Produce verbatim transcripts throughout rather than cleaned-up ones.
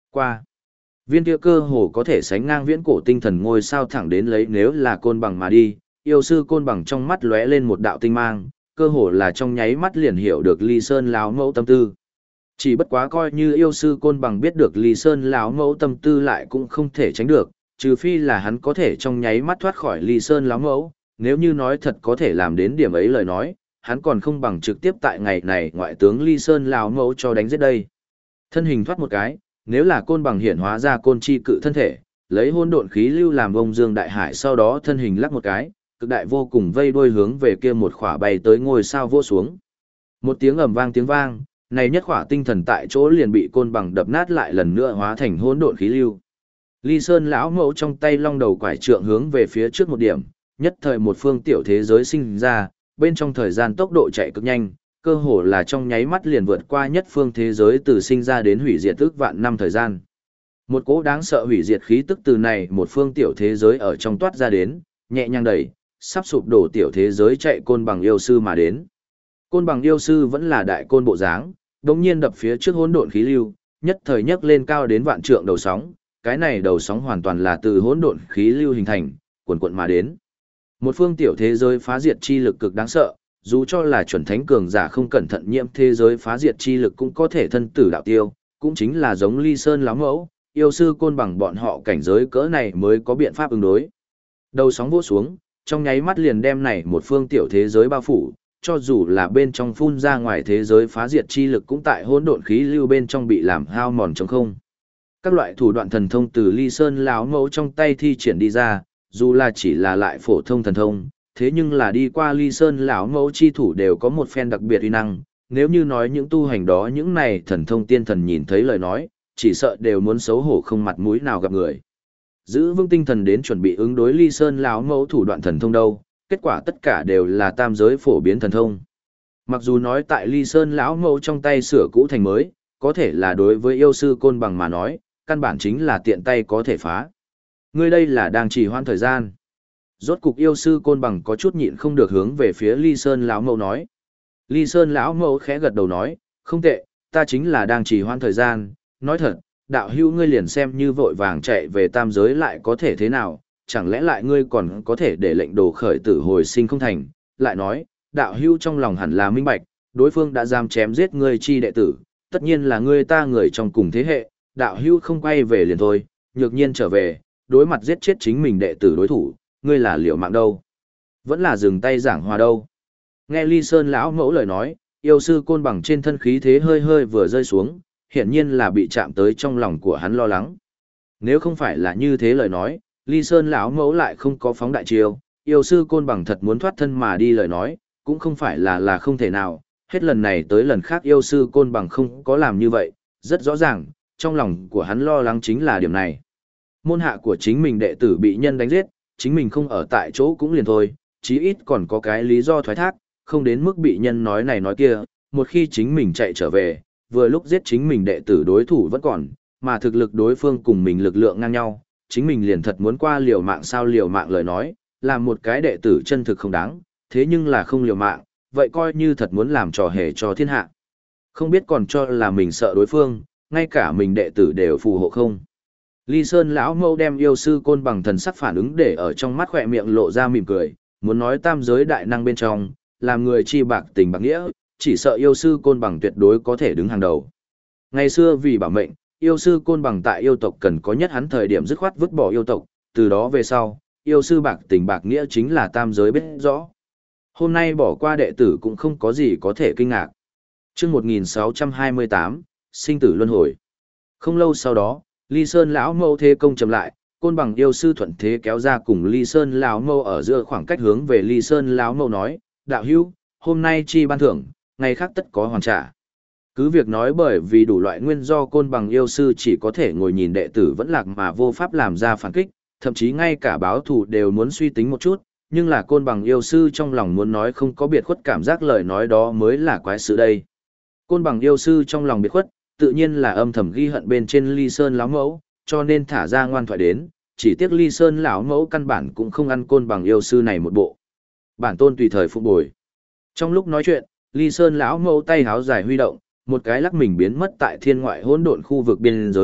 Qua. Viên kia cơ hồ có thể sánh ngang viễn cổ tinh thần ngôi sao thẳng đến lấy nếu là côn bằng mà đi, yêu sư côn bằng trong mắt lóe lên một đạo tinh mang, cơ hồ là trong nháy mắt liền hiểu được Ly Sơn lão mẫu tâm tư. Chỉ bất quá coi như yêu sư côn bằng biết được Ly Sơn lão mẫu tâm tư lại cũng không thể tránh được, trừ phi là hắn có thể trong nháy mắt thoát khỏi Ly Sơn lão mẫu, nếu như nói thật có thể làm đến điểm ấy lời nói, hắn còn không bằng trực tiếp tại ngày này ngoại tướng Ly Sơn lão mẫu cho đánh giết đây. Thân hình thoát một cái, nếu là côn bằng hiện hóa ra côn chi cự thân thể, lấy hỗn độn khí lưu làm vông dương đại hải, sau đó thân hình lắc một cái, cực đại vô cùng vây đuôi hướng về kia một khỏa bay tới ngôi sao vô xuống. Một tiếng ầm vang tiếng vang, này nhất khỏa tinh thần tại chỗ liền bị côn bằng đập nát lại lần nữa hóa thành hỗn độn khí lưu. Ly Sơn lão mẫu trong tay long đầu quải trượng hướng về phía trước một điểm, nhất thời một phương tiểu thế giới sinh ra, bên trong thời gian tốc độ chạy cực nhanh, cơ hồ là trong nháy mắt liền vượt qua nhất phương thế giới từ sinh ra đến hủy diệt ước vạn năm thời gian. Một cỗ đáng sợ hủy diệt khí tức từ này một phương tiểu thế giới ở trong toát ra đến, nhẹ nhàng đẩy, sắp sụp đổ tiểu thế giới chạy côn bằng yêu sư mà đến. Côn bằng yêu sư vẫn là đại côn bộ dáng, đống nhiên đập phía trước hỗn độn khí lưu, nhất thời nhấc lên cao đến vạn trượng đầu sóng, cái này đầu sóng hoàn toàn là từ hỗn độn khí lưu hình thành, cuồn cuộn mà đến. Một phương tiểu thế giới phá diệt chi lực cực đáng sợ, dù cho là chuẩn thánh cường giả không cẩn thận nhiễm thế giới phá diệt chi lực cũng có thể thân tử đạo tiêu, cũng chính là giống Ly Sơn lão mẫu, yêu sư côn bằng bọn họ cảnh giới cỡ này mới có biện pháp ứng đối. Đầu sóng vỗ xuống, trong nháy mắt liền đem này một phương tiểu thế giới bao phủ, cho dù là bên trong phun ra ngoài thế giới phá diệt chi lực cũng tại hỗn độn khí lưu bên trong bị làm hao mòn trống không. Các loại thủ đoạn thần thông từ Ly Sơn lão mẫu trong tay thi triển đi ra, dù là chỉ là lại phổ thông thần thông, thế nhưng là đi qua Ly Sơn lão mẫu chi thủ đều có một phen đặc biệt uy năng, nếu như nói những tu hành đó những này thần thông tiên thần nhìn thấy lời nói, chỉ sợ đều muốn xấu hổ không mặt mũi nào gặp người. Giữ vững tinh thần đến chuẩn bị ứng đối Ly Sơn lão mẫu thủ đoạn thần thông đâu, kết quả tất cả đều là tam giới phổ biến thần thông. Mặc dù nói tại Ly Sơn lão mẫu trong tay sửa cũ thành mới, có thể là đối với yêu sư côn bằng mà nói, căn bản chính là tiện tay có thể phá. Ngươi đây là đang trì hoãn thời gian. Rốt cục yêu sư côn bằng có chút nhịn không được hướng về phía Ly Sơn lão mẫu nói. Ly Sơn lão mẫu khẽ gật đầu nói, không tệ, ta chính là đang trì hoãn thời gian, nói thật, đạo hữu ngươi liền xem như vội vàng chạy về tam giới lại có thể thế nào, chẳng lẽ lại ngươi còn có thể để lệnh đồ khởi tử hồi sinh không thành, lại nói, đạo hữu trong lòng hẳn là minh bạch, đối phương đã giam chém giết ngươi chi đệ tử, tất nhiên là ngươi ta người trong cùng thế hệ, đạo hữu không quay về liền thôi, nhược nhiên trở về, đối mặt giết chết chính mình đệ tử đối thủ, ngươi là liệu mạng đâu? Vẫn là dừng tay giảng hòa đâu? Nghe Ly Sơn lão mẫu lời nói, yêu sư côn bằng trên thân khí thế hơi hơi vừa rơi xuống, hiển nhiên là bị chạm tới trong lòng của hắn lo lắng. Nếu không phải là như thế lời nói, Ly Sơn lão mẫu lại không có phóng đại chiêu, yêu sư côn bằng thật muốn thoát thân mà đi lời nói, cũng không phải là là không thể nào, hết lần này tới lần khác yêu sư côn bằng không có làm như vậy, rất rõ ràng, trong lòng của hắn lo lắng chính là điểm này. Môn hạ của chính mình đệ tử bị nhân đánh giết, chính mình không ở tại chỗ cũng liền thôi, chí ít còn có cái lý do thoái thác, không đến mức bị nhân nói này nói kia, một khi chính mình chạy trở về, vừa lúc giết chính mình đệ tử đối thủ vẫn còn, mà thực lực đối phương cùng mình lực lượng ngang nhau, chính mình liền thật muốn qua liều mạng sao liều mạng lời nói, làm một cái đệ tử chân thực không đáng, thế nhưng là không liều mạng, vậy coi như thật muốn làm trò hề cho thiên hạ. Không biết còn cho là mình sợ đối phương, ngay cả mình đệ tử đều phù hộ không. Ly Sơn lão mâu đem yêu sư côn bằng thần sắc phản ứng để ở trong mắt khỏe miệng lộ ra mỉm cười, muốn nói tam giới đại năng bên trong, làm người chi bạc tình bạc nghĩa, chỉ sợ yêu sư côn bằng tuyệt đối có thể đứng hàng đầu. Ngày xưa vì bảo mệnh, yêu sư côn bằng tại yêu tộc cần có nhất hắn thời điểm dứt khoát vứt bỏ yêu tộc, từ đó về sau, yêu sư bạc tình bạc nghĩa chính là tam giới biết rõ. Hôm nay bỏ qua đệ tử cũng không có gì có thể kinh ngạc. Chương một nghìn sáu trăm hai mươi tám, sinh tử luân hồi. Không lâu sau đó, Ly Sơn lão mâu thế công chậm lại, côn bằng yêu sư thuận thế kéo ra cùng Ly Sơn lão mâu ở giữa khoảng cách hướng về Ly Sơn lão mâu nói, đạo hữu, hôm nay chi ban thưởng, ngày khác tất có hoàn trả. Cứ việc nói bởi vì đủ loại nguyên do côn bằng yêu sư chỉ có thể ngồi nhìn đệ tử vẫn lạc mà vô pháp làm ra phản kích, thậm chí ngay cả báo thù đều muốn suy tính một chút, nhưng là côn bằng yêu sư trong lòng muốn nói không có biệt khuất cảm giác lời nói đó mới là quái sự đây. Côn bằng yêu sư trong lòng biệt khuất, tự nhiên là âm thầm ghi hận bên trên Ly Sơn lão mẫu, cho nên thả ra ngoan thoại đến, chỉ tiếc Ly Sơn lão mẫu căn bản cũng không ăn côn bằng yêu sư này một bộ. Bản tôn tùy thời phục bồi. Trong lúc nói chuyện, Ly Sơn lão mẫu tay háo dài huy động, một cái lắc mình biến mất tại thiên ngoại hỗn độn khu vực biên giới,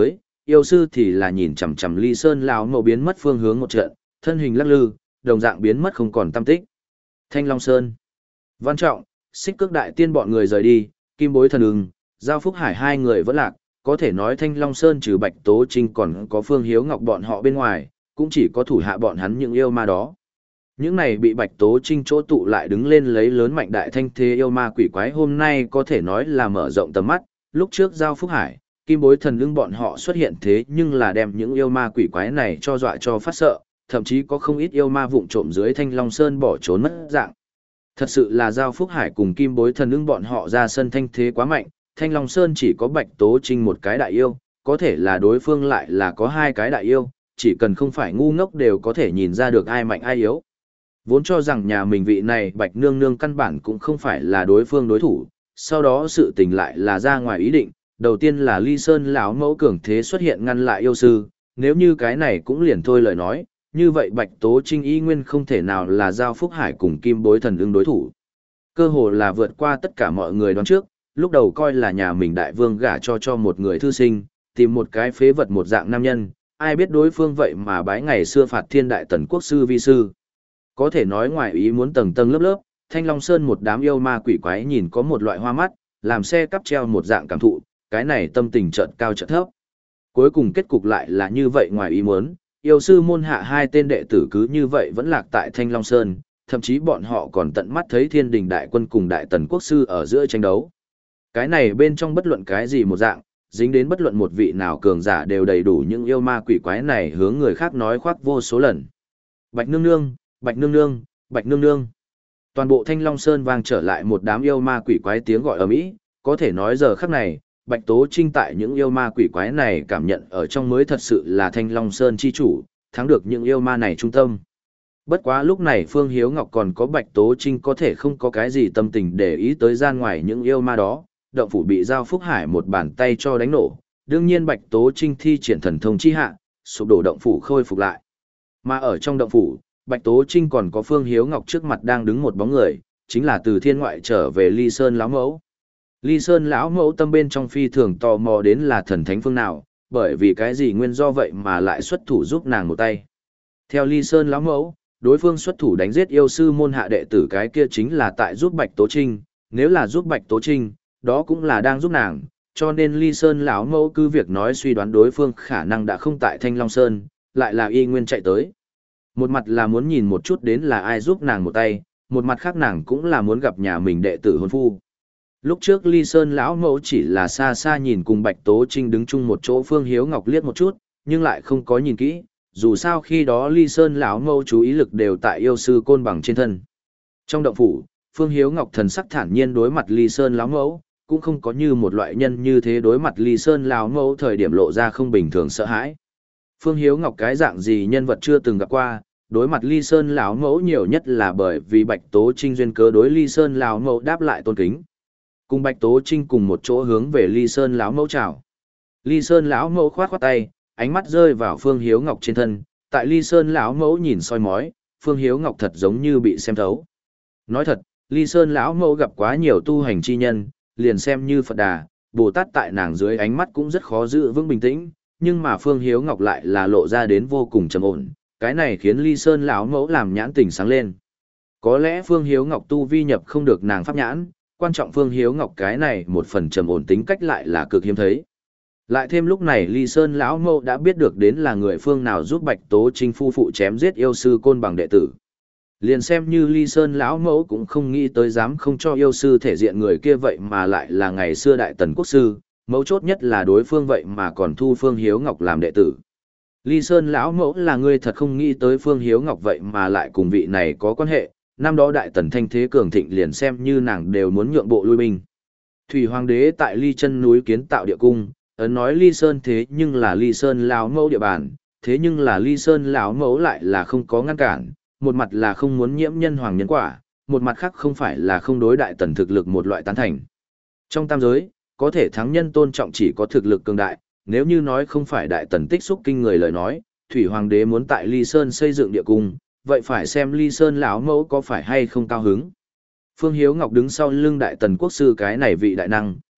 yêu sư thì là nhìn chằm chằm Ly Sơn lão mẫu biến mất phương hướng một trận, thân hình lắc lư, đồng dạng biến mất không còn tăm tích. Thanh Long Sơn. Văn Trọng, Xích Cước đại tiên bọn người rời đi, Kim Bối Thần Ưng, Giao Phúc Hải hai người vẫn lạc, có thể nói Thanh Long Sơn trừ Bạch Tố Trinh còn có Phương Hiếu Ngọc bọn họ bên ngoài, cũng chỉ có thủ hạ bọn hắn những yêu ma đó. Những này bị Bạch Tố Trinh chỗ tụ lại đứng lên lấy lớn mạnh đại thanh thế yêu ma quỷ quái hôm nay có thể nói là mở rộng tầm mắt, lúc trước Giao Phúc Hải, Kim Bối Thần Ưng bọn họ xuất hiện thế nhưng là đem những yêu ma quỷ quái này cho dọa cho phát sợ, thậm chí có không ít yêu ma vụng trộm dưới Thanh Long Sơn bỏ trốn mất dạng. Thật sự là Giao Phúc Hải cùng Kim Bối Thần Ưng bọn họ ra sân thanh thế quá mạnh, Thanh Long Sơn chỉ có Bạch Tố Trinh một cái đại yêu, có thể là đối phương lại là có hai cái đại yêu, chỉ cần không phải ngu ngốc đều có thể nhìn ra được ai mạnh ai yếu. Vốn cho rằng nhà mình vị này Bạch Nương Nương căn bản cũng không phải là đối phương đối thủ, sau đó sự tình lại là ra ngoài ý định, đầu tiên là Ly Sơn lão mẫu cường thế xuất hiện ngăn lại yêu sư, nếu như cái này cũng liền thôi lời nói, như vậy Bạch Tố Trinh y nguyên không thể nào là Giao Phúc Hải cùng Kim Bối Thần Ưng đối thủ. Cơ hồ là vượt qua tất cả mọi người đoán trước, lúc đầu coi là nhà mình đại vương gả cho cho một người thư sinh, tìm một cái phế vật một dạng nam nhân, ai biết đối phương vậy mà bái ngày xưa phạt thiên đại tần quốc sư vi sư. Có thể nói ngoài ý muốn tầng tầng lớp lớp, Thanh Long Sơn một đám yêu ma quỷ quái nhìn có một loại hoa mắt, làm xe cắp treo một dạng cảm thụ, cái này tâm tình chợt cao chợt thấp. Cuối cùng kết cục lại là như vậy ngoài ý muốn, yêu sư môn hạ hai tên đệ tử cứ như vậy vẫn lạc tại Thanh Long Sơn, thậm chí bọn họ còn tận mắt thấy thiên đình đại quân cùng đại tần quốc sư ở giữa tranh đấu. Cái này bên trong bất luận cái gì một dạng, dính đến bất luận một vị nào cường giả đều đầy đủ những yêu ma quỷ quái này hướng người khác nói khoác vô số lần. Bạch Nương Nương, Bạch Nương Nương, Bạch Nương Nương. Toàn bộ Thanh Long Sơn vang trở lại một đám yêu ma quỷ quái tiếng gọi ầm ĩ, có thể nói giờ khắc này, Bạch Tố Trinh tại những yêu ma quỷ quái này cảm nhận ở trong mới thật sự là Thanh Long Sơn chi chủ, thắng được những yêu ma này trung tâm. Bất quá lúc này Phương Hiếu Ngọc còn có Bạch Tố Trinh có thể không có cái gì tâm tình để ý tới gian ngoài những yêu ma đó, động phủ bị Giao Phúc Hải một bàn tay cho đánh nổ, đương nhiên Bạch Tố Trinh thi triển thần thông chi hạ, sụp đổ động phủ khôi phục lại. Mà ở trong động phủ, Bạch Tố Trinh còn có Phương Hiếu Ngọc trước mặt đang đứng một bóng người, chính là từ thiên ngoại trở về Ly Sơn lão mẫu. Ly Sơn lão mẫu tâm bên trong phi thường tò mò đến là thần thánh phương nào, bởi vì cái gì nguyên do vậy mà lại xuất thủ giúp nàng một tay. Theo Ly Sơn lão mẫu, đối phương xuất thủ đánh giết yêu sư môn hạ đệ tử cái kia chính là tại giúp Bạch Tố Trinh, nếu là giúp Bạch Tố Trinh, đó cũng là đang giúp nàng, cho nên Ly Sơn lão mẫu cứ việc nói suy đoán đối phương khả năng đã không tại Thanh Long Sơn, lại là y nguyên chạy tới. Một mặt là muốn nhìn một chút đến là ai giúp nàng một tay, một mặt khác nàng cũng là muốn gặp nhà mình đệ tử hôn phu. Lúc trước Ly Sơn lão mẫu chỉ là xa xa nhìn cùng Bạch Tố Trinh đứng chung một chỗ Phương Hiếu Ngọc liếc một chút, nhưng lại không có nhìn kỹ, dù sao khi đó Ly Sơn lão mẫu chú ý lực đều tại yêu sư côn bằng trên thân. Trong động phủ, Phương Hiếu Ngọc thần sắc thản nhiên đối mặt Ly Sơn lão mẫu, cũng không có như một loại nhân như thế đối mặt Ly Sơn lão mẫu thời điểm lộ ra không bình thường sợ hãi. Phương Hiếu Ngọc cái dạng gì nhân vật chưa từng gặp qua, đối mặt Ly Sơn lão mẫu nhiều nhất là bởi vì Bạch Tố Trinh duyên cớ đối Ly Sơn lão mẫu đáp lại tôn kính. Cùng Bạch Tố Trinh cùng một chỗ hướng về Ly Sơn lão mẫu chào. Ly Sơn lão mẫu khoát khoát tay, ánh mắt rơi vào Phương Hiếu Ngọc trên thân, tại Ly Sơn lão mẫu nhìn soi mói, Phương Hiếu Ngọc thật giống như bị xem thấu. Nói thật, Ly Sơn lão mẫu gặp quá nhiều tu hành chi nhân, liền xem như Phật Đà, Bồ Tát tại nàng dưới ánh mắt cũng rất khó giữ vững bình tĩnh, nhưng mà Phương Hiếu Ngọc lại là lộ ra đến vô cùng trầm ổn, cái này khiến Ly Sơn lão mẫu làm nhãn tình sáng lên. Có lẽ Phương Hiếu Ngọc tu vi nhập không được nàng pháp nhãn, quan trọng Phương Hiếu Ngọc cái này một phần trầm ổn tính cách lại là cực hiếm thấy. Lại thêm lúc này Ly Sơn lão mẫu đã biết được đến là người phương nào giúp Bạch Tố Trinh phu phụ chém giết yêu sư côn bằng đệ tử. Liền xem như Ly Sơn lão mẫu cũng không nghĩ tới dám không cho yêu sư thể diện người kia vậy mà lại là ngày xưa đại tần quốc sư, mẫu chốt nhất là đối phương vậy mà còn thu Phương Hiếu Ngọc làm đệ tử. Ly Sơn lão mẫu là người thật không nghĩ tới Phương Hiếu Ngọc vậy mà lại cùng vị này có quan hệ, năm đó đại tần thanh thế cường thịnh liền xem như nàng đều muốn nhượng bộ lui binh. Thủy Hoàng đế tại Ly chân núi kiến tạo địa cung, ấn nói Ly Sơn thế nhưng là Ly Sơn lão mẫu địa bàn, thế nhưng là Ly Sơn lão mẫu lại là không có ngăn cản, một mặt là không muốn nhiễm nhân hoàng nhân quả, một mặt khác không phải là không đối đại tần thực lực một loại tán thành. Trong tam giới, có thể thắng nhân tôn trọng chỉ có thực lực cường đại, nếu như nói không phải đại tần tích xúc kinh người lời nói, Thủy Hoàng đế muốn tại Ly Sơn xây dựng địa cung, vậy phải xem Ly Sơn lão mẫu có phải hay không cao hứng. Phương Hiếu Ngọc đứng sau lưng đại tần quốc sư cái này vị đại năng,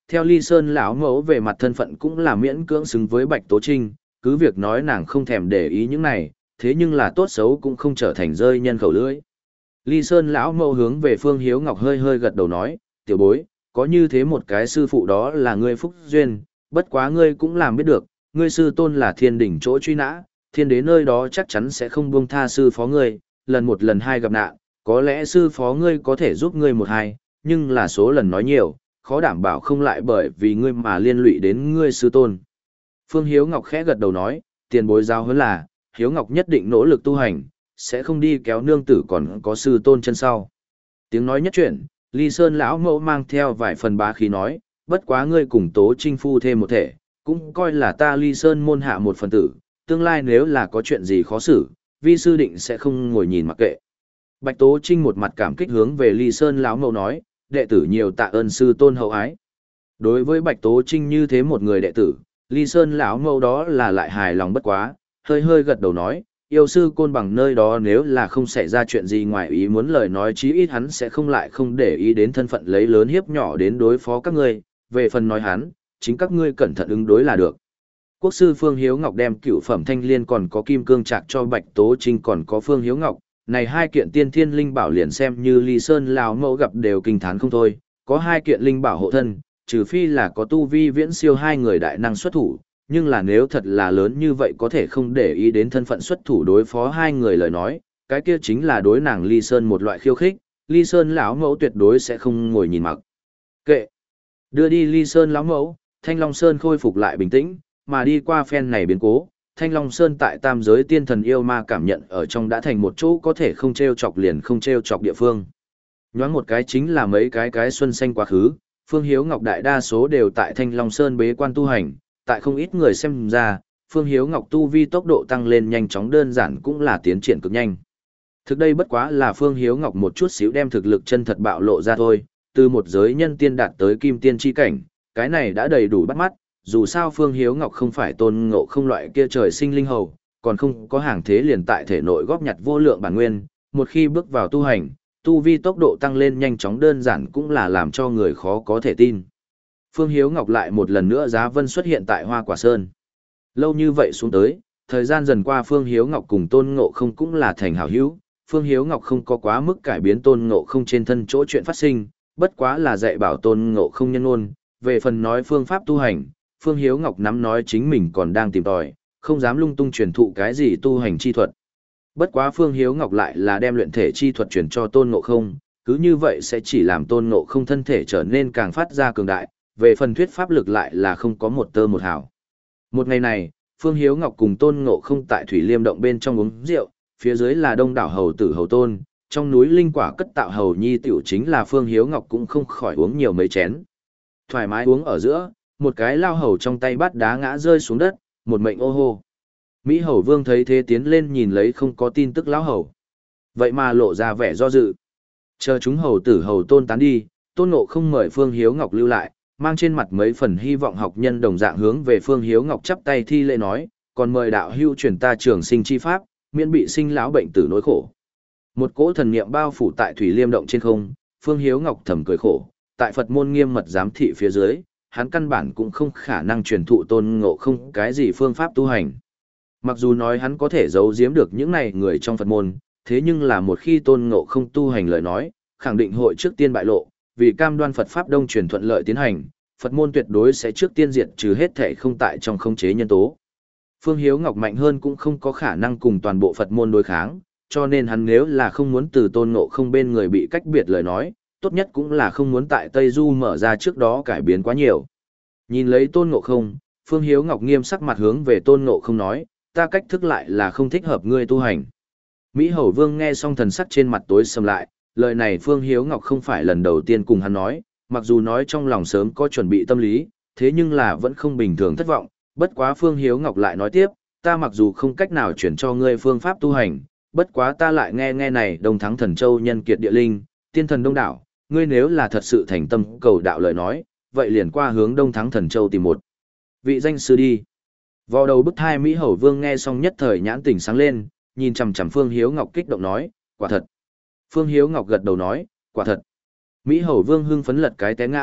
theo Ly Sơn lão mẫu về mặt thân phận cũng là miễn cưỡng xứng với Bạch Tố Trinh, cứ việc nói nàng không thèm để ý những này, thế nhưng là tốt xấu cũng không trở thành rơi nhân khẩu lưỡi. Ly Sơn lão mẫu hướng về Phương Hiếu Ngọc hơi hơi gật đầu nói, tiểu bối, có như thế một cái sư phụ đó là ngươi phúc duyên, bất quá ngươi cũng làm biết được, ngươi sư tôn là thiên đỉnh chỗ truy nã, thiên đế nơi đó chắc chắn sẽ không buông tha sư phó ngươi, lần một lần hai gặp nạn, có lẽ sư phó ngươi có thể giúp ngươi một hai, nhưng là số lần nói nhiều, khó đảm bảo không lại bởi vì ngươi mà liên lụy đến ngươi sư tôn. Phương Hiếu Ngọc khẽ gật đầu nói, tiền bối giao huấn là, Hiếu Ngọc nhất định nỗ lực tu hành, sẽ không đi kéo nương tử còn có sư tôn chân sau. Tiếng nói nhất chuyển, Ly Sơn lão mẫu mang theo vài phần bá khí nói, bất quá ngươi cùng Tố Trinh phu thêm một thể, cũng coi là ta Ly Sơn môn hạ một phần tử, tương lai nếu là có chuyện gì khó xử, vi sư định sẽ không ngồi nhìn mặc kệ. Bạch Tố Trinh một mặt cảm kích hướng về Ly Sơn lão mẫu nói, đệ tử nhiều tạ ơn sư tôn hậu ái. Đối với Bạch Tố Trinh như thế một người đệ tử, Ly Sơn lão mẫu đó là lại hài lòng bất quá, hơi hơi gật đầu nói, yêu sư côn bằng nơi đó nếu là không xảy ra chuyện gì ngoài ý muốn lời nói chí ít hắn sẽ không lại không để ý đến thân phận lấy lớn hiếp nhỏ đến đối phó các ngươi, về phần nói hắn, chính các ngươi cẩn thận ứng đối là được. Quốc sư Phương Hiếu Ngọc đem cựu phẩm thanh liên còn có kim cương trạc cho Bạch Tố Trinh còn có Phương Hiếu Ngọc, này hai kiện tiên thiên linh bảo liền xem như Ly Sơn lão mẫu gặp đều kinh thán không thôi, có hai kiện linh bảo hộ thân, trừ phi là có tu vi viễn siêu hai người đại năng xuất thủ, nhưng là nếu thật là lớn như vậy có thể không để ý đến thân phận xuất thủ đối phó hai người lời nói, cái kia chính là đối nàng Ly Sơn một loại khiêu khích, Ly Sơn lão mẫu tuyệt đối sẽ không ngồi nhìn mặc. Kệ. Đưa đi Ly Sơn lão mẫu, Thanh Long Sơn khôi phục lại bình tĩnh, mà đi qua phen này biến cố, Thanh Long Sơn tại tam giới tiên thần yêu ma cảm nhận ở trong đã thành một chỗ có thể không treo chọc liền không treo chọc địa phương. Nhoáng một cái chính là mấy cái cái xuân xanh quá khứ, Phương Hiếu Ngọc đại đa số đều tại Thanh Long Sơn bế quan tu hành, tại không ít người xem ra, Phương Hiếu Ngọc tu vi tốc độ tăng lên nhanh chóng đơn giản cũng là tiến triển cực nhanh. Thực đây bất quá là Phương Hiếu Ngọc một chút xíu đem thực lực chân thật bạo lộ ra thôi, từ một giới nhân tiên đạt tới kim tiên chi cảnh, cái này đã đầy đủ bắt mắt, dù sao Phương Hiếu Ngọc không phải tôn ngộ không loại kia trời sinh linh hầu, còn không có hàng thế liền tại thể nội góp nhặt vô lượng bản nguyên, một khi bước vào tu hành, tu vi tốc độ tăng lên nhanh chóng đơn giản cũng là làm cho người khó có thể tin. Phương Hiếu Ngọc lại một lần nữa giá vân xuất hiện tại Hoa Quả Sơn. Lâu như vậy xuống tới, thời gian dần qua Phương Hiếu Ngọc cùng Tôn Ngộ không cũng là thành hảo hữu, Phương Hiếu Ngọc không có quá mức cải biến Tôn Ngộ không trên thân chỗ chuyện phát sinh, bất quá là dạy bảo Tôn Ngộ không nhân ôn, về phần nói phương pháp tu hành, Phương Hiếu Ngọc nắm nói chính mình còn đang tìm tòi, không dám lung tung truyền thụ cái gì tu hành chi thuật. Bất quá Phương Hiếu Ngọc lại là đem luyện thể chi thuật truyền cho Tôn Ngộ không, cứ như vậy sẽ chỉ làm Tôn Ngộ không thân thể trở nên càng phát ra cường đại, về phần thuyết pháp lực lại là không có một tơ một hào. Một ngày này, Phương Hiếu Ngọc cùng Tôn Ngộ không tại Thủy Liêm động bên trong uống rượu, phía dưới là đông đảo hầu tử hầu tôn, trong núi linh quả cất tạo hầu nhi tiểu chính là Phương Hiếu Ngọc cũng không khỏi uống nhiều mấy chén. Thoải mái uống ở giữa, một cái lao hầu trong tay bát đá ngã rơi xuống đất, một mệnh ô hô. Mỹ hầu vương thấy thế tiến lên nhìn lấy không có tin tức lão hầu. Vậy mà lộ ra vẻ do dự. Chờ chúng hầu tử hầu tôn tán đi, Tôn Ngộ không mời Phương Hiếu Ngọc lưu lại, mang trên mặt mấy phần hy vọng học nhân đồng dạng hướng về Phương Hiếu Ngọc chắp tay thi lễ nói, còn mời đạo hữu truyền ta trường sinh chi pháp, miễn bị sinh lão bệnh tử nỗi khổ. Một cỗ thần niệm bao phủ tại Thủy Liêm động trên không, Phương Hiếu Ngọc thầm cười khổ, tại Phật môn nghiêm mật giám thị phía dưới, hắn căn bản cũng không khả năng truyền thụ Tôn Ngộ không cái gì phương pháp tu hành. Mặc dù nói hắn có thể giấu giếm được những này người trong Phật môn, thế nhưng là một khi Tôn Ngộ không tu hành lời nói, khẳng định hội trước tiên bại lộ, vì cam đoan Phật pháp đông truyền thuận lợi tiến hành, Phật môn tuyệt đối sẽ trước tiên diệt trừ hết thể không tại trong khống chế nhân tố. Phương Hiếu Ngọc mạnh hơn cũng không có khả năng cùng toàn bộ Phật môn đối kháng, cho nên hắn nếu là không muốn từ Tôn Ngộ không bên người bị cách biệt lời nói, tốt nhất cũng là không muốn tại Tây Du mở ra trước đó cải biến quá nhiều. Nhìn lấy Tôn Ngộ không, Phương Hiếu Ngọc nghiêm sắc mặt hướng về Tôn Ngộ không nói, ta cách thức lại là không thích hợp ngươi tu hành. Mỹ Hầu Vương nghe xong thần sắc trên mặt tối sầm lại, lời này Phương Hiếu Ngọc không phải lần đầu tiên cùng hắn nói, mặc dù nói trong lòng sớm có chuẩn bị tâm lý, thế nhưng là vẫn không bình thường thất vọng, bất quá Phương Hiếu Ngọc lại nói tiếp, ta mặc dù không cách nào chuyển cho ngươi phương pháp tu hành, bất quá ta lại nghe nghe này Đông Thắng Thần Châu nhân kiệt địa linh, tiên thần đông đảo, ngươi nếu là thật sự thành tâm cầu đạo lời nói, vậy liền qua hướng Đông Thắng Thần Châu tìm một vị danh sư đi. Vào đầu bức thai Mỹ Hầu Vương nghe xong nhất thời nhãn tỉnh sáng lên, nhìn chằm chằm Phương Hiếu Ngọc kích động nói, quả thật. Phương Hiếu Ngọc gật đầu nói, quả thật. Mỹ Hầu Vương hưng phấn lật cái té ngã,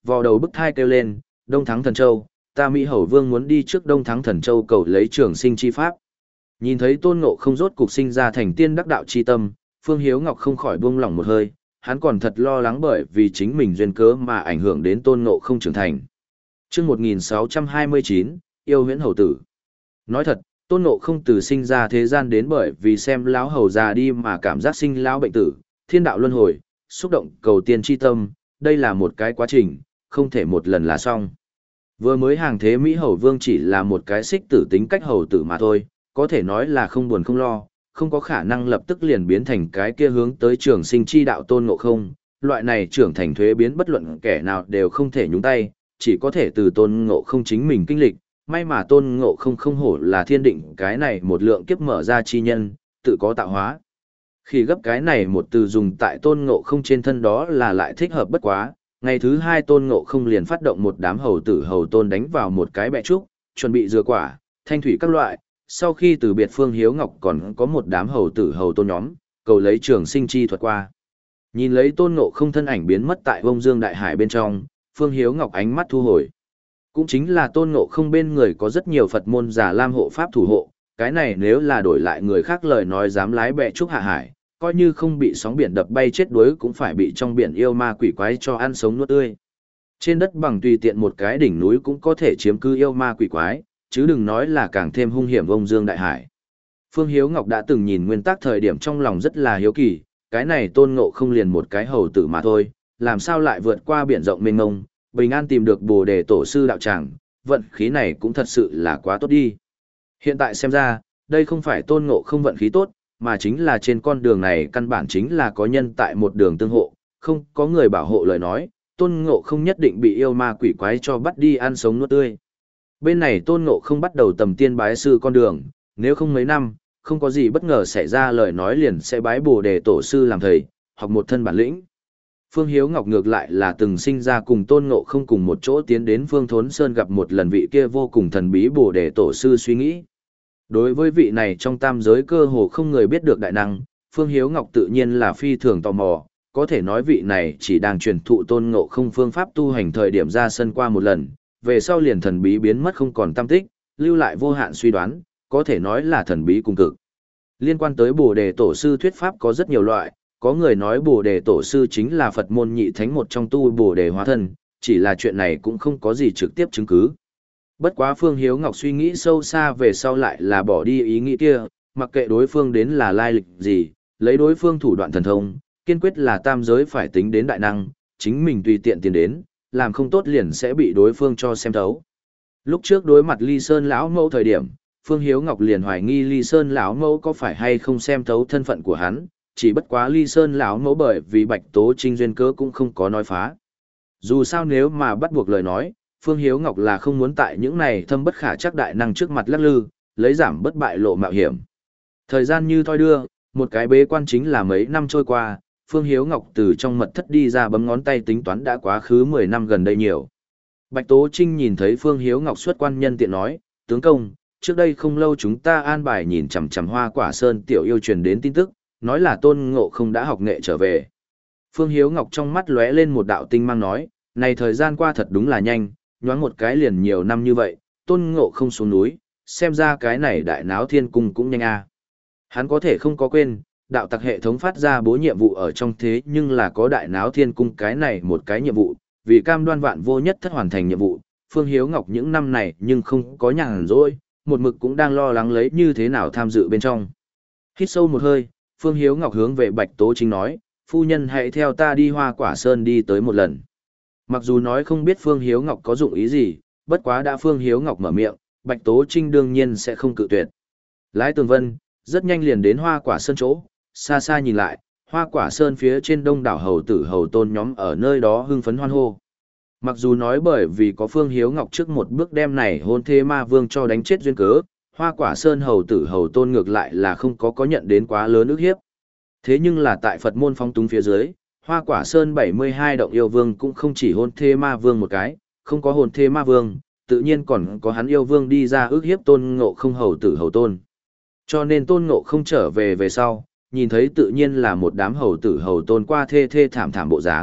vò đầu bức thai kêu lên, Đông Thắng Thần Châu, ta Mỹ Hầu Vương muốn đi trước Đông Thắng Thần Châu cầu lấy trường sinh chi pháp. Nhìn thấy Tôn Ngộ Không rốt cục sinh ra thành tiên đắc đạo chi tâm, Phương Hiếu Ngọc không khỏi buông lỏng một hơi, hắn còn thật lo lắng bởi vì chính mình duyên cớ mà ảnh hưởng đến Tôn Ngộ Không trưởng thành. Chương một nghìn sáu trăm hai mươi chín, Yêu Huyễn Hầu Tử. Nói thật, Tôn Ngộ Không từ sinh ra thế gian đến bởi vì xem lão hầu già đi mà cảm giác sinh lão bệnh tử, thiên đạo luân hồi, xúc động cầu tiên chi tâm, đây là một cái quá trình, không thể một lần là xong. Vừa mới hàng thế Mỹ Hầu Vương chỉ là một cái xích tử tính cách hầu tử mà thôi, có thể nói là không buồn không lo, không có khả năng lập tức liền biến thành cái kia hướng tới trường sinh chi đạo Tôn Ngộ Không, loại này trưởng thành thuế biến bất luận kẻ nào đều không thể nhúng tay, chỉ có thể từ Tôn Ngộ Không chính mình kinh lịch, may mà Tôn Ngộ Không không hổ là thiên định cái này một lượng kiếp mở ra chi nhân, tự có tạo hóa. Khi gấp cái này một từ dùng tại Tôn Ngộ Không trên thân đó là lại thích hợp bất quá, ngày thứ hai Tôn Ngộ Không liền phát động một đám hầu tử hầu tôn đánh vào một cái bẹ trúc, chuẩn bị dừa quả, thanh thủy các loại, sau khi từ biệt Phương Hiếu Ngọc còn có một đám hầu tử hầu tôn nhóm, cầu lấy trường sinh chi thuật qua. Nhìn lấy Tôn Ngộ Không thân ảnh biến mất tại Vông Dương Đại Hải bên trong, Phương Hiếu Ngọc ánh mắt thu hồi. Cũng chính là Tôn Ngộ Không bên người có rất nhiều Phật môn giả lam hộ pháp thủ hộ, cái này nếu là đổi lại người khác lời nói dám lái bẹ trúc hạ hải, coi như không bị sóng biển đập bay chết đuối cũng phải bị trong biển yêu ma quỷ quái cho ăn sống nuốt tươi. Trên đất bằng tùy tiện một cái đỉnh núi cũng có thể chiếm cứ yêu ma quỷ quái, chứ đừng nói là càng thêm hung hiểm Vông Dương Đại Hải. Phương Hiếu Ngọc đã từng nhìn nguyên tắc thời điểm trong lòng rất là hiếu kỳ, cái này Tôn Ngộ Không liền một cái hầu tử mà thôi, làm sao lại vượt qua biển rộng mênh mông, bình an tìm được Bồ Đề Tổ sư đạo tràng, vận khí này cũng thật sự là quá tốt đi. Hiện tại xem ra, đây không phải Tôn Ngộ Không vận khí tốt, mà chính là trên con đường này căn bản chính là có nhân tại một đường tương hộ, không có người bảo hộ lời nói, Tôn Ngộ Không nhất định bị yêu ma quỷ quái cho bắt đi ăn sống nuốt tươi. Bên này Tôn Ngộ Không bắt đầu tầm tiên bái sư con đường, nếu không mấy năm, không có gì bất ngờ xảy ra lời nói liền sẽ bái Bồ Đề Tổ sư làm thầy, học một thân bản lĩnh. Phương Hiếu Ngọc ngược lại là từng sinh ra cùng Tôn Ngộ Không cùng một chỗ tiến đến Phương Thốn Sơn gặp một lần vị kia vô cùng thần bí Bồ Đề Tổ sư suy nghĩ. Đối với vị này trong tam giới cơ hồ không người biết được đại năng, Phương Hiếu Ngọc tự nhiên là phi thường tò mò, có thể nói vị này chỉ đang truyền thụ Tôn Ngộ Không phương pháp tu hành thời điểm ra sân qua một lần, về sau liền thần bí biến mất không còn tăm tích, lưu lại vô hạn suy đoán, có thể nói là thần bí cùng cực. Liên quan tới Bồ Đề Tổ sư thuyết pháp có rất nhiều loại, có người nói Bồ Đề Tổ sư chính là Phật môn nhị thánh một trong tu Bồ Đề hóa thân, chỉ là chuyện này cũng không có gì trực tiếp chứng cứ. Bất quá Phương Hiếu Ngọc suy nghĩ sâu xa về sau lại là bỏ đi ý nghĩ kia, mặc kệ đối phương đến là lai lịch gì, lấy đối phương thủ đoạn thần thông, kiên quyết là tam giới phải tính đến đại năng, chính mình tùy tiện tiền đến, làm không tốt liền sẽ bị đối phương cho xem thấu. Lúc trước đối mặt Ly Sơn lão mẫu thời điểm, Phương Hiếu Ngọc liền hoài nghi Ly Sơn lão mẫu có phải hay không xem thấu thân phận của hắn, chỉ bất quá Ly Sơn lão mẫu bởi vì Bạch Tố Trinh duyên cớ cũng không có nói phá. Dù sao nếu mà bắt buộc lời nói, Phương Hiếu Ngọc là không muốn tại những này thâm bất khả chắc đại năng trước mặt lắc lư, lấy giảm bất bại lộ mạo hiểm. Thời gian như thoi đưa, một cái bế quan chính là mấy năm trôi qua, Phương Hiếu Ngọc từ trong mật thất đi ra bấm ngón tay tính toán đã quá khứ mười năm gần đây nhiều. Bạch Tố Trinh nhìn thấy Phương Hiếu Ngọc xuất quan nhân tiện nói, tướng công, trước đây không lâu chúng ta an bài nhìn chằm chằm Hoa Quả Sơn tiểu yêu truyền đến tin tức, nói là Tôn Ngộ Không đã học nghệ trở về. Phương Hiếu Ngọc trong mắt lóe lên một đạo tinh mang nói, này thời gian qua thật đúng là nhanh, nhoáng một cái liền nhiều năm như vậy, Tôn Ngộ Không xuống núi, xem ra cái này đại náo thiên cung cũng nhanh a. Hắn có thể không có quên, đạo tặc hệ thống phát ra bố nhiệm vụ ở trong thế nhưng là có đại náo thiên cung cái này một cái nhiệm vụ, vì cam đoan vạn vô nhất thất hoàn thành nhiệm vụ, Phương Hiếu Ngọc những năm này nhưng không có nhàn rỗi, một mực cũng đang lo lắng lấy như thế nào tham dự bên trong. Hít sâu một hơi, Phương Hiếu Ngọc hướng về Bạch Tố Trinh nói, phu nhân hãy theo ta đi Hoa Quả Sơn đi tới một lần. Mặc dù nói không biết Phương Hiếu Ngọc có dụng ý gì, bất quá đã Phương Hiếu Ngọc mở miệng, Bạch Tố Trinh đương nhiên sẽ không cự tuyệt. Lái Tường Vân, rất nhanh liền đến Hoa Quả Sơn chỗ, xa xa nhìn lại, Hoa Quả Sơn phía trên đông đảo hầu tử hầu tôn nhóm ở nơi đó hưng phấn hoan hô. Mặc dù nói bởi vì có Phương Hiếu Ngọc trước một bước đem này hôn thê ma vương cho đánh chết duyên cớ, Hoa Quả Sơn hầu tử hầu tôn ngược lại là không có có nhận đến quá lớn ức hiếp. Thế nhưng là tại Phật môn phong túng phía dưới, Hoa Quả Sơn bảy mươi hai động yêu vương cũng không chỉ hôn thê ma vương một cái, không có hôn thê ma vương, tự nhiên còn có hắn yêu vương đi ra ức hiếp Tôn Ngộ Không hầu tử hầu tôn. Cho nên Tôn Ngộ Không trở về về sau, nhìn thấy tự nhiên là một đám hầu tử hầu tôn qua thê thê thảm thảm bộ dáng,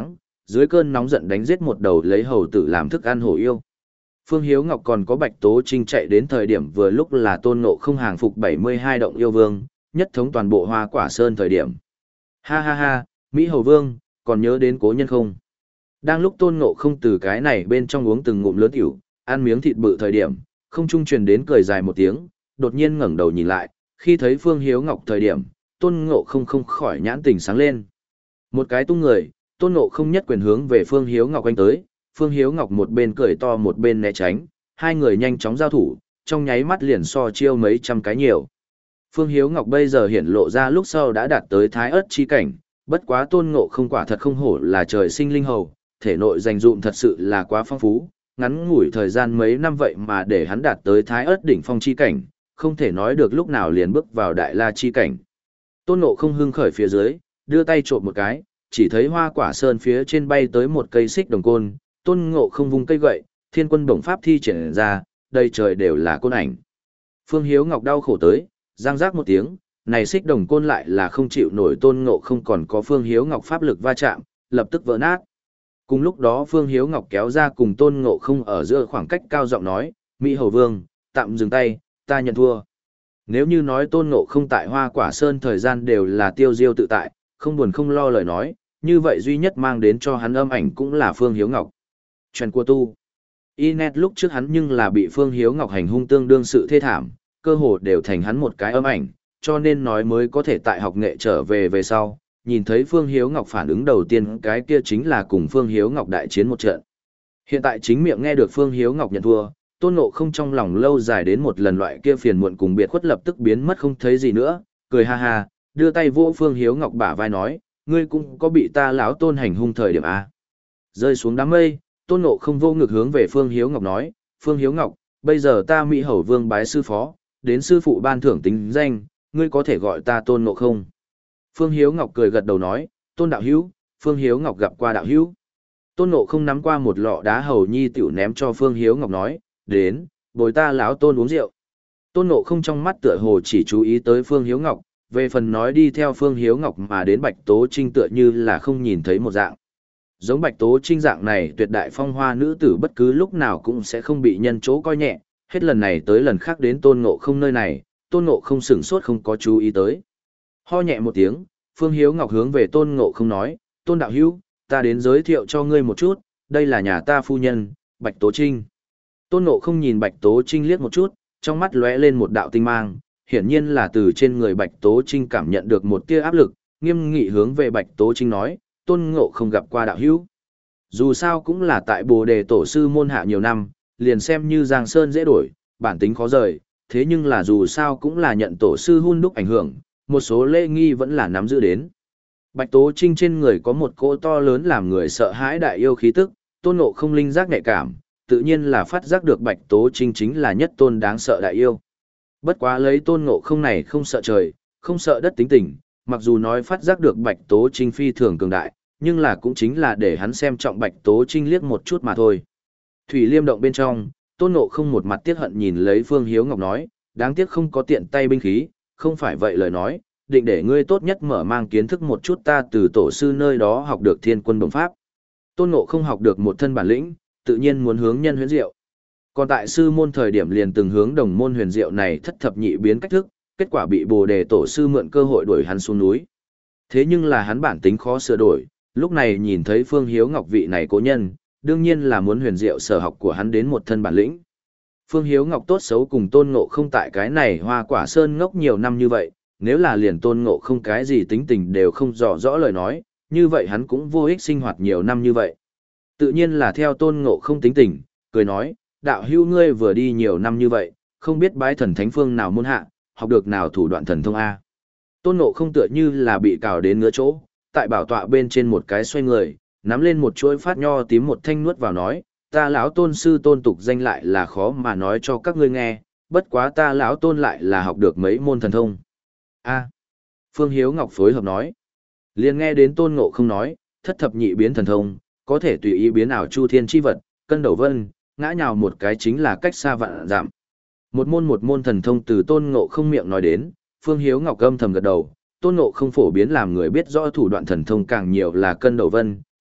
dưới cơn nóng giận đánh giết một đầu lấy hầu tử làm thức ăn hổ yêu. Phương Hiếu Ngọc còn có Bạch Tố Trinh chạy đến thời điểm vừa lúc là Tôn Ngộ Không hàng phục bảy mươi hai động yêu vương, nhất thống toàn bộ Hoa Quả Sơn thời điểm. Ha ha ha, Mỹ Hầu Vương, còn nhớ đến cố nhân không? Đang lúc Tôn Ngộ Không từ cái này bên trong uống từng ngụm lớn tiểu, ăn miếng thịt bự thời điểm, không trung truyền đến cười dài một tiếng, đột nhiên ngẩng đầu nhìn lại, khi thấy Phương Hiếu Ngọc thời điểm, Tôn Ngộ Không không khỏi nhãn tình sáng lên. Một cái tung người, Tôn Ngộ Không nhất quyền hướng về Phương Hiếu Ngọc anh tới, Phương Hiếu Ngọc một bên cười to một bên né tránh, hai người nhanh chóng giao thủ, trong nháy mắt liền so chiêu mấy trăm cái nhiều. Phương Hiếu Ngọc bây giờ hiển lộ ra lúc sau đã đạt tới thái ớt chi cảnh, bất quá Tôn Ngộ Không quả thật không hổ là trời sinh linh hầu, thể nội dành dụm thật sự là quá phong phú, ngắn ngủi thời gian mấy năm vậy mà để hắn đạt tới thái ớt đỉnh phong chi cảnh, không thể nói được lúc nào liền bước vào đại la chi cảnh. Tôn Ngộ Không hưng khởi phía dưới, đưa tay trộm một cái, chỉ thấy Hoa Quả Sơn phía trên bay tới một cây xích đồng côn, Tôn Ngộ Không vung cây gậy, thiên quân bổng pháp thi triển ra, đầy trời đều là côn ảnh. Phương Hiếu Ngọc đau khổ tới, giang giác một tiếng, này xích đồng côn lại là không chịu nổi Tôn Ngộ Không còn có Phương Hiếu Ngọc pháp lực va chạm, lập tức vỡ nát. Cùng lúc đó Phương Hiếu Ngọc kéo ra cùng Tôn Ngộ Không ở giữa khoảng cách cao giọng nói, Mỹ Hầu Vương, tạm dừng tay, ta nhận thua. Nếu như nói Tôn Ngộ Không tại Hoa Quả Sơn thời gian đều là tiêu diêu tự tại, không buồn không lo lời nói, như vậy duy nhất mang đến cho hắn âm ảnh cũng là Phương Hiếu Ngọc. Chuyện của tu. Inet lúc trước hắn nhưng là bị Phương Hiếu Ngọc hành hung tương đương sự thê thảm, cơ hồ đều thành hắn một cái âm ảnh, cho nên nói mới có thể tại học nghệ trở về về sau, nhìn thấy Phương Hiếu Ngọc phản ứng đầu tiên cái kia chính là cùng Phương Hiếu Ngọc đại chiến một trận. Hiện tại chính miệng nghe được Phương Hiếu Ngọc nhận thua, Tôn Ngộ Không trong lòng lâu dài đến một lần loại kia phiền muộn cùng biệt khuất lập tức biến mất không thấy gì nữa, cười ha ha, đưa tay vỗ Phương Hiếu Ngọc bả vai nói, ngươi cũng có bị ta lão Tôn hành hung thời điểm a. Rơi xuống đám mây, Tôn Ngộ Không vô ngực hướng về Phương Hiếu Ngọc nói, Phương Hiếu Ngọc, bây giờ ta Mỹ Hầu Vương bái sư phó, đến sư phụ ban thưởng tính danh, ngươi có thể gọi ta Tôn Ngộ Không. Phương Hiếu Ngọc cười gật đầu nói, Tôn đạo hữu, Phương Hiếu Ngọc gặp qua đạo hữu. Tôn Ngộ Không nắm qua một lọ đá hầu nhi tiểu ném cho Phương Hiếu Ngọc nói, đến, bồi ta lão Tôn uống rượu. Tôn Ngộ Không trong mắt tựa hồ chỉ chú ý tới Phương Hiếu Ngọc, về phần nói đi theo Phương Hiếu Ngọc mà đến Bạch Tố Trinh tựa như là không nhìn thấy một dạng. Giống Bạch Tố Trinh dạng này tuyệt đại phong hoa nữ tử bất cứ lúc nào cũng sẽ không bị nhân chỗ coi nhẹ, hết lần này tới lần khác đến Tôn Ngộ Không nơi này, Tôn Ngộ Không sửng sốt không có chú ý tới. Ho nhẹ một tiếng, Phương Hiếu Ngọc hướng về Tôn Ngộ Không nói, Tôn đạo hữu, ta đến giới thiệu cho ngươi một chút, đây là nhà ta phu nhân, Bạch Tố Trinh. Tôn Ngộ Không nhìn Bạch Tố Trinh liếc một chút, trong mắt lóe lên một đạo tinh mang, hiển nhiên là từ trên người Bạch Tố Trinh cảm nhận được một tia áp lực, nghiêm nghị hướng về Bạch Tố Trinh nói, Tôn Ngộ Không gặp qua đạo hữu. Dù sao cũng là tại Bồ Đề tổ sư môn hạ nhiều năm, liền xem như Giang Sơn dễ đổi, bản tính khó rời, thế nhưng là dù sao cũng là nhận tổ sư hun đúc ảnh hưởng, một số lễ nghi vẫn là nắm giữ đến. Bạch Tố Trinh trên người có một cỗ to lớn làm người sợ hãi đại yêu khí tức, Tôn Ngộ Không linh giác nhạy cảm, tự nhiên là phát giác được Bạch Tố Trinh chính là nhất tôn đáng sợ đại yêu. Bất quá lấy Tôn Ngộ Không này không sợ trời, không sợ đất tính tình, mặc dù nói phát giác được Bạch Tố Trinh phi thường cường đại, nhưng là cũng chính là để hắn xem trọng Bạch Tố Trinh liếc một chút mà thôi. Thủy Liêm động bên trong, Tôn Ngộ Không một mặt tiếc hận nhìn lấy Phương Hiếu Ngọc nói, đáng tiếc không có tiện tay binh khí, không phải vậy lời nói, định để ngươi tốt nhất mở mang kiến thức một chút ta từ tổ sư nơi đó học được thiên quân đồng pháp. Tôn Ngộ Không học được một thân bản lĩnh, tự nhiên muốn hướng nhân huyền diệu. Còn tại sư môn thời điểm liền từng hướng đồng môn huyền diệu này thất thập nhị biến cách thức, kết quả bị Bồ Đề tổ sư mượn cơ hội đuổi hắn xuống núi. Thế nhưng là hắn bản tính khó sửa đổi, lúc này nhìn thấy Phương Hiếu Ngọc vị này cố nhân, đương nhiên là muốn huyền diệu sở học của hắn đến một thân bản lĩnh. Phương Hiếu Ngọc tốt xấu cùng Tôn Ngộ Không tại cái này Hoa Quả Sơn ngốc nhiều năm như vậy, nếu là liền Tôn Ngộ Không cái gì tính tình đều không rõ rõ lời nói, như vậy hắn cũng vô ích sinh hoạt nhiều năm như vậy. Tự nhiên là theo Tôn Ngộ Không tính tình, cười nói, đạo hữu ngươi vừa đi nhiều năm như vậy, không biết bái thần thánh phương nào môn hạ, học được nào thủ đoạn thần thông A. Tôn Ngộ Không tựa như là bị cào đến ngứa chỗ, tại bảo tọa bên trên một cái xoay người, nắm lên một chuỗi phát nho tím một thanh nuốt vào nói, ta lão Tôn sư Tôn tục danh lại là khó mà nói cho các ngươi nghe, bất quá ta lão Tôn lại là học được mấy môn thần thông. A. Phương Hiếu Ngọc phối hợp nói. Liền nghe đến Tôn Ngộ Không nói, thất thập nhị biến thần thông, có thể tùy ý biến ảo chu thiên chi vật, cân đầu vân, ngã nhào một cái chính là cách xa vạn giảm. Một môn một môn thần thông từ Tôn Ngộ Không miệng nói đến, Phương Hiếu Ngọc âm thầm gật đầu, Tôn Ngộ Không phổ biến làm người biết rõ thủ đoạn thần thông càng nhiều là cân đầu vân,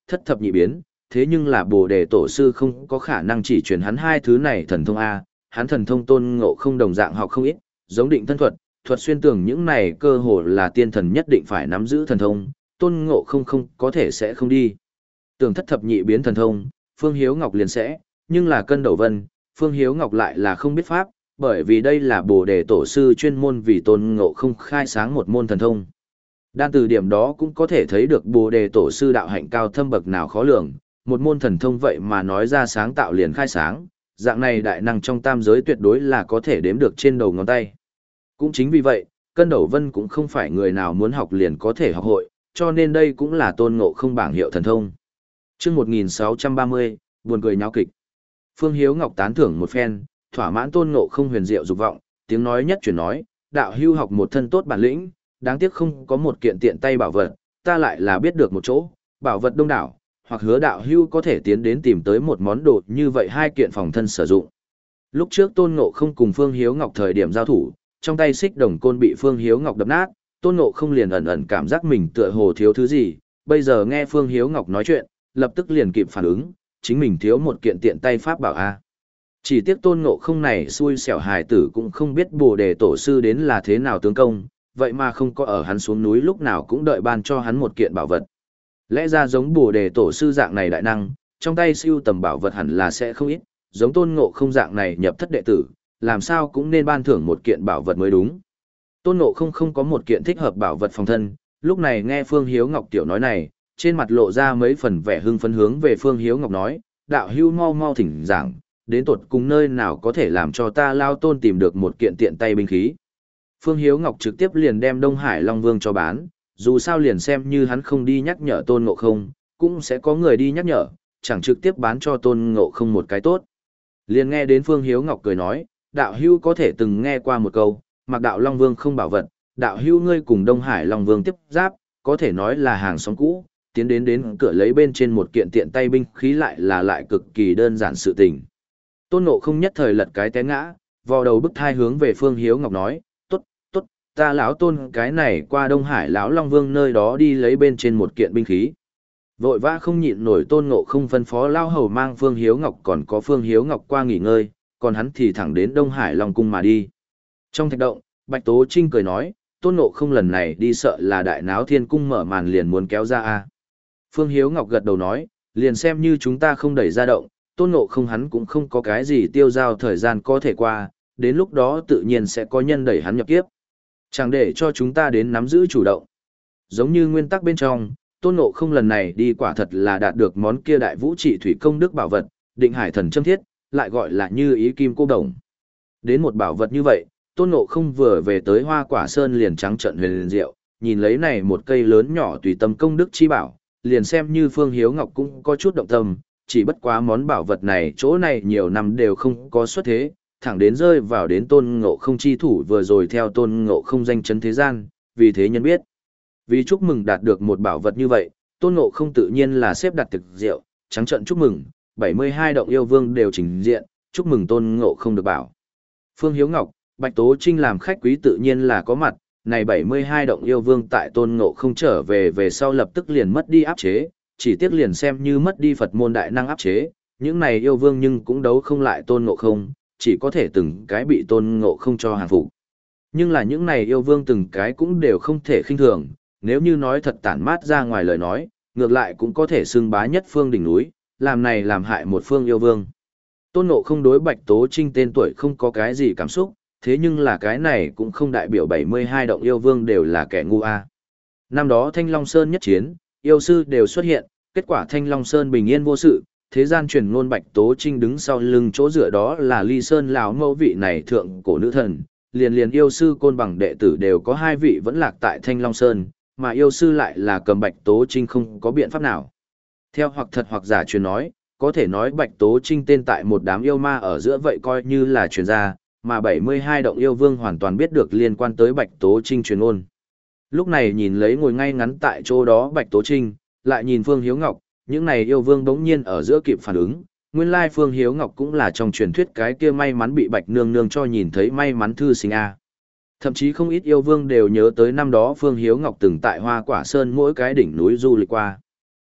thất thập nhị biến, thế nhưng là Bồ Đề Tổ sư không có khả năng chỉ truyền hắn hai thứ này thần thông A, hắn thần thông Tôn Ngộ Không đồng dạng học không ít, giống định thân thuật, thuật xuyên tường những này cơ hồ là tiên thần nhất định phải nắm giữ thần thông, Tôn Ngộ Không không có thể sẽ không đi. Tưởng thất thập nhị biến thần thông, Phương Hiếu Ngọc liền sẽ, nhưng là Cân Đầu Vân, Phương Hiếu Ngọc lại là không biết pháp, bởi vì đây là Bồ Đề Tổ sư chuyên môn vì Tôn Ngộ Không khai sáng một môn thần thông. Đan từ điểm đó cũng có thể thấy được Bồ Đề Tổ sư đạo hạnh cao thâm bậc nào khó lường, một môn thần thông vậy mà nói ra sáng tạo liền khai sáng, dạng này đại năng trong tam giới tuyệt đối là có thể đếm được trên đầu ngón tay. Cũng chính vì vậy, Cân Đầu Vân cũng không phải người nào muốn học liền có thể học hội, cho nên đây cũng là Tôn Ngộ Không bảng hiệu thần thông. Chương một nghìn sáu trăm ba mươi, buồn cười nháo kịch. Phương Hiếu Ngọc tán thưởng một phen, thỏa mãn Tôn Ngộ Không huyền diệu dục vọng, tiếng nói nhất chuyển nói, đạo hưu học một thân tốt bản lĩnh, đáng tiếc không có một kiện tiện tay bảo vật, ta lại là biết được một chỗ, bảo vật đông đảo, hoặc hứa đạo hưu có thể tiến đến tìm tới một món đồ như vậy hai kiện phòng thân sử dụng. Lúc trước Tôn Ngộ Không cùng Phương Hiếu Ngọc thời điểm giao thủ, trong tay xích đồng côn bị Phương Hiếu Ngọc đập nát, Tôn Ngộ Không liền ẩn ẩn cảm giác mình tựa hồ thiếu thứ gì, bây giờ nghe Phương Hiếu Ngọc nói chuyện, lập tức liền kịp phản ứng, chính mình thiếu một kiện tiện tay pháp bảo a. Chỉ tiếc Tôn Ngộ Không này xui xẻo hài tử cũng không biết Bồ Đề Tổ sư đến là thế nào tướng công, vậy mà không có ở hắn xuống núi lúc nào cũng đợi ban cho hắn một kiện bảo vật. Lẽ ra giống Bồ Đề Tổ sư dạng này đại năng, trong tay siêu tầm bảo vật hẳn là sẽ không ít, giống Tôn Ngộ Không dạng này nhập thất đệ tử, làm sao cũng nên ban thưởng một kiện bảo vật mới đúng. Tôn Ngộ Không không có một kiện thích hợp bảo vật phòng thân, lúc này nghe Phương Hiếu Ngọc tiểu nói này, trên mặt lộ ra mấy phần vẻ hưng phấn hướng về Phương Hiếu Ngọc nói, đạo hưu mau mau thỉnh giảng, đến tột cùng nơi nào có thể làm cho ta Lao Tôn tìm được một kiện tiện tay binh khí. Phương Hiếu Ngọc trực tiếp liền đem Đông Hải Long Vương cho bán, dù sao liền xem như hắn không đi nhắc nhở Tôn Ngộ Không, cũng sẽ có người đi nhắc nhở, chẳng trực tiếp bán cho Tôn Ngộ Không một cái tốt. Liền nghe đến Phương Hiếu Ngọc cười nói, đạo hưu có thể từng nghe qua một câu, mặc đạo Long Vương không bảo vật, đạo hưu ngươi cùng Đông Hải Long Vương tiếp giáp, có thể nói là hàng xóm cũ, tiến đến đến cửa lấy bên trên một kiện tiện tay binh khí lại là lại cực kỳ đơn giản sự tình. Tôn Ngộ Không nhất thời lật cái té ngã, vò đầu bức thai hướng về Phương Hiếu Ngọc nói, tốt, tốt, ta lão Tôn cái này qua Đông Hải lão Long Vương nơi đó đi lấy bên trên một kiện binh khí. Vội vã không nhịn nổi Tôn Ngộ Không phân phó lao hầu mang Phương Hiếu Ngọc còn có Phương Hiếu Ngọc qua nghỉ ngơi, còn hắn thì thẳng đến Đông Hải Long Cung mà đi. Trong thạch động, Bạch Tố Trinh cười nói, Tôn Ngộ Không lần này đi sợ là đại náo thiên cung mở màn liền muốn kéo ra a. Phương Hiếu Ngọc gật đầu nói, liền xem như chúng ta không đẩy ra động, Tôn Ngộ Không hắn cũng không có cái gì tiêu giao thời gian có thể qua, đến lúc đó tự nhiên sẽ có nhân đẩy hắn nhập kiếp. Chẳng để cho chúng ta đến nắm giữ chủ động. Giống như nguyên tắc bên trong, Tôn Ngộ Không lần này đi quả thật là đạt được món kia đại vũ trị thủy công đức bảo vật, định hải thần châm thiết, lại gọi là như ý kim cô đồng. Đến một bảo vật như vậy, Tôn Ngộ Không vừa về tới Hoa Quả Sơn liền trắng trợn huyền diệu, nhìn lấy này một cây lớn nhỏ tùy tâm công đức chi bảo, liền xem như Phương Hiếu Ngọc cũng có chút động tâm, chỉ bất quá món bảo vật này chỗ này nhiều năm đều không có xuất thế, thẳng đến rơi vào đến Tôn Ngộ Không chi thủ vừa rồi theo Tôn Ngộ Không danh chấn thế gian, vì thế nhân biết. Vì chúc mừng đạt được một bảo vật như vậy, Tôn Ngộ Không tự nhiên là xếp đặt thực rượu, trắng trợn chúc mừng, bảy mươi hai động yêu vương đều trình diện, chúc mừng Tôn Ngộ Không được bảo. Phương Hiếu Ngọc, Bạch Tố Trinh làm khách quý tự nhiên là có mặt, này bảy mươi hai động yêu vương tại Tôn Ngộ Không trở về về sau lập tức liền mất đi áp chế, chỉ tiếc liền xem như mất đi Phật môn đại năng áp chế, những này yêu vương nhưng cũng đấu không lại Tôn Ngộ Không, chỉ có thể từng cái bị Tôn Ngộ Không cho hàng phục. Nhưng là những này yêu vương từng cái cũng đều không thể khinh thường, nếu như nói thật tản mát ra ngoài lời nói, ngược lại cũng có thể xưng bá nhất phương đỉnh núi, làm này làm hại một phương yêu vương. Tôn Ngộ Không đối Bạch Tố Trinh tên tuổi không có cái gì cảm xúc, thế nhưng là cái này cũng không đại biểu bảy mươi hai động yêu vương đều là kẻ ngu a. Năm đó Thanh Long Sơn nhất chiến, yêu sư đều xuất hiện, kết quả Thanh Long Sơn bình yên vô sự, thế gian truyền ngôn Bạch Tố Trinh đứng sau lưng chỗ dựa đó là Ly Sơn lão mẫu vị này thượng cổ nữ thần, liền liền yêu sư côn bằng đệ tử đều có hai vị vẫn lạc tại Thanh Long Sơn, mà yêu sư lại là cầm Bạch Tố Trinh không có biện pháp nào. Theo hoặc thật hoặc giả truyền nói, có thể nói Bạch Tố Trinh tên tại một đám yêu ma ở giữa vậy coi như là truyền ra, mà bảy mươi hai động yêu vương hoàn toàn biết được liên quan tới Bạch Tố Trinh truyền ngôn. Lúc này nhìn lấy ngồi ngay ngắn tại chỗ đó Bạch Tố Trinh, lại nhìn Phương Hiếu Ngọc, những này yêu vương bỗng nhiên ở giữa kịp phản ứng, nguyên lai Phương Hiếu Ngọc cũng là trong truyền thuyết cái kia may mắn bị Bạch Nương Nương cho nhìn thấy may mắn thư sinh a. Thậm chí không ít yêu vương đều nhớ tới năm đó Phương Hiếu Ngọc từng tại Hoa Quả Sơn mỗi cái đỉnh núi du lịch qua.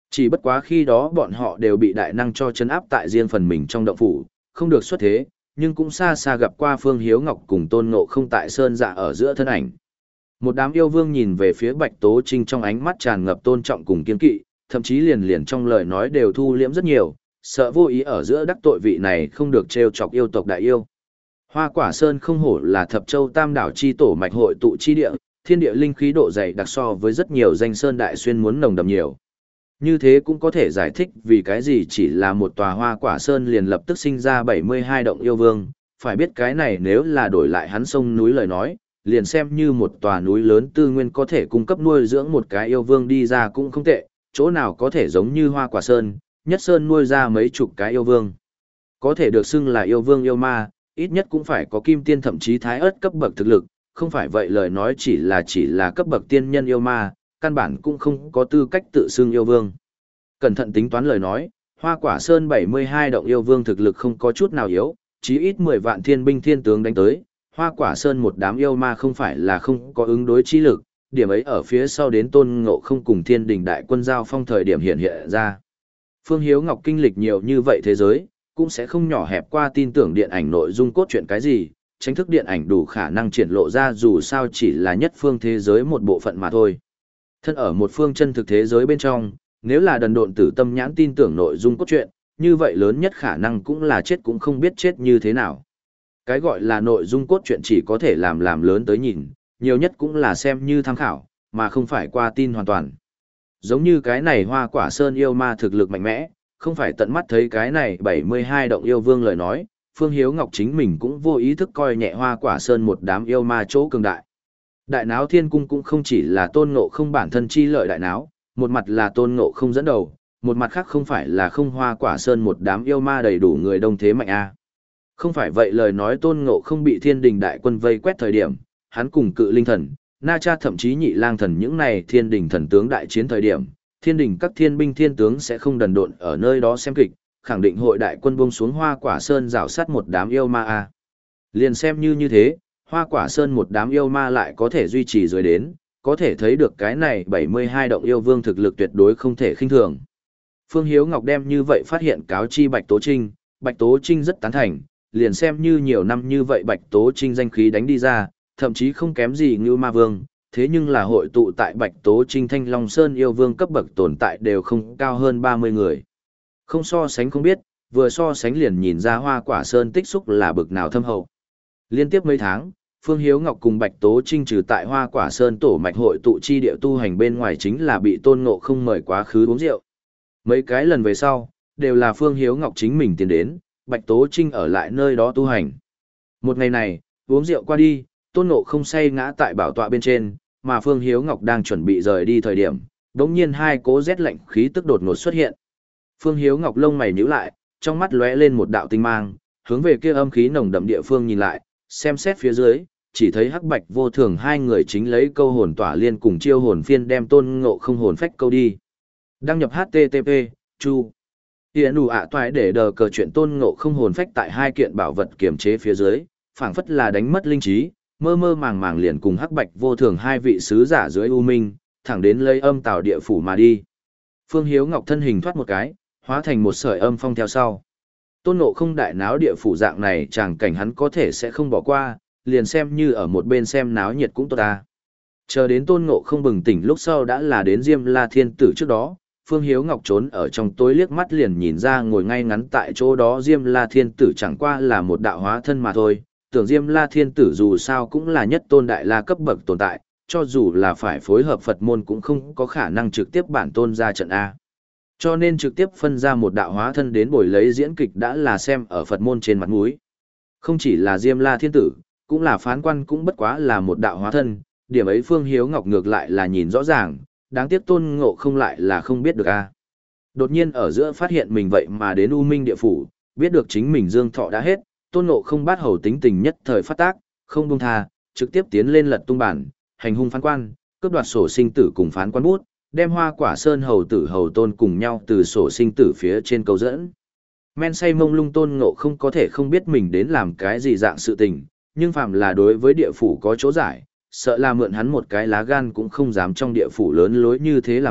Chỉ bất quá khi đó bọn họ đều bị đại năng cho chấn áp tại riêng phần mình trong động phủ, không được xuất thế, nhưng cũng xa xa gặp qua Phương Hiếu Ngọc cùng Tôn Ngộ Không tại sơn dạ ở giữa thân ảnh. Một đám yêu vương nhìn về phía Bạch Tố Trinh trong ánh mắt tràn ngập tôn trọng cùng kiên kỵ, thậm chí liền liền trong lời nói đều thu liễm rất nhiều, sợ vô ý ở giữa đắc tội vị này không được trêu chọc yêu tộc đại yêu. Hoa Quả Sơn không hổ là Thập Châu Tam Đảo chi tổ mạch hội tụ chi địa, thiên địa linh khí độ dày đặc so với rất nhiều danh sơn đại xuyên muốn nồng đậm nhiều. Như thế cũng có thể giải thích vì cái gì chỉ là một tòa Hoa Quả Sơn liền lập tức sinh ra bảy mươi hai động yêu vương, phải biết cái này nếu là đổi lại hắn sông núi lời nói, liền xem như một tòa núi lớn tư nguyên có thể cung cấp nuôi dưỡng một cái yêu vương đi ra cũng không tệ, chỗ nào có thể giống như Hoa Quả Sơn, nhất sơn nuôi ra mấy chục cái yêu vương. Có thể được xưng là yêu vương yêu ma, ít nhất cũng phải có kim tiên thậm chí thái ớt cấp bậc thực lực, không phải vậy lời nói chỉ là chỉ là cấp bậc tiên nhân yêu ma, căn bản cũng không có tư cách tự xưng yêu vương. Cẩn thận tính toán lời nói, Hoa Quả Sơn bảy mươi hai động yêu vương thực lực không có chút nào yếu, chí ít mười vạn thiên binh thiên tướng đánh tới, Hoa Quả Sơn một đám yêu ma không phải là không có ứng đối chi lực, điểm ấy ở phía sau đến Tôn Ngộ Không cùng Thiên Đình đại quân giao phong thời điểm hiện hiện ra. Phương Hiếu Ngọc kinh lịch nhiều như vậy thế giới, cũng sẽ không nhỏ hẹp qua tin tưởng điện ảnh nội dung cốt truyện cái gì, tranh thức điện ảnh đủ khả năng triển lộ ra dù sao chỉ là nhất phương thế giới một bộ phận mà thôi. Thân ở một phương chân thực thế giới bên trong, nếu là đần độn tử tâm nhãn tin tưởng nội dung cốt truyện, như vậy lớn nhất khả năng cũng là chết cũng không biết chết như thế nào. Cái gọi là nội dung cốt truyện chỉ có thể làm làm lớn tới nhìn, nhiều nhất cũng là xem như tham khảo, mà không phải qua tin hoàn toàn. Giống như cái này Hoa Quả Sơn yêu ma thực lực mạnh mẽ, không phải tận mắt thấy cái này bảy mươi hai động yêu vương lời nói, Phương Hiếu Ngọc chính mình cũng vô ý thức coi nhẹ Hoa Quả Sơn một đám yêu ma chỗ cường đại. Đại náo thiên cung cũng không chỉ là Tôn Ngộ Không bản thân chi lợi đại náo, một mặt là Tôn Ngộ Không dẫn đầu, một mặt khác không phải là không Hoa Quả Sơn một đám yêu ma đầy đủ người đông thế mạnh a. Không phải vậy lời nói Tôn Ngộ Không bị Thiên Đình đại quân vây quét thời điểm, hắn cùng Cự Linh Thần, Na Cha thậm chí Nhị Lang Thần những này Thiên Đình thần tướng đại chiến thời điểm, Thiên Đình các thiên binh thiên tướng sẽ không đần độn ở nơi đó xem kịch, khẳng định hội đại quân buông xuống Hoa Quả Sơn rào sát một đám yêu ma a. Liền xem như như thế, Hoa Quả Sơn một đám yêu ma lại có thể duy trì dưới đến, có thể thấy được cái này bảy mươi hai động yêu vương thực lực tuyệt đối không thể khinh thường. Phương Hiếu Ngọc đem như vậy phát hiện cáo chi Bạch Tố Trinh, Bạch Tố Trinh rất tán thành, liền xem như nhiều năm như vậy Bạch Tố Trinh danh khí đánh đi ra, thậm chí không kém gì Ngưu Ma Vương, thế nhưng là hội tụ tại Bạch Tố Trinh Thanh Long Sơn yêu vương cấp bậc tồn tại đều không cao hơn ba mươi người. Không so sánh không biết, vừa so sánh liền nhìn ra Hoa Quả Sơn tích xúc là bực nào thâm hậu. Liên tiếp mấy tháng, Phương Hiếu Ngọc cùng Bạch Tố Trinh trừ tại Hoa Quả Sơn tổ mạch hội tụ chi địa tu hành bên ngoài chính là bị Tôn Ngộ Không mời quá khứ uống rượu. Mấy cái lần về sau, đều là Phương Hiếu Ngọc chính mình tiến đến, Bạch Tố Trinh ở lại nơi đó tu hành. Một ngày này, uống rượu qua đi, Tôn Ngộ Không say ngã tại bảo tọa bên trên, mà Phương Hiếu Ngọc đang chuẩn bị rời đi thời điểm, đột nhiên hai cỗ rét lạnh khí tức đột ngột xuất hiện. Phương Hiếu Ngọc lông mày nhíu lại, trong mắt lóe lên một đạo tinh mang, hướng về kia âm khí nồng đậm địa phương nhìn lại, xem xét phía dưới, chỉ thấy Hắc Bạch Vô Thường hai người chính lấy câu hồn tỏa liên cùng chiêu hồn phiên đem Tôn Ngộ Không hồn phách câu đi. Đăng nhập hát tê tê pê, chu. Hiện đủ ạ toại để đờ cờ chuyện Tôn Ngộ Không hồn phách tại hai kiện bảo vật kiểm chế phía dưới, phảng phất là đánh mất linh trí, mơ mơ màng màng liền cùng Hắc Bạch Vô Thường hai vị sứ giả dưới u minh, thẳng đến lấy âm tào địa phủ mà đi. Phương Hiếu Ngọc thân hình thoát một cái, hóa thành một sợi âm phong theo sau. Tôn Ngộ Không đại náo địa phủ dạng này chàng cảnh hắn có thể sẽ không bỏ qua, liền xem như ở một bên xem náo nhiệt cũng tốt ta. Chờ đến Tôn Ngộ Không bừng tỉnh lúc sau đã là đến Diêm La Thiên Tử trước đó, Phương Hiếu Ngọc trốn ở trong tối liếc mắt liền nhìn ra ngồi ngay ngắn tại chỗ đó Diêm La Thiên Tử chẳng qua là một đạo hóa thân mà thôi, tưởng Diêm La Thiên Tử dù sao cũng là nhất tôn đại la cấp bậc tồn tại, cho dù là phải phối hợp Phật môn cũng không có khả năng trực tiếp bản tôn ra trận A. Cho nên trực tiếp phân ra một đạo hóa thân đến buổi lấy diễn kịch đã là xem ở Phật môn trên mặt mũi. Không chỉ là Diêm La Thiên Tử, cũng là phán quan cũng bất quá là một đạo hóa thân, điểm ấy Phương Hiếu Ngọc ngược lại là nhìn rõ ràng, đáng tiếc Tôn Ngộ Không lại là không biết được a. Đột nhiên ở giữa phát hiện mình vậy mà đến U Minh địa phủ, biết được chính mình dương thọ đã hết, Tôn Ngộ Không bát hầu tính tình nhất thời phát tác, không buông tha, trực tiếp tiến lên lật tung bản, hành hung phán quan, cướp đoạt sổ sinh tử cùng phán quan bút, đem Hoa Quả Sơn hầu tử hầu tôn cùng nhau từ sổ sinh tử phía trên câu dẫn. Men say mông lung Tôn Ngộ Không có thể không biết mình đến làm cái gì dạng sự tình, nhưng phàm là đối với địa phủ có chỗ giải, sợ là mượn hắn một cái lá gan cũng không dám trong địa phủ lớn lối như thế làm việc,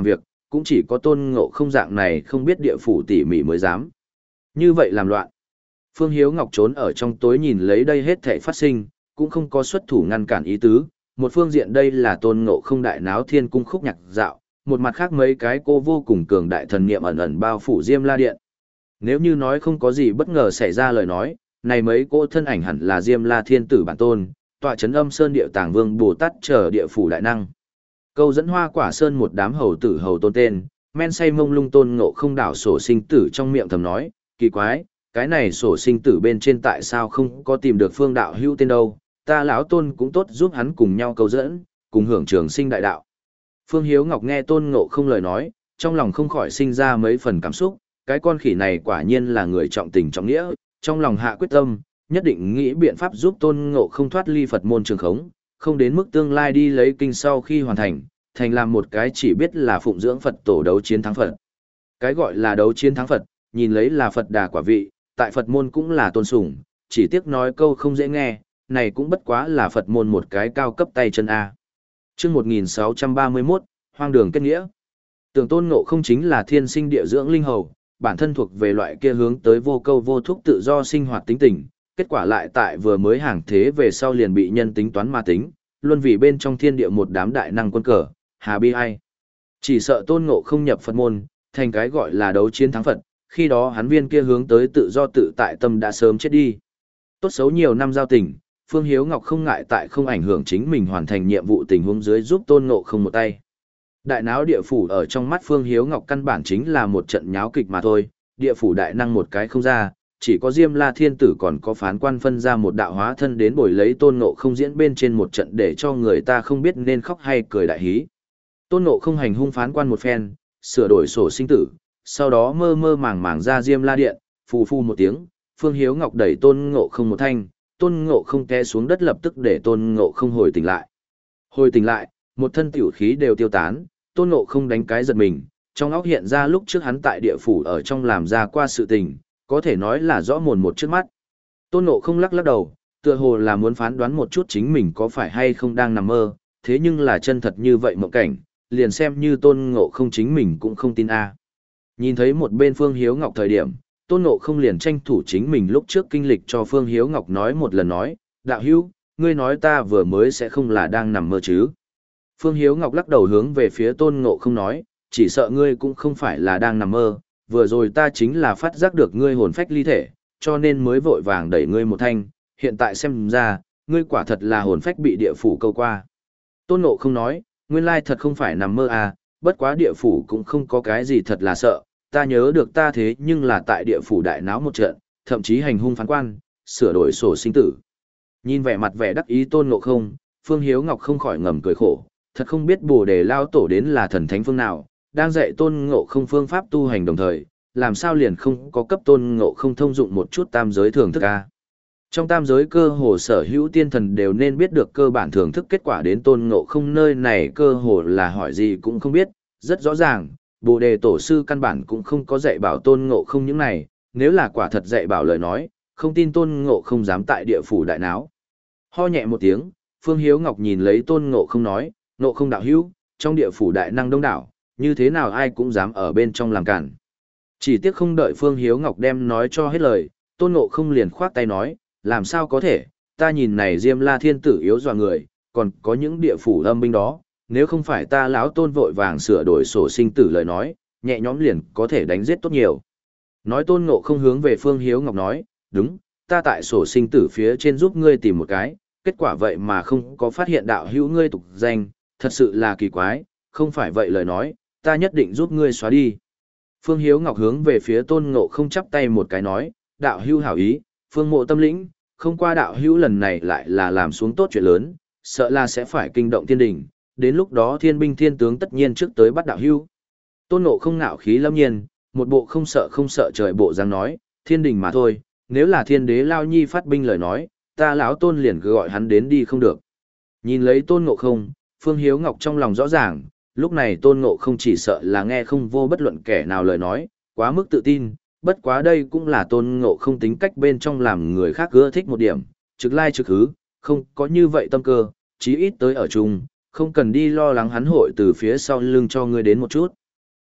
cũng chỉ có Tôn Ngộ Không dạng này không biết địa phủ tỉ mỉ mới dám. Như vậy làm loạn. Phương Hiếu Ngọc trốn ở trong tối nhìn lấy đây hết thảy phát sinh, cũng không có xuất thủ ngăn cản ý tứ. Một phương diện đây là Tôn Ngộ Không đại náo thiên cung khúc nhạc dạo, một mặt khác mấy cái cô vô cùng cường đại thần niệm ẩn ẩn bao phủ Diêm La Điện. Nếu như nói không có gì bất ngờ xảy ra lời nói, này mấy cô thân ảnh hẳn là Diêm La Thiên Tử bản tôn, tọa chấn Âm Sơn Địa Tàng Vương Bồ Tát chờ địa phủ đại năng. Câu dẫn Hoa Quả Sơn một đám hầu tử hầu tôn tên, men say mông lung Tôn Ngộ Không đảo sổ sinh tử trong miệng thầm nói, kỳ quái, cái này sổ sinh tử bên trên tại sao không có tìm được phương đạo hữu tên đâu, ta lão Tôn cũng tốt giúp hắn cùng nhau câu dẫn, cùng hưởng trường sinh đại đạo. Phương Hiếu Ngọc nghe Tôn Ngộ Không lời nói, trong lòng không khỏi sinh ra mấy phần cảm xúc, cái con khỉ này quả nhiên là người trọng tình trọng nghĩa, trong lòng hạ quyết tâm, nhất định nghĩ biện pháp giúp Tôn Ngộ Không thoát ly Phật môn trường khống, không đến mức tương lai đi lấy kinh sau khi hoàn thành, thành làm một cái chỉ biết là phụng dưỡng Phật tổ đấu chiến thắng Phật. Cái gọi là đấu chiến thắng Phật, nhìn lấy là Phật đà quả vị, tại Phật môn cũng là tôn sủng, chỉ tiếc nói câu không dễ nghe, này cũng bất quá là Phật môn một cái cao cấp tay chân A. Trước một nghìn sáu trăm ba mươi mốt, hoang đường kết nghĩa. Tưởng Tôn Ngộ Không chính là thiên sinh địa dưỡng linh hầu, bản thân thuộc về loại kia hướng tới vô câu vô thúc tự do sinh hoạt tính tình, kết quả lại tại vừa mới hàng thế về sau liền bị nhân tính toán ma tính, luôn vì bên trong thiên địa một đám đại năng quân cờ, hà bi ai. Chỉ sợ Tôn Ngộ Không nhập Phật môn, thành cái gọi là đấu chiến thắng Phật, khi đó hắn viên kia hướng tới tự do tự tại tâm đã sớm chết đi. Tốt xấu nhiều năm giao tình, Phương Hiếu Ngọc không ngại tại không ảnh hưởng chính mình hoàn thành nhiệm vụ tình huống dưới giúp Tôn Ngộ Không một tay. Đại náo địa phủ ở trong mắt Phương Hiếu Ngọc căn bản chính là một trận nháo kịch mà thôi, địa phủ đại năng một cái không ra, chỉ có Diêm La Thiên Tử còn có phán quan phân ra một đạo hóa thân đến bồi lấy Tôn Ngộ Không diễn bên trên một trận để cho người ta không biết nên khóc hay cười đại hí. Tôn Ngộ Không hành hung phán quan một phen, sửa đổi sổ sinh tử, sau đó mơ mơ màng màng ra Diêm La Điện, phù phù một tiếng, Phương Hiếu Ngọc đẩy Tôn Ngộ Không một thanh, Tôn Ngộ Không té xuống đất lập tức để Tôn Ngộ Không hồi tỉnh lại. Hồi tỉnh lại, một thân tiểu khí đều tiêu tán, Tôn Ngộ Không đánh cái giật mình, trong óc hiện ra lúc trước hắn tại địa phủ ở trong làm ra qua sự tình, có thể nói là rõ mồn một trước mắt. Tôn Ngộ Không lắc lắc đầu, tựa hồ là muốn phán đoán một chút chính mình có phải hay không đang nằm mơ, thế nhưng là chân thật như vậy mộng cảnh, liền xem như Tôn Ngộ Không chính mình cũng không tin a. Nhìn thấy một bên Phương Hiếu Ngọc thời điểm, Tôn Ngộ Không liền tranh thủ chính mình lúc trước kinh lịch cho Phương Hiếu Ngọc nói một lần nói, đạo hữu, ngươi nói ta vừa mới sẽ không là đang nằm mơ chứ. Phương Hiếu Ngọc lắc đầu hướng về phía Tôn Ngộ Không nói, chỉ sợ ngươi cũng không phải là đang nằm mơ, vừa rồi ta chính là phát giác được ngươi hồn phách ly thể, cho nên mới vội vàng đẩy ngươi một thanh, hiện tại xem ra, ngươi quả thật là hồn phách bị địa phủ câu qua. Tôn Ngộ Không nói, nguyên lai thật không phải nằm mơ à, bất quá địa phủ cũng không có cái gì thật là sợ, ta nhớ được ta thế nhưng là tại địa phủ đại náo một trận, thậm chí hành hung phán quan, sửa đổi sổ sinh tử. Nhìn vẻ mặt vẻ đắc ý Tôn Ngộ Không, Phương Hiếu Ngọc không khỏi ngầm cười khổ, thật không biết Bồ Đề Lao Tổ đến là thần thánh phương nào, đang dạy Tôn Ngộ Không phương pháp tu hành đồng thời, làm sao liền không có cấp Tôn Ngộ Không thông dụng một chút tam giới thưởng thức a. Trong tam giới cơ hồ sở hữu tiên thần đều nên biết được cơ bản thưởng thức, kết quả đến Tôn Ngộ Không nơi này cơ hồ là hỏi gì cũng không biết, rất rõ ràng, Bồ Đề Tổ sư căn bản cũng không có dạy bảo Tôn Ngộ Không những này, nếu là quả thật dạy bảo lời nói, không tin Tôn Ngộ Không dám tại địa phủ đại náo. Ho nhẹ một tiếng, Phương Hiếu Ngọc nhìn lấy Tôn Ngộ Không nói, Ngộ Không đạo hữu, trong địa phủ đại năng đông đảo, như thế nào ai cũng dám ở bên trong làm cản. Chỉ tiếc không đợi Phương Hiếu Ngọc đem nói cho hết lời, Tôn Ngộ Không liền khoát tay nói, làm sao có thể, ta nhìn này Diêm La Thiên Tử yếu dọa người, còn có những địa phủ âm binh đó, nếu không phải ta lão Tôn vội vàng sửa đổi sổ sinh tử lời nói, nhẹ nhõm liền có thể đánh giết tốt nhiều. Nói Tôn Ngộ Không hướng về Phương Hiếu Ngọc nói, đúng, ta tại sổ sinh tử phía trên giúp ngươi tìm một cái, kết quả vậy mà không có phát hiện đạo hữu ngươi tục danh, thật sự là kỳ quái, không phải vậy lời nói, ta nhất định giúp ngươi xóa đi. Phương Hiếu Ngọc hướng về phía Tôn Ngộ Không chắp tay một cái nói, đạo hữu hảo ý, Phương mộ tâm lĩnh, không qua đạo hữu lần này lại là làm xuống tốt chuyện lớn, sợ là sẽ phải kinh động thiên đình, đến lúc đó thiên binh thiên tướng tất nhiên trước tới bắt đạo hữu. Tôn Ngộ Không ngạo khí lâm nhiên, một bộ không sợ không sợ trời bộ dáng nói, thiên đình mà thôi, nếu là thiên đế Lao Nhi phát binh lời nói, ta lão Tôn liền cứ gọi hắn đến đi không được. Nhìn lấy Tôn Ngộ Không, Phương Hiếu Ngọc trong lòng rõ ràng, lúc này Tôn Ngộ Không chỉ sợ là nghe không vô bất luận kẻ nào lời nói, quá mức tự tin, bất quá đây cũng là Tôn Ngộ Không tính cách bên trong làm người khác ưa thích một điểm, trực lai trực hứ, không có như vậy tâm cơ, chí ít tới ở chung, không cần đi lo lắng hắn hội từ phía sau lưng cho ngươi đến một chút.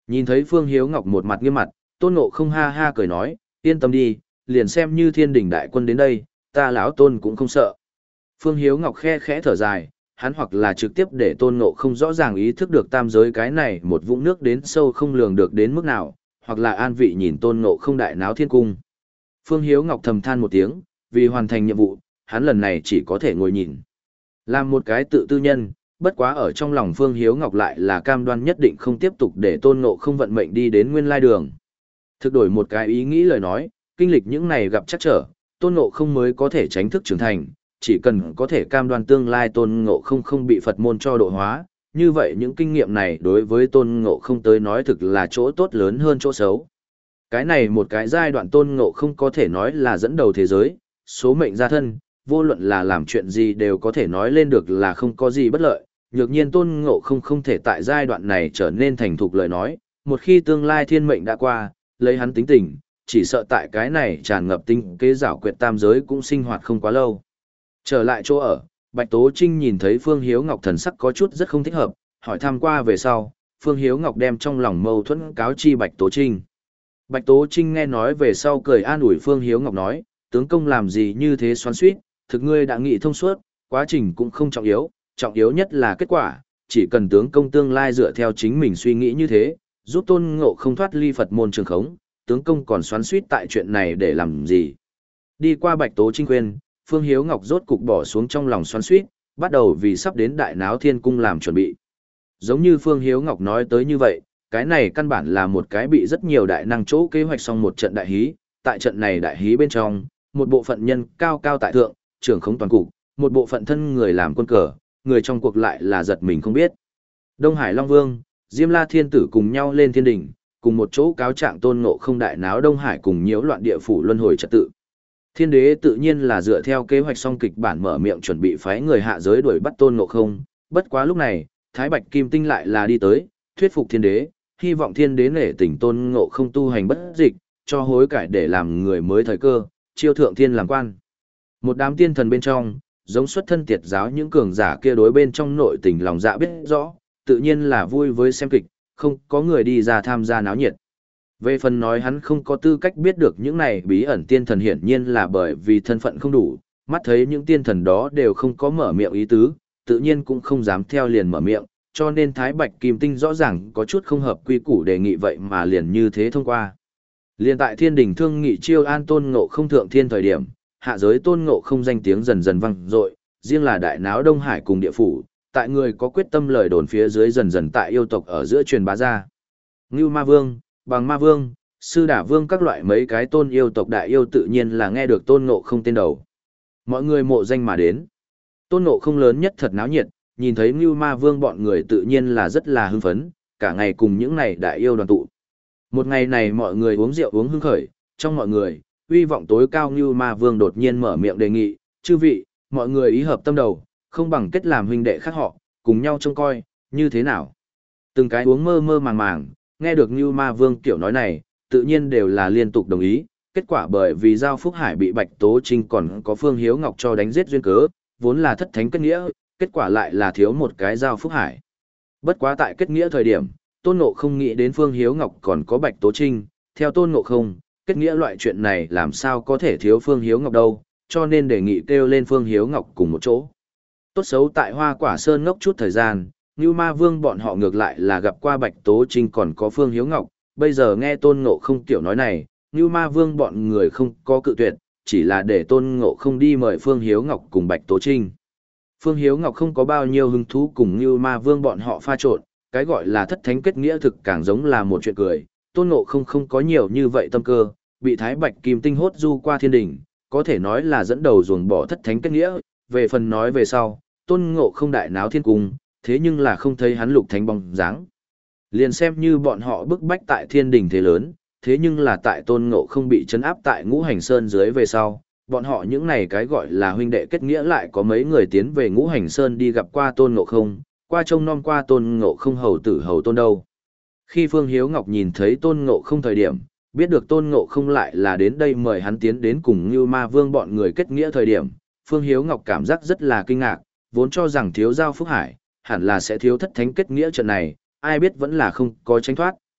Nhìn thấy Phương Hiếu Ngọc một mặt nghiêm mặt, Tôn Ngộ không ha ha cười nói, yên tâm đi, liền xem như thiên đình đại quân đến đây, ta lão Tôn cũng không sợ. Phương Hiếu Ngọc khe khẽ thở dài, hắn hoặc là trực tiếp để Tôn Ngộ không rõ ràng ý thức được tam giới cái này một vũng nước đến sâu không lường được đến mức nào, hoặc là an vị nhìn Tôn Ngộ không đại náo thiên cung. Phương Hiếu Ngọc thầm than một tiếng, vì hoàn thành nhiệm vụ, hắn lần này chỉ có thể ngồi nhìn. Làm một cái tự tư nhân, bất quá ở trong lòng Phương Hiếu Ngọc lại là cam đoan nhất định không tiếp tục để Tôn Ngộ không vận mệnh đi đến nguyên lai đường. Thực đổi một cái ý nghĩ lời nói, kinh lịch những này gặp chắc trở, Tôn Ngộ không mới có thể tránh thức trưởng thành, chỉ cần có thể cam đoan tương lai Tôn Ngộ không không bị Phật môn cho độ hóa, như vậy những kinh nghiệm này đối với Tôn Ngộ không tới nói thực là chỗ tốt lớn hơn chỗ xấu. Cái này một cái giai đoạn Tôn Ngộ không có thể nói là dẫn đầu thế giới, số mệnh gia thân, vô luận là làm chuyện gì đều có thể nói lên được là không có gì bất lợi, nhược nhiên Tôn Ngộ không không thể tại giai đoạn này trở nên thành thục lời nói, một khi tương lai thiên mệnh đã qua, lấy hắn tính tình, chỉ sợ tại cái này tràn ngập tinh kế giảo quyệt tam giới cũng sinh hoạt không quá lâu. Trở lại chỗ ở, Bạch Tố Trinh nhìn thấy Phương Hiếu Ngọc thần sắc có chút rất không thích hợp, hỏi thăm qua về sau, Phương Hiếu Ngọc đem trong lòng mâu thuẫn cáo chi Bạch Tố Trinh. Bạch Tố Trinh nghe nói về sau cười an ủi Phương Hiếu Ngọc nói, tướng công làm gì như thế xoắn xuýt, thực ngươi đã nghĩ thông suốt, quá trình cũng không trọng yếu, trọng yếu nhất là kết quả, chỉ cần tướng công tương lai dựa theo chính mình suy nghĩ như thế, giúp Tôn Ngộ không thoát ly Phật môn trường khống, tướng công còn xoắn xuýt tại chuyện này để làm gì. Đi qua Bạch Tố Trinh khuyên, Phương Hiếu Ngọc rốt cục bỏ xuống trong lòng xoắn xuýt, bắt đầu vì sắp đến đại náo thiên cung làm chuẩn bị. Giống như Phương Hiếu Ngọc nói tới như vậy, cái này căn bản là một cái bị rất nhiều đại năng chỗ kế hoạch xong một trận đại hí, tại trận này đại hí bên trong, một bộ phận nhân cao cao tại thượng, trưởng khống toàn cục, một bộ phận thân người làm quân cờ, người trong cuộc lại là giật mình không biết. Đông Hải Long Vương, Diêm La Thiên Tử cùng nhau lên thiên đỉnh, cùng một chỗ cáo trạng Tôn Ngộ không đại náo Đông Hải cùng nhiễu loạn địa phủ luân hồi trật tự. Thiên đế tự nhiên là dựa theo kế hoạch song kịch bản mở miệng chuẩn bị phái người hạ giới đuổi bắt Tôn Ngộ không, bất quá lúc này, Thái Bạch Kim Tinh lại là đi tới, thuyết phục thiên đế, hy vọng thiên đế nể tình Tôn Ngộ không tu hành bất dịch, cho hối cải để làm người mới thời cơ, chiêu thượng thiên làm quan. Một đám tiên thần bên trong, giống xuất thân tiệt giáo những cường giả kia đối bên trong nội tình lòng dạ biết rõ, tự nhiên là vui với xem kịch, không có người đi ra tham gia náo nhiệt. Về phần nói hắn không có tư cách biết được những này bí ẩn tiên thần hiển nhiên là bởi vì thân phận không đủ, mắt thấy những tiên thần đó đều không có mở miệng ý tứ, tự nhiên cũng không dám theo liền mở miệng, cho nên Thái Bạch Kim Tinh rõ ràng có chút không hợp quy củ đề nghị vậy mà liền như thế thông qua. Liên tại thiên đình thương nghị chiêu an Tôn Ngộ không thượng thiên thời điểm, hạ giới Tôn Ngộ không danh tiếng dần dần vang dội, riêng là đại náo Đông Hải cùng địa phủ, tại người có quyết tâm lời đồn phía dưới dần dần tại yêu tộc ở giữa truyền bá ra. Ngưu Ma Vương, Bằng Ma Vương, Sư Đả Vương các loại mấy cái tôn yêu tộc đại yêu tự nhiên là nghe được Tôn Ngộ không tên đầu. Mọi người mộ danh mà đến. Tôn Ngộ không lớn nhất thật náo nhiệt, nhìn thấy Ngưu Ma Vương bọn người tự nhiên là rất là hưng phấn, cả ngày cùng những này đại yêu đoàn tụ. Một ngày này mọi người uống rượu uống hưng khởi, trong mọi người, uy vọng tối cao Ngưu Ma Vương đột nhiên mở miệng đề nghị, chư vị, mọi người ý hợp tâm đầu, không bằng kết làm huynh đệ khác họ, cùng nhau trông coi, như thế nào? Từng cái uống mơ mơ màng màng, nghe được Ngưu Ma Vương kiểu nói này, tự nhiên đều là liên tục đồng ý, kết quả bởi vì Giao Phúc Hải bị Bạch Tố Trinh còn có Phương Hiếu Ngọc cho đánh giết duyên cớ, vốn là thất thánh kết nghĩa, kết quả lại là thiếu một cái Giao Phúc Hải. Bất quá tại kết nghĩa thời điểm, Tôn Ngộ không nghĩ đến Phương Hiếu Ngọc còn có Bạch Tố Trinh, theo Tôn Ngộ không, kết nghĩa loại chuyện này làm sao có thể thiếu Phương Hiếu Ngọc đâu, cho nên đề nghị kêu lên Phương Hiếu Ngọc cùng một chỗ. Tốt xấu tại Hoa Quả Sơn ngốc chút thời gian, Ngưu Ma Vương bọn họ ngược lại là gặp qua Bạch Tố Trinh còn có Phương Hiếu Ngọc, bây giờ nghe Tôn Ngộ không kiểu nói này, Ngưu Ma Vương bọn người không có cự tuyệt, chỉ là để Tôn Ngộ không đi mời Phương Hiếu Ngọc cùng Bạch Tố Trinh. Phương Hiếu Ngọc không có bao nhiêu hứng thú cùng Ngưu Ma Vương bọn họ pha trộn, cái gọi là thất thánh kết nghĩa thực càng giống là một chuyện cười, Tôn Ngộ không không có nhiều như vậy tâm cơ, bị Thái Bạch Kim Tinh hốt du qua thiên đỉnh, có thể nói là dẫn đầu ruồng bỏ thất thánh kết nghĩa, về phần nói về sau, Tôn Ngộ không đại náo thiên cung, thế nhưng là không thấy hắn lục thánh bóng dáng. Liền xem như bọn họ bức bách tại thiên đình thế lớn, thế nhưng là tại Tôn Ngộ không bị trấn áp tại Ngũ Hành Sơn dưới về sau, bọn họ những này cái gọi là huynh đệ kết nghĩa lại có mấy người tiến về Ngũ Hành Sơn đi gặp qua Tôn Ngộ không, qua trông nom qua Tôn Ngộ không hầu tử hầu tôn đâu. Khi Phương Hiếu Ngọc nhìn thấy Tôn Ngộ không thời điểm, biết được Tôn Ngộ không lại là đến đây mời hắn tiến đến cùng Ngưu Ma Vương bọn người kết nghĩa thời điểm, Phương Hiếu Ngọc cảm giác rất là kinh ngạc, vốn cho rằng thiếu Giao Phúc Hải, hẳn là sẽ thiếu thất thánh kết nghĩa trận này, ai biết vẫn là không có tránh thoát,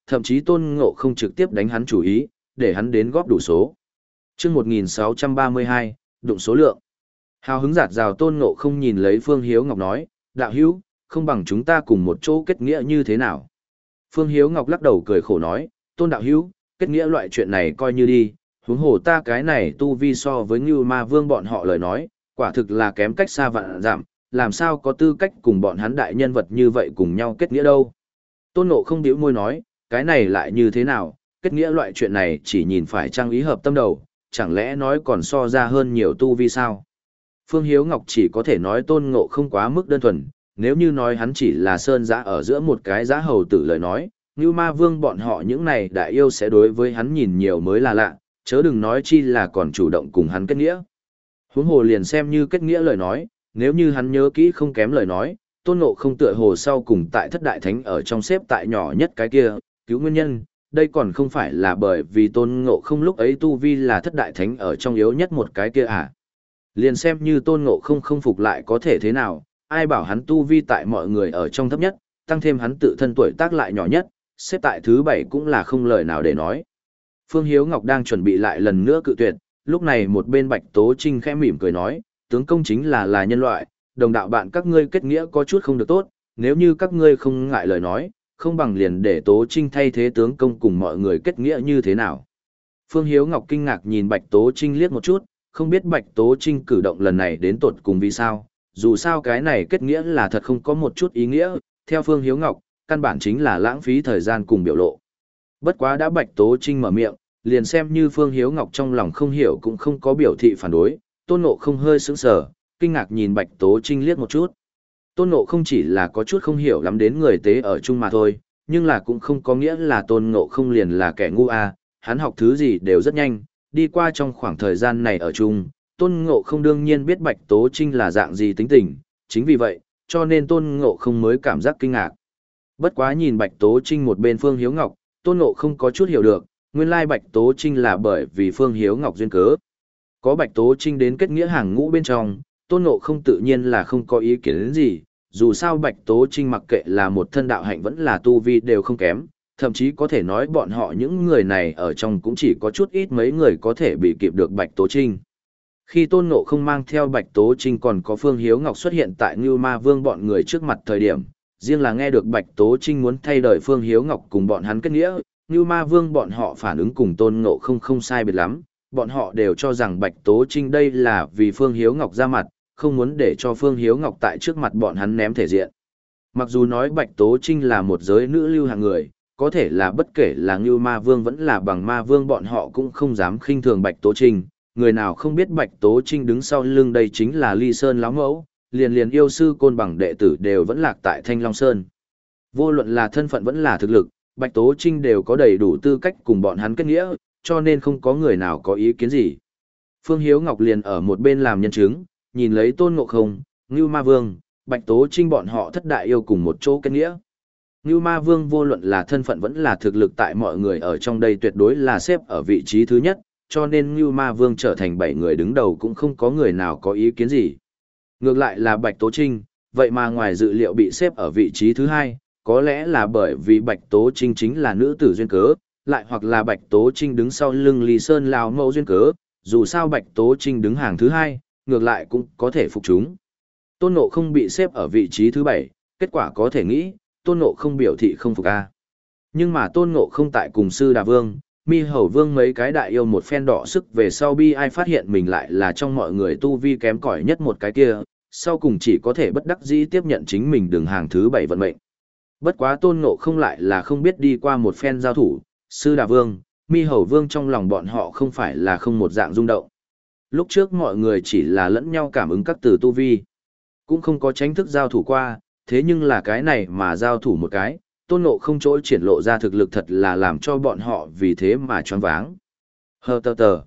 thậm chí tôn ngộ không trực tiếp đánh hắn chủ ý, để hắn đến góp đủ số. Trước một nghìn sáu trăm ba mươi hai, đụng số lượng. Hào hứng giạt rào tôn ngộ không nhìn lấy Phương Hiếu Ngọc nói, đạo hữu, không bằng chúng ta cùng một chỗ kết nghĩa như thế nào. Phương Hiếu Ngọc lắc đầu cười khổ nói, tôn đạo hữu, kết nghĩa loại chuyện này coi như đi, huống hồ ta cái này tu vi so với Ngưu Ma Vương bọn họ lời nói, quả thực là kém cách xa vạn dặm, làm sao có tư cách cùng bọn hắn đại nhân vật như vậy cùng nhau kết nghĩa đâu. Tôn Ngộ không bĩu môi nói, cái này lại như thế nào, kết nghĩa loại chuyện này chỉ nhìn phải trang ý hợp tâm đầu, chẳng lẽ nói còn so ra hơn nhiều tu vi sao? Phương Hiếu Ngọc chỉ có thể nói Tôn Ngộ không quá mức đơn thuần, nếu như nói hắn chỉ là sơn giã ở giữa một cái giã hầu tử lời nói, Ngưu Ma Vương bọn họ những này đại yêu sẽ đối với hắn nhìn nhiều mới là lạ, chớ đừng nói chi là còn chủ động cùng hắn kết nghĩa. Huống hồ liền xem như kết nghĩa lời nói, nếu như hắn nhớ kỹ không kém lời nói, Tôn Ngộ không tựa hồ sau cùng tại thất đại thánh ở trong xếp tại nhỏ nhất cái kia, cứu nguyên nhân, đây còn không phải là bởi vì Tôn Ngộ không lúc ấy tu vi là thất đại thánh ở trong yếu nhất một cái kia à. Liền xem như Tôn Ngộ không không phục lại có thể thế nào, ai bảo hắn tu vi tại mọi người ở trong thấp nhất, tăng thêm hắn tự thân tuổi tác lại nhỏ nhất, xếp tại thứ bảy cũng là không lời nào để nói. Phương Hiếu Ngọc đang chuẩn bị lại lần nữa cự tuyệt, lúc này một bên Bạch Tố Trinh khẽ mỉm cười nói, tướng công chính là là nhân loại, đồng đạo bạn các ngươi kết nghĩa có chút không được tốt, nếu như các ngươi không ngại lời nói, không bằng liền để Tố Trinh thay thế tướng công cùng mọi người kết nghĩa như thế nào. Phương Hiếu Ngọc kinh ngạc nhìn Bạch Tố Trinh liếc một chút, không biết Bạch Tố Trinh cử động lần này đến tột cùng vì sao, dù sao cái này kết nghĩa là thật không có một chút ý nghĩa, theo Phương Hiếu Ngọc, căn bản chính là lãng phí thời gian cùng biểu lộ. Bất quá đã Bạch Tố Trinh mở miệng, liền xem như Phương Hiếu Ngọc trong lòng không hiểu cũng không có biểu thị phản đối, Tôn Ngộ không hơi sững sờ, kinh ngạc nhìn Bạch Tố Trinh liếc một chút. Tôn Ngộ không chỉ là có chút không hiểu lắm đến người tế ở chung mà thôi, nhưng là cũng không có nghĩa là Tôn Ngộ không liền là kẻ ngu à, hắn học thứ gì đều rất nhanh, đi qua trong khoảng thời gian này ở chung, Tôn Ngộ không đương nhiên biết Bạch Tố Trinh là dạng gì tính tình, chính vì vậy, cho nên Tôn Ngộ không mới cảm giác kinh ngạc. Bất quá nhìn Bạch Tố Trinh một bên Phương Hiếu Ngọc, Tôn Ngộ không có chút hiểu được, nguyên lai Bạch Tố Trinh là bởi vì Phương Hiếu Ngọc duyên cớ. Có Bạch Tố Trinh đến kết nghĩa hàng ngũ bên trong, Tôn Ngộ không tự nhiên là không có ý kiến đến gì, dù sao Bạch Tố Trinh mặc kệ là một thân đạo hạnh vẫn là tu vi đều không kém, thậm chí có thể nói bọn họ những người này ở trong cũng chỉ có chút ít mấy người có thể bị kịp được Bạch Tố Trinh. Khi Tôn Ngộ không mang theo Bạch Tố Trinh còn có Phương Hiếu Ngọc xuất hiện tại Ngưu Ma Vương bọn người trước mặt thời điểm, riêng là nghe được Bạch Tố Trinh muốn thay đời Phương Hiếu Ngọc cùng bọn hắn kết nghĩa, Ngưu Ma Vương bọn họ phản ứng cùng Tôn Ngộ không không sai biệt lắm, bọn họ đều cho rằng Bạch Tố Trinh đây là vì Phương Hiếu Ngọc ra mặt, không muốn để cho Phương Hiếu Ngọc tại trước mặt bọn hắn ném thể diện. Mặc dù nói Bạch Tố Trinh là một giới nữ lưu hàng người, có thể là bất kể là Ngưu Ma Vương vẫn là Bằng Ma Vương bọn họ cũng không dám khinh thường Bạch Tố Trinh, người nào không biết Bạch Tố Trinh đứng sau lưng đây chính là Ly Sơn Láo Mẫu, liền liền yêu sư Côn Bằng đệ tử đều vẫn lạc tại Thanh Long Sơn. Vô luận là thân phận vẫn là thực lực, Bạch Tố Trinh đều có đầy đủ tư cách cùng bọn hắn kết nghĩa, cho nên không có người nào có ý kiến gì. Phương Hiếu Ngọc liền ở một bên làm nhân chứng, nhìn lấy Tôn Ngộ không, Ngưu Ma Vương, Bạch Tố Trinh bọn họ thất đại yêu cùng một chỗ kết nghĩa. Ngưu Ma Vương vô luận là thân phận vẫn là thực lực tại mọi người ở trong đây tuyệt đối là xếp ở vị trí thứ nhất, cho nên Ngưu Ma Vương trở thành bảy người đứng đầu cũng không có người nào có ý kiến gì. Ngược lại là Bạch Tố Trinh, vậy mà ngoài dự liệu bị xếp ở vị trí thứ hai, có lẽ là bởi vì Bạch Tố Trinh chính là nữ tử duyên cớ, lại hoặc là Bạch Tố Trinh đứng sau lưng Ly Sơn Láo Mẫu duyên cớ, dù sao Bạch Tố Trinh đứng hàng thứ hai, ngược lại cũng có thể phục chúng. Tôn Ngộ không bị xếp ở vị trí thứ bảy, kết quả có thể nghĩ, Tôn Ngộ không biểu thị không phục a. Nhưng mà Tôn Ngộ không tại cùng Sư Đà Vương, Mi Hầu Vương mấy cái đại yêu một phen đỏ sức về sau bi ai phát hiện mình lại là trong mọi người tu vi kém cỏi nhất một cái kia, sau cùng chỉ có thể bất đắc dĩ tiếp nhận chính mình đứng hàng thứ bảy vận mệnh. Bất quá Tôn Ngộ không lại là không biết đi qua một phen giao thủ, Sư Đà Vương, Mi Hầu Vương trong lòng bọn họ không phải là không một dạng rung động. Lúc trước mọi người chỉ là lẫn nhau cảm ứng các từ tu vi, cũng không có tránh thức giao thủ qua, thế nhưng là cái này mà giao thủ một cái, Tôn Ngộ không chỗ triển lộ ra thực lực thật là làm cho bọn họ vì thế mà choáng váng. Hờ tờ tờ.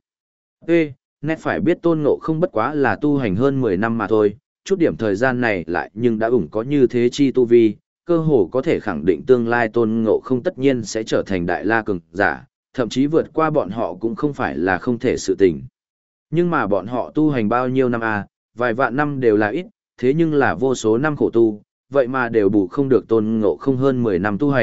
Ê, nét phải biết Tôn Ngộ không bất quá là tu hành hơn mười năm mà thôi, chút điểm thời gian này lại nhưng đã ủng có như thế chi tu vi, cơ hồ có thể khẳng định tương lai Tôn Ngộ không tất nhiên sẽ trở thành đại la cường giả, thậm chí vượt qua bọn họ cũng không phải là không thể sự tình. Nhưng mà bọn họ tu hành bao nhiêu năm à, vài vạn năm đều là ít, thế nhưng là vô số năm khổ tu, vậy mà đều bù không được Tôn Ngộ không hơn mười năm tu hành,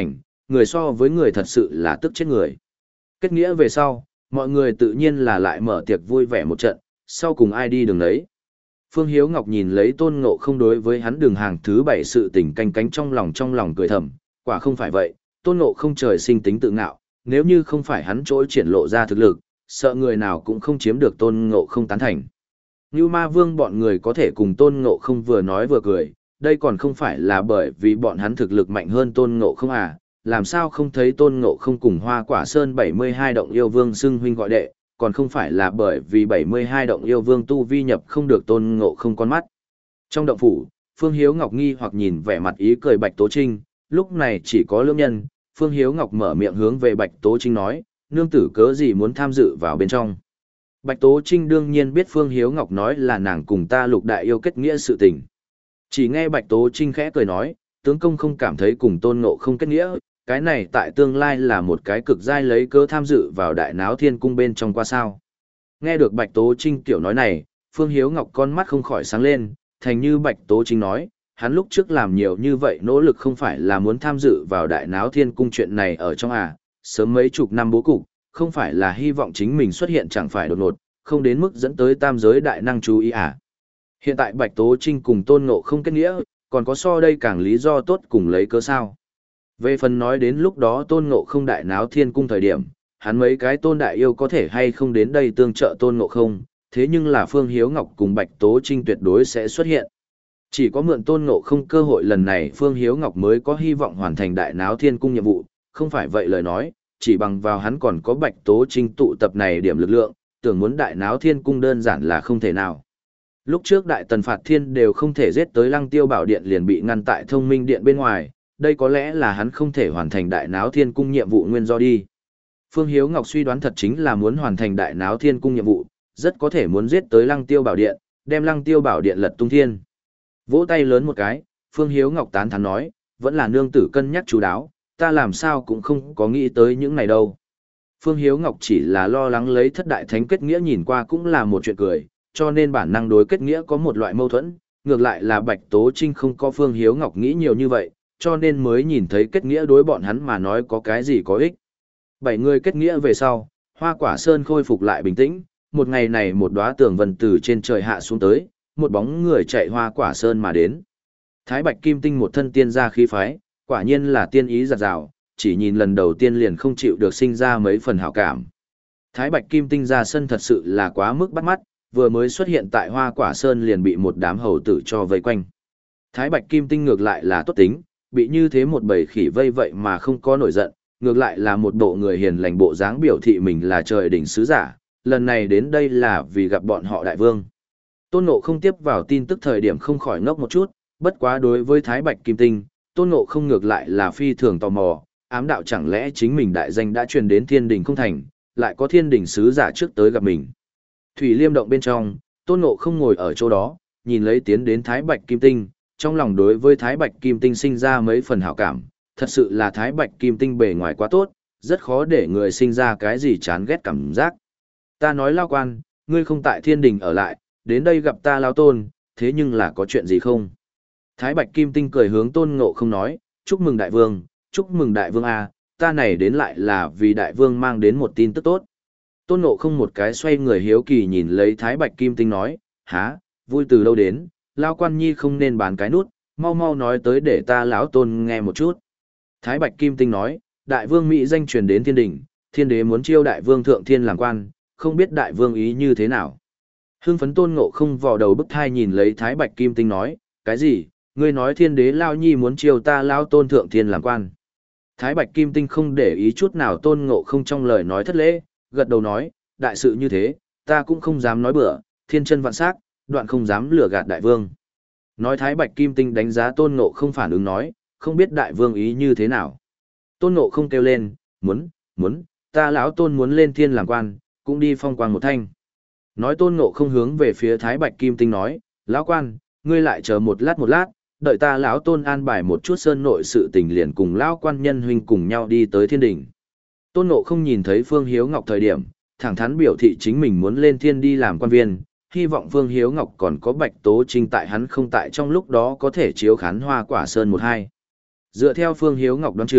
người so với người thật sự là tức chết người. Kết nghĩa về sau, mọi người tự nhiên là lại mở tiệc vui vẻ một trận, sau cùng ai đi đường đấy. Phương Hiếu Ngọc nhìn lấy Tôn Ngộ Không đối với hắn đường hàng thứ bảy sự tình canh cánh trong lòng trong lòng cười thầm, quả không phải vậy, Tôn Ngộ Không trời sinh tính tự ngạo, nếu như không phải hắn trỗi triển lộ ra thực lực, sợ người nào cũng không chiếm được Tôn Ngộ Không tán thành. Như Ma Vương bọn người có thể cùng Tôn Ngộ Không vừa nói vừa cười, đây còn không phải là bởi vì bọn hắn thực lực mạnh hơn Tôn Ngộ Không à, làm sao không thấy Tôn Ngộ Không cùng Hoa Quả Sơn bảy mươi hai động yêu vương xưng huynh gọi đệ, còn không phải là bởi vì bảy mươi hai động yêu vương tu vi nhập không được Tôn Ngộ Không con mắt. Trong động phủ, Phương Hiếu Ngọc nghi hoặc nhìn vẻ mặt ý cười Bạch Tố Trinh, lúc này chỉ có lưỡng nhân, Phương Hiếu Ngọc mở miệng hướng về Bạch Tố Trinh nói, nương tử cớ gì muốn tham dự vào bên trong. Bạch Tố Trinh đương nhiên biết Phương Hiếu Ngọc nói là nàng cùng ta lục đại yêu kết nghĩa sự tình. Chỉ nghe Bạch Tố Trinh khẽ cười nói, tướng công không cảm thấy cùng Tôn Ngộ Không kết nghĩa, cái này tại tương lai là một cái cực giai lấy cớ tham dự vào đại náo thiên cung bên trong qua sao. Nghe được Bạch Tố Trinh tiểu nói này, Phương Hiếu Ngọc con mắt không khỏi sáng lên, thành như Bạch Tố Trinh nói, hắn lúc trước làm nhiều như vậy nỗ lực không phải là muốn tham dự vào đại náo thiên cung chuyện này ở trong à, sớm mấy chục năm bố cục, không phải là hy vọng chính mình xuất hiện chẳng phải đột ngột, không đến mức dẫn tới tam giới đại năng chú ý à. Hiện tại Bạch Tố Trinh cùng Tôn Ngộ Không kết nghĩa, còn có so đây càng lý do tốt cùng lấy cớ sao. Về phần nói đến lúc đó Tôn Ngộ Không đại náo thiên cung thời điểm, hắn mấy cái tôn đại yêu có thể hay không đến đây tương trợ Tôn Ngộ Không, thế nhưng là Phương Hiếu Ngọc cùng Bạch Tố Trinh tuyệt đối sẽ xuất hiện. Chỉ có mượn Tôn Ngộ Không cơ hội lần này Phương Hiếu Ngọc mới có hy vọng hoàn thành đại náo thiên cung nhiệm vụ, không phải vậy lời nói, chỉ bằng vào hắn còn có Bạch Tố Trinh tụ tập này điểm lực lượng, tưởng muốn đại náo thiên cung đơn giản là không thể nào. Lúc trước đại tần phạt thiên đều không thể giết tới Lăng Tiêu Bảo Điện liền bị ngăn tại Thông Minh Điện bên ngoài, đây có lẽ là hắn không thể hoàn thành đại náo thiên cung nhiệm vụ nguyên do đi. Phương Hiếu Ngọc suy đoán thật chính là muốn hoàn thành đại náo thiên cung nhiệm vụ, rất có thể muốn giết tới Lăng Tiêu Bảo Điện, đem Lăng Tiêu Bảo Điện lật tung thiên. Vỗ tay lớn một cái, Phương Hiếu Ngọc tán thán nói, vẫn là nương tử cân nhắc chú đáo, ta làm sao cũng không có nghĩ tới những này đâu. Phương Hiếu Ngọc chỉ là lo lắng lấy thất đại thánh kết nghĩa nhìn qua cũng là một chuyện cười, cho nên bản năng đối kết nghĩa có một loại mâu thuẫn, ngược lại là Bạch Tố Trinh không có Phương Hiếu Ngọc nghĩ nhiều như vậy, cho nên mới nhìn thấy kết nghĩa đối bọn hắn mà nói có cái gì có ích. Bảy người kết nghĩa về sau, Hoa Quả Sơn khôi phục lại bình tĩnh, một ngày này một đóa tường vân từ trên trời hạ xuống tới, một bóng người chạy Hoa Quả Sơn mà đến. Thái Bạch Kim Tinh một thân tiên gia khí phái, quả nhiên là tiên ý giật rào, chỉ nhìn lần đầu tiên liền không chịu được sinh ra mấy phần hảo cảm. Thái Bạch Kim Tinh ra sân thật sự là quá mức bắt mắt, vừa mới xuất hiện tại Hoa Quả Sơn liền bị một đám hầu tử cho vây quanh. Thái Bạch Kim Tinh ngược lại là tốt tính, bị như thế một bầy khỉ vây vậy mà không có nổi giận, ngược lại là một bộ người hiền lành bộ dáng biểu thị mình là trời đỉnh sứ giả, lần này đến đây là vì gặp bọn họ đại vương. Tôn Ngộ không tiếp vào tin tức thời điểm không khỏi ngốc một chút, bất quá đối với Thái Bạch Kim Tinh, Tôn Ngộ không ngược lại là phi thường tò mò, ám đạo chẳng lẽ chính mình đại danh đã truyền đến thiên đình không thành, lại có thiên đình sứ giả trước tới gặp mình. Thủy Liêm động bên trong, Tôn Ngộ không ngồi ở chỗ đó, nhìn lấy tiến đến Thái Bạch Kim Tinh, trong lòng đối với Thái Bạch Kim Tinh sinh ra mấy phần hảo cảm, thật sự là Thái Bạch Kim Tinh bề ngoài quá tốt, rất khó để người sinh ra cái gì chán ghét cảm giác. Ta nói Lao Quan, ngươi không tại thiên đình ở lại, đến đây gặp ta Lao Tôn, thế nhưng là có chuyện gì không? Thái Bạch Kim Tinh cười hướng Tôn Ngộ không nói, chúc mừng đại vương, chúc mừng đại vương a, ta này đến lại là vì đại vương mang đến một tin tức tốt. Tôn Ngộ không một cái xoay người hiếu kỳ nhìn lấy Thái Bạch Kim Tinh nói, há, vui từ đâu đến, Lao Quan nhi không nên bán cái nút, mau mau nói tới để ta lão Tôn nghe một chút. Thái Bạch Kim Tinh nói, đại vương Mỹ danh truyền đến thiên đình, thiên đế muốn chiêu đại vương thượng thiên làm quan, không biết đại vương ý như thế nào. Hưng phấn Tôn Ngộ không vò đầu bức thai nhìn lấy Thái Bạch Kim Tinh nói, cái gì, ngươi nói thiên đế Lao nhi muốn chiêu ta Lao Tôn thượng thiên làm quan. Thái Bạch Kim Tinh không để ý chút nào Tôn Ngộ không trong lời nói thất lễ, gật đầu nói, đại sự như thế, ta cũng không dám nói bừa, thiên chân vạn sắc, đoạn không dám lừa gạt đại vương. Nói Thái Bạch Kim Tinh đánh giá Tôn Ngộ không phản ứng nói, không biết đại vương ý như thế nào. Tôn Ngộ không kêu lên, muốn, muốn, ta lão Tôn muốn lên thiên làm quan, cũng đi phong quang một thanh. Nói Tôn Ngộ không hướng về phía Thái Bạch Kim Tinh nói, lão quan, ngươi lại chờ một lát một lát, đợi ta lão Tôn an bài một chút sơn nội sự tình liền cùng lão quan nhân huynh cùng nhau đi tới thiên đình. Tôn Ngộ không nhìn thấy Phương Hiếu Ngọc thời điểm, thẳng thắn biểu thị chính mình muốn lên thiên đi làm quan viên, hy vọng Phương Hiếu Ngọc còn có Bạch Tố Trinh tại hắn không tại trong lúc đó có thể chiếu khán Hoa Quả Sơn một hai. Dựa theo Phương Hiếu Ngọc đoán chừng,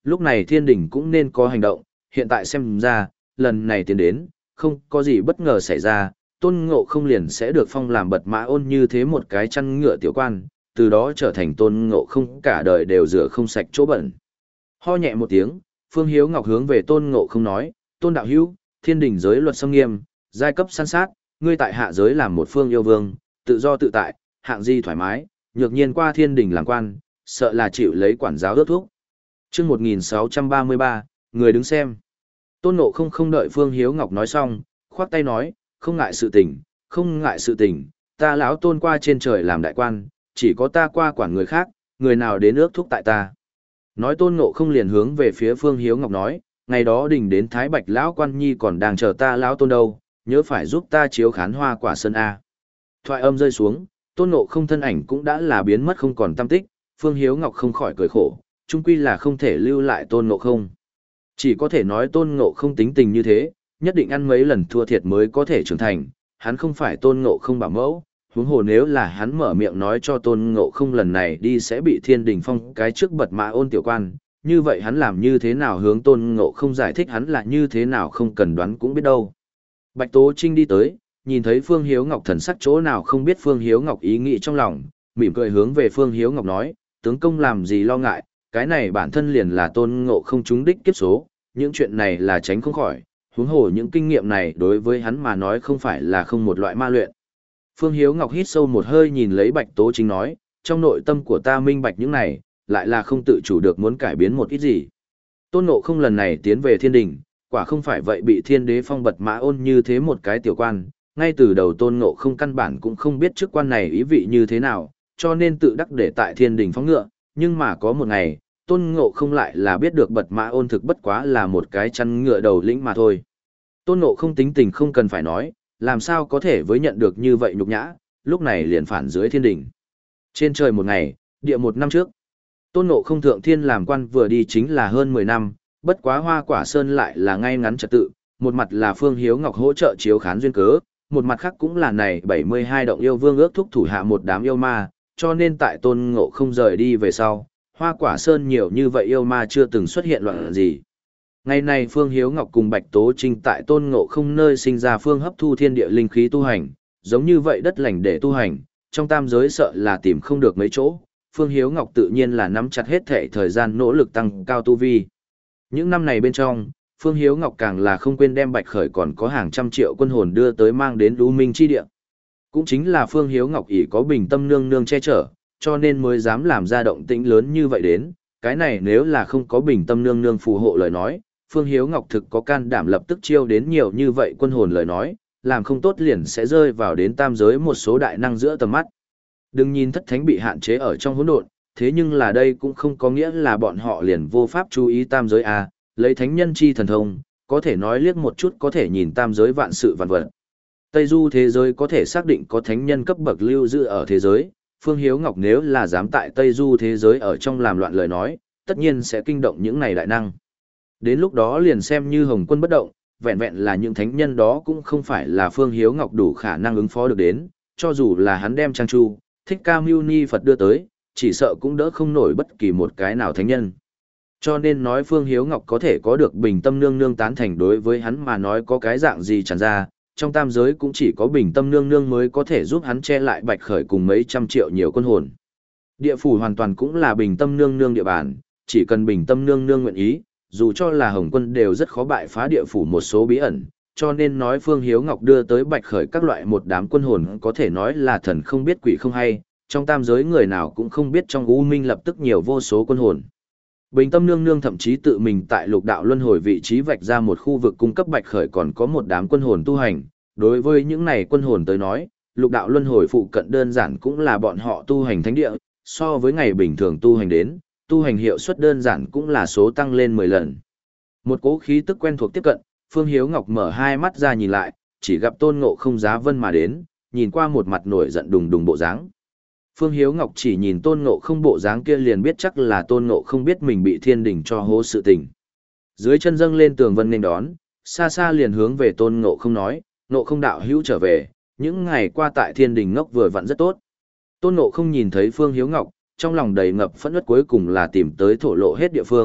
lúc này thiên đình cũng nên có hành động, hiện tại xem ra, lần này tiến đến, không có gì bất ngờ xảy ra, tôn ngộ không liền sẽ được phong làm bật mã ôn như thế một cái chăn ngựa tiểu quan, từ đó trở thành tôn ngộ không cả đời đều rửa không sạch chỗ bẩn. Ho nhẹ một tiếng, Phương Hiếu Ngọc hướng về tôn ngộ không nói, tôn đạo hữu, thiên đình giới luật xâm nghiêm, giai cấp san sát, ngươi tại hạ giới làm một phương yêu vương, tự do tự tại, hạng di thoải mái, nhược nhiên qua thiên đình làm quan, sợ là chịu lấy quản giáo ước thúc. Chương một nghìn sáu trăm ba mươi ba, người đứng xem. Tôn Ngộ không không đợi Phương Hiếu Ngọc nói xong, khoát tay nói, không ngại sự tình, không ngại sự tình, ta lão tôn qua trên trời làm đại quan, chỉ có ta qua quản người khác, người nào đến ước thúc tại ta. Nói Tôn Ngộ không liền hướng về phía Phương Hiếu Ngọc nói, ngày đó đình đến Thái Bạch lão quan nhi còn đang chờ ta lão tôn đâu, nhớ phải giúp ta chiếu khán hoa quả sơn a. Thoại âm rơi xuống, Tôn Ngộ không thân ảnh cũng đã là biến mất không còn tăm tích, Phương Hiếu Ngọc không khỏi cười khổ, chung quy là không thể lưu lại Tôn Ngộ không. Chỉ có thể nói Tôn Ngộ không tính tình như thế, nhất định ăn mấy lần thua thiệt mới có thể trưởng thành, hắn không phải Tôn Ngộ không bảo mẫu, huống hồ nếu là hắn mở miệng nói cho Tôn Ngộ không lần này đi sẽ bị thiên đình phong cái trước bật mã ôn tiểu quan, như vậy hắn làm như thế nào hướng Tôn Ngộ không giải thích hắn là như thế nào không cần đoán cũng biết đâu. Bạch Tố Trinh đi tới, nhìn thấy Phương Hiếu Ngọc thần sắc chỗ nào không biết Phương Hiếu Ngọc ý nghĩ trong lòng, mỉm cười hướng về Phương Hiếu Ngọc nói, tướng công làm gì lo ngại, cái này bản thân liền là Tôn Ngộ không trúng đích kiếp số, những chuyện này là tránh không khỏi, huống hồ những kinh nghiệm này đối với hắn mà nói không phải là không một loại ma luyện. Phương Hiếu Ngọc hít sâu một hơi nhìn lấy Bạch Tố Trinh nói, trong nội tâm của ta minh bạch những này, lại là không tự chủ được muốn cải biến một ít gì. Tôn Ngộ không lần này tiến về thiên đình, quả không phải vậy bị thiên đế phong bật mã ôn như thế một cái tiểu quan, ngay từ đầu Tôn Ngộ không căn bản cũng không biết chức quan này ý vị như thế nào, cho nên tự đắc để tại thiên đình phóng ngựa, nhưng mà có một ngày, Tôn Ngộ không lại là biết được bật mã ôn thực bất quá là một cái chăn ngựa đầu lĩnh mà thôi. Tôn Ngộ không tính tình không cần phải nói, làm sao có thể với nhận được như vậy nhục nhã, lúc này liền phản dưới thiên đình. Trên trời một ngày, địa một năm trước, Tôn Ngộ không thượng thiên làm quan vừa đi chính là hơn mười năm, bất quá Hoa Quả Sơn lại là ngay ngắn trật tự, một mặt là Phương Hiếu Ngọc hỗ trợ chiếu khán duyên cớ, một mặt khác cũng là này bảy mươi hai động yêu vương ước thúc thủ hạ một đám yêu ma, cho nên tại Tôn Ngộ không rời đi về sau, Hoa Quả Sơn nhiều như vậy yêu ma chưa từng xuất hiện loạn gì. Ngày này Phương Hiếu Ngọc cùng Bạch Tố Trinh tại Tôn Ngộ không nơi sinh ra phương hấp thu thiên địa linh khí tu hành, giống như vậy đất lành để tu hành, trong tam giới sợ là tìm không được mấy chỗ, Phương Hiếu Ngọc tự nhiên là nắm chặt hết thể thời gian nỗ lực tăng cao tu vi. Những năm này bên trong, Phương Hiếu Ngọc càng là không quên đem Bạch Khởi còn có hàng trăm triệu quân hồn đưa tới mang đến U Minh chi địa. Cũng chính là Phương Hiếu Ngọc ỷ có Bình Tâm nương nương che chở, cho nên mới dám làm ra động tĩnh lớn như vậy đến, cái này nếu là không có Bình Tâm nương nương phù hộ lời nói, Phương Hiếu Ngọc thực có can đảm lập tức chiêu đến nhiều như vậy quân hồn lời nói, làm không tốt liền sẽ rơi vào đến tam giới một số đại năng giữa tầm mắt. Đừng nhìn thất thánh bị hạn chế ở trong hỗn độn, thế nhưng là đây cũng không có nghĩa là bọn họ liền vô pháp chú ý tam giới a, lấy thánh nhân chi thần thông, có thể nói liếc một chút có thể nhìn tam giới vạn sự vạn vật. Tây du thế giới có thể xác định có thánh nhân cấp bậc lưu giữ ở thế giới, Phương Hiếu Ngọc nếu là dám tại Tây du thế giới ở trong làm loạn lời nói, tất nhiên sẽ kinh động những này đại năng. Đến lúc đó liền xem như Hồng Quân bất động, vẹn vẹn là những thánh nhân đó cũng không phải là Phương Hiếu Ngọc đủ khả năng ứng phó được đến, cho dù là hắn đem Trang Chu, Thích Ca Mâu Ni Phật đưa tới, chỉ sợ cũng đỡ không nổi bất kỳ một cái nào thánh nhân. Cho nên nói Phương Hiếu Ngọc có thể có được Bình Tâm nương nương tán thành đối với hắn mà nói có cái dạng gì tràn ra, trong tam giới cũng chỉ có Bình Tâm nương nương mới có thể giúp hắn che lại Bạch Khởi cùng mấy trăm triệu nhiều quân hồn. Địa phủ hoàn toàn cũng là Bình Tâm nương nương địa bàn, chỉ cần Bình Tâm nương nương nguyện ý, dù cho là Hồng Quân đều rất khó bại phá địa phủ một số bí ẩn, cho nên nói Phương Hiếu Ngọc đưa tới Bạch Khởi các loại một đám quân hồn có thể nói là thần không biết quỷ không hay, trong tam giới người nào cũng không biết trong U Minh lập tức nhiều vô số quân hồn. Bình Tâm nương nương thậm chí tự mình tại lục đạo luân hồi vị trí vạch ra một khu vực cung cấp Bạch Khởi còn có một đám quân hồn tu hành, đối với những này quân hồn tới nói, lục đạo luân hồi phụ cận đơn giản cũng là bọn họ tu hành thánh địa, so với ngày bình thường tu hành đến, tu hành hiệu suất đơn giản cũng là số tăng lên mười lần. Một cỗ khí tức quen thuộc tiếp cận, Phương Hiếu Ngọc mở hai mắt ra nhìn lại, chỉ gặp Tôn Ngộ không giá vân mà đến, nhìn qua một mặt nổi giận đùng đùng bộ dáng. Phương Hiếu Ngọc chỉ nhìn Tôn Ngộ không bộ dáng kia liền biết chắc là Tôn Ngộ không biết mình bị thiên đình cho hố sự tình. Dưới chân dâng lên tường vân nên đón, xa xa liền hướng về Tôn Ngộ không nói, Ngộ không đạo hữu trở về, những ngày qua tại thiên đình ngốc vừa vặn rất tốt. Tôn Ngộ không nhìn thấy Phương Hiếu Ngọc, trong lòng đầy ngập phẫn uất cuối cùng là tìm tới thổ lộ hết địa phương,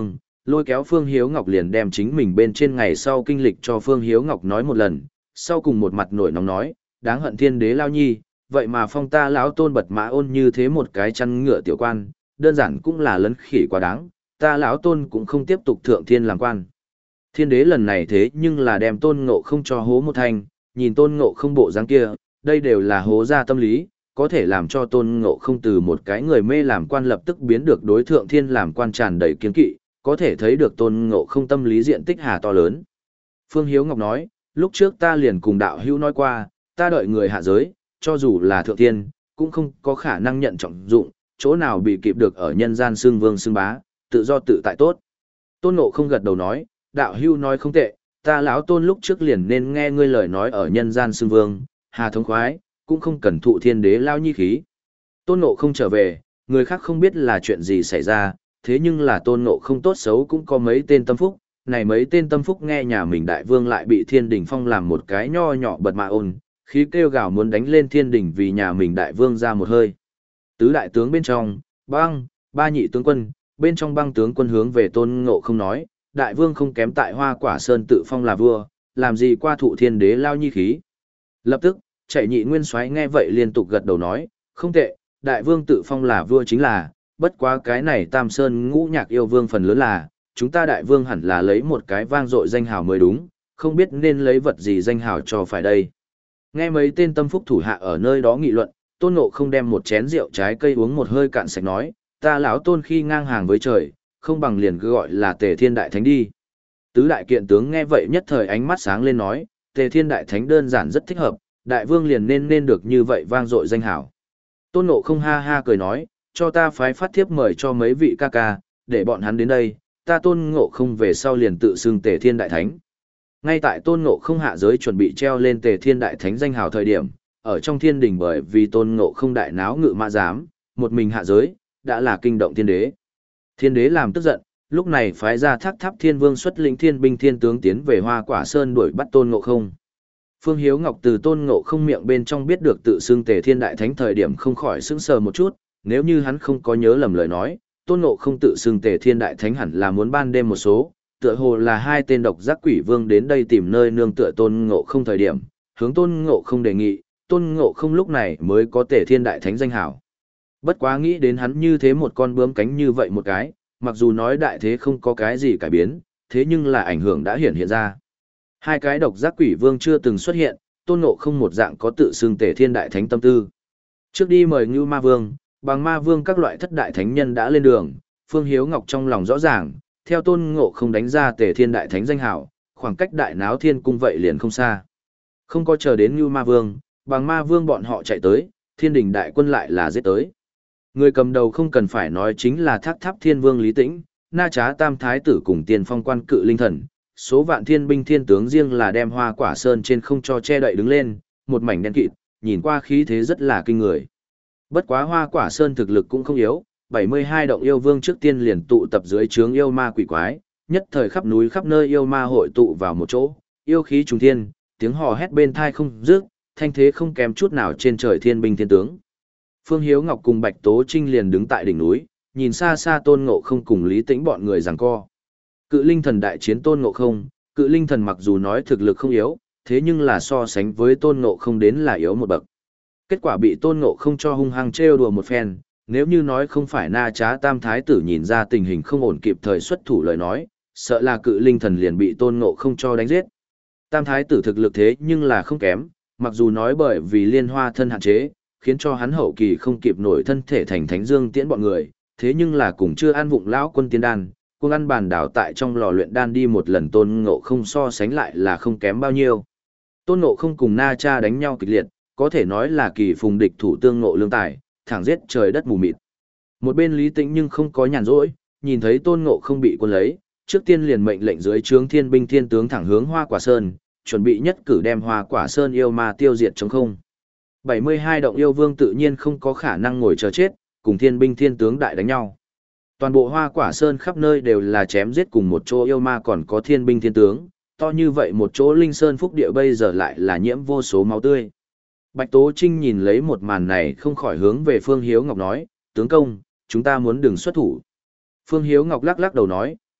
lôi kéo Phương Hiếu Ngọc liền đem chính mình bên trên ngày sau kinh lịch cho Phương Hiếu Ngọc nói một lần, sau cùng một mặt nổi nóng nói, đáng hận thiên đế lao nhi, vậy mà phong ta lão tôn bật mã ôn như thế một cái chăn ngựa tiểu quan, đơn giản cũng là lấn khỉ quá đáng, ta lão tôn cũng không tiếp tục thượng thiên làm quan. Thiên đế lần này thế nhưng là đem tôn ngộ không cho hố một thành, nhìn tôn ngộ không bộ dáng kia, đây đều là hố ra tâm lý, có thể làm cho tôn ngộ không từ một cái người mê làm quan lập tức biến được đối thượng thiên làm quan tràn đầy kiên kỵ, có thể thấy được tôn ngộ không tâm lý diện tích hà to lớn. Phương Hiếu Ngọc nói, lúc trước ta liền cùng đạo hữu nói qua, ta đợi người hạ giới, cho dù là thượng thiên, cũng không có khả năng nhận trọng dụng, chỗ nào bị kịp được ở nhân gian xương vương xương bá, tự do tự tại tốt. Tôn Ngộ không gật đầu nói, đạo hữu nói không tệ, ta lão tôn lúc trước liền nên nghe ngươi lời nói ở nhân gian xương vương, hà thống khoái, cũng không cần thụ thiên đế lao nhi khí. Tôn Ngộ không trở về, người khác không biết là chuyện gì xảy ra, thế nhưng là Tôn Ngộ không tốt xấu cũng có mấy tên tâm phúc, này mấy tên tâm phúc nghe nhà mình đại vương lại bị thiên đình phong làm một cái nho nhỏ bật mạ ôn, khí kêu gào muốn đánh lên thiên đình vì nhà mình đại vương ra một hơi. Tứ đại tướng bên trong, băng, ba nhị tướng quân, bên trong băng tướng quân hướng về Tôn Ngộ không nói, đại vương không kém tại Hoa Quả Sơn tự phong là vua, làm gì qua thụ thiên đế lao nhi khí. Lập tức, chạy nhị nguyên soái nghe vậy liên tục gật đầu nói, không tệ, đại vương tự phong là vua chính là, bất quá cái này Tam Sơn ngũ nhạc yêu vương phần lớn là, chúng ta đại vương hẳn là lấy một cái vang dội danh hào mới đúng, không biết nên lấy vật gì danh hào cho phải đây. Nghe mấy tên tâm phúc thủ hạ ở nơi đó nghị luận, Tôn Ngộ không đem một chén rượu trái cây uống một hơi cạn sạch nói, ta lão tôn khi ngang hàng với trời, không bằng liền cứ gọi là Tề Thiên Đại Thánh đi. Tứ đại kiện tướng nghe vậy nhất thời ánh mắt sáng lên nói, Tề Thiên Đại Thánh đơn giản rất thích hợp, đại vương liền nên nên được như vậy vang dội danh hào. Tôn Ngộ không ha ha cười nói, cho ta phái phát thiếp mời cho mấy vị ca ca, để bọn hắn đến đây, ta Tôn Ngộ không về sau liền tự xưng Tề Thiên Đại Thánh. Ngay tại Tôn Ngộ không hạ giới chuẩn bị treo lên Tề Thiên Đại Thánh danh hào thời điểm, ở trong thiên đình bởi vì Tôn Ngộ không đại náo ngự mã giám, một mình hạ giới, đã là kinh động thiên đế. Thiên đế làm tức giận, lúc này phái ra Thác Tháp Thiên Vương xuất lĩnh thiên binh thiên tướng tiến về Hoa Quả Sơn đuổi bắt Tôn Ngộ không. Phương Hiếu Ngọc từ Tôn Ngộ không miệng bên trong biết được tự xưng Tề Thiên Đại Thánh thời điểm không khỏi sững sờ một chút, nếu như hắn không có nhớ lầm lời nói, Tôn Ngộ không tự xưng Tề Thiên Đại Thánh hẳn là muốn ban đêm một số, tựa hồ là hai tên độc giác quỷ vương đến đây tìm nơi nương tựa Tôn Ngộ không thời điểm, hướng Tôn Ngộ không đề nghị, Tôn Ngộ không lúc này mới có Tề Thiên Đại Thánh danh hảo. Bất quá nghĩ đến hắn như thế một con bướm cánh như vậy một cái, mặc dù nói đại thế không có cái gì cải biến, thế nhưng là ảnh hưởng đã hiện hiện ra. Hai cái độc giác quỷ vương chưa từng xuất hiện, Tôn Ngộ không một dạng có tự xưng Tề Thiên Đại Thánh tâm tư. Trước đi mời Ngưu Ma Vương, Bằng Ma Vương các loại thất đại thánh nhân đã lên đường, Phương Hiếu Ngọc trong lòng rõ ràng, theo Tôn Ngộ không đánh ra Tề Thiên Đại Thánh danh hảo, khoảng cách đại náo thiên cung vậy liền không xa. Không có chờ đến Ngưu Ma Vương, Bằng Ma Vương bọn họ chạy tới, thiên đình đại quân lại là giết tới. Người cầm đầu không cần phải nói chính là Thác Tháp Thiên Vương Lý Tĩnh, Na Trá Tam Thái Tử cùng Tiền Phong Quan Cự Linh Thần, số vạn thiên binh thiên tướng riêng là đem Hoa Quả Sơn trên không cho che đậy đứng lên, một mảnh đen kịt, nhìn qua khí thế rất là kinh người. Bất quá Hoa Quả Sơn thực lực cũng không yếu, bảy mươi hai động yêu vương trước tiên liền tụ tập dưới trướng yêu ma quỷ quái, nhất thời khắp núi khắp nơi yêu ma hội tụ vào một chỗ, yêu khí trùng thiên, tiếng hò hét bên thai không dứt, thanh thế không kém chút nào trên trời thiên binh thiên tướng. Phương Hiếu Ngọc cùng Bạch Tố Trinh liền đứng tại đỉnh núi, nhìn xa xa Tôn Ngộ không cùng Lý Tĩnh bọn người giằng co. Cự Linh Thần đại chiến Tôn Ngộ không, Cự Linh Thần mặc dù nói thực lực không yếu, thế nhưng là so sánh với Tôn Ngộ không đến là yếu một bậc. Kết quả bị Tôn Ngộ không cho hung hăng trêu đùa một phen, nếu như nói không phải Na Trá Tam Thái Tử nhìn ra tình hình không ổn kịp thời xuất thủ lời nói, sợ là Cự Linh Thần liền bị Tôn Ngộ không cho đánh giết. Tam Thái Tử thực lực thế nhưng là không kém, mặc dù nói bởi vì liên hoa thân hạn chế, khiến cho hắn hậu kỳ không kịp nổi thân thể thành thánh dương tiễn bọn người, thế nhưng là cũng chưa ăn vụng lão quân tiên đan, cuồng ăn bàn đảo tại trong lò luyện đan đi một lần Tôn Ngộ không so sánh lại là không kém bao nhiêu. Tôn Ngộ không cùng Na Cha đánh nhau kịch liệt, có thể nói là kỳ phùng địch thủ tương ngộ lương tài, thẳng giết trời đất mù mịt. Một bên Lý Tĩnh nhưng không có nhàn rỗi, nhìn thấy Tôn Ngộ không bị quân lấy, trước tiên liền mệnh lệnh dưới trướng thiên binh thiên tướng thẳng hướng Hoa Quả Sơn, chuẩn bị nhất cử đem Hoa Quả Sơn yêu ma tiêu diệt trống không. bảy mươi hai động yêu vương tự nhiên không có khả năng ngồi chờ chết, cùng thiên binh thiên tướng đại đánh nhau. Toàn bộ Hoa Quả Sơn khắp nơi đều là chém giết cùng một chỗ yêu ma còn có thiên binh thiên tướng, to như vậy một chỗ linh sơn phúc địa bây giờ lại là nhiễm vô số máu tươi. Bạch Tố Trinh nhìn lấy một màn này không khỏi hướng về Phương Hiếu Ngọc nói, tướng công, chúng ta muốn đừng xuất thủ. Phương Hiếu Ngọc lắc lắc đầu nói,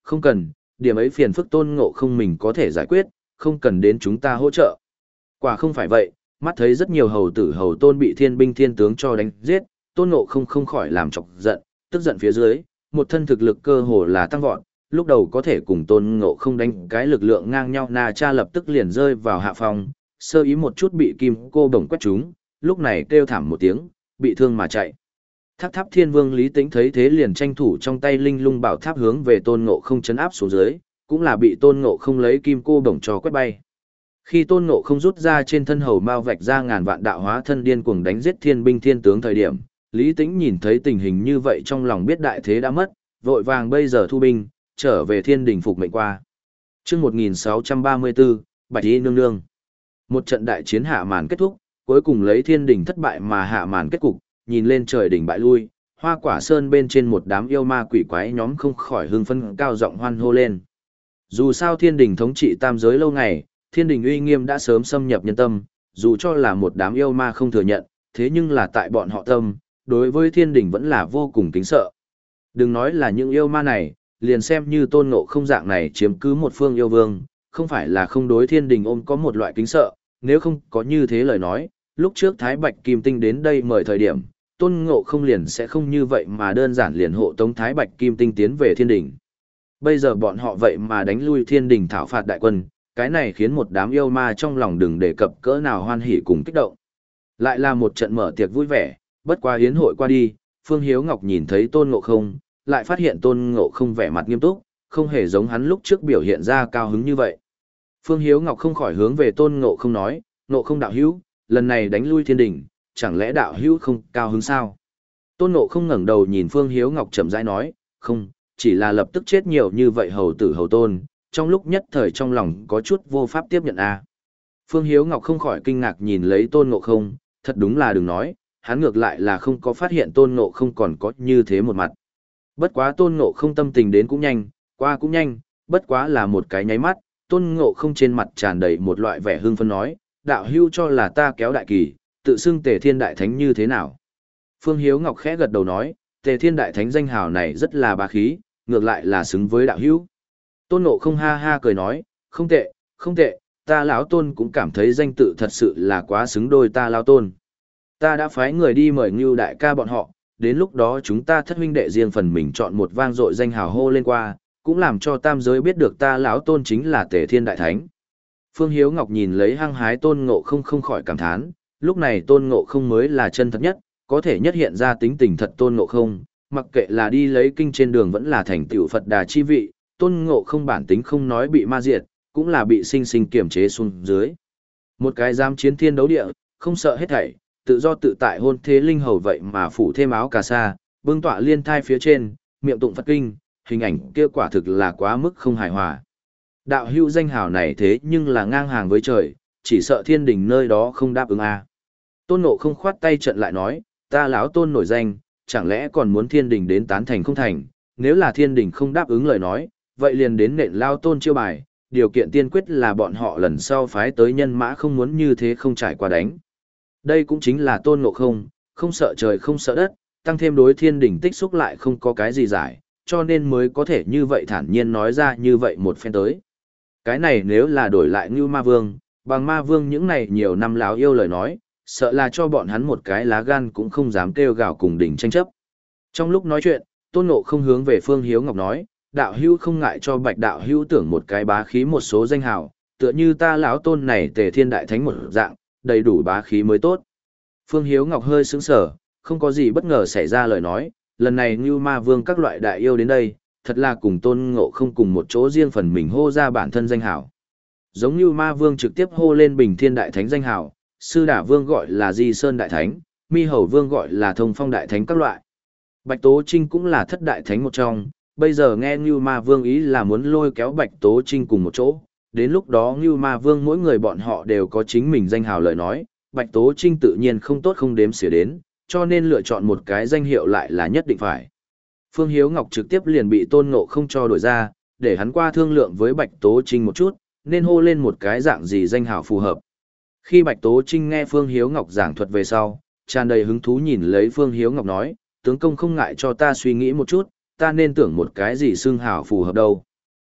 Không cần, điểm ấy phiền phức Tôn Ngộ Không mình có thể giải quyết, không cần đến chúng ta hỗ trợ. Quả không phải vậy, mắt thấy rất nhiều hầu tử hầu tôn bị thiên binh thiên tướng cho đánh giết, Tôn Ngộ Không không khỏi làm chọc giận, tức giận phía dưới, một thân thực lực cơ hồ là tăng vọt, lúc đầu có thể cùng Tôn Ngộ Không đánh cái lực lượng ngang nhau Na Cha lập tức liền rơi vào hạ phòng, sơ ý một chút bị kim cô bổng quét trúng, lúc này kêu thảm một tiếng, bị thương mà chạy. Tháp Tháp Thiên Vương Lý Tĩnh thấy thế liền tranh thủ trong tay linh lung bảo tháp hướng về Tôn Ngộ Không chấn áp xuống dưới, cũng là bị Tôn Ngộ Không lấy kim cô bổng cho quét bay. Khi Tôn Ngộ Không rút ra trên thân hầu mao vạch ra ngàn vạn đạo hóa thân điên cuồng đánh giết thiên binh thiên tướng thời điểm, Lý Tĩnh nhìn thấy tình hình như vậy trong lòng biết đại thế đã mất, vội vàng bây giờ thu binh, trở về thiên đình phục mệnh qua. Chương một nghìn sáu trăm ba mươi tư, Bạch Y nương nương. Một trận đại chiến hạ màn kết thúc, cuối cùng lấy thiên đình thất bại mà hạ màn kết cục, nhìn lên trời đỉnh bại lui, Hoa Quả Sơn bên trên một đám yêu ma quỷ quái nhóm không khỏi hưng phấn cao giọng hoan hô lên. Dù sao thiên đình thống trị tam giới lâu ngày, thiên đình uy nghiêm đã sớm xâm nhập nhân tâm, dù cho là một đám yêu ma không thừa nhận, thế nhưng là tại bọn họ tâm, đối với thiên đình vẫn là vô cùng kính sợ. Đừng nói là những yêu ma này, liền xem như Tôn Ngộ Không dạng này chiếm cứ một phương yêu vương, không phải là không đối thiên đình ôm có một loại kính sợ, nếu không có như thế lời nói, lúc trước Thái Bạch Kim Tinh đến đây mời thời điểm, Tôn Ngộ Không liền sẽ không như vậy mà đơn giản liền hộ tống Thái Bạch Kim Tinh tiến về thiên đình. Bây giờ bọn họ vậy mà đánh lui thiên đình thảo phạt đại quân, cái này khiến một đám yêu ma trong lòng đừng đề cập cỡ nào hoan hỉ cùng kích động. Lại là một trận mở tiệc vui vẻ, bất quá yến hội qua đi, Phương Hiếu Ngọc nhìn thấy Tôn Ngộ Không, lại phát hiện Tôn Ngộ Không vẻ mặt nghiêm túc, không hề giống hắn lúc trước biểu hiện ra cao hứng như vậy. Phương Hiếu Ngọc không khỏi hướng về Tôn Ngộ Không nói, Ngộ Không đạo hữu, lần này đánh lui thiên đình, chẳng lẽ đạo hữu không cao hứng sao? Tôn Ngộ Không ngẩng đầu nhìn Phương Hiếu Ngọc chậm rãi nói, không, chỉ là lập tức chết nhiều như vậy hầu tử hầu tôn, trong lúc nhất thời trong lòng có chút vô pháp tiếp nhận a. À. Phương Hiếu Ngọc không khỏi kinh ngạc nhìn lấy Tôn Ngộ Không, thật đúng là đừng nói, hắn ngược lại là không có phát hiện Tôn Ngộ Không còn có như thế một mặt. Bất quá Tôn Ngộ Không tâm tình đến cũng nhanh, qua cũng nhanh, bất quá là một cái nháy mắt, Tôn Ngộ Không trên mặt tràn đầy một loại vẻ hưng phấn nói, đạo hưu cho là ta kéo đại kỳ, tự xưng Tề Thiên Đại Thánh như thế nào? Phương Hiếu Ngọc khẽ gật đầu nói, Tề Thiên Đại Thánh danh hào này rất là bá khí, ngược lại là xứng với đạo hưu. Tôn Ngộ Không ha ha cười nói, không tệ, không tệ, ta lão Tôn cũng cảm thấy danh tự thật sự là quá xứng đôi ta lão Tôn. Ta đã phái người đi mời Ngưu đại ca bọn họ, đến lúc đó chúng ta thất huynh đệ riêng phần mình chọn một vang dội danh hào hô lên qua, cũng làm cho tam giới biết được ta lão Tôn chính là Tề Thiên Đại Thánh. Phương Hiếu Ngọc nhìn lấy hăng hái Tôn Ngộ Không không khỏi cảm thán, lúc này Tôn Ngộ Không mới là chân thật nhất, có thể nhất hiện ra tính tình thật Tôn Ngộ Không, mặc kệ là đi lấy kinh trên đường vẫn là thành tựu Phật Đà chi vị, Tôn Ngộ Không bản tính không nói bị ma diệt, cũng là bị sinh sinh kiểm chế xuống dưới. Một cái dám chiến thiên đấu địa, không sợ hết thảy, tự do tự tại hôn thế linh hầu vậy mà phủ thêm áo cà sa, bưng tọa liên thai phía trên, miệng tụng Phật kinh, hình ảnh kia quả thực là quá mức không hài hòa. Đạo hữu danh hào này thế nhưng là ngang hàng với trời, chỉ sợ thiên đình nơi đó không đáp ứng a. À. Tôn Ngộ Không khoát tay trận lại nói, ta lão Tôn nổi danh, chẳng lẽ còn muốn thiên đình đến tán thành không thành, nếu là thiên đình không đáp ứng lời nói, vậy liền đến nện lao Tôn chiêu bài, điều kiện tiên quyết là bọn họ lần sau phái tới nhân mã không muốn như thế không trải qua đánh. Đây cũng chính là Tôn Ngộ Không, không sợ trời không sợ đất, tăng thêm đối thiên đình tích xúc lại không có cái gì giải, cho nên mới có thể như vậy thản nhiên nói ra như vậy một phen tới. Cái này nếu là đổi lại Ngưu Ma Vương, bằng Ma Vương những này nhiều năm láo yêu lời nói, sợ là cho bọn hắn một cái lá gan cũng không dám kêu gào cùng đỉnh tranh chấp. Trong lúc nói chuyện, Tôn Ngộ Không hướng về Phương Hiếu Ngọc nói, đạo hữu không ngại cho Bạch đạo hữu tưởng một cái bá khí một số danh hào, tựa như ta lão Tôn này Tề Thiên Đại Thánh một dạng, đầy đủ bá khí mới tốt. Phương Hiếu Ngọc hơi sững sờ, không có gì bất ngờ xảy ra lời nói, lần này Ngưu Ma Vương các loại đại yêu đến đây, thật là cùng Tôn Ngộ Không cùng một chỗ riêng phần mình hô ra bản thân danh hào. Giống như Ma Vương trực tiếp hô lên Bình Thiên Đại Thánh danh hào, Sư Đả Vương gọi là Di Sơn Đại Thánh, Mi Hầu Vương gọi là Thông Phong Đại Thánh các loại. Bạch Tố Trinh cũng là thất đại thánh một trong, bây giờ nghe Ngưu Ma Vương ý là muốn lôi kéo Bạch Tố Trinh cùng một chỗ, đến lúc đó Ngưu Ma Vương mỗi người bọn họ đều có chính mình danh hào lời nói, Bạch Tố Trinh tự nhiên không tốt không đếm xỉa đến, cho nên lựa chọn một cái danh hiệu lại là nhất định phải. Phương Hiếu Ngọc trực tiếp liền bị Tôn Ngộ Không cho đổi ra, để hắn qua thương lượng với Bạch Tố Trinh một chút, nên hô lên một cái dạng gì danh hào phù hợp. Khi Bạch Tố Trinh nghe Phương Hiếu Ngọc giảng thuật về sau, tràn đầy hứng thú nhìn lấy Phương Hiếu Ngọc nói, tướng công không ngại cho ta suy nghĩ một chút, ta nên tưởng một cái gì xưng hào phù hợp đâu.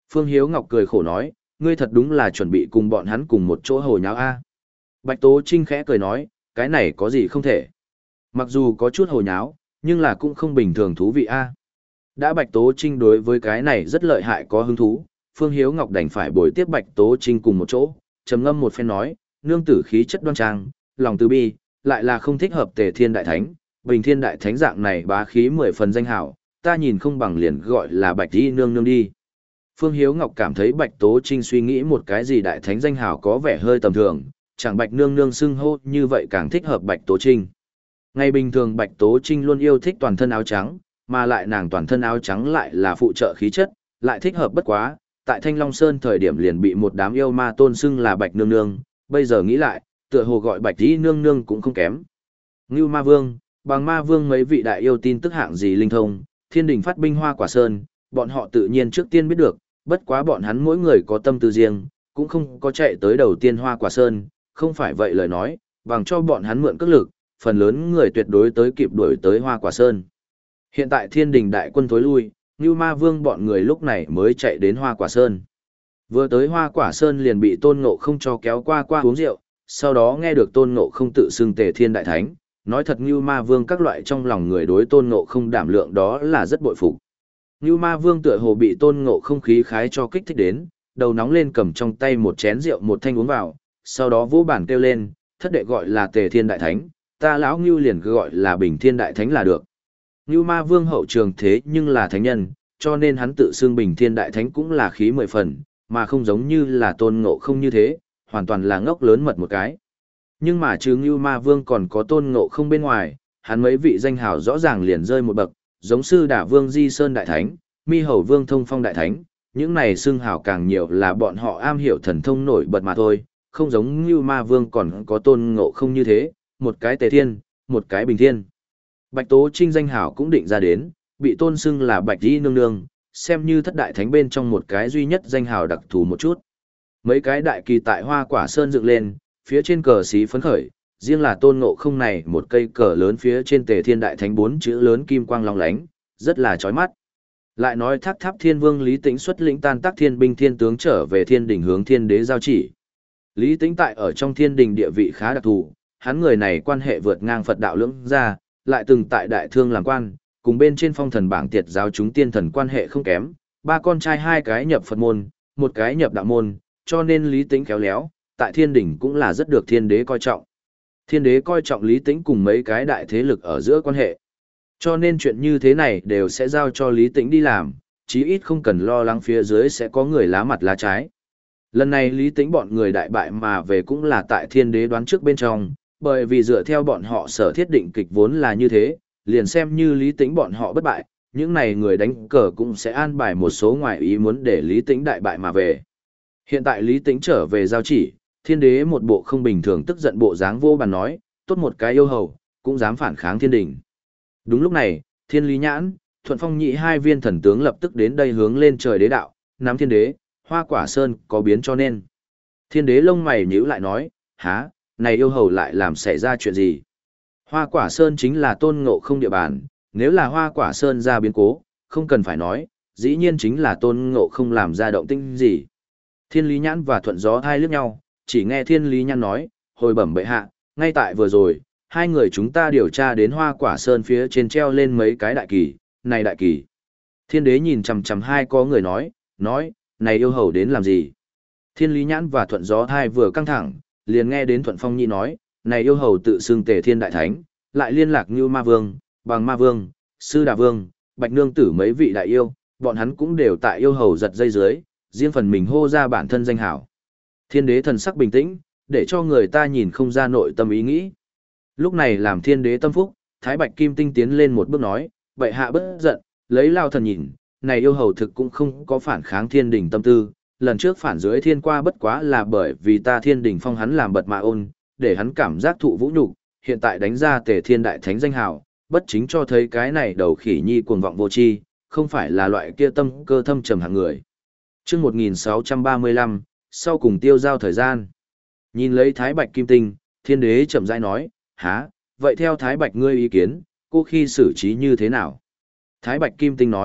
Phương Hiếu Ngọc cười khổ nói, ngươi thật đúng là chuẩn bị cùng bọn hắn cùng một chỗ hồ nháo a. Bạch Tố Trinh khẽ cười nói, cái này có gì không thể. Mặc dù có chút hồ nháo, nhưng là cũng không bình thường thú vị a. Đã Bạch Tố Trinh đối với cái này rất lợi hại có hứng thú, Phương Hiếu Ngọc đành phải bồi tiếp Bạch Tố Trinh cùng một chỗ, trầm ngâm một phen nói, nương tử khí chất đoan trang, lòng từ bi, lại là không thích hợp Tề Thiên Đại Thánh, Bình Thiên Đại Thánh dạng này bá khí mười phần danh hảo, ta nhìn không bằng liền gọi là Bạch Y nương nương đi. Phương Hiếu Ngọc cảm thấy Bạch Tố Trinh suy nghĩ một cái gì Đại Thánh danh hảo có vẻ hơi tầm thường, chẳng Bạch nương nương xưng hô như vậy càng thích hợp Bạch Tố Trinh. Ngày bình thường Bạch Tố Trinh luôn yêu thích toàn thân áo trắng, mà lại nàng toàn thân áo trắng lại là phụ trợ khí chất, lại thích hợp bất quá, tại Thanh Long Sơn thời điểm liền bị một đám yêu ma tôn xưng là Bạch nương nương, bây giờ nghĩ lại, tựa hồ gọi Bạch Y nương nương cũng không kém. Ngưu Ma Vương, Bằng Ma Vương mấy vị đại yêu tin tức hạng gì linh thông, Thiên Đình phát binh Hoa Quả Sơn, bọn họ tự nhiên trước tiên biết được, bất quá bọn hắn mỗi người có tâm tư riêng, cũng không có chạy tới đầu tiên Hoa Quả Sơn, không phải vậy lời nói, bằng cho bọn hắn mượn cước lực, phần lớn người tuyệt đối tới kịp đuổi tới Hoa Quả Sơn. Hiện tại Thiên Đình đại quân thối lui, Ngưu Ma Vương bọn người lúc này mới chạy đến Hoa Quả Sơn. Vừa tới Hoa Quả Sơn liền bị Tôn Ngộ không cho kéo qua qua uống rượu, sau đó nghe được Tôn Ngộ không tự xưng Tề Thiên Đại Thánh, nói thật Ngưu Ma Vương các loại trong lòng người đối Tôn Ngộ không đảm lượng đó là rất bội phục. Ngưu Ma Vương tựa hồ bị Tôn Ngộ không khí khái cho kích thích đến, đầu nóng lên cầm trong tay một chén rượu một thanh uống vào, sau đó vỗ bản kêu lên, thất đệ gọi là Tề Thiên Đại Thánh, ta lão Ngưu liền cứ gọi là Bình Thiên Đại Thánh là được. Ngưu Ma Vương hậu trường thế nhưng là thánh nhân, cho nên hắn tự xưng Bình Thiên Đại Thánh cũng là khí mười phần, mà không giống như là Tôn Ngộ không như thế, hoàn toàn là ngốc lớn mật một cái. Nhưng mà trừ Ngưu Ma Vương còn có Tôn Ngộ không bên ngoài, hắn mấy vị danh hào rõ ràng liền rơi một bậc, giống Sư Đả Vương Di Sơn Đại Thánh, Mi Hầu Vương Thông Phong Đại Thánh, những này xưng hào càng nhiều là bọn họ am hiểu thần thông nổi bật mà thôi, không giống Ngưu Ma Vương còn có Tôn Ngộ không như thế, một cái Tề Thiên, một cái Bình Thiên. Bạch Tố Trinh danh hào cũng định ra đến, bị tôn xưng là Bạch Y nương nương, xem như thất đại thánh bên trong một cái duy nhất danh hào đặc thù một chút. Mấy cái đại kỳ tại Hoa Quả Sơn dựng lên, phía trên cờ xí phấn khởi, riêng là Tôn Ngộ không này một cây cờ lớn phía trên Tề Thiên Đại Thánh bốn chữ lớn kim quang long lánh, rất là chói mắt. Lại nói Thác Tháp Thiên Vương Lý Tĩnh xuất lĩnh tan tác thiên binh thiên tướng trở về Thiên Đình hướng Thiên Đế giao chỉ. Lý Tĩnh tại ở trong Thiên Đình địa vị khá đặc thù, hắn người này quan hệ vượt ngang Phật đạo lưỡng gia, lại từng tại Đại Thương làm quan, cùng bên trên phong thần bảng tiệt giáo chúng tiên thần quan hệ không kém, ba con trai hai cái nhập Phật môn, một cái nhập đạo môn, cho nên Lý Tĩnh khéo léo, tại Thiên Đình cũng là rất được Thiên Đế coi trọng. Thiên Đế coi trọng Lý Tĩnh cùng mấy cái đại thế lực ở giữa quan hệ. Cho nên chuyện như thế này đều sẽ giao cho Lý Tĩnh đi làm, chí ít không cần lo lắng phía dưới sẽ có người lá mặt lá trái. Lần này Lý Tĩnh bọn người đại bại mà về cũng là tại Thiên Đế đoán trước bên trong, bởi vì dựa theo bọn họ sở thiết định kịch vốn là như thế, liền xem như Lý Tĩnh bọn họ bất bại, những này người đánh cờ cũng sẽ an bài một số ngoại ý muốn để Lý Tĩnh đại bại mà về. Hiện tại Lý Tĩnh trở về giao chỉ, Thiên Đế một bộ không bình thường tức giận bộ dáng vô bàn nói, tốt một cái yêu hầu, cũng dám phản kháng Thiên Đình. Đúng lúc này, Thiên Lý Nhãn, Thuận Phong Nhị hai viên thần tướng lập tức đến đây hướng lên trời đế đạo, nắm Thiên Đế, Hoa Quả Sơn có biến cho nên. Thiên Đế lông mày nhíu lại nói, há, này yêu hầu lại làm xảy ra chuyện gì? Hoa Quả Sơn chính là Tôn Ngộ không địa bàn, nếu là Hoa Quả Sơn ra biến cố, không cần phải nói, dĩ nhiên chính là Tôn Ngộ không làm ra động tĩnh gì. Thiên Lý Nhãn và Thuận Gió hai liếc nhau, chỉ nghe Thiên Lý Nhãn nói, hồi bẩm bệ hạ, ngay tại vừa rồi, hai người chúng ta điều tra đến Hoa Quả Sơn phía trên treo lên mấy cái đại kỳ, này đại kỳ. Thiên Đế nhìn chằm chằm hai có người nói, nói, này yêu hầu đến làm gì? Thiên Lý Nhãn và Thuận Gió hai vừa căng thẳng, liền nghe đến Thuận Phong Nhị nói, này yêu hầu tự xưng Tề Thiên Đại Thánh, lại liên lạc như Ma Vương, Bằng Ma Vương, Sư Đà Vương, Bạch Nương Tử mấy vị đại yêu, bọn hắn cũng đều tại yêu hầu giật dây dưới, riêng phần mình hô ra bản thân danh hảo. Thiên Đế thần sắc bình tĩnh, để cho người ta nhìn không ra nội tâm ý nghĩ. Lúc này làm Thiên Đế tâm phúc, Thái Bạch Kim Tinh tiến lên một bước nói, bệ hạ bất giận, lấy lao thần nhìn, này yêu hầu thực cũng không có phản kháng Thiên Đình tâm tư, lần trước phản dưới thiên qua bất quá là bởi vì ta Thiên Đình phong hắn làm bật mà ôn, để hắn cảm giác thụ vũ nhục, hiện tại đánh ra Tề Thiên Đại Thánh danh hào, bất chính cho thấy cái này đầu khỉ nhi cuồng vọng vô tri, không phải là loại kia tâm cơ thâm trầm hạng người. Chương một nghìn sáu trăm ba mươi lăm, sau cùng tiêu giao thời gian. Nhìn lấy Thái Bạch Kim Tinh, Thiên Đế chậm rãi nói, há, vậy theo Thái Bạch ngươi ý kiến, cô khi xử trí như thế nào? Thái Bạch Kim Tinh nói,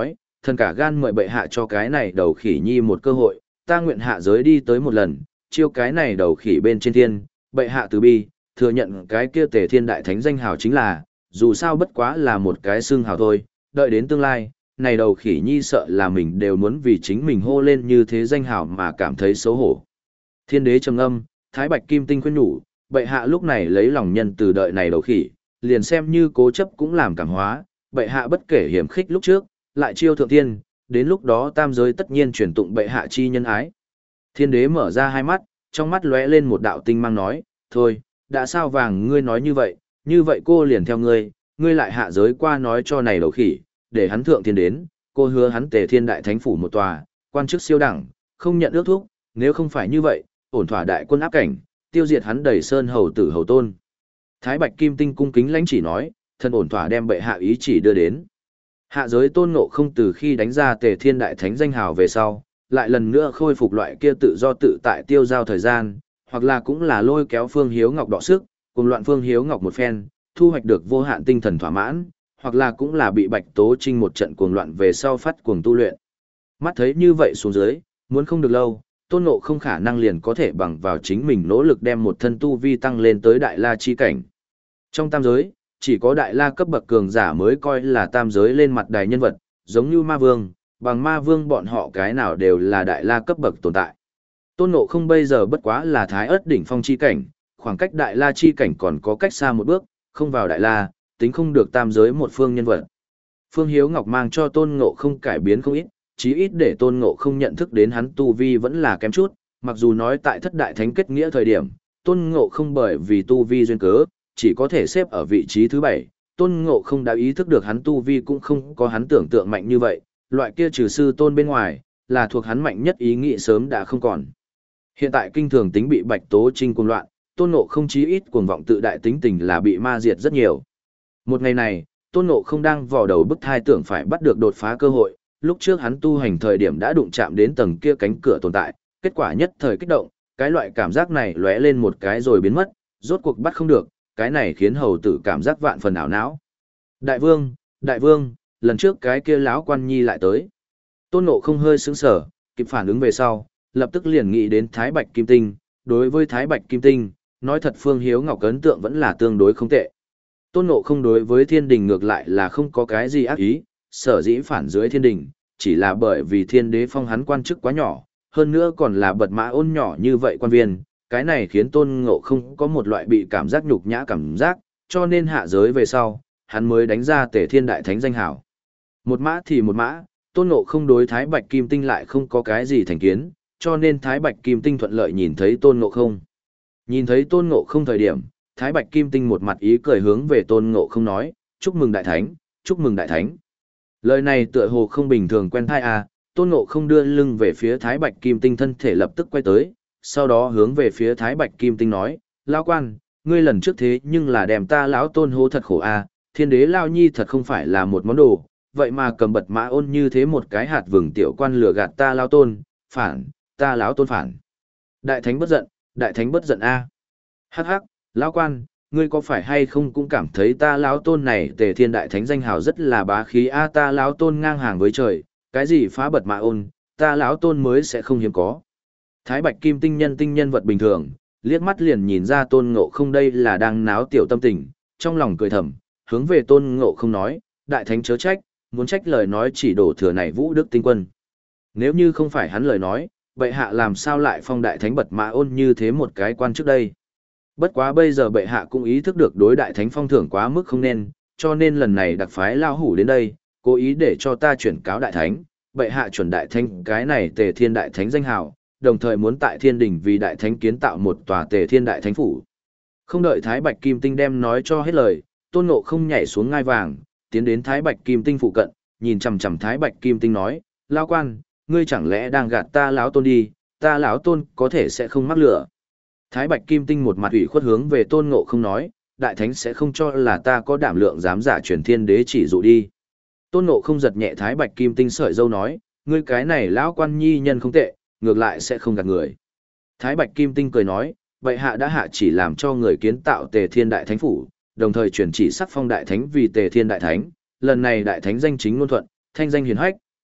thần cả gan mời bệ hạ cho cái này đầu khỉ nhi một cơ hội, ta nguyện hạ giới đi tới một lần, chiêu cái này đầu khỉ bên trên thiên, bệ hạ từ bi, thừa nhận cái kia Tề Thiên Đại Thánh danh hào chính là, dù sao bất quá là một cái xương hào thôi, đợi đến tương lai, này đầu khỉ nhi sợ là mình đều muốn vì chính mình hô lên như thế danh hào mà cảm thấy xấu hổ. Thiên đế trầm âm, Thái Bạch Kim Tinh khuyên nhủ, bệ hạ lúc này lấy lòng nhân từ đợi này đầu khỉ, liền xem như cố chấp cũng làm cảm hóa, bệ hạ bất kể hiểm khích lúc trước, lại chiêu thượng thiên, đến lúc đó tam giới tất nhiên chuyển tụng bệ hạ chi nhân ái. Thiên đế mở ra hai mắt, trong mắt lóe lên một đạo tinh mang nói, thôi, đã sao vàng ngươi nói như vậy, như vậy cô liền theo ngươi, ngươi lại hạ giới qua nói cho này đầu khỉ, để hắn thượng thiên đến, cô hứa hắn Tề Thiên Đại Thánh phủ một tòa, quan chức siêu đẳng, không nhận ước thúc, nếu không phải như vậy, ổn thỏa đại quân áp cảnh, tiêu diệt hắn đầy sơn hầu tử hầu tôn. Thái Bạch Kim Tinh cung kính lãnh chỉ nói, thân ổn thỏa đem bệ hạ ý chỉ đưa đến. Hạ giới Tôn Ngộ Không từ khi đánh ra Tề Thiên Đại Thánh danh hào về sau, lại lần nữa khôi phục loại kia tự do tự tại tiêu giao thời gian, hoặc là cũng là lôi kéo Phương Hiếu Ngọc đọ sức, cùng loạn Phương Hiếu Ngọc một phen, thu hoạch được vô hạn tinh thần thỏa mãn, hoặc là cũng là bị Bạch Tố Trinh một trận cuồng loạn về sau phát cuồng tu luyện. Mắt thấy như vậy xuống dưới, muốn không được lâu, Tôn Ngộ Không khả năng liền có thể bằng vào chính mình nỗ lực đem một thân tu vi tăng lên tới Đại La chi cảnh. Trong tam giới, chỉ có Đại La cấp bậc cường giả mới coi là tam giới lên mặt đài nhân vật, giống như Ma Vương, bằng Ma Vương bọn họ cái nào đều là Đại La cấp bậc tồn tại. Tôn Ngộ Không bây giờ bất quá là Thái Ức đỉnh phong chi cảnh, khoảng cách Đại La chi cảnh còn có cách xa một bước, không vào Đại La, tính không được tam giới một phương nhân vật. Phương Hiếu Ngọc mang cho Tôn Ngộ Không cải biến không ít, chí ít để Tôn Ngộ Không nhận thức đến hắn tu vi vẫn là kém chút, mặc dù nói tại thất đại thánh kết nghĩa thời điểm, Tôn Ngộ Không bởi vì tu vi duyên cớ, chỉ có thể xếp ở vị trí thứ bảy, Tôn Ngộ Không đã ý thức được hắn tu vi cũng không có hắn tưởng tượng mạnh như vậy, loại kia trừ sư tôn bên ngoài, là thuộc hắn mạnh nhất ý nghĩ sớm đã không còn. Hiện tại kinh thường tính bị Bạch Tố Trinh cuồng loạn, Tôn Ngộ Không chí ít cuồng vọng tự đại tính tình là bị ma diệt rất nhiều. Một ngày này, Tôn Ngộ Không đang vò đầu bức thai tưởng phải bắt được đột phá cơ hội, lúc trước hắn tu hành thời điểm đã đụng chạm đến tầng kia cánh cửa tồn tại, kết quả nhất thời kích động, cái loại cảm giác này lóe lên một cái rồi biến mất, rốt cuộc bắt không được, cái này khiến hầu tử cảm giác vạn phần ảo não. Đại vương, đại vương, lần trước cái kia lão quan nhi lại tới. Tôn Ngộ Không hơi sững sờ, kịp phản ứng về sau, lập tức liền nghĩ đến Thái Bạch Kim Tinh, đối với Thái Bạch Kim Tinh, nói thật Phương Hiếu Ngọc ấn tượng vẫn là tương đối không tệ. Tôn Ngộ Không đối với thiên đình ngược lại là không có cái gì ác ý, sở dĩ phản dưới thiên đình, chỉ là bởi vì thiên đế phong hắn quan chức quá nhỏ, hơn nữa còn là bật mã ôn nhỏ như vậy quan viên, cái này khiến Tôn Ngộ Không có một loại bị cảm giác nhục nhã cảm giác, cho nên hạ giới về sau, hắn mới đánh ra Tề Thiên Đại Thánh danh hảo. Một mã thì một mã, Tôn Ngộ Không đối Thái Bạch Kim Tinh lại không có cái gì thành kiến, cho nên Thái Bạch Kim Tinh thuận lợi nhìn thấy Tôn Ngộ Không. Nhìn thấy Tôn Ngộ Không thời điểm, Thái Bạch Kim Tinh một mặt ý cười hướng về Tôn Ngộ Không nói, chúc mừng Đại Thánh, chúc mừng Đại Thánh. Lời này tựa hồ không bình thường quen thai à, Tôn Ngộ Không đưa lưng về phía Thái Bạch Kim Tinh thân thể lập tức quay tới, sau đó hướng về phía Thái Bạch Kim Tinh nói, lão quan, ngươi lần trước thế nhưng là đem ta lão tôn hố thật khổ à, thiên đế lao nhi thật không phải là một món đồ, vậy mà cầm bật mã ôn như thế một cái hạt vừng tiểu quan lừa gạt ta lão tôn, phản, ta lão tôn phản. Đại Thánh bất giận, Đại Thánh bất giận a. À. Hắc hắc, lão quan, ngươi có phải hay không cũng cảm thấy ta lão tôn này Tề Thiên Đại Thánh danh hào rất là bá khí a, ta lão tôn ngang hàng với trời, cái gì phá bật mã ôn, ta lão tôn mới sẽ không hiếm có. Thái Bạch Kim Tinh nhân tinh nhân vật bình thường, liếc mắt liền nhìn ra Tôn Ngộ Không đây là đang náo tiểu tâm tình, trong lòng cười thầm, hướng về Tôn Ngộ Không nói, Đại Thánh chớ trách, muốn trách lời nói chỉ đổ thừa này Vũ Đức Tinh Quân. Nếu như không phải hắn lời nói, bệ hạ làm sao lại phong Đại Thánh bật mã ôn như thế một cái quan trước đây. Bất quá bây giờ bệ hạ cũng ý thức được đối Đại Thánh phong thưởng quá mức không nên, cho nên lần này đặc phái lao hủ đến đây, cố ý để cho ta chuyển cáo Đại Thánh, bệ hạ chuẩn Đại Thánh cái này Tề Thiên Đại Thánh danh hào, đồng thời muốn tại thiên đình vì Đại Thánh kiến tạo một tòa Tề Thiên Đại Thánh phủ. Không đợi Thái Bạch Kim Tinh đem nói cho hết lời, Tôn Ngộ Không nhảy xuống ngai vàng, tiến đến Thái Bạch Kim Tinh phụ cận, nhìn chằm chằm Thái Bạch Kim Tinh nói, lão quan, ngươi chẳng lẽ đang gạt ta lão tôn đi, ta lão tôn có thể sẽ không mắc lửa. Thái Bạch Kim Tinh một mặt ủy khuất hướng về Tôn Ngộ Không nói, Đại Thánh sẽ không cho là ta có đảm lượng dám giả truyền thiên đế chỉ dụ đi. Tôn Ngộ Không giật nhẹ Thái Bạch Kim Tinh sợi dâu nói, ngươi cái này lão quan nhi nhân không tệ, ngược lại sẽ không gạt người. Thái Bạch Kim Tinh cười nói, bệ hạ đã hạ chỉ làm cho người kiến tạo Tề Thiên Đại Thánh phủ, đồng thời truyền chỉ sắc phong Đại Thánh vì Tề Thiên Đại Thánh, lần này Đại Thánh danh chính ngôn thuận, thanh danh hiển hách,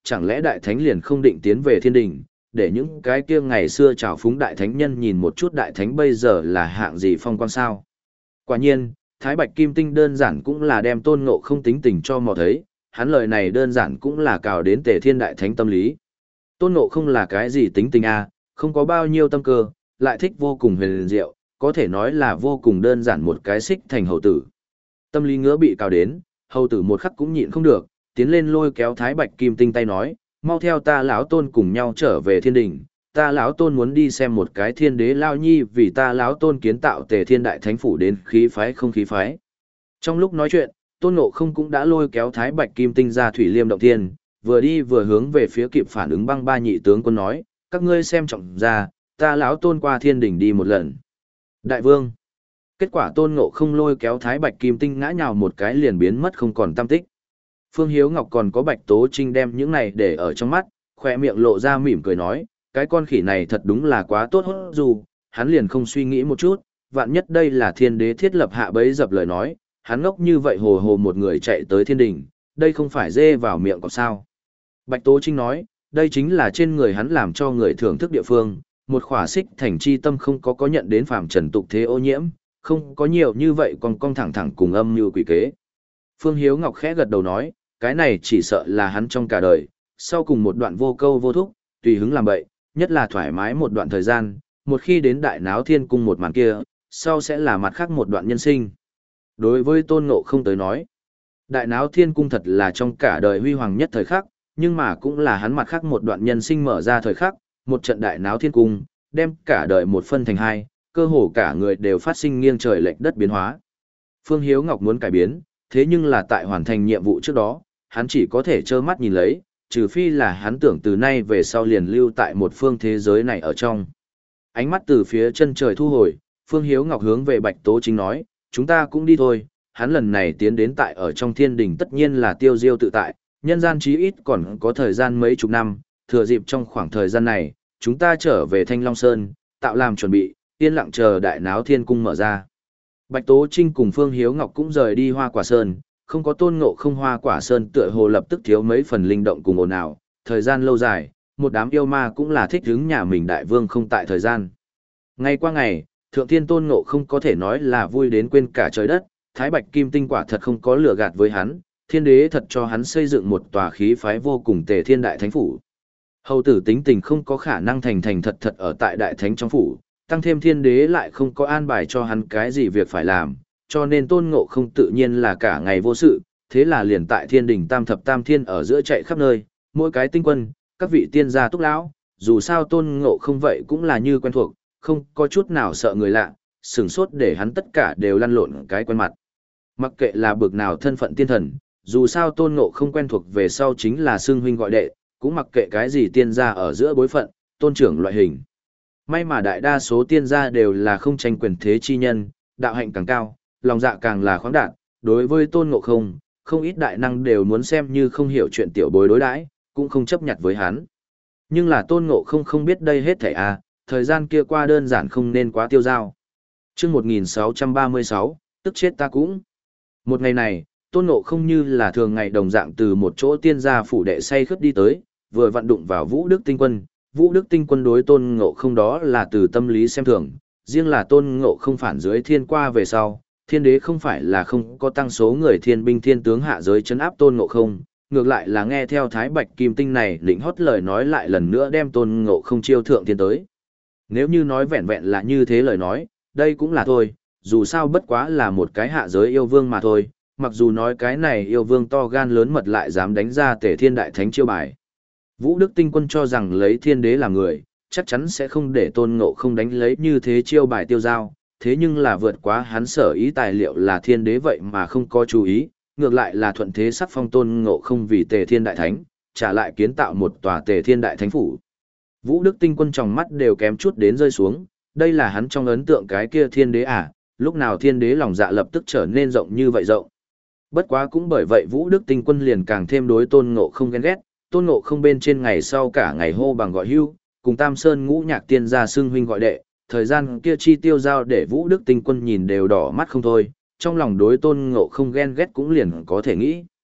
chẳng lẽ đại thánh liền không định tiến về thiên đình, để những cái kia ngày xưa trào phúng đại thánh nhân nhìn một chút đại thánh bây giờ là hạng gì phong quang sao. Quả nhiên, Thái Bạch Kim Tinh đơn giản cũng là đem Tôn Ngộ không tính tình cho mò thấy, hắn lời này đơn giản cũng là cào đến Tề Thiên Đại Thánh tâm lý. Tôn Ngộ không là cái gì tính tình a, không có bao nhiêu tâm cơ, lại thích vô cùng huyền diệu, có thể nói là vô cùng đơn giản một cái xích thành hầu tử. Tâm lý ngứa bị cào đến, hầu tử một khắc cũng nhịn không được, tiến lên lôi kéo Thái Bạch Kim Tinh tay nói, mau theo ta lão Tôn cùng nhau trở về thiên đình, ta lão Tôn muốn đi xem một cái thiên đế lao nhi vì ta lão Tôn kiến tạo Tề Thiên Đại Thánh phủ đến khí phái không khí phái. Trong lúc nói chuyện, Tôn Ngộ không cũng đã lôi kéo Thái Bạch Kim Tinh ra Thủy Liêm động thiên, vừa đi vừa hướng về phía kịp phản ứng Băng Ba nhị tướng quân nói, các ngươi xem trọng ra, ta lão Tôn qua thiên đình đi một lần. Đại vương. Kết quả Tôn Ngộ không lôi kéo Thái Bạch Kim Tinh ngã nhào một cái liền biến mất không còn tăm tích. Phương Hiếu Ngọc còn có Bạch Tố Trinh đem những này để ở trong mắt, khỏe miệng lộ ra mỉm cười nói, cái con khỉ này thật đúng là quá tốt hốt dù, hắn liền không suy nghĩ một chút, vạn nhất đây là thiên đế thiết lập hạ bấy dập lời nói, hắn ngốc như vậy hồ hồ một người chạy tới thiên đình, đây không phải dê vào miệng có sao. Bạch Tố Trinh nói, đây chính là trên người hắn làm cho người thưởng thức địa phương, một khỏa xích thành chi tâm không có có nhận đến phàm trần tục thế ô nhiễm, không có nhiều như vậy còn cong thẳng thẳng cùng âm như quỷ kế. Phương Hiếu Ngọc khẽ gật đầu nói, cái này chỉ sợ là hắn trong cả đời, sau cùng một đoạn vô câu vô thúc, tùy hứng làm bậy, nhất là thoải mái một đoạn thời gian, một khi đến đại náo thiên cung một màn kia, sau sẽ là mặt khác một đoạn nhân sinh. Đối với Tôn Ngộ không tới nói, đại náo thiên cung thật là trong cả đời huy hoàng nhất thời khắc, nhưng mà cũng là hắn mặt khác một đoạn nhân sinh mở ra thời khắc, một trận đại náo thiên cung, đem cả đời một phân thành hai, cơ hồ cả người đều phát sinh nghiêng trời lệch đất biến hóa. Phương Hiếu Ngọc muốn cải biến, thế nhưng là tại hoàn thành nhiệm vụ trước đó, hắn chỉ có thể trơ mắt nhìn lấy, trừ phi là hắn tưởng từ nay về sau liền lưu tại một phương thế giới này ở trong. Ánh mắt từ phía chân trời thu hồi, Phương Hiếu Ngọc hướng về Bạch Tố Trinh nói, chúng ta cũng đi thôi, hắn lần này tiến đến tại ở trong thiên đình tất nhiên là tiêu diêu tự tại, nhân gian chí ít còn có thời gian mấy chục năm, thừa dịp trong khoảng thời gian này, chúng ta trở về Thanh Long Sơn, tạo làm chuẩn bị, yên lặng chờ đại náo thiên cung mở ra. Bạch Tố Trinh cùng Phương Hiếu Ngọc cũng rời đi Hoa Quả Sơn, không có Tôn Ngộ không Hoa Quả Sơn tựa hồ lập tức thiếu mấy phần linh động cùng ồn ào, thời gian lâu dài, một đám yêu ma cũng là thích hứng nhà mình đại vương không tại thời gian. Ngày qua ngày, Thượng Thiên Tôn Ngộ không có thể nói là vui đến quên cả trời đất, Thái Bạch Kim Tinh quả thật không có lừa gạt với hắn, thiên đế thật cho hắn xây dựng một tòa khí phái vô cùng Tề Thiên Đại Thánh phủ. Hầu tử tính tình không có khả năng thành thành thật thật ở tại Đại Thánh trong phủ, tăng thêm thiên đế lại không có an bài cho hắn cái gì việc phải làm, cho nên Tôn Ngộ không tự nhiên là cả ngày vô sự, thế là liền tại thiên đình tam thập tam thiên ở giữa chạy khắp nơi, mỗi cái tinh quân, các vị tiên gia túc lão, dù sao Tôn Ngộ không vậy cũng là như quen thuộc, không có chút nào sợ người lạ, sửng sốt để hắn tất cả đều lăn lộn cái quen mặt. Mặc kệ là bực nào thân phận tiên thần, dù sao Tôn Ngộ không quen thuộc về sau chính là xưng huynh gọi đệ, cũng mặc kệ cái gì tiên gia ở giữa bối phận, tôn trưởng loại hình. May mà đại đa số tiên gia đều là không tranh quyền thế chi nhân, đạo hạnh càng cao, lòng dạ càng là khoáng đạt, đối với Tôn Ngộ không, không ít đại năng đều muốn xem như không hiểu chuyện tiểu bối đối đãi, cũng không chấp nhặt với hắn. Nhưng là Tôn Ngộ không không biết đây hết thảy à, thời gian kia qua đơn giản không nên quá tiêu dao. Chương một nghìn sáu trăm ba mươi sáu, tức chết ta cũng. Một ngày này, Tôn Ngộ không như là thường ngày đồng dạng từ một chỗ tiên gia phủ đệ say khướt đi tới, vừa vặn đụng vào Vũ Đức Tinh Quân. Vũ Đức Tinh Quân đối Tôn Ngộ không đó là từ tâm lý xem thường, riêng là Tôn Ngộ không phản dưới thiên qua về sau, thiên đế không phải là không có tăng số người thiên binh thiên tướng hạ giới chấn áp Tôn Ngộ không, ngược lại là nghe theo Thái Bạch Kim Tinh này định hót lời nói lại lần nữa đem Tôn Ngộ không chiêu thượng thiên tới. Nếu như nói vẹn vẹn là như thế lời nói, đây cũng là thôi, dù sao bất quá là một cái hạ giới yêu vương mà thôi, mặc dù nói cái này yêu vương to gan lớn mật lại dám đánh ra Tề Thiên Đại Thánh chiêu bài. Vũ Đức Tinh Quân cho rằng lấy thiên đế làm người, chắc chắn sẽ không để Tôn Ngộ không đánh lấy như thế chiêu bài tiêu giao, thế nhưng là vượt quá hắn sở ý tài liệu là thiên đế vậy mà không có chú ý, ngược lại là thuận thế sắc phong Tôn Ngộ không vì Tề Thiên Đại Thánh, trả lại kiến tạo một tòa Tề Thiên Đại Thánh phủ. Vũ Đức Tinh Quân trong mắt đều kém chút đến rơi xuống, đây là hắn trong ấn tượng cái kia thiên đế à, lúc nào thiên đế lòng dạ lập tức trở nên rộng như vậy rộng. Bất quá cũng bởi vậy Vũ Đức Tinh Quân liền càng thêm đối Tôn Ngộ không ghen ghét, Tôn Ngộ không bên trên ngày sau cả ngày hô bằng gọi hưu, cùng Tam Sơn Ngũ Nhạc tiên gia xưng huynh gọi đệ, thời gian kia chi tiêu giao để Vũ Đức Tinh Quân nhìn đều đỏ mắt không thôi, trong lòng đối Tôn Ngộ không ghen ghét cũng liền có thể nghĩ.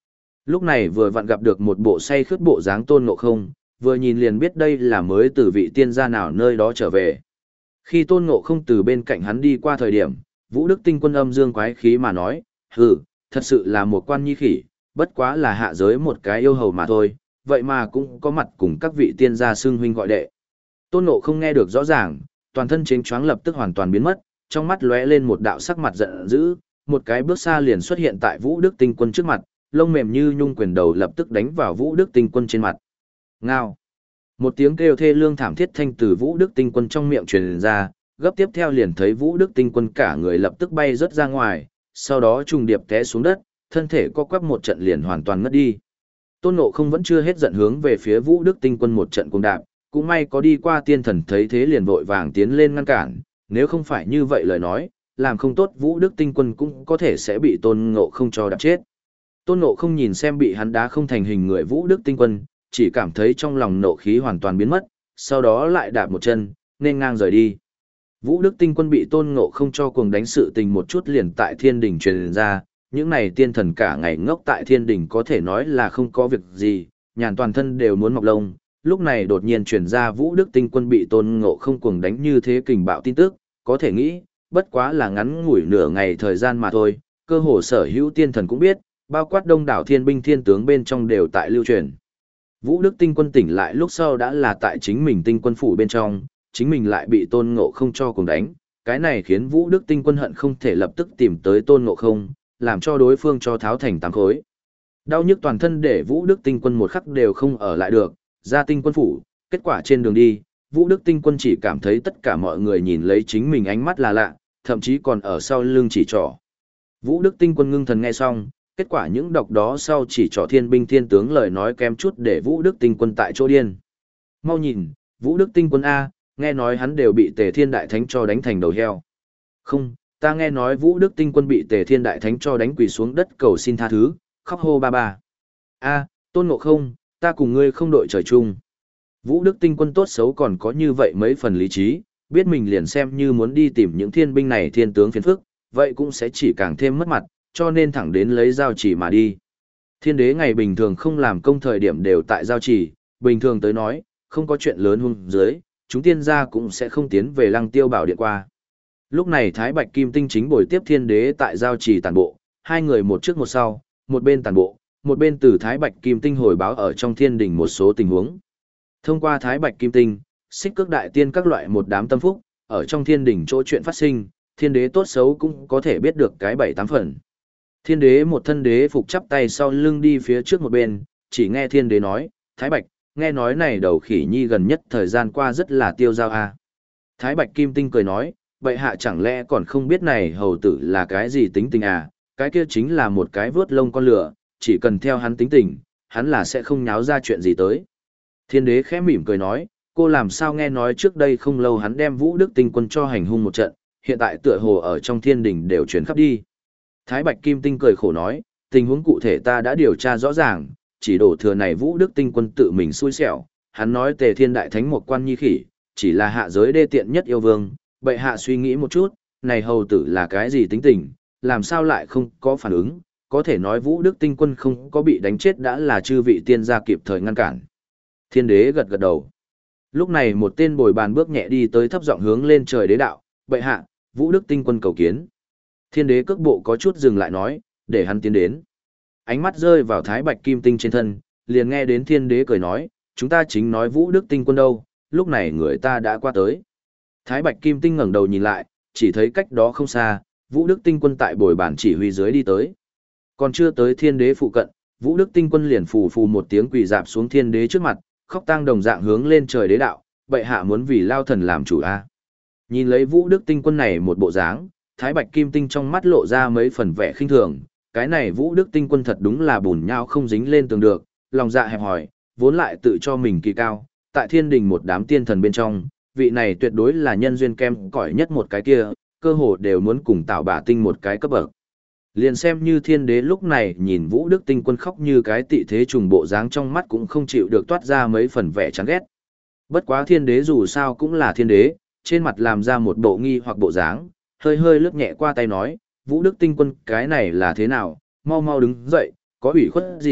Lúc này vừa vặn gặp được một bộ say khướt bộ dáng Tôn Ngộ Không, vừa nhìn liền biết đây là mới từ vị tiên gia nào nơi đó trở về. Khi Tôn Ngộ Không từ bên cạnh hắn đi qua thời điểm, Vũ Đức Tinh Quân âm dương quái khí mà nói, hừ, thật sự là một quan nhi khỉ, bất quá là hạ giới một cái yêu hầu mà thôi, vậy mà cũng có mặt cùng các vị tiên gia xưng huynh gọi đệ. Tôn Ngộ Không nghe được rõ ràng, toàn thân chênh choáng lập tức hoàn toàn biến mất, trong mắt lóe lên một đạo sắc mặt giận dữ, một cái bước xa liền xuất hiện tại Vũ Đức Tinh Quân trước mặt, lông mềm như nhung quyền đầu lập tức đánh vào Vũ Đức Tinh Quân trên mặt. Ngao. Một tiếng kêu thê lương thảm thiết thanh từ Vũ Đức Tinh Quân trong miệng truyền ra, gấp tiếp theo liền thấy Vũ Đức Tinh Quân cả người lập tức bay rớt ra ngoài, sau đó trùng điệp té xuống đất, thân thể co quắp một trận liền hoàn toàn ngất đi. Tôn Ngộ Không vẫn chưa hết giận hướng về phía Vũ Đức Tinh Quân một trận cuồng đạp, cũng may có đi qua tiên thần thấy thế liền vội vàng tiến lên ngăn cản, nếu không phải như vậy lời nói, làm không tốt Vũ Đức Tinh Quân cũng có thể sẽ bị Tôn Ngộ Không cho đạp chết. Tôn Ngộ Không nhìn xem bị hắn đá không thành hình người Vũ Đức Tinh Quân, chỉ cảm thấy trong lòng nộ khí hoàn toàn biến mất, sau đó lại đạp một chân, nên ngang rời đi. Vũ Đức Tinh Quân bị Tôn Ngộ Không cho cuồng đánh sự tình một chút liền tại thiên đình truyền ra, những này tiên thần cả ngày ngốc tại thiên đình có thể nói là không có việc gì, nhàn toàn thân đều muốn mọc lông, lúc này đột nhiên truyền ra Vũ Đức Tinh Quân bị Tôn Ngộ Không cuồng đánh như thế kình bạo tin tức, có thể nghĩ, bất quá là ngắn ngủi nửa ngày thời gian mà thôi, cơ hồ sở hữu tiên thần cũng biết, bao quát đông đảo thiên binh thiên tướng bên trong đều tại lưu truyền. Vũ Đức Tinh Quân tỉnh lại lúc sau đã là tại chính mình tinh quân phủ bên trong, chính mình lại bị Tôn Ngộ Không cho cùng đánh, cái này khiến Vũ Đức Tinh Quân hận không thể lập tức tìm tới Tôn Ngộ Không, làm cho đối phương cho tháo thành tám khối. Đau nhức toàn thân để Vũ Đức Tinh Quân một khắc đều không ở lại được, ra tinh quân phủ, kết quả trên đường đi, Vũ Đức Tinh Quân chỉ cảm thấy tất cả mọi người nhìn lấy chính mình ánh mắt là lạ, thậm chí còn ở sau lưng chỉ trỏ. Vũ Đức Tinh Quân ngưng thần nghe xong, kết quả những độc đó sau chỉ trỏ thiên binh thiên tướng lời nói kém chút để Vũ Đức Tinh Quân tại chỗ điên. Mau nhìn, Vũ Đức Tinh Quân A, nghe nói hắn đều bị Tề Thiên Đại Thánh cho đánh thành đầu heo. Không, ta nghe nói Vũ Đức Tinh Quân bị Tề Thiên Đại Thánh cho đánh quỳ xuống đất cầu xin tha thứ, khóc hô ba ba. A, Tôn Ngộ Không, ta cùng ngươi không đội trời chung. Vũ Đức Tinh Quân tốt xấu còn có như vậy mấy phần lý trí, biết mình liền xem như muốn đi tìm những thiên binh này thiên tướng phiền phức, vậy cũng sẽ chỉ càng thêm mất mặt, cho nên thẳng đến lấy giao chỉ mà đi. Thiên đế ngày bình thường không làm công thời điểm đều tại giao chỉ, bình thường tới nói, không có chuyện lớn hung dưới, chúng tiên gia cũng sẽ không tiến về Lăng Tiêu Bảo điện qua. Lúc này Thái Bạch Kim Tinh chính bồi tiếp thiên đế tại giao chỉ tản bộ, hai người một trước một sau, một bên tản bộ, một bên từ Thái Bạch Kim Tinh hồi báo ở trong thiên đình một số tình huống. Thông qua Thái Bạch Kim Tinh, Xích Cước Đại Tiên các loại một đám tâm phúc, ở trong thiên đình chỗ chuyện phát sinh, thiên đế tốt xấu cũng có thể biết được cái bảy tám phần. Thiên đế một thân đế phục chắp tay sau lưng đi phía trước một bên, chỉ nghe thiên đế nói, Thái Bạch, nghe nói này đầu khỉ nhi gần nhất thời gian qua rất là tiêu dao a. Thái Bạch Kim Tinh cười nói, bệ hạ chẳng lẽ còn không biết này hầu tử là cái gì tính tình à, cái kia chính là một cái vướt lông con lửa, chỉ cần theo hắn tính tình, hắn là sẽ không nháo ra chuyện gì tới. Thiên đế khẽ mỉm cười nói, cô làm sao nghe nói trước đây không lâu hắn đem Vũ Đức Tinh Quân cho hành hung một trận, hiện tại tựa hồ ở trong thiên đình đều chuyển khắp đi. Thái Bạch Kim Tinh cười khổ nói, tình huống cụ thể ta đã điều tra rõ ràng, chỉ đổ thừa này Vũ Đức Tinh Quân tự mình xui xẻo, hắn nói Tề Thiên Đại Thánh một quan nhi khỉ, chỉ là hạ giới đê tiện nhất yêu vương, bệ hạ suy nghĩ một chút, này hầu tử là cái gì tính tình, làm sao lại không có phản ứng, có thể nói Vũ Đức Tinh Quân không có bị đánh chết đã là chư vị tiên gia kịp thời ngăn cản. Thiên đế gật gật đầu. Lúc này một tên bồi bàn bước nhẹ đi tới thấp giọng hướng lên trời đế đạo, bệ hạ, Vũ Đức Tinh Quân cầu kiến. Thiên đế cước bộ có chút dừng lại nói, để hắn tiến đến. Ánh mắt rơi vào Thái Bạch Kim Tinh trên thân, liền nghe đến thiên đế cười nói, chúng ta chính nói Vũ Đức Tinh Quân đâu, lúc này người ta đã qua tới. Thái Bạch Kim Tinh ngẩng đầu nhìn lại, chỉ thấy cách đó không xa, Vũ Đức Tinh Quân tại bồi bàn chỉ huy dưới đi tới. Còn chưa tới thiên đế phụ cận, Vũ Đức Tinh Quân liền phù phù một tiếng quỳ dạp xuống thiên đế trước mặt, khóc tang đồng dạng hướng lên trời đế đạo, bệ hạ muốn vì lao thần làm chủ a. Nhìn lấy Vũ Đức Tinh Quân này một bộ dáng, Thái Bạch Kim Tinh trong mắt lộ ra mấy phần vẻ khinh thường, cái này Vũ Đức Tinh Quân thật đúng là bùn nhão không dính lên tường được, lòng dạ hẹp hòi, vốn lại tự cho mình kỳ cao, tại thiên đình một đám tiên thần bên trong, vị này tuyệt đối là nhân duyên kem cỏi nhất một cái kia, cơ hồ đều muốn cùng tạo bả tinh một cái cấp bậc. Liền xem như thiên đế lúc này nhìn Vũ Đức Tinh Quân khóc như cái tị thế trùng bộ dáng trong mắt cũng không chịu được toát ra mấy phần vẻ chán ghét. Bất quá thiên đế dù sao cũng là thiên đế, trên mặt làm ra một bộ nghi hoặc bộ dáng, hơi hơi lướt nhẹ qua tay nói, Vũ Đức Tinh Quân cái này là thế nào, mau mau đứng dậy, có ủy khuất gì,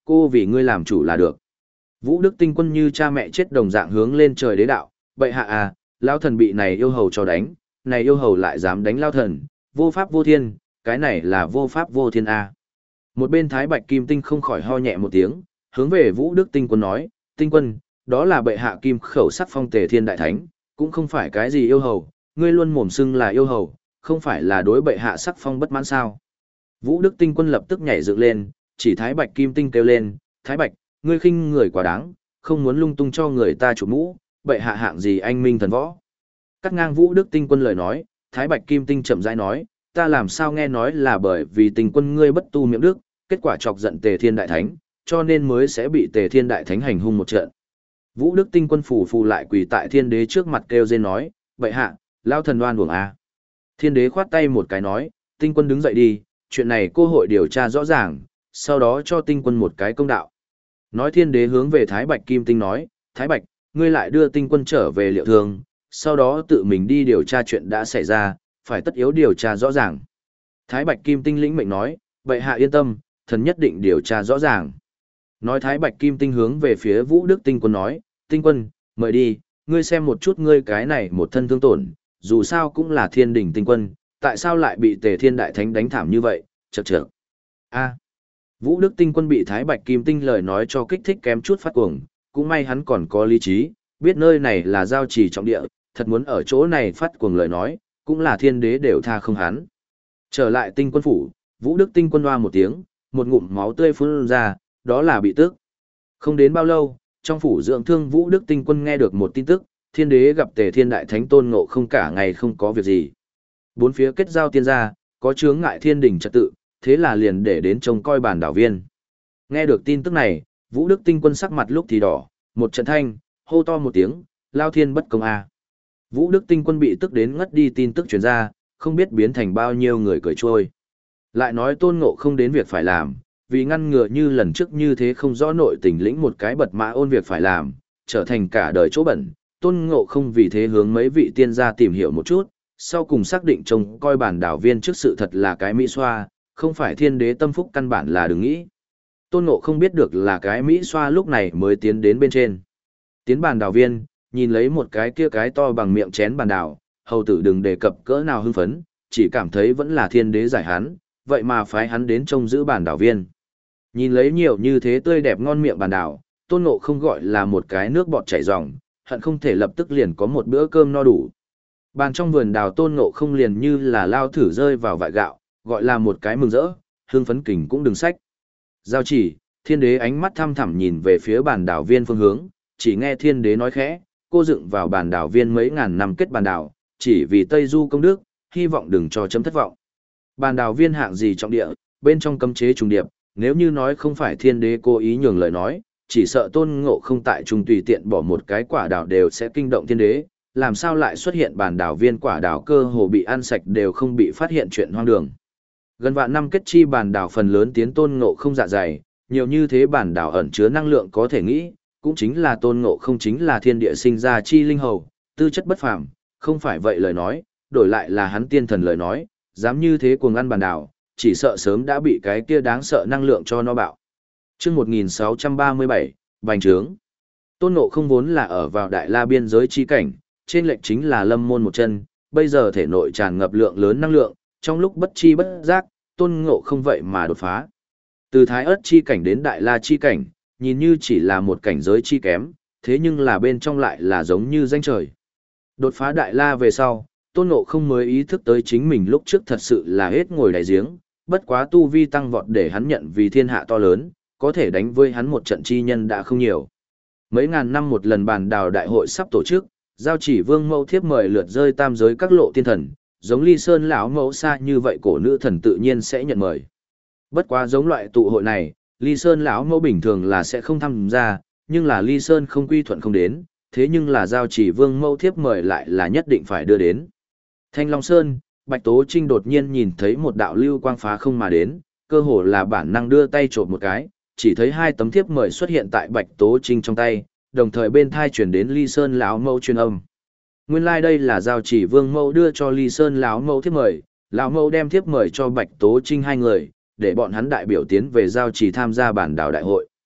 cô vì ngươi làm chủ là được. Vũ Đức Tinh Quân như cha mẹ chết đồng dạng hướng lên trời đế đạo, bệ hạ à, lao thần bị này yêu hầu cho đánh, này yêu hầu lại dám đánh lao thần, vô pháp vô thiên, cái này là vô pháp vô thiên à. Một bên Thái Bạch Kim Tinh không khỏi ho nhẹ một tiếng, hướng về Vũ Đức Tinh Quân nói, Tinh Quân, đó là bệ hạ kim khẩu sắc phong Tề Thiên Đại Thánh, cũng không phải cái gì yêu hầu, ngươi luôn mồm xưng là yêu hầu, không phải là đối bệ hạ sắc phong bất mãn sao. Vũ Đức Tinh Quân lập tức nhảy dựng lên, chỉ Thái Bạch Kim Tinh kêu lên, Thái Bạch, ngươi khinh người quá đáng, không muốn lung tung cho người ta chủ mũ, bệ hạ hạng gì anh minh thần võ. Cắt ngang Vũ Đức Tinh Quân lời nói, Thái Bạch Kim Tinh chậm rãi nói, ta làm sao nghe nói là bởi vì Tinh Quân ngươi bất tu miệng đức, kết quả chọc giận Tề Thiên Đại Thánh, cho nên mới sẽ bị Tề Thiên Đại Thánh hành hung một trận. Vũ Đức Tinh Quân phù phù lại quỳ tại Thiên Đế trước mặt kêu rên nói, bệ hạ, lao thần đoan uổng a. Thiên Đế khoát tay một cái nói, Tinh Quân đứng dậy đi, chuyện này cô hội điều tra rõ ràng, sau đó cho Tinh Quân một cái công đạo. Nói Thiên Đế hướng về Thái Bạch Kim Tinh nói, Thái Bạch, ngươi lại đưa Tinh Quân trở về Liệu Thương, sau đó tự mình đi điều tra chuyện đã xảy ra, phải tất yếu điều tra rõ ràng. Thái Bạch Kim Tinh lĩnh mệnh nói, bệ hạ yên tâm, thần nhất định điều tra rõ ràng. Nói Thái Bạch Kim Tinh hướng về phía Vũ Đức Tinh Quân nói, Tinh Quân, mời đi, ngươi xem một chút ngươi cái này một thân thương tổn, dù sao cũng là thiên đỉnh tinh quân, tại sao lại bị Tề Thiên Đại Thánh đánh thảm như vậy, chậc chậc. A. Vũ Đức Tinh Quân bị Thái Bạch Kim Tinh lời nói cho kích thích kém chút phát cuồng, cũng may hắn còn có lý trí, biết nơi này là giao trì trọng địa, thật muốn ở chỗ này phát cuồng lời nói, cũng là thiên đế đều tha không hắn. Trở lại Tinh Quân phủ, Vũ Đức Tinh Quân hoa một tiếng, một ngụm máu tươi phun ra, đó là bị tức. Không đến bao lâu, trong phủ dưỡng thương Vũ Đức Tinh Quân nghe được một tin tức, thiên đế gặp Tề Thiên Đại Thánh Tôn Ngộ Không cả ngày không có việc gì. Bốn phía kết giao tiên gia, có chướng ngại thiên đình trật tự, thế là liền để đến trông coi bản đảo viên. Nghe được tin tức này, Vũ Đức Tinh Quân sắc mặt lúc thì đỏ, một trận thanh, hô to một tiếng, lao thiên bất công a. Vũ Đức Tinh Quân bị tức đến ngất đi tin tức truyền ra, không biết biến thành bao nhiêu người cười trôi. Lại nói Tôn Ngộ Không đến việc phải làm, vì ngăn ngừa như lần trước như thế không rõ nội tình lĩnh một cái bật mã ôn việc phải làm, trở thành cả đời chỗ bẩn, Tôn Ngộ Không vì thế hướng mấy vị tiên gia tìm hiểu một chút, sau cùng xác định trông coi bản đảo viên trước sự thật là cái Mỹ xoa, không phải thiên đế tâm phúc căn bản là đừng nghĩ. Tôn Ngộ Không biết được là cái Mỹ xoa lúc này mới tiến đến bên trên. Tiến bản đảo viên, nhìn lấy một cái kia cái to bằng miệng chén bản đảo, hầu tử đừng đề cập cỡ nào hưng phấn, chỉ cảm thấy vẫn là thiên đế giải hắn, vậy mà phái hắn đến trông giữ bản đảo viên. Nhìn lấy nhiều như thế tươi đẹp ngon miệng bản đảo, Tôn Ngộ Không gọi là một cái nước bọt chảy ròng, hận không thể lập tức liền có một bữa cơm no đủ. Bàn trong vườn đào Tôn Ngộ Không liền như là lao thử rơi vào vại gạo, gọi là một cái mừng rỡ, hương phấn kình cũng đừng sách. Giao chỉ, thiên đế ánh mắt thăm thẳm nhìn về phía bản đảo viên phương hướng, chỉ nghe thiên đế nói khẽ, cô dựng vào bản đảo viên mấy ngàn năm kết bản đảo, chỉ vì Tây Du công đức, hy vọng đừng cho chấm thất vọng. Bản đảo viên hạng gì trọng địa, bên trong cấm chế trùng điệp, nếu như nói không phải thiên đế cố ý nhường lời nói, chỉ sợ Tôn Ngộ Không tại trung tùy tiện bỏ một cái quả đào đều sẽ kinh động thiên đế, làm sao lại xuất hiện bản đảo viên quả đào cơ hồ bị ăn sạch đều không bị phát hiện chuyện hoang đường. Gần vạn năm kết chi bản đảo phần lớn tiến Tôn Ngộ Không dạ dày, nhiều như thế bản đảo ẩn chứa năng lượng có thể nghĩ, cũng chính là Tôn Ngộ Không chính là thiên địa sinh ra chi linh hầu, tư chất bất phàm, không phải vậy lời nói, đổi lại là hắn tiên thần lời nói, dám như thế cuồng ăn bản đảo, chỉ sợ sớm đã bị cái kia đáng sợ năng lượng cho nó bạo. Chương một nghìn sáu trăm ba mươi bảy, Bành Trướng. Tôn Ngộ Không vốn là ở vào Đại La biên giới chi cảnh, trên lệnh chính là lâm môn một chân, bây giờ thể nội tràn ngập lượng lớn năng lượng, trong lúc bất chi bất giác, Tôn Ngộ Không vậy mà đột phá. Từ Thái Ức chi cảnh đến Đại La chi cảnh, nhìn như chỉ là một cảnh giới chi kém, thế nhưng là bên trong lại là giống như danh trời. Đột phá Đại La về sau, Tôn Ngộ Không mới ý thức tới chính mình lúc trước thật sự là hết ngồi đáy giếng, bất quá tu vi tăng vọt để hắn nhận vì thiên hạ to lớn, có thể đánh với hắn một trận chi nhân đã không nhiều. Mấy ngàn năm một lần bàn đào đại hội sắp tổ chức, giao chỉ vương mẫu thiếp mời lượt rơi tam giới các lộ tiên thần, giống Ly Sơn lão mẫu xa như vậy cổ nữ thần tự nhiên sẽ nhận mời. Bất quá giống loại tụ hội này, Ly Sơn lão mẫu bình thường là sẽ không tham gia, nhưng là Ly Sơn không quy thuận không đến, thế nhưng là giao chỉ vương mẫu thiếp mời lại là nhất định phải đưa đến. Thanh Long Sơn, Bạch Tố Trinh đột nhiên nhìn thấy một đạo lưu quang phá không mà đến, cơ hồ là bản năng đưa tay chộp một cái, chỉ thấy hai tấm thiếp mời xuất hiện tại Bạch Tố Trinh trong tay, đồng thời bên thai chuyển đến Ly Sơn lão mẫu truyền âm. Nguyên lai like đây là giao chỉ vương mẫu đưa cho Ly Sơn lão mẫu thiếp mời, lão mẫu đem thiếp mời cho Bạch Tố Trinh hai người, để bọn hắn đại biểu tiến về giao chỉ tham gia bản đảo đại hội.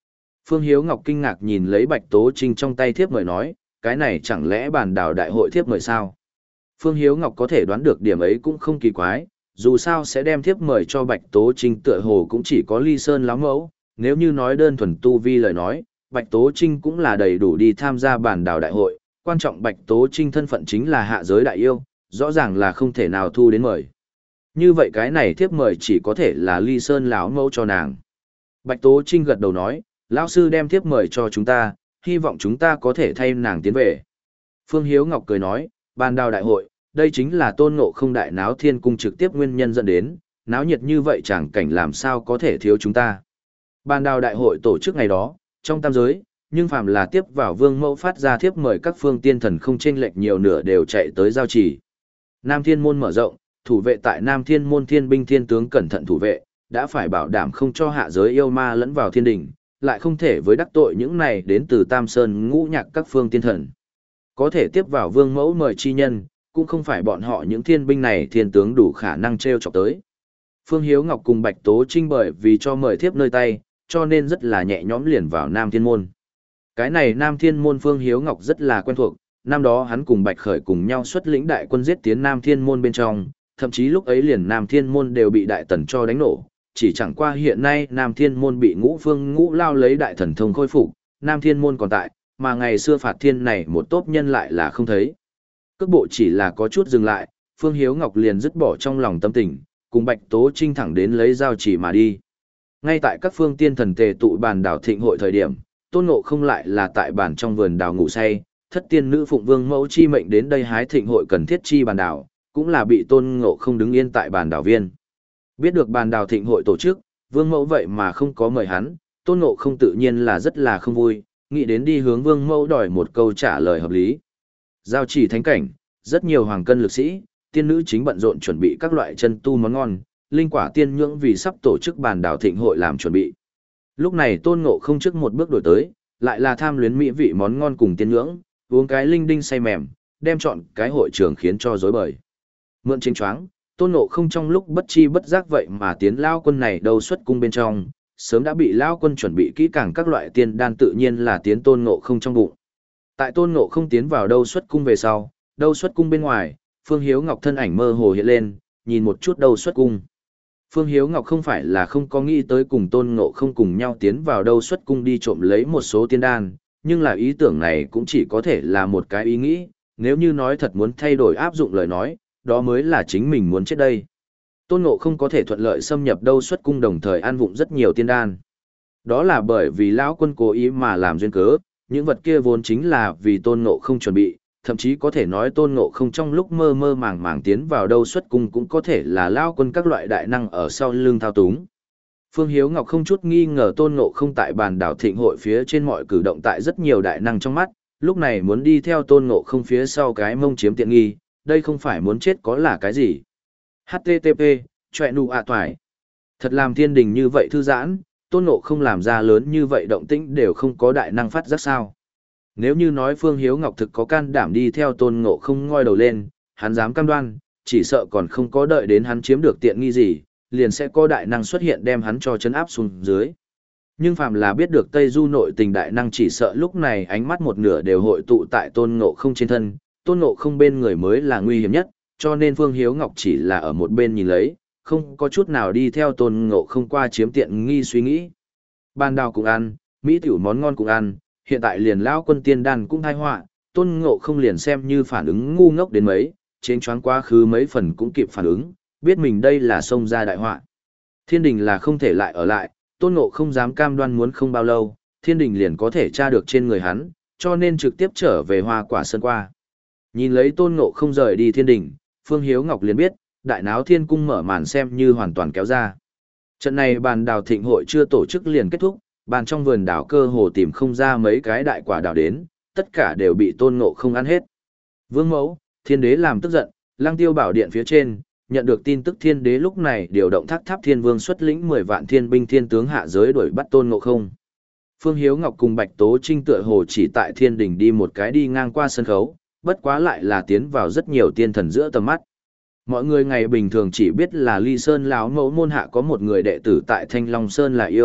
Phương Hiếu Ngọc kinh ngạc nhìn lấy Bạch Tố Trinh trong tay thiếp mời nói, cái này chẳng lẽ bàn đào đại hội thiếp mời sao? Phương Hiếu Ngọc có thể đoán được điểm ấy cũng không kỳ quái, dù sao sẽ đem thiếp mời cho Bạch Tố Trinh tựa hồ cũng chỉ có Ly Sơn láo mẫu, nếu như nói đơn thuần tu vi lời nói, Bạch Tố Trinh cũng là đầy đủ đi tham gia bàn đào đại hội, quan trọng Bạch Tố Trinh thân phận chính là hạ giới đại yêu, rõ ràng là không thể nào thu đến mời. Như vậy cái này thiếp mời chỉ có thể là Ly Sơn láo mẫu cho nàng. Bạch Tố Trinh gật đầu nói, lão sư đem thiếp mời cho chúng ta, hy vọng chúng ta có thể thay nàng tiến về. Phương Hiếu Ngọc cười nói, bàn đào đại hội, đây chính là Tôn Ngộ Không đại náo thiên cung trực tiếp nguyên nhân dẫn đến, náo nhiệt như vậy chẳng cảnh làm sao có thể thiếu chúng ta. Bàn đào đại hội tổ chức ngày đó, trong tam giới, nhưng phàm là tiếp vào vương mẫu phát ra thiếp mời các phương tiên thần không chênh lệch nhiều nửa đều chạy tới giao trì. Nam Thiên Môn mở rộng, thủ vệ tại Nam Thiên Môn thiên binh thiên tướng cẩn thận thủ vệ, đã phải bảo đảm không cho hạ giới yêu ma lẫn vào thiên đình, lại không thể với đắc tội những này đến từ Tam Sơn ngũ nhạc các phương tiên thần. Có thể tiếp vào vương mẫu mời chi nhân, cũng không phải bọn họ những thiên binh này thiên tướng đủ khả năng treo chọc tới. Phương Hiếu Ngọc cùng Bạch Tố Trinh bởi vì cho mời thiếp nơi tay, cho nên rất là nhẹ nhõm liền vào Nam Thiên Môn. Cái này Nam Thiên Môn Phương Hiếu Ngọc rất là quen thuộc, năm đó hắn cùng Bạch Khởi cùng nhau xuất lĩnh đại quân giết tiến Nam Thiên Môn bên trong, thậm chí lúc ấy liền Nam Thiên Môn đều bị đại tần cho đánh nổ, chỉ chẳng qua hiện nay Nam Thiên Môn bị Ngũ Phương Ngũ Lao lấy đại thần thông khôi phục, Nam Thiên Môn còn tại, mà ngày xưa phạt thiên này một tốp nhân lại là không thấy. Cước bộ chỉ là có chút dừng lại, Phương Hiếu Ngọc liền dứt bỏ trong lòng tâm tình, cùng Bạch Tố Trinh thẳng đến lấy giao chỉ mà đi. Ngay tại các phương tiên thần tề tụ bàn đảo thịnh hội thời điểm, Tôn Ngộ Không lại là tại bàn trong vườn đào ngủ say, thất tiên nữ phụng vương mẫu chi mệnh đến đây hái thịnh hội cần thiết chi bàn đảo, cũng là bị Tôn Ngộ Không đứng yên tại bàn đảo viên. Biết được bàn đảo thịnh hội tổ chức, vương mẫu vậy mà không có mời hắn, Tôn Ngộ Không tự nhiên là rất là không vui, nghĩ đến đi hướng vương mẫu đòi một câu trả lời hợp lý. Giao chỉ thánh cảnh, rất nhiều hoàng cân lực sĩ, tiên nữ chính bận rộn chuẩn bị các loại chân tu món ngon, linh quả tiên nhưỡng vì sắp tổ chức bàn đảo thịnh hội làm chuẩn bị. Lúc này Tôn Ngộ Không trước một bước đổi tới, lại là tham luyến mỹ vị món ngon cùng tiên nhưỡng, uống cái linh đinh say mềm, đem chọn cái hội trường khiến cho rối bời. Mượn chính choáng, Tôn Ngộ Không trong lúc bất chi bất giác vậy mà tiến lao quân này đâu xuất cung bên trong, sớm đã bị lao quân chuẩn bị kỹ càng các loại tiên đan tự nhiên là tiến Tôn Ngộ Không trong bụng. Tại Tôn Ngộ Không tiến vào đâu xuất cung về sau, đâu xuất cung bên ngoài, Phương Hiếu Ngọc thân ảnh mơ hồ hiện lên, nhìn một chút đâu xuất cung. Phương Hiếu Ngọc không phải là không có nghĩ tới cùng Tôn Ngộ Không cùng nhau tiến vào đâu xuất cung đi trộm lấy một số tiên đan, nhưng là ý tưởng này cũng chỉ có thể là một cái ý nghĩ, nếu như nói thật muốn thay đổi áp dụng lời nói, đó mới là chính mình muốn chết đây. Tôn Ngộ Không có thể thuận lợi xâm nhập đâu xuất cung đồng thời ăn vụng rất nhiều tiên đan. Đó là bởi vì lão quân cố ý mà làm duyên cớ, những vật kia vốn chính là vì Tôn Ngộ Không chuẩn bị, thậm chí có thể nói Tôn Ngộ Không trong lúc mơ mơ màng màng tiến vào đâu xuất cung cũng có thể là lão quân các loại đại năng ở sau lưng thao túng. Phương Hiếu Ngọc không chút nghi ngờ Tôn Ngộ Không tại bàn đảo thịnh hội phía trên mọi cử động tại rất nhiều đại năng trong mắt, lúc này muốn đi theo Tôn Ngộ Không phía sau cái mông chiếm tiện nghi, đây không phải muốn chết có là cái gì. hát tê tê pê, chọe nụ ạ toài. Thật làm thiên đình như vậy thư giãn, Tôn Ngộ Không làm ra lớn như vậy động tĩnh đều không có đại năng phát giác sao. Nếu như nói Phương Hiếu Ngọc thực có can đảm đi theo Tôn Ngộ Không ngoi đầu lên, hắn dám cam đoan, chỉ sợ còn không có đợi đến hắn chiếm được tiện nghi gì, liền sẽ có đại năng xuất hiện đem hắn cho chấn áp xuống dưới. Nhưng phàm là biết được Tây Du nội tình đại năng chỉ sợ lúc này ánh mắt một nửa đều hội tụ tại Tôn Ngộ Không trên thân, Tôn Ngộ Không bên người mới là nguy hiểm nhất, cho nên Phương Hiếu Ngọc chỉ là ở một bên nhìn lấy, không có chút nào đi theo Tôn Ngộ Không qua chiếm tiện nghi suy nghĩ. Ban đào cũng ăn, mỹ tiểu món ngon cũng ăn, hiện tại liền lão quân tiên đan cũng thai họa, Tôn Ngộ Không liền xem như phản ứng ngu ngốc đến mấy, chênh choáng quá khứ mấy phần cũng kịp phản ứng, biết mình đây là xông ra đại họa. Thiên đình là không thể lại ở lại, Tôn Ngộ Không dám cam đoan muốn không bao lâu, thiên đình liền có thể tra được trên người hắn, cho nên trực tiếp trở về Hoa Quả Sơn qua. Nhìn lấy Tôn Ngộ Không rời đi thiên đình, Phương Hiếu Ngọc liền biết, đại náo thiên cung mở màn xem như hoàn toàn kéo ra. Trận này bàn đào thịnh hội chưa tổ chức liền kết thúc, bàn trong vườn đảo cơ hồ tìm không ra mấy cái đại quả đào đến, tất cả đều bị Tôn Ngộ Không ăn hết. Vương mẫu, thiên đế làm tức giận, Lăng Tiêu bảo điện phía trên, nhận được tin tức thiên đế lúc này điều động Thác Tháp Thiên Vương xuất lĩnh mười vạn thiên binh thiên tướng hạ giới đuổi bắt Tôn Ngộ Không. Phương Hiếu Ngọc cùng Bạch Tố Trinh tựa hồ chỉ tại thiên đình đi một cái đi ngang qua sân khấu, bất quá lại là tiến vào rất nhiều tiên thần giữa tầm mắt. Mọi người ngày bình thường chỉ biết là Ly Sơn lão mẫu môn hạ có một người đệ tử tại Thanh Long Sơn là yêu,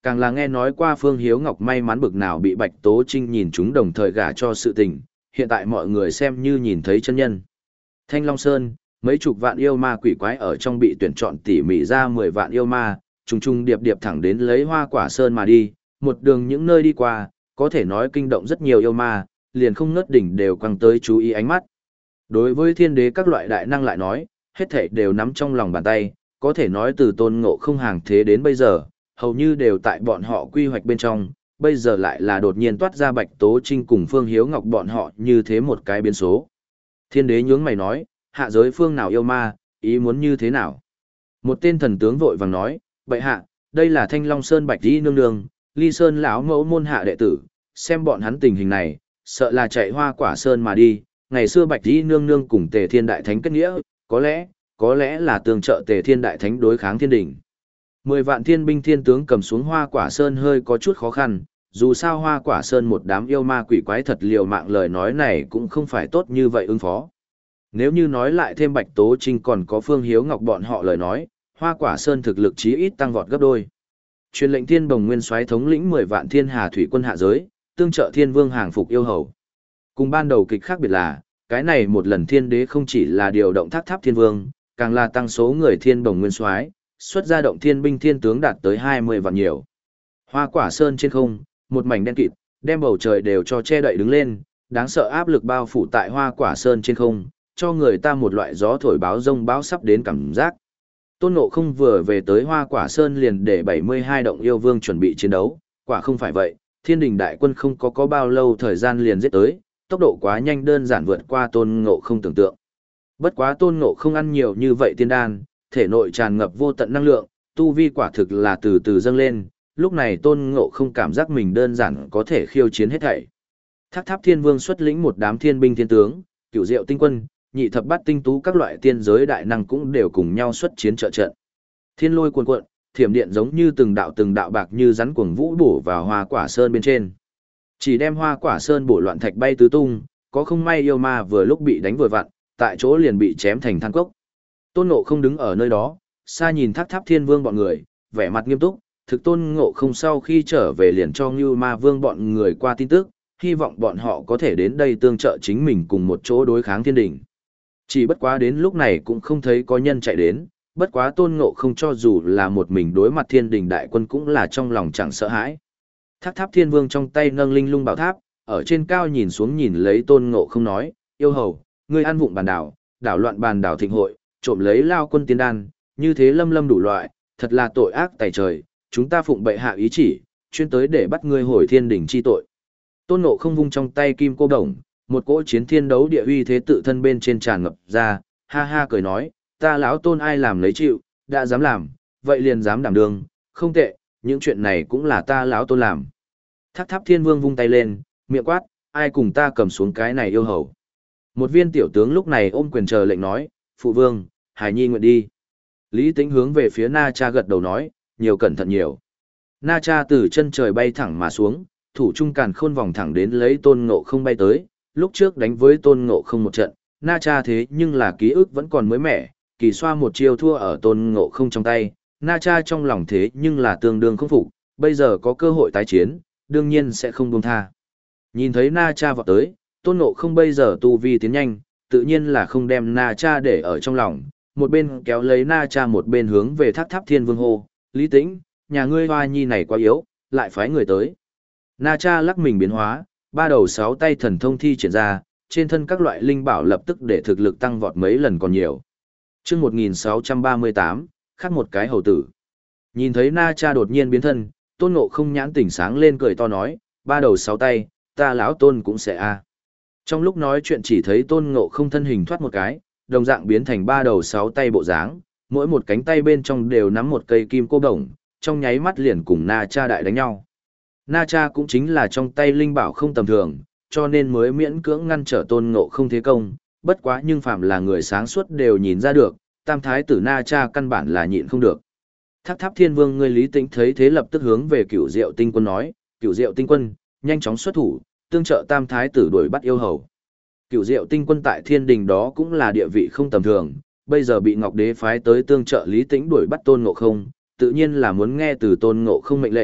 Càng là nghe nói qua Phương Hiếu Ngọc may mắn bực nào bị Bạch Tố Trinh nhìn chúng đồng thời gả cho sự tình, hiện tại mọi người xem như nhìn thấy chân nhân. Thanh Long Sơn, mấy chục vạn yêu ma quỷ quái ở trong bị tuyển chọn tỉ mỉ ra mười vạn yêu ma, trùng trùng điệp điệp thẳng đến lấy Hoa Quả Sơn mà đi, một đường những nơi đi qua, có thể nói kinh động rất nhiều yêu ma, liền không ngớt đỉnh đều quăng tới chú ý ánh mắt. Đối với thiên đế các loại đại năng lại nói, hết thảy đều nắm trong lòng bàn tay, có thể nói từ Tôn Ngộ Không hàng thế đến bây giờ, hầu như đều tại bọn họ quy hoạch bên trong, bây giờ lại là đột nhiên toát ra Bạch Tố Trinh cùng Phương Hiếu Ngọc bọn họ như thế một cái biến số. Thiên đế nhướng mày nói, hạ giới phương nào yêu ma, ý muốn như thế nào? Một tên thần tướng vội vàng nói, bệ hạ, đây là Thanh Long Sơn Bạch Di nương nương, Ly Sơn lão mẫu môn hạ đệ tử, xem bọn hắn tình hình này, sợ là chạy Hoa Quả Sơn mà đi. Ngày xưa Bạch Di nương nương cùng Tề Thiên Đại Thánh kết nghĩa, có lẽ, có lẽ là tương trợ Tề Thiên Đại Thánh đối kháng thiên đỉnh. Mười vạn thiên binh thiên tướng cầm xuống Hoa Quả Sơn hơi có chút khó khăn, dù sao Hoa Quả Sơn một đám yêu ma quỷ quái thật liều mạng, lời nói này cũng không phải tốt như vậy ứng phó. Nếu như nói lại thêm Bạch Tố Trinh còn có Phương Hiếu Ngọc bọn họ lời nói, Hoa Quả Sơn thực lực chí ít tăng vọt gấp đôi. Truyền lệnh Thiên Bồng Nguyên Soái thống lĩnh mười vạn thiên hà thủy quân hạ giới, tương trợ Thiên Vương hàng phục yêu hầu. Cùng ban đầu kịch khác biệt là, cái này một lần thiên đế không chỉ là điều động Thác Tháp Thiên Vương, càng là tăng số người Thiên Bồng Nguyên Soái, xuất ra động thiên binh thiên tướng đạt tới hai mươi vạn nhiều. Hoa Quả Sơn trên không, một mảnh đen kịt, đem bầu trời đều cho che đậy đứng lên, đáng sợ áp lực bao phủ tại Hoa Quả Sơn trên không, cho người ta một loại gió thổi báo rông báo sắp đến cảm giác. Tôn Ngộ Không vừa về tới Hoa Quả Sơn liền để bảy mươi hai động yêu vương chuẩn bị chiến đấu, quả không phải vậy, thiên đình đại quân không có có bao lâu thời gian liền giết tới, tốc độ quá nhanh đơn giản vượt qua Tôn Ngộ Không tưởng tượng. Bất quá Tôn Ngộ Không ăn nhiều như vậy tiên đan, thể nội tràn ngập vô tận năng lượng, tu vi quả thực là từ từ dâng lên, lúc này Tôn Ngộ Không cảm giác mình đơn giản có thể khiêu chiến hết thảy. Thác Tháp Thiên Vương xuất lĩnh một đám thiên binh thiên tướng, Cửu Diệu Tinh Quân, Nhị Thập Bát Tinh Tú các loại tiên giới đại năng cũng đều cùng nhau xuất chiến trợ trận. Thiên lôi cuồn cuộn, thiểm điện giống như từng đạo từng đạo bạc như rắn cuồng vũ bổ vào Hoa Quả Sơn bên trên. Chỉ đem Hoa Quả Sơn bổ loạn thạch bay tứ tung, có không may yêu ma vừa lúc bị đánh vừa vặn, tại chỗ liền bị chém thành than cốc. Tôn Ngộ Không đứng ở nơi đó, xa nhìn Thác Tháp Thiên Vương bọn người, vẻ mặt nghiêm túc, thực Tôn Ngộ Không sau khi trở về liền cho Ngưu Ma Vương bọn người qua tin tức, hy vọng bọn họ có thể đến đây tương trợ chính mình cùng một chỗ đối kháng thiên đỉnh. Chỉ bất quá đến lúc này cũng không thấy có nhân chạy đến, bất quá Tôn Ngộ Không cho dù là một mình đối mặt thiên đình đại quân cũng là trong lòng chẳng sợ hãi. Thác Tháp Thiên Vương trong tay nâng linh lung bảo tháp, ở trên cao nhìn xuống nhìn lấy Tôn Ngộ Không nói, yêu hầu, ngươi ăn vụng bàn đảo, đảo loạn bàn đảo thịnh hội, trộm lấy lao quân tiên đan, như thế lâm lâm đủ loại, thật là tội ác tày trời, chúng ta phụng bệ hạ ý chỉ, chuyên tới để bắt ngươi hồi thiên đỉnh chi tội. Tôn Ngộ Không vung trong tay kim cô đồng, một cỗ chiến thiên đấu địa uy thế tự thân bên trên tràn ngập ra, ha ha cười nói, ta lão Tôn ai làm lấy chịu, đã dám làm, vậy liền dám đảm đương, không tệ, những chuyện này cũng là ta lão Tôn làm. Thác Tháp Thiên Vương vung tay lên, miệng quát, ai cùng ta cầm xuống cái này yêu hầu. Một viên tiểu tướng lúc này ôm quyền chờ lệnh nói, phụ vương, Hải Nhi nguyện đi. Lý Tĩnh hướng về phía Na Cha gật đầu nói, nhiều cẩn thận nhiều. Na Cha từ chân trời bay thẳng mà xuống, thủ trung càn khôn vòng thẳng đến lấy Tôn Ngộ Không bay tới, lúc trước đánh với Tôn Ngộ Không một trận, Na Cha thế nhưng là ký ức vẫn còn mới mẻ, kỳ xoa một chiêu thua ở Tôn Ngộ Không trong tay, Na Cha trong lòng thế nhưng là tương đương không phục, bây giờ có cơ hội tái chiến, đương nhiên sẽ không buông tha. Nhìn thấy Na Cha vọt tới, Tôn Ngộ Không bây giờ tu vi tiến nhanh, tự nhiên là không đem Na Cha để ở trong lòng, một bên kéo lấy Na Cha một bên hướng về Thác Tháp Thiên Vương hô, Lý Tĩnh, nhà ngươi hoa nhi này quá yếu, lại phái người tới. Na Cha lắc mình biến hóa, ba đầu sáu tay thần thông thi triển ra, trên thân các loại linh bảo lập tức để thực lực tăng vọt mấy lần còn nhiều. Chương một nghìn sáu trăm ba mươi tám, khác một cái hầu tử. Nhìn thấy Na Cha đột nhiên biến thân, Tôn Ngộ Không nhãn tỉnh sáng lên cười to nói, ba đầu sáu tay, ta lão Tôn cũng sẽ a. Trong lúc nói chuyện chỉ thấy Tôn Ngộ Không thân hình thoát một cái, đồng dạng biến thành ba đầu sáu tay bộ dáng, mỗi một cánh tay bên trong đều nắm một cây kim cô đồng, trong nháy mắt liền cùng Na Cha đại đánh nhau. Na Cha cũng chính là trong tay linh bảo không tầm thường, cho nên mới miễn cưỡng ngăn trở Tôn Ngộ Không thế công, bất quá nhưng phạm là người sáng suốt đều nhìn ra được, tam thái tử Na Cha căn bản là nhịn không được. Thác Tháp Thiên Vương ngươi Lý Tĩnh thấy thế lập tức hướng về Cửu Diệu Tinh Quân nói, Cửu Diệu Tinh Quân, nhanh chóng xuất thủ, tương trợ tam thái tử đuổi bắt yêu hầu. Cửu Diệu Tinh Quân tại thiên đình đó cũng là địa vị không tầm thường, bây giờ bị Ngọc Đế phái tới tương trợ Lý Tĩnh đuổi bắt Tôn Ngộ Không, tự nhiên là muốn nghe từ Tôn Ngộ Không mệnh lệnh,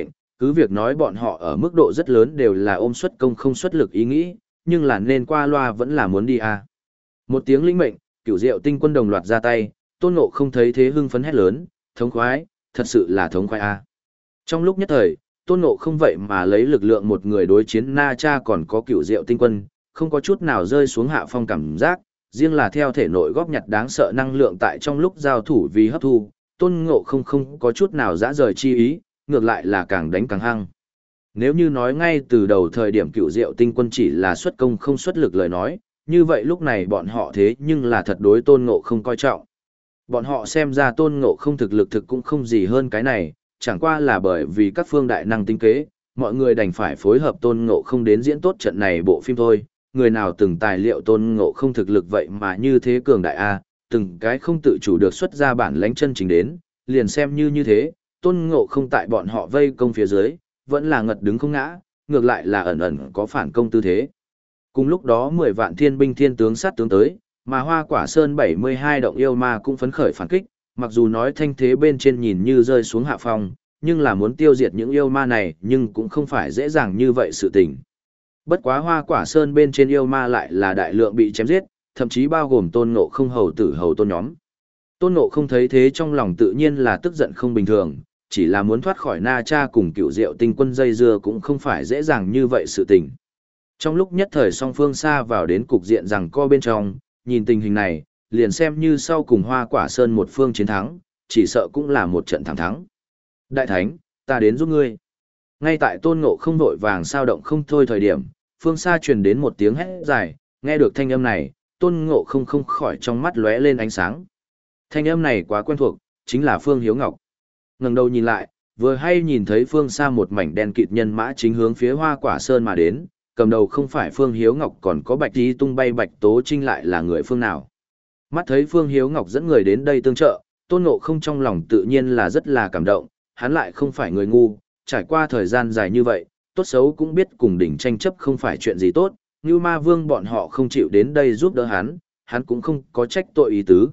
Cứ việc nói bọn họ ở mức độ rất lớn đều là ôm xuất công không xuất lực ý nghĩ, nhưng là nên qua loa vẫn là muốn đi à. Một tiếng linh mệnh, cửu diệu tinh quân đồng loạt ra tay, Tôn Ngộ không thấy thế hưng phấn hét lớn, thống khoái, thật sự là thống khoái à. Trong lúc nhất thời, Tôn Ngộ không vậy mà lấy lực lượng một người đối chiến Na Cha còn có cửu diệu tinh quân, không có chút nào rơi xuống hạ phong cảm giác, riêng là theo thể nội góp nhặt đáng sợ năng lượng tại trong lúc giao thủ vì hấp thu, Tôn Ngộ không không có chút nào dã rời chi ý, ngược lại là càng đánh càng hăng. Nếu như nói ngay từ đầu thời điểm cựu diệu tinh quân chỉ là xuất công không xuất lực lời nói, như vậy lúc này bọn họ thế nhưng là thật đối Tôn Ngộ không coi trọng. Bọn họ xem ra Tôn Ngộ không thực lực thực cũng không gì hơn cái này, chẳng qua là bởi vì các phương đại năng tinh kế, mọi người đành phải phối hợp Tôn Ngộ không đến diễn tốt trận này bộ phim thôi. Người nào từng tài liệu Tôn Ngộ không thực lực vậy mà như thế cường đại A, từng cái không tự chủ được xuất ra bản lãnh chân chính đến, liền xem như như thế, Tôn Ngộ không tại bọn họ vây công phía dưới, vẫn là ngật đứng không ngã, ngược lại là ẩn ẩn có phản công tư thế. Cùng lúc đó mười vạn thiên binh thiên tướng sát tướng tới, mà Hoa Quả Sơn bảy mươi hai động yêu ma cũng phấn khởi phản kích, mặc dù nói thanh thế bên trên nhìn như rơi xuống hạ phong, nhưng là muốn tiêu diệt những yêu ma này nhưng cũng không phải dễ dàng như vậy sự tình. Bất quá Hoa Quả Sơn bên trên yêu ma lại là đại lượng bị chém giết, thậm chí bao gồm Tôn Ngộ không hầu tử hầu tôn nhóm. Tôn Ngộ không thấy thế trong lòng tự nhiên là tức giận không bình thường, chỉ là muốn thoát khỏi Na Cha cùng cựu diệu tinh quân dây dưa cũng không phải dễ dàng như vậy sự tình. Trong lúc nhất thời song phương xa vào đến cục diện rằng co bên trong, nhìn tình hình này, liền xem như sau cùng Hoa Quả Sơn một phương chiến thắng, chỉ sợ cũng là một trận thẳng thắng. Đại Thánh, ta đến giúp ngươi. Ngay tại Tôn Ngộ không vội vàng sao động không thôi thời điểm, phương xa truyền đến một tiếng hét dài, nghe được thanh âm này, Tôn Ngộ không không khỏi trong mắt lóe lên ánh sáng. Thanh âm này quá quen thuộc, chính là Phương Hiếu Ngọc. Ngẩng đầu nhìn lại, vừa hay nhìn thấy phương xa một mảnh đen kịt nhân mã chính hướng phía Hoa Quả Sơn mà đến, cầm đầu không phải Phương Hiếu Ngọc còn có Bạch Tí tung bay Bạch Tố Trinh lại là người phương nào. Mắt thấy Phương Hiếu Ngọc dẫn người đến đây tương trợ, Tôn Ngộ không trong lòng tự nhiên là rất là cảm động, hắn lại không phải người ngu, trải qua thời gian dài như vậy, tốt xấu cũng biết cùng đỉnh tranh chấp không phải chuyện gì tốt, như ma vương bọn họ không chịu đến đây giúp đỡ hắn, hắn cũng không có trách tội ý tứ.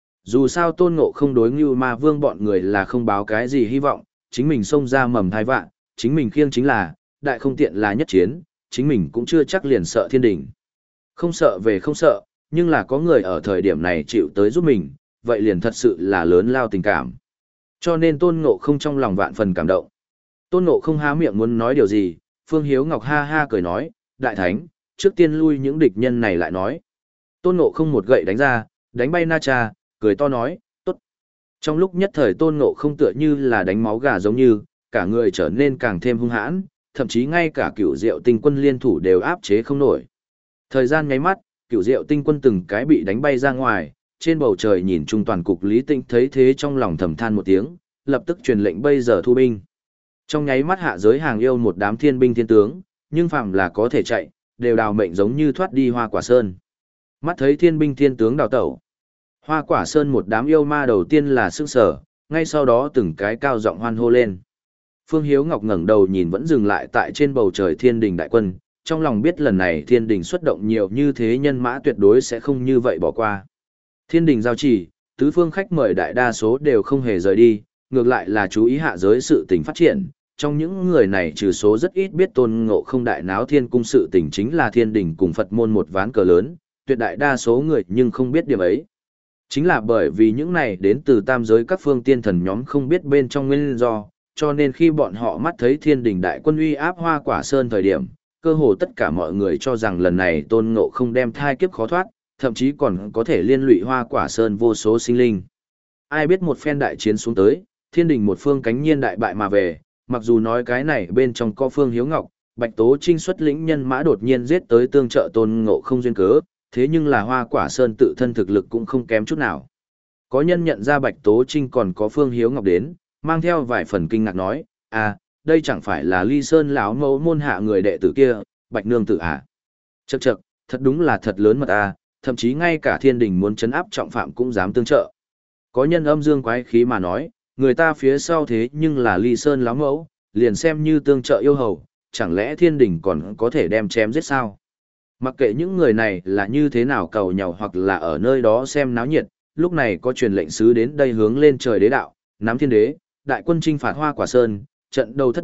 Dù sao Tôn Ngộ không đối như ma vương bọn người là không báo cái gì hy vọng, chính mình xông ra mầm thai vạn, chính mình khiêng chính là, đại không tiện là nhất chiến, chính mình cũng chưa chắc liền sợ thiên đình. Không sợ về không sợ, nhưng là có người ở thời điểm này chịu tới giúp mình, vậy liền thật sự là lớn lao tình cảm. Cho nên Tôn Ngộ không trong lòng vạn phần cảm động. Tôn Ngộ không há miệng muốn nói điều gì, Phương Hiếu Ngọc ha ha cười nói, Đại Thánh, trước tiên lui những địch nhân này lại nói. Tôn Ngộ không một gậy đánh ra, đánh bay Na Cha, cười to nói, tốt. Trong lúc nhất thời Tôn Ngộ không tựa như là đánh máu gà giống như, cả người trở nên càng thêm hung hãn, thậm chí ngay cả cửu diệu tinh quân liên thủ đều áp chế không nổi. Thời gian nháy mắt, cửu diệu tinh quân từng cái bị đánh bay ra ngoài, trên bầu trời nhìn trung toàn cục Lý Tĩnh thấy thế trong lòng thầm than một tiếng, lập tức truyền lệnh bây giờ thu binh. Trong nháy mắt hạ giới hàng yêu một đám thiên binh thiên tướng, nhưng phàm là có thể chạy, đều đào mệnh giống như thoát đi Hoa Quả Sơn. Mắt thấy thiên binh thiên tướng đào tẩu, Hoa Quả Sơn một đám yêu ma đầu tiên là sững sờ, ngay sau đó từng cái cao giọng hoan hô lên. Phương Hiếu Ngọc ngẩng đầu nhìn vẫn dừng lại tại trên bầu trời thiên đình đại quân, trong lòng biết lần này thiên đình xuất động nhiều như thế nhân mã tuyệt đối sẽ không như vậy bỏ qua. Thiên đình giao chỉ, tứ phương khách mời đại đa số đều không hề rời đi, ngược lại là chú ý hạ giới sự tình phát triển. Trong những người này trừ số rất ít biết Tôn Ngộ không đại náo thiên cung sự tình chính là thiên đình cùng Phật môn một ván cờ lớn, tuyệt đại đa số người nhưng không biết điểm ấy. Chính là bởi vì những này đến từ tam giới các phương tiên thần nhóm không biết bên trong nguyên do, cho nên khi bọn họ mắt thấy thiên đình đại quân uy áp Hoa Quả Sơn thời điểm, cơ hồ tất cả mọi người cho rằng lần này Tôn Ngộ không đem thai kiếp khó thoát, thậm chí còn có thể liên lụy Hoa Quả Sơn vô số sinh linh. Ai biết một phen đại chiến xuống tới, thiên đình một phương cánh nhiên đại bại mà về, mặc dù nói cái này bên trong có Phương Hiếu Ngọc, Bạch Tố Trinh xuất lĩnh nhân mã đột nhiên giết tới tương trợ Tôn Ngộ không duyên cớ, thế nhưng là Hoa Quả Sơn tự thân thực lực cũng không kém chút nào. Có nhân nhận ra Bạch Tố Trinh còn có Phương Hiếu Ngọc đến, mang theo vài phần kinh ngạc nói, à, đây chẳng phải là Ly Sơn lão mẫu môn hạ người đệ tử kia, Bạch Nương tử à. Chậc chậc, thật đúng là thật lớn mật à, thậm chí ngay cả thiên đình muốn trấn áp trọng phạm cũng dám tương trợ. Có nhân âm dương quái khí mà nói, người ta phía sau thế nhưng là Ly Sơn lão mẫu, liền xem như tương trợ yêu hầu, chẳng lẽ thiên đình còn có thể đem chém giết sao? Mặc kệ những người này là như thế nào cầu nhau hoặc là ở nơi đó xem náo nhiệt, lúc này có truyền lệnh sứ đến đây hướng lên trời đế đạo, nắm thiên đế, đại quân chinh phạt Hoa Quả Sơn, trận đầu thất bại,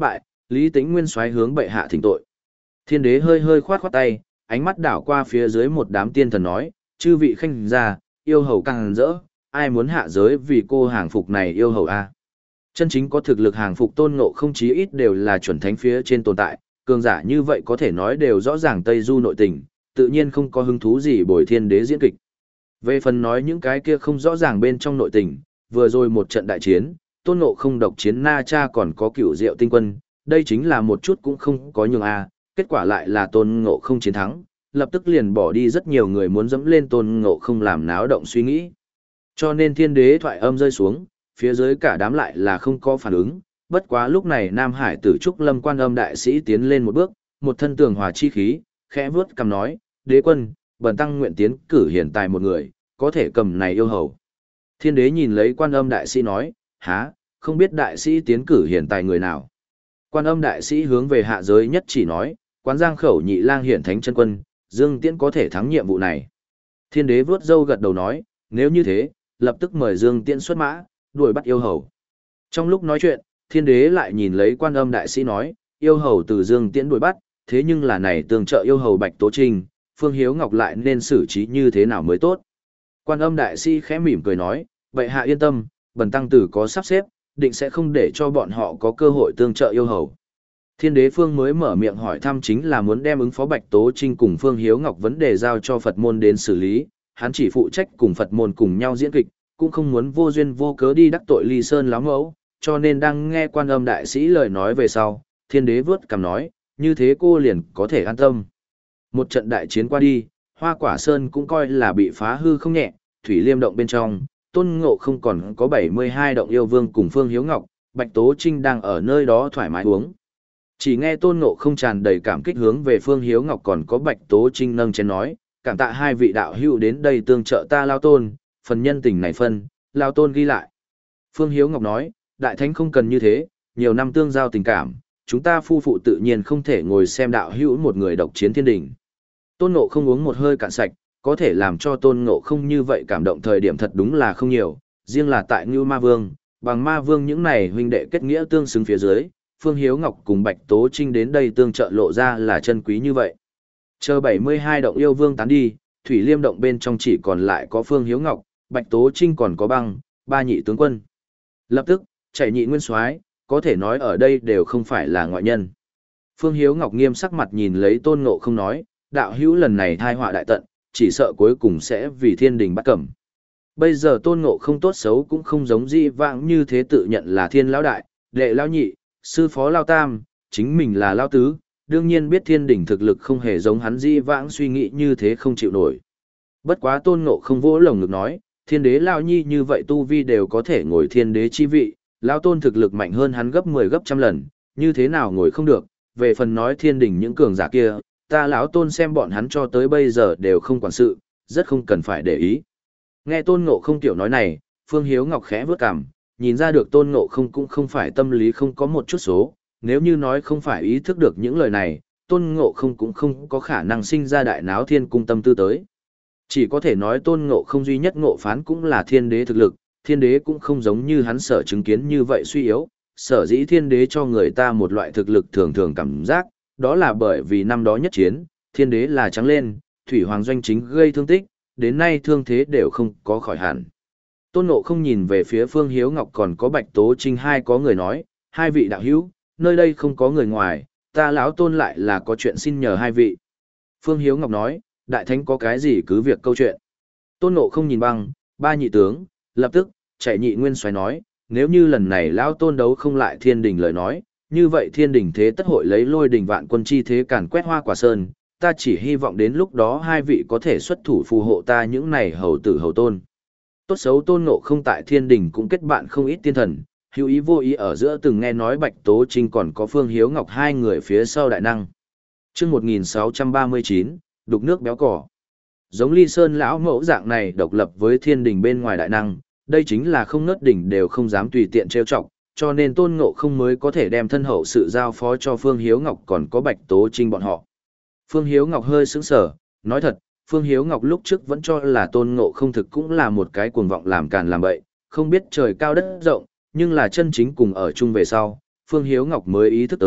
Lý Tĩnh Nguyên xoáy hướng bệ hạ thỉnh tội. Thiên đế hơi hơi khoát khoát tay, ánh mắt đảo qua phía dưới một đám tiên thần nói, chư vị khanh gia, yêu hầu càng rỡ, ai muốn hạ giới vì cô hàng phục này yêu hầu a. Chân chính có thực lực hàng phục Tôn Ngộ Không chí ít đều là chuẩn thánh phía trên tồn tại, cường giả như vậy có thể nói đều rõ ràng Tây Du nội tình, tự nhiên không có hứng thú gì bồi thiên đế diễn kịch. Về phần nói những cái kia không rõ ràng bên trong nội tình, vừa rồi một trận đại chiến, Tôn Ngộ Không độc chiến Na Cha còn có Cửu Diệu Tinh Quân, đây chính là một chút cũng không có nhường a, kết quả lại là Tôn Ngộ Không chiến thắng, lập tức liền bỏ đi rất nhiều người muốn dẫm lên Tôn Ngộ Không làm náo động suy nghĩ. Cho nên thiên đế thoại âm rơi xuống, phía dưới cả đám lại là không có phản ứng, bất quá lúc này Nam Hải Tử Trúc Lâm Quan Âm đại sĩ tiến lên một bước, một thân tường hòa chi khí, khẽ vuốt cầm nói, đế quân, bần tăng nguyện tiến cử hiện tại một người, có thể cầm này yêu hầu. Thiên đế nhìn lấy Quan Âm đại sĩ nói, há, không biết đại sĩ tiến cử hiện tại người nào. Quan Âm đại sĩ hướng về hạ giới nhất chỉ nói, quán giang khẩu nhị lang hiển thánh chân quân, Dương Tiễn có thể thắng nhiệm vụ này. Thiên đế vuốt râu gật đầu nói, nếu như thế, lập tức mời Dương Tiễn xuất mã, đuổi bắt yêu hầu. Trong lúc nói chuyện, thiên đế lại nhìn lấy Quan Âm đại sĩ nói, yêu hầu từ Dương Tiễn đuổi bắt, thế nhưng là này tương trợ yêu hầu Bạch Tố Trinh, Phương Hiếu Ngọc lại nên xử trí như thế nào mới tốt. Quan Âm đại sĩ khẽ mỉm cười nói, vậy hạ yên tâm, bần tăng tử có sắp xếp, định sẽ không để cho bọn họ có cơ hội tương trợ yêu hầu. Thiên đế Phương mới mở miệng hỏi thăm chính là muốn đem ứng phó Bạch Tố Trinh cùng Phương Hiếu Ngọc vấn đề giao cho Phật môn đến xử lý, hắn chỉ phụ trách cùng Phật môn cùng nhau diễn kịch, cũng không muốn vô duyên vô cớ đi đắc tội Ly Sơn láo mẫu, cho nên đang nghe Quan Âm đại sĩ lời nói về sau, thiên đế vớt cằm nói, như thế cô liền có thể an tâm. Một trận đại chiến qua đi, Hoa Quả Sơn cũng coi là bị phá hư không nhẹ, Thủy Liêm động bên trong, Tôn Ngộ Không còn có bảy mươi hai động yêu vương cùng Phương Hiếu Ngọc, Bạch Tố Trinh đang ở nơi đó thoải mái uống. Chỉ nghe Tôn Ngộ Không tràn đầy cảm kích hướng về Phương Hiếu Ngọc còn có Bạch Tố Trinh nâng chén nói, cảm tạ hai vị đạo hữu đến đây tương trợ ta lao tôn, phần nhân tình này phân, lao tôn ghi lại. Phương Hiếu Ngọc nói, đại thánh không cần như thế, nhiều năm tương giao tình cảm, chúng ta phu phụ tự nhiên không thể ngồi xem đạo hữu một người độc chiến thiên đình. Tôn Ngộ Không uống một hơi cạn sạch, có thể làm cho Tôn Ngộ Không như vậy cảm động thời điểm thật đúng là không nhiều, riêng là tại Ngưu Ma Vương, bằng Ma Vương những này huynh đệ kết nghĩa tương xứng phía dưới, Phương Hiếu Ngọc cùng Bạch Tố Trinh đến đây tương trợ lộ ra là chân quý như vậy. Chờ bảy mươi hai động yêu vương tán đi, Thủy Liêm động bên trong chỉ còn lại có Phương Hiếu Ngọc, Bạch Tố Trinh còn có Băng, ba nhị tướng quân. Lập tức, chạy nhị nguyên soái, có thể nói ở đây đều không phải là ngoại nhân. Phương Hiếu Ngọc nghiêm sắc mặt nhìn lấy Tôn Ngộ Không nói, đạo hữu lần này thai họa đại tận, chỉ sợ cuối cùng sẽ vì thiên đình bắt cẩm. Bây giờ Tôn Ngộ Không tốt xấu cũng không giống di vãng như thế tự nhận là thiên lão đại, đệ lão nhị, sư phó lao tam, chính mình là lao tứ, đương nhiên biết thiên đỉnh thực lực không hề giống hắn di vãng suy nghĩ như thế không chịu nổi. Bất quá Tôn Ngộ Không vỗ lồng ngực nói, thiên đế lao nhi như vậy tu vi đều có thể ngồi thiên đế chi vị, lao tôn thực lực mạnh hơn hắn gấp mười gấp trăm lần, như thế nào ngồi không được, về phần nói thiên đỉnh những cường giả kia, ta lão tôn xem bọn hắn cho tới bây giờ đều không quản sự, rất không cần phải để ý. Nghe Tôn Ngộ Không tiểu nói này, Phương Hiếu Ngọc khẽ vướt cằm, nhìn ra được Tôn Ngộ Không cũng không phải tâm lý không có một chút số, nếu như nói không phải ý thức được những lời này, Tôn Ngộ Không cũng không có khả năng sinh ra đại náo thiên cung tâm tư tới. Chỉ có thể nói Tôn Ngộ Không duy nhất ngộ phán cũng là thiên đế thực lực, thiên đế cũng không giống như hắn sở chứng kiến như vậy suy yếu, sở dĩ thiên đế cho người ta một loại thực lực thường thường cảm giác, đó là bởi vì năm đó nhất chiến, thiên đế là trắng lên, Thủy Hoàng Doanh chính gây thương tích, đến nay thương thế đều không có khỏi hẳn. Tôn Ngộ Không nhìn về phía Phương Hiếu Ngọc còn có Bạch Tố Trinh hai có người nói, hai vị đạo hữu, nơi đây không có người ngoài, ta lão Tôn lại là có chuyện xin nhờ hai vị. Phương Hiếu Ngọc nói, đại thánh có cái gì cứ việc câu chuyện. Tôn Ngộ Không nhìn Băng, ba nhị tướng, lập tức, chạy nhị nguyên soái nói, nếu như lần này lão Tôn đấu không lại thiên đình lời nói, như vậy thiên đình thế tất hội lấy lôi đình vạn quân chi thế càn quét Hoa Quả Sơn, ta chỉ hy vọng đến lúc đó hai vị có thể xuất thủ phù hộ ta những này hầu tử hầu tôn. Tốt xấu Tôn Ngộ Không tại thiên đình cũng kết bạn không ít tiên thần, hữu ý vô ý ở giữa từng nghe nói Bạch Tố Trinh còn có Phương Hiếu Ngọc hai người phía sau đại năng. Trước một nghìn sáu trăm ba mươi chín, đục nước béo cỏ. Giống Ly Sơn lão mẫu dạng này độc lập với thiên đình bên ngoài đại năng, đây chính là không nớt đỉnh đều không dám tùy tiện trêu chọc, cho nên Tôn Ngộ Không mới có thể đem thân hậu sự giao phó cho Phương Hiếu Ngọc còn có Bạch Tố Trinh bọn họ. Phương Hiếu Ngọc hơi sững sờ, nói thật, Phương Hiếu Ngọc lúc trước vẫn cho là Tôn Ngộ Không thực cũng là một cái cuồng vọng làm càn làm bậy, không biết trời cao đất rộng, nhưng là chân chính cùng ở chung về sau, Phương Hiếu Ngọc mới ý thức tới,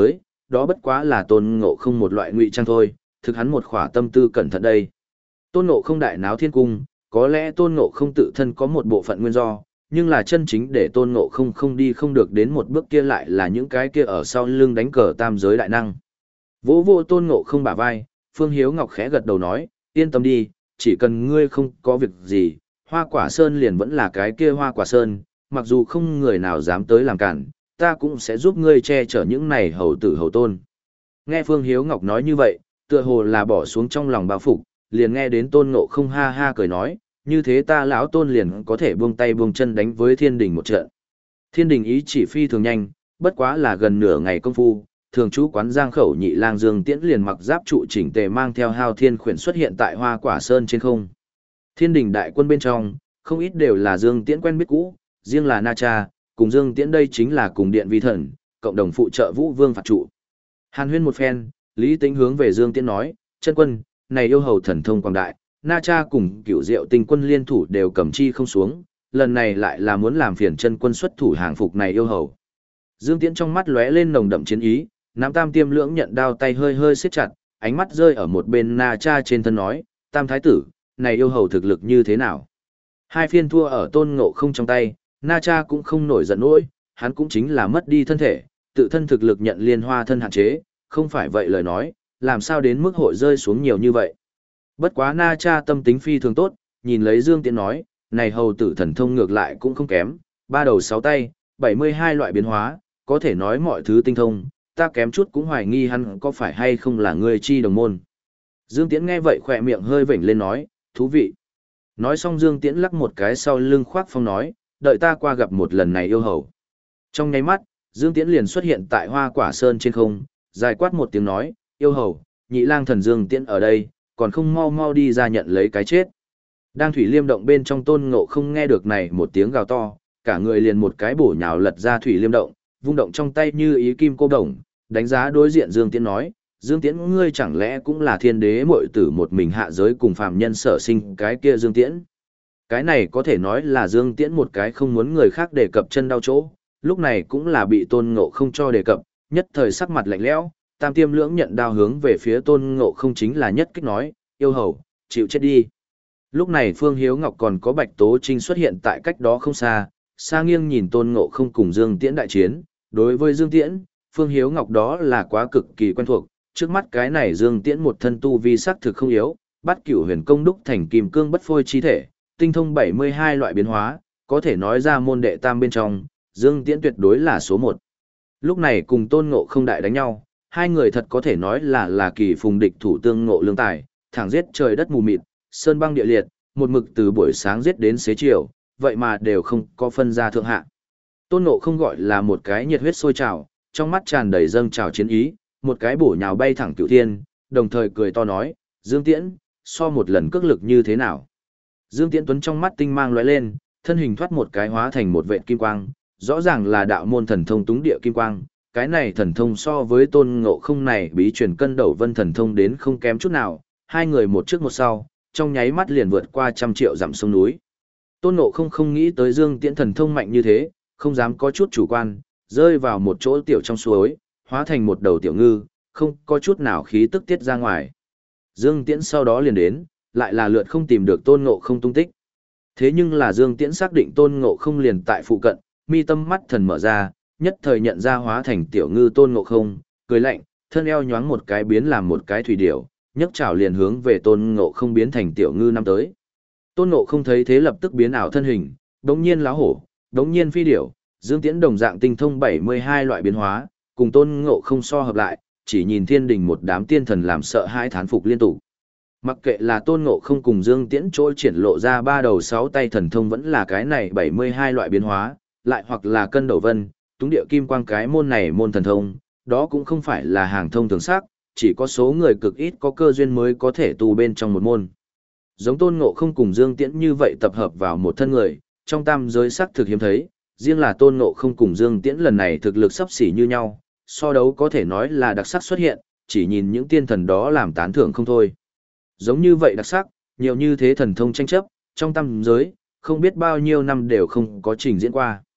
đó bất quá là tôn ngộ không một loại ngụy trang thôi, thực hắn một khỏa tâm tư cẩn thận đây. Tôn ngộ không đại náo thiên cung, có lẽ tôn ngộ không tự thân có một bộ phận nguyên do, nhưng là chân chính để tôn ngộ không không đi không được đến một bước kia lại là những cái kia ở sau lưng đánh cờ tam giới đại năng. Vỗ vô tôn ngộ không bả vai, Phương Hiếu Ngọc khẽ gật đầu nói, yên tâm đi, chỉ cần ngươi không có việc gì, Hoa Quả Sơn liền vẫn là cái kia Hoa Quả Sơn, mặc dù không người nào dám tới làm cản, ta cũng sẽ giúp ngươi che chở những này hầu tử hầu tôn. Nghe Phương Hiếu Ngọc nói như vậy, tựa hồ là bỏ xuống trong lòng bao phục, liền nghe đến tôn ngộ không ha ha cười nói, như thế ta lão tôn liền có thể buông tay buông chân đánh với thiên đình một trận. Thiên đình ý chỉ phi thường nhanh, bất quá là gần nửa ngày công phu, thường trú quán giang khẩu nhị lang Dương Tiễn liền mặc giáp trụ chỉnh tề mang theo hao thiên khuyển xuất hiện tại Hoa Quả Sơn trên không. Thiên đình đại quân bên trong, không ít đều là Dương Tiễn quen biết cũ, riêng là Na Cha, cùng Dương Tiễn đây chính là cùng điện vi thần, cộng đồng phụ trợ Vũ Vương phạt trụ. Hàn huyên một phen, Lý Tĩnh hướng về Dương Tiễn nói, chân quân, này yêu hầu thần thông quảng đại, Na Cha cùng cửu diệu tinh quân liên thủ đều cầm chi không xuống, lần này lại là muốn làm phiền chân quân xuất thủ hàng phục này yêu hầu. Dương Tiễn trong mắt lóe lên nồng đậm chiến ý, nắm tam tiêm lưỡng nhận đao tay hơi hơi siết chặt, ánh mắt rơi ở một bên Na Cha trên thân nói, tam thái tử, này yêu hầu thực lực như thế nào? Hai phiên thua ở tôn ngộ không trong tay, Na Cha cũng không nổi giận nỗi, hắn cũng chính là mất đi thân thể, tự thân thực lực nhận liên hoa thân hạn chế, không phải vậy lời nói, làm sao đến mức hội rơi xuống nhiều như vậy. Bất quá Na Cha tâm tính phi thường tốt, nhìn lấy Dương Tiễn nói, này hầu tử thần thông ngược lại cũng không kém, ba đầu sáu tay, bảy mươi hai loại biến hóa, có thể nói mọi thứ tinh thông, ta kém chút cũng hoài nghi hắn có phải hay không là người chi đồng môn. Dương Tiễn nghe vậy khỏe miệng hơi vểnh lên nói, thú vị. Nói xong Dương Tiễn lắc một cái sau lưng khoác phong nói, đợi ta qua gặp một lần này yêu hầu. Trong nháy mắt, Dương Tiễn liền xuất hiện tại Hoa Quả Sơn trên không, dài quát một tiếng nói, yêu hầu, nhị lang thần Dương Tiễn ở đây, còn không mau mau đi ra nhận lấy cái chết. Đang thủy liêm động bên trong tôn ngộ không nghe được này một tiếng gào to, cả người liền một cái bổ nhào lật ra thủy liêm động, vung động trong tay như ý kim cô đồng, đánh giá đối diện Dương Tiễn nói, Dương Tiễn ngươi chẳng lẽ cũng là thiên đế muội tử một mình hạ giới cùng phàm nhân sở sinh cái kia Dương Tiễn. Cái này có thể nói là Dương Tiễn một cái không muốn người khác đề cập chân đau chỗ, lúc này cũng là bị tôn ngộ không cho đề cập, nhất thời sắc mặt lạnh lẽo, tam tiêm lưỡng nhận đao hướng về phía tôn ngộ không chính là nhất kích nói, yêu hầu, chịu chết đi. Lúc này Phương Hiếu Ngọc còn có Bạch Tố Trinh xuất hiện tại cách đó không xa, xa nghiêng nhìn tôn ngộ không cùng Dương Tiễn đại chiến, đối với Dương Tiễn, Phương Hiếu Ngọc đó là quá cực kỳ quen thuộc, trước mắt cái này Dương Tiễn một thân tu vi sắc thực không yếu, bắt cửu huyền công đúc thành kim cương bất phôi chi thể, tinh thông bảy mươi hai loại biến hóa, có thể nói ra môn đệ tam bên trong, Dương Tiễn tuyệt đối là số một. Lúc này cùng tôn ngộ không đại đánh nhau, hai người thật có thể nói là là kỳ phùng địch thủ tương ngộ lương tài, thẳng giết trời đất mù mịt, sơn băng địa liệt, một mực từ buổi sáng giết đến xế chiều, vậy mà đều không có phân ra thượng hạ. Tôn ngộ không gọi là một cái nhiệt huyết sôi trào, trong mắt tràn đầy dâng trào chiến ý, một cái bổ nhào bay thẳng cửu thiên, đồng thời cười to nói, Dương Tiễn, so một lần cước lực như thế nào. Dương Tiễn Tuấn trong mắt tinh mang lóe lên, thân hình thoát một cái hóa thành một vệt kim quang, rõ ràng là đạo môn thần thông túng địa kim quang, cái này thần thông so với tôn ngộ không này bí truyền cân đầu vân thần thông đến không kém chút nào, hai người một trước một sau, trong nháy mắt liền vượt qua trăm triệu dặm sông núi. Tôn ngộ không không nghĩ tới Dương Tiễn thần thông mạnh như thế, không dám có chút chủ quan, rơi vào một chỗ tiểu trong suối, hóa thành một đầu tiểu ngư, không có chút nào khí tức tiết ra ngoài. Dương Tiễn sau đó liền đến, lại là lượt không tìm được tôn ngộ không tung tích. Thế nhưng là Dương Tiễn xác định tôn ngộ không liền tại phụ cận, mi tâm mắt thần mở ra, nhất thời nhận ra hóa thành tiểu ngư tôn ngộ không, cười lạnh, thân eo nhoáng một cái biến làm một cái thủy điểu, nhấc chảo liền hướng về tôn ngộ không biến thành tiểu ngư năm tới. Tôn ngộ không thấy thế lập tức biến ảo thân hình, đống nhiên láo hổ, đống nhiên phi điểu, Dương Tiễn đồng dạng tinh thông bảy mươi hai loại biến hóa, cùng tôn ngộ không so hợp lại, chỉ nhìn thiên đình một đám tiên thần làm sợ hãi thán phục liên tục. Mặc kệ là tôn ngộ không cùng Dương Tiễn trôi triển lộ ra ba đầu sáu tay thần thông vẫn là cái này bảy mươi hai loại biến hóa, lại hoặc là cân đầu vân, túng địa kim quang cái môn này môn thần thông, đó cũng không phải là hàng thông thường sắc, chỉ có số người cực ít có cơ duyên mới có thể tu bên trong một môn. Giống tôn ngộ không cùng Dương Tiễn như vậy tập hợp vào một thân người, trong tam giới sắc thực hiếm thấy, riêng là tôn ngộ không cùng Dương Tiễn lần này thực lực sắp xỉ như nhau, so đấu có thể nói là đặc sắc xuất hiện, chỉ nhìn những tiên thần đó làm tán thưởng không thôi. Giống như vậy đặc sắc, nhiều như thế thần thông tranh chấp, trong tam giới, không biết bao nhiêu năm đều không có trình diễn qua.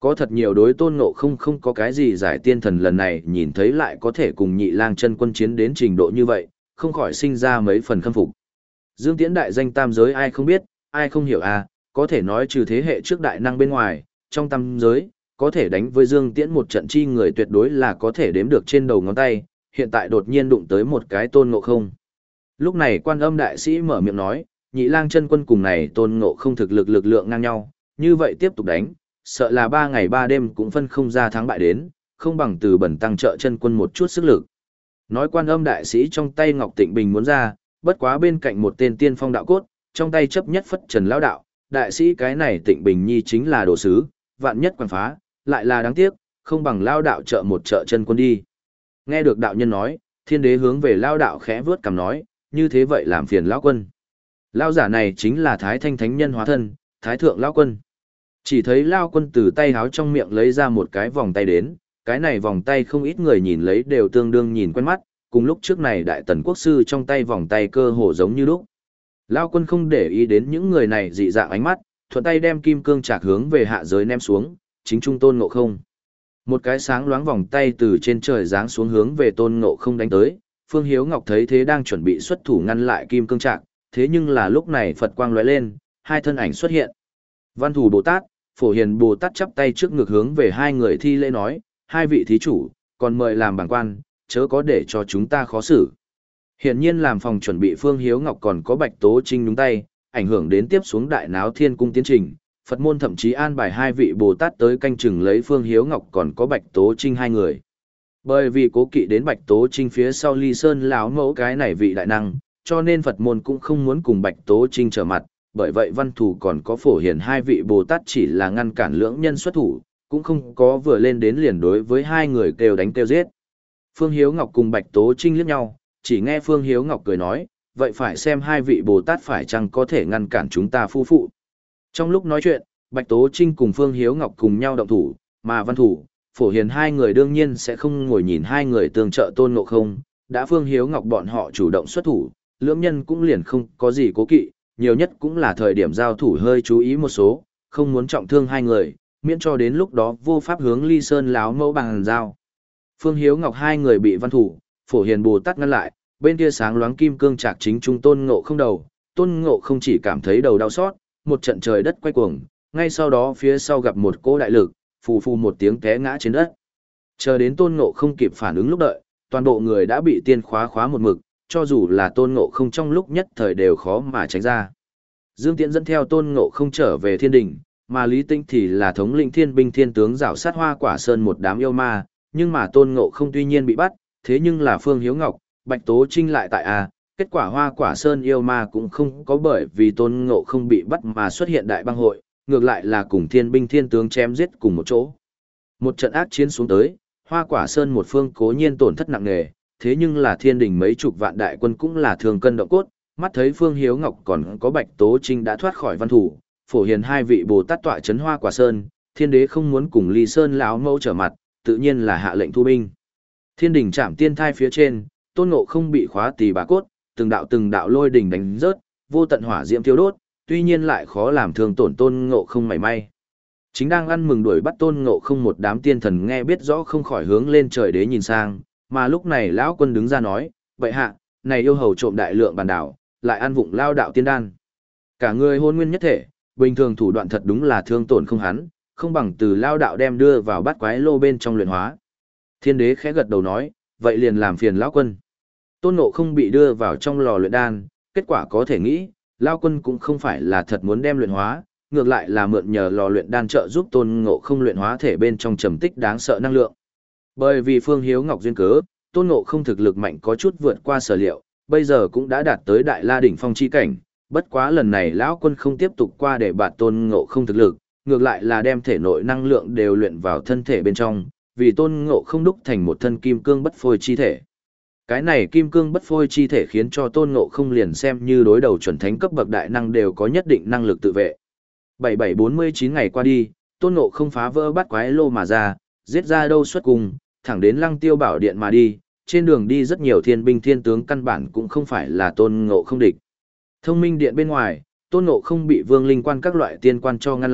Có thật nhiều đối tôn ngộ không không có cái gì giải tiên thần lần này nhìn thấy lại có thể cùng nhị lang chân quân chiến đến trình độ như vậy, không khỏi sinh ra mấy phần khâm phục. Dương Tiễn đại danh tam giới ai không biết, ai không hiểu à, có thể nói trừ thế hệ trước đại năng bên ngoài, trong tam giới, có thể đánh với Dương Tiễn một trận chi người tuyệt đối là có thể đếm được trên đầu ngón tay, hiện tại đột nhiên đụng tới một cái tôn ngộ không. Lúc này Quan Âm đại sĩ mở miệng nói, nhị lang chân quân cùng này tôn ngộ không thực lực lực lượng ngang nhau, như vậy tiếp tục đánh, sợ là ba ngày ba đêm cũng phân không ra thắng bại đến, không bằng từ bẩn tăng trợ chân quân một chút sức lực. Nói Quan Âm đại sĩ trong tay Ngọc Tịnh Bình muốn ra, bất quá bên cạnh một tên tiên phong đạo cốt, trong tay chấp nhất phất trần lão đạo, đại sĩ cái này Tịnh Bình Nhi chính là đồ sứ, vạn nhất quằn phá, lại là đáng tiếc, không bằng lao đạo trợ một trợ chân quân đi. Nghe được đạo nhân nói, thiên đế hướng về lao đạo khẽ vướt cằm nói, như thế vậy làm phiền lão quân. Lao giả này chính là Thái Thanh Thánh Nhân hóa thân, Thái Thượng Lão Quân. Chỉ thấy Lao Quân từ tay háo trong miệng lấy ra một cái vòng tay đến, cái này vòng tay không ít người nhìn lấy đều tương đương nhìn quen mắt, cùng lúc trước này Đại Tần Quốc Sư trong tay vòng tay cơ hồ giống như lúc. Lao Quân không để ý đến những người này dị dạng ánh mắt, thuận tay đem kim cương trạc hướng về hạ giới ném xuống, chính trung Tôn Ngộ Không. Một cái sáng loáng vòng tay từ trên trời giáng xuống hướng về Tôn Ngộ Không đánh tới, Phương Hiếu Ngọc thấy thế đang chuẩn bị xuất thủ ngăn lại kim cương trạc, thế nhưng là lúc này Phật quang lóe lên, hai thân ảnh xuất hiện. Văn Thù Bồ Tát, Phổ Hiền Bồ Tát chắp tay trước ngực hướng về hai người thi lễ nói, hai vị thí chủ, còn mời làm bảng quan, chớ có để cho chúng ta khó xử. Hiển nhiên làm phòng chuẩn bị Phương Hiếu Ngọc còn có Bạch Tố Trinh nhúng tay, ảnh hưởng đến tiếp xuống đại náo thiên cung tiến trình. Phật môn thậm chí an bài hai vị Bồ Tát tới canh chừng lấy Phương Hiếu Ngọc còn có Bạch Tố Trinh hai người. Bởi vì cố kỵ đến Bạch Tố Trinh phía sau Ly Sơn lão mẫu cái này vị đại năng, cho nên Phật môn cũng không muốn cùng Bạch Tố Trinh trở mặt, bởi vậy Văn Thù còn có Phổ Hiền hai vị Bồ Tát chỉ là ngăn cản lưỡng nhân xuất thủ, cũng không có vừa lên đến liền đối với hai người kêu đánh kêu giết. Phương Hiếu Ngọc cùng Bạch Tố Trinh liếc nhau, chỉ nghe Phương Hiếu Ngọc cười nói, vậy phải xem hai vị Bồ Tát phải chăng có thể ngăn cản chúng ta phu phụ. Trong lúc nói chuyện, Bạch Tố Trinh cùng Phương Hiếu Ngọc cùng nhau động thủ, mà Văn Thù, Phổ Hiền hai người đương nhiên sẽ không ngồi nhìn hai người tương trợ Tôn Ngộ Không, đã Phương Hiếu Ngọc bọn họ chủ động xuất thủ, lưỡng nhân cũng liền không có gì cố kỵ, nhiều nhất cũng là thời điểm giao thủ hơi chú ý một số, không muốn trọng thương hai người, miễn cho đến lúc đó vô pháp hướng Ly Sơn láo mẫu bằng giao. Phương Hiếu Ngọc hai người bị Văn Thủ, Phổ Hiền Bồ Tát ngăn lại, bên kia sáng loáng kim cương trạc chính trung Tôn Ngộ Không đầu, Tôn Ngộ Không chỉ cảm thấy đầu đau xót, một trận trời đất quay cuồng, ngay sau đó phía sau gặp một cỗ đại lực, phù phù một tiếng té ngã trên đất. Chờ đến Tôn Ngộ Không kịp phản ứng lúc đợi, toàn bộ người đã bị tiên khóa khóa một mực, cho dù là Tôn Ngộ Không trong lúc nhất thời đều khó mà tránh ra. Dương Tiễn dẫn theo Tôn Ngộ Không trở về thiên đình, mà Lý Tinh thì là thống lĩnh thiên binh thiên tướng rảo sát Hoa Quả Sơn một đám yêu ma, nhưng mà Tôn Ngộ Không tuy nhiên bị bắt, thế nhưng là Phương Hiếu Ngọc, Bạch Tố Trinh lại tại a, kết quả Hoa Quả Sơn yêu ma cũng không có bởi vì Tôn Ngộ Không bị bắt mà xuất hiện đại bang hội, ngược lại là cùng thiên binh thiên tướng chém giết cùng một chỗ. Một trận ác chiến xuống tới, Hoa Quả Sơn một phương cố nhiên tổn thất nặng nề, thế nhưng là thiên đình mấy chục vạn đại quân cũng là thường cân động cốt, mắt thấy Phương Hiếu Ngọc còn có Bạch Tố Trinh đã thoát khỏi Văn Thủ, Phổ Hiền hai vị Bồ Tát tọa trấn Hoa Quả Sơn, thiên đế không muốn cùng Ly Sơn lão mẫu trở mặt, tự nhiên là hạ lệnh thu binh. Thiên đình chạm tiên thai phía trên, Tôn Ngộ Không bị khóa tỳ bà cốt, từng đạo từng đạo lôi đỉnh đánh rớt, vô tận hỏa diễm thiêu đốt, tuy nhiên lại khó làm thương tổn Tôn Ngộ Không mảy may. Chính đang ăn mừng đuổi bắt Tôn Ngộ Không một đám tiên thần nghe biết rõ không khỏi hướng lên trời đế nhìn sang, mà lúc này lão quân đứng ra nói, vậy hạ, này yêu hầu trộm đại lượng bản đảo, lại ăn vụng lao đạo tiên đan. Cả người hôn nguyên nhất thể, bình thường thủ đoạn thật đúng là thương tổn không hắn, không bằng từ lao đạo đem đưa vào bát quái lô bên trong luyện hóa. Thiên đế khẽ gật đầu nói, vậy liền làm phiền lão quân. Tôn Ngộ Không bị đưa vào trong lò luyện đan, kết quả có thể nghĩ, lao quân cũng không phải là thật muốn đem luyện hóa, ngược lại là mượn nhờ lò luyện đan trợ giúp Tôn Ngộ Không luyện hóa thể bên trong trầm tích đáng sợ năng lượng. Bởi vì Phương Hiếu Ngọc duyên cớ, Tôn Ngộ Không thực lực mạnh có chút vượt qua sở liệu, bây giờ cũng đã đạt tới đại la đỉnh phong chi cảnh, bất quá lần này lão quân không tiếp tục qua để bạt Tôn Ngộ Không thực lực, ngược lại là đem thể nội năng lượng đều luyện vào thân thể bên trong, vì Tôn Ngộ Không đúc thành một thân kim cương bất phôi chi thể. Cái này kim cương bất phôi chi thể khiến cho Tôn Ngộ Không liền xem như đối đầu chuẩn thánh cấp bậc đại năng đều có nhất định năng lực tự vệ. bảy bảy bốn mươi chín ngày qua đi, Tôn Ngộ Không phá vỡ bát quái lô mà ra, giết ra đâu xuất cùng, thẳng đến Lăng Tiêu Bảo Điện mà đi, trên đường đi rất nhiều thiên binh thiên tướng căn bản cũng không phải là Tôn Ngộ Không địch. Thông Minh Điện bên ngoài, Tôn Ngộ Không bị Vương Linh Quan các loại tiên quan cho ngăn lại,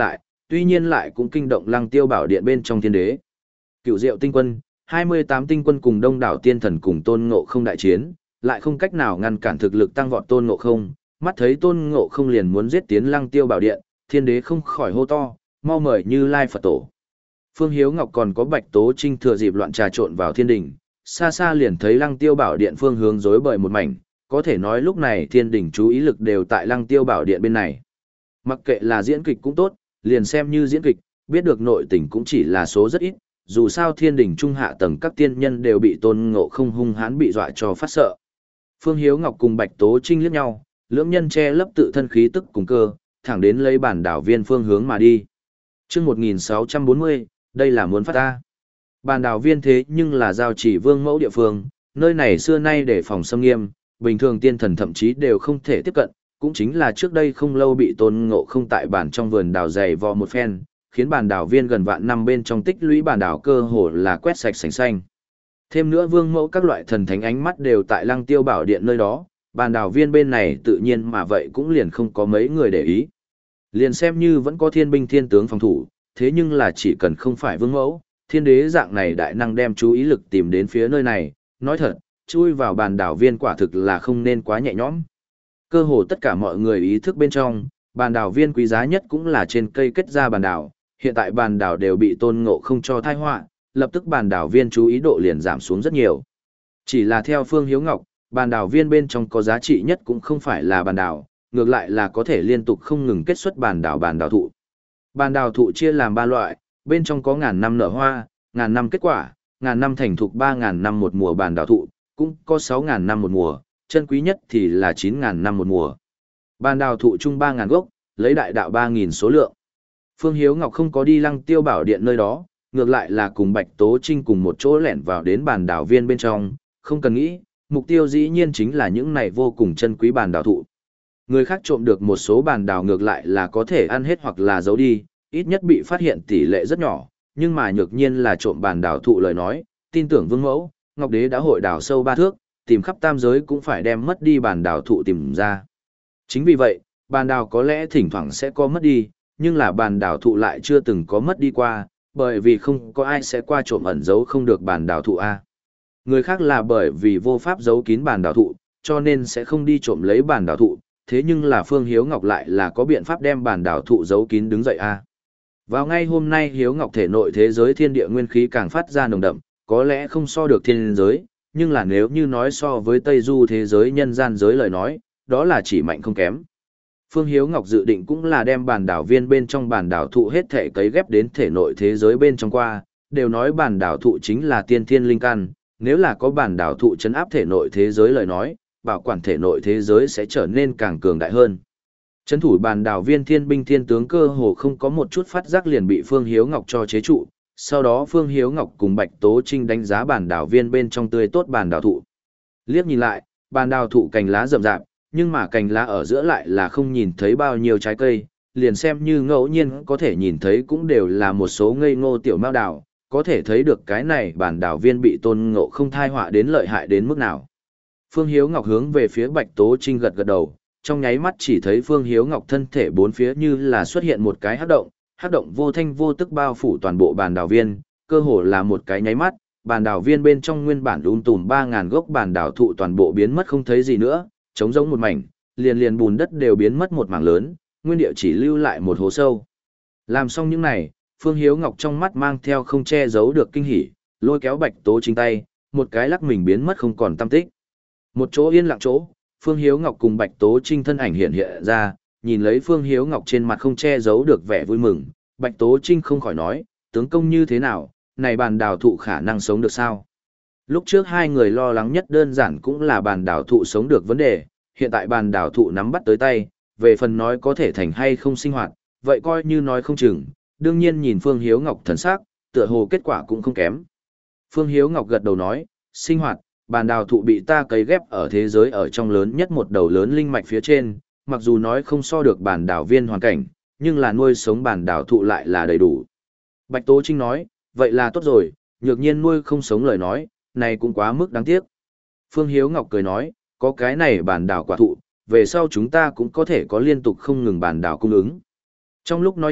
tuy nhiên lại cũng kinh động Lăng Tiêu Bảo Điện bên trong thiên đế. Cựu Diệu tinh quân, hai mươi tám tinh quân cùng đông đảo tiên thần cùng Tôn Ngộ Không đại chiến, lại không cách nào ngăn cản thực lực tăng vọt Tôn Ngộ Không, mắt thấy Tôn Ngộ Không liền muốn giết tiến Lăng Tiêu Bảo Điện, thiên đế không khỏi hô to, mau mời Như Lai Phật Tổ. Phương Hiếu Ngọc còn có Bạch Tố Trinh thừa dịp loạn trà trộn vào thiên đình, xa xa liền thấy Lăng Tiêu Bảo Điện phương hướng rối bời một mảnh, có thể nói lúc này thiên đình chú ý lực đều tại Lăng Tiêu Bảo Điện bên này. Mặc kệ là diễn kịch cũng tốt, liền xem như diễn kịch, biết được nội tình cũng chỉ là số rất ít, dù sao thiên đình trung hạ tầng các tiên nhân đều bị Tôn Ngộ Không hung hãn bị dọa cho phát sợ. Phương Hiếu Ngọc cùng Bạch Tố Trinh liếc nhau, lưỡng nhân che lấp tự thân khí tức cùng cơ, thẳng đến lấy bản đảo viên phương hướng mà đi. Chương một nghìn sáu trăm bốn mươi, đây là muốn phát ta. Bản đảo viên thế nhưng là giao chỉ vương mẫu địa phương, nơi này xưa nay để phòng xâm nghiêm, bình thường tiên thần thậm chí đều không thể tiếp cận, cũng chính là trước đây không lâu bị Tôn Ngộ Không tại bản trong vườn đào dày vò một phen, khiến bản đảo viên gần vạn năm bên trong tích lũy bản đảo cơ hồ là quét sạch sành xanh. Thêm nữa vương mẫu các loại thần thánh ánh mắt đều tại Lăng Tiêu Bảo Điện nơi đó, bản đảo viên bên này tự nhiên mà vậy cũng liền không có mấy người để ý. Liền xem như vẫn có thiên binh thiên tướng phòng thủ, thế nhưng là chỉ cần không phải vương mẫu, thiên đế dạng này đại năng đem chú ý lực tìm đến phía nơi này, nói thật, chui vào bản đảo viên quả thực là không nên quá nhẹ nhõm. Cơ hồ tất cả mọi người ý thức bên trong, bản đảo viên quý giá nhất cũng là trên cây kết ra bản đảo, hiện tại bản đảo đều bị Tôn Ngộ Không cho thai họa, lập tức bản đảo viên chú ý độ liền giảm xuống rất nhiều. Chỉ là theo Phương Hiếu Ngọc, bản đảo viên bên trong có giá trị nhất cũng không phải là bản đảo, ngược lại là có thể liên tục không ngừng kết xuất bản đảo bản đảo thụ. Bản đảo thụ chia làm ba loại, bên trong có ngàn năm nở hoa, ngàn năm kết quả, ngàn năm thành thục ba ngàn năm một mùa bản đảo thụ, cũng có sáu ngàn năm một mùa, chân quý nhất thì là chín ngàn năm một mùa. Bản đảo thụ chung ba ngàn gốc, lấy đại đạo ba nghìn số lượng. Phương Hiếu Ngọc không có đi Lăng Tiêu Bảo Điện nơi đó, ngược lại là cùng Bạch Tố Trinh cùng một chỗ lẻn vào đến bản đảo viên bên trong, không cần nghĩ, mục tiêu dĩ nhiên chính là những này vô cùng chân quý bản đảo thụ. Người khác trộm được một số bản đảo ngược lại là có thể ăn hết hoặc là giấu đi, ít nhất bị phát hiện tỷ lệ rất nhỏ, nhưng mà nhược nhiên là trộm bản đảo thụ lời nói, tin tưởng vương mẫu, Ngọc Đế đã hội đảo sâu ba thước, tìm khắp tam giới cũng phải đem mất đi bản đảo thụ tìm ra. Chính vì vậy, bản đảo có lẽ thỉnh thoảng sẽ có mất đi, nhưng là bản đảo thụ lại chưa từng có mất đi qua, bởi vì không có ai sẽ qua trộm ẩn giấu không được bản đảo thụ A. Người khác là bởi vì vô pháp giấu kín bản đảo thụ, cho nên sẽ không đi trộm lấy bản đảo thụ, thế nhưng là Phương Hiếu Ngọc lại là có biện pháp đem bản đảo thụ giấu kín đứng dậy A. Vào ngay hôm nay Hiếu Ngọc thể nội thế giới thiên địa nguyên khí càng phát ra nồng đậm, có lẽ không so được thiên giới, nhưng là nếu như nói so với Tây Du thế giới nhân gian giới lời nói, đó là chỉ mạnh không kém. Phương Hiếu Ngọc dự định cũng là đem bản đảo viên bên trong bản đảo thụ hết thể cấy ghép đến thể nội thế giới bên trong qua, đều nói bản đảo thụ chính là tiên thiên linh căn, nếu là có bản đảo thụ chấn áp thể nội thế giới lời nói, bảo quản thể nội thế giới sẽ trở nên càng cường đại hơn. Trấn thủ bản đảo viên thiên binh thiên tướng cơ hồ không có một chút phát giác liền bị Phương Hiếu Ngọc cho chế trụ, sau đó Phương Hiếu Ngọc cùng Bạch Tố Trinh đánh giá bản đảo viên bên trong tươi tốt bản đảo thụ. Liếc nhìn lại, bản đảo thụ cành lá rậm rạp, nhưng mà cành lá ở giữa lại là không nhìn thấy bao nhiêu trái cây, liền xem như ngẫu nhiên có thể nhìn thấy cũng đều là một số ngây ngô tiểu mao đảo, có thể thấy được cái này bản đảo viên bị Tôn Ngộ Không thai họa đến lợi hại đến mức nào. Phương Hiếu Ngọc hướng về phía Bạch Tố Trinh gật gật đầu, trong nháy mắt chỉ thấy Phương Hiếu Ngọc thân thể bốn phía như là xuất hiện một cái hắc động, hắc động vô thanh vô tức bao phủ toàn bộ bản đảo viên, cơ hồ là một cái nháy mắt, bản đảo viên bên trong nguyên bản um tùm ba ngàn gốc bản đảo thụ toàn bộ biến mất không thấy gì nữa, trống rỗng một mảnh, liền liền bùn đất đều biến mất một mảng lớn, nguyên địa chỉ lưu lại một hố sâu. Làm xong những này, Phương Hiếu Ngọc trong mắt mang theo không che giấu được kinh hỉ, lôi kéo Bạch Tố Trinh tay, một cái lắc mình biến mất không còn tăm tích. Một chỗ yên lặng chỗ, Phương Hiếu Ngọc cùng Bạch Tố Trinh thân ảnh hiện hiện ra, nhìn lấy Phương Hiếu Ngọc trên mặt không che giấu được vẻ vui mừng, Bạch Tố Trinh không khỏi nói, tướng công như thế nào, này bản đảo thụ khả năng sống được sao? Lúc trước hai người lo lắng nhất đơn giản cũng là bản đảo thụ sống được vấn đề, hiện tại bản đảo thụ nắm bắt tới tay, về phần nói có thể thành hay không sinh hoạt, vậy coi như nói không chừng, đương nhiên nhìn Phương Hiếu Ngọc thần sắc, tựa hồ kết quả cũng không kém. Phương Hiếu Ngọc gật đầu nói, sinh hoạt, bản đảo thụ bị ta cấy ghép ở thế giới ở trong lớn nhất một đầu lớn linh mạch phía trên, mặc dù nói không so được bản đảo viên hoàn cảnh, nhưng là nuôi sống bản đảo thụ lại là đầy đủ. Bạch Tố Trinh nói, vậy là tốt rồi, nhược nhiên nuôi không sống lời nói, này cũng quá mức đáng tiếc. Phương Hiếu Ngọc cười nói, có cái này bản đảo quả thụ, về sau chúng ta cũng có thể có liên tục không ngừng bản đảo cung ứng. Trong lúc nói chuyện,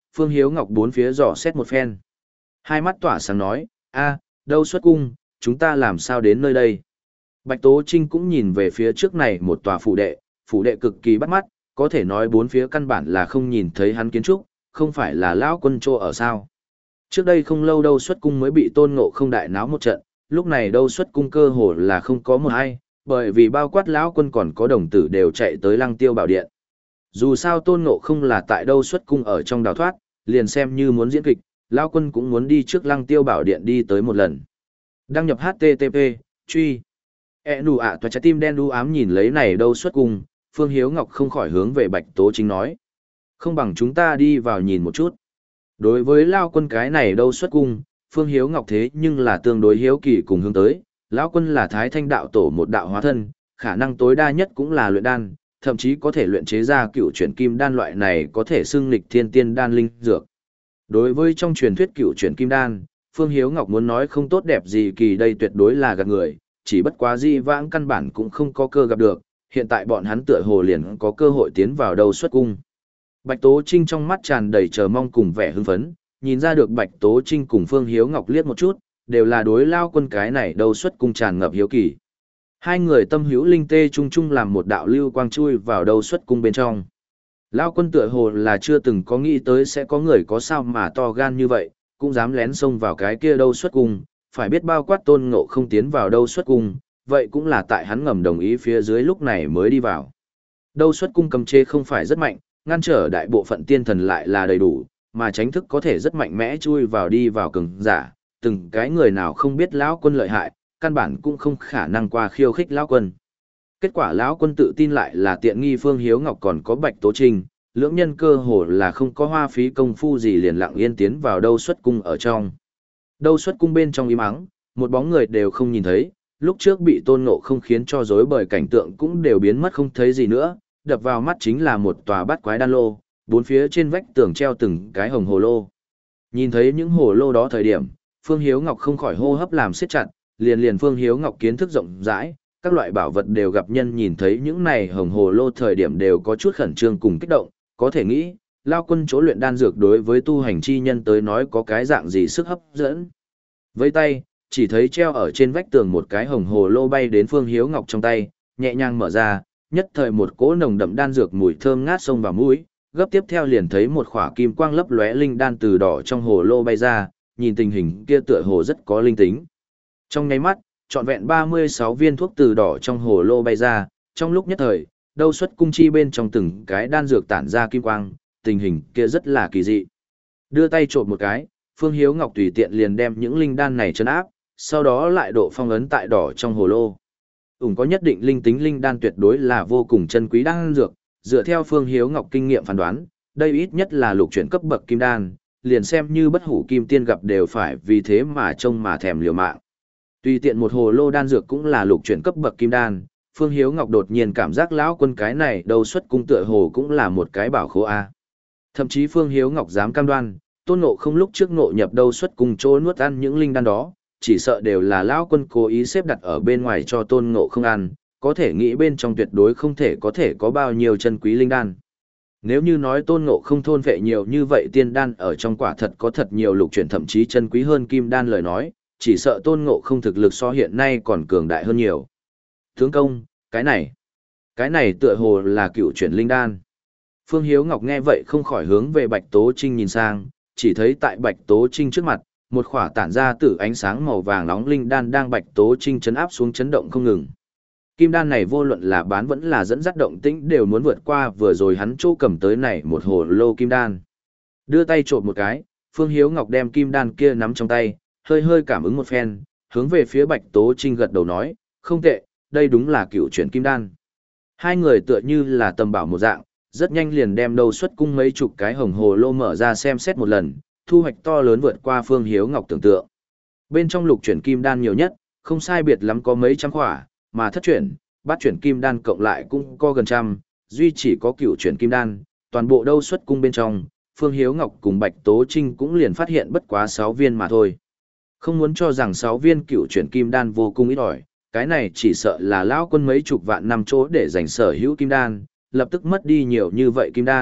Phương Hiếu Ngọc bốn phía dò xét một phen. Hai mắt tỏa sáng nói, a, đâu xuất cung, chúng ta làm sao đến nơi đây? Bạch Tố Trinh cũng nhìn về phía trước này một tòa phủ đệ, phủ đệ cực kỳ bắt mắt, có thể nói bốn phía căn bản là không nhìn thấy hắn kiến trúc, không phải là lão quân trô ở sao. Trước đây không lâu đâu xuất cung mới bị Tôn Ngộ Không đại náo một trận, lúc này đâu xuất cung cơ hồ là không có một ai, bởi vì bao quát lão quân còn có đồng tử đều chạy tới Lăng Tiêu Bảo Điện. Dù sao Tôn Ngộ Không là tại đâu xuất cung ở trong đào thoát, liền xem như muốn diễn kịch, lão quân cũng muốn đi trước Lăng Tiêu Bảo Điện đi tới một lần. Đăng nhập hát tê tê pê, truy. E nụ ạ toa trái tim đen đu ám nhìn lấy này đâu xuất cung, Phương Hiếu Ngọc không khỏi hướng về Bạch Tố Trinh nói. Không bằng chúng ta đi vào nhìn một chút. Đối với Lao quân cái này đâu xuất cung, Phương Hiếu Ngọc thế nhưng là tương đối hiếu kỳ cùng hướng tới. Lão quân là Thái Thanh đạo tổ một đạo hóa thân, khả năng tối đa nhất cũng là luyện đan, thậm chí có thể luyện chế ra cựu chuyển kim đan loại này có thể xưng lịch thiên tiên đan linh dược. Đối với trong truyền thuyết cựu chuyển kim đan, Phương Hiếu Ngọc muốn nói không tốt đẹp gì kỳ đây tuyệt đối là gạt người, chỉ bất quá di vãng căn bản cũng không có cơ gặp được, hiện tại bọn hắn tựa hồ liền có cơ hội tiến vào đâu xuất cung. Bạch Tố Trinh trong mắt tràn đầy chờ mong cùng vẻ hưng phấn, nhìn ra được Bạch Tố Trinh cùng Phương Hiếu Ngọc liếc một chút, đều là đối Lao quân cái này đâu xuất cung tràn ngập hiếu kỳ. Hai người tâm hữu linh tê chung chung làm một đạo lưu quang chui vào đâu xuất cung bên trong. Lao quân tựa hồ là chưa từng có nghĩ tới sẽ có người có sao mà to gan như vậy, cũng dám lén xông vào cái kia đâu xuất cung, phải biết bao quát Tôn Ngộ Không tiến vào đâu xuất cung, vậy cũng là tại hắn ngầm đồng ý phía dưới lúc này mới đi vào. Đâu xuất cung cấm chế không phải rất mạnh, ngăn trở đại bộ phận tiên thần lại là đầy đủ, mà tránh thức có thể rất mạnh mẽ chui vào đi vào cường giả, từng cái người nào không biết lão quân lợi hại, căn bản cũng không khả năng qua khiêu khích lão quân. Kết quả lão quân tự tin lại là tiện nghi Phương Hiếu Ngọc còn có Bạch Tố Trinh, lưỡng nhân cơ hồ là không có hoa phí công phu gì liền lặng yên tiến vào đâu xuất cung ở trong. Đâu xuất cung bên trong im ắng, một bóng người đều không nhìn thấy, lúc trước bị Tôn Ngộ Không khiến cho rối bời cảnh tượng cũng đều biến mất không thấy gì nữa, đập vào mắt chính là một tòa bát quái đan lô, bốn phía trên vách tường treo từng cái hồng hồ lô. Nhìn thấy những hồ lô đó thời điểm, Phương Hiếu Ngọc không khỏi hô hấp làm siết chặt, liền liền Phương Hiếu Ngọc kiến thức rộng rãi, các loại bảo vật đều gặp nhân nhìn thấy những này hồng hồ lô thời điểm đều có chút khẩn trương cùng kích động, có thể nghĩ, Lao quân chỗ luyện đan dược đối với tu hành chi nhân tới nói có cái dạng gì sức hấp dẫn. Với tay, chỉ thấy treo ở trên vách tường một cái hồng hồ lô bay đến Phương Hiếu Ngọc trong tay, nhẹ nhàng mở ra, nhất thời một cỗ nồng đậm đan dược mùi thơm ngát xông vào mũi, gấp tiếp theo liền thấy một khỏa kim quang lấp lóe linh đan từ đỏ trong hồ lô bay ra, nhìn tình hình kia tựa hồ rất có linh tính. Trong nháy mắt, trọn vẹn ba mươi sáu viên thuốc từ đỏ trong hồ lô bay ra, trong lúc nhất thời, đâu xuất cung chi bên trong từng cái đan dược tản ra kim quang, tình hình kia rất là kỳ dị. Đưa tay trộn một cái, Phương Hiếu Ngọc tùy tiện liền đem những linh đan này trấn áp, sau đó lại độ phong ấn tại đỏ trong hồ lô. Ủng có nhất định linh tính linh đan tuyệt đối là vô cùng chân quý đan dược, dựa theo Phương Hiếu Ngọc kinh nghiệm phán đoán, đây ít nhất là lục chuyển cấp bậc kim đan, liền xem như bất hủ kim tiên gặp đều phải vì thế mà trông mà thèm liều mạng. Tùy tiện một hồ lô đan dược cũng là lục chuyển cấp bậc kim đan, Phương Hiếu Ngọc đột nhiên cảm giác lão quân cái này đâu xuất cung tựa hồ cũng là một cái bảo khố a. Thậm chí Phương Hiếu Ngọc dám cam đoan, Tôn Ngộ Không lúc trước ngộ nhập đâu xuất cung chỗ nuốt ăn những linh đan đó, chỉ sợ đều là lão quân cố ý xếp đặt ở bên ngoài cho Tôn Ngộ Không ăn, có thể nghĩ bên trong tuyệt đối không thể có thể có bao nhiêu chân quý linh đan. Nếu như nói Tôn Ngộ Không thôn vệ nhiều như vậy tiên đan ở trong quả thật có thật nhiều lục chuyển thậm chí chân quý hơn kim đan lời nói, chỉ sợ Tôn Ngộ Không thực lực so hiện nay còn cường đại hơn nhiều. Tướng công, cái này, cái này tựa hồ là cựu chuyển linh đan. Phương Hiếu Ngọc nghe vậy không khỏi hướng về Bạch Tố Trinh nhìn sang, chỉ thấy tại Bạch Tố Trinh trước mặt, một khỏa tản ra từ ánh sáng màu vàng nóng linh đan đang Bạch Tố Trinh chấn áp xuống chấn động không ngừng. Kim đan này vô luận là bán vẫn là dẫn dắt động tĩnh đều muốn vượt qua vừa rồi hắn chỗ cầm tới này một hồ lô kim đan. Đưa tay trộn một cái, Phương Hiếu Ngọc đem kim đan kia nắm trong tay, hơi hơi cảm ứng một phen, hướng về phía Bạch Tố Trinh gật đầu nói, không tệ, đây đúng là cựu chuyển kim đan. Hai người tựa như là tầm bảo một dạng, rất nhanh liền đem đâu xuất cung mấy chục cái hồng hồ lô mở ra xem xét một lần, thu hoạch to lớn vượt qua Phương Hiếu Ngọc tưởng tượng. Bên trong lục chuyển kim đan nhiều nhất, không sai biệt lắm có mấy trăm khỏa, mà thất chuyển, bát chuyển kim đan cộng lại cũng có gần trăm, duy chỉ có cựu chuyển kim đan, toàn bộ đâu xuất cung bên trong, Phương Hiếu Ngọc cùng Bạch Tố Trinh cũng liền phát hiện bất quá sáu viên mà thôi. Không muốn cho rằng sáu viên cựu chuyển kim đan vô cùng ít ỏi, cái này chỉ sợ là lão quân mấy chục vạn năm chỗ để giành sở hữu kim đan, lập tức mất đi nhiều như vậy kim đan,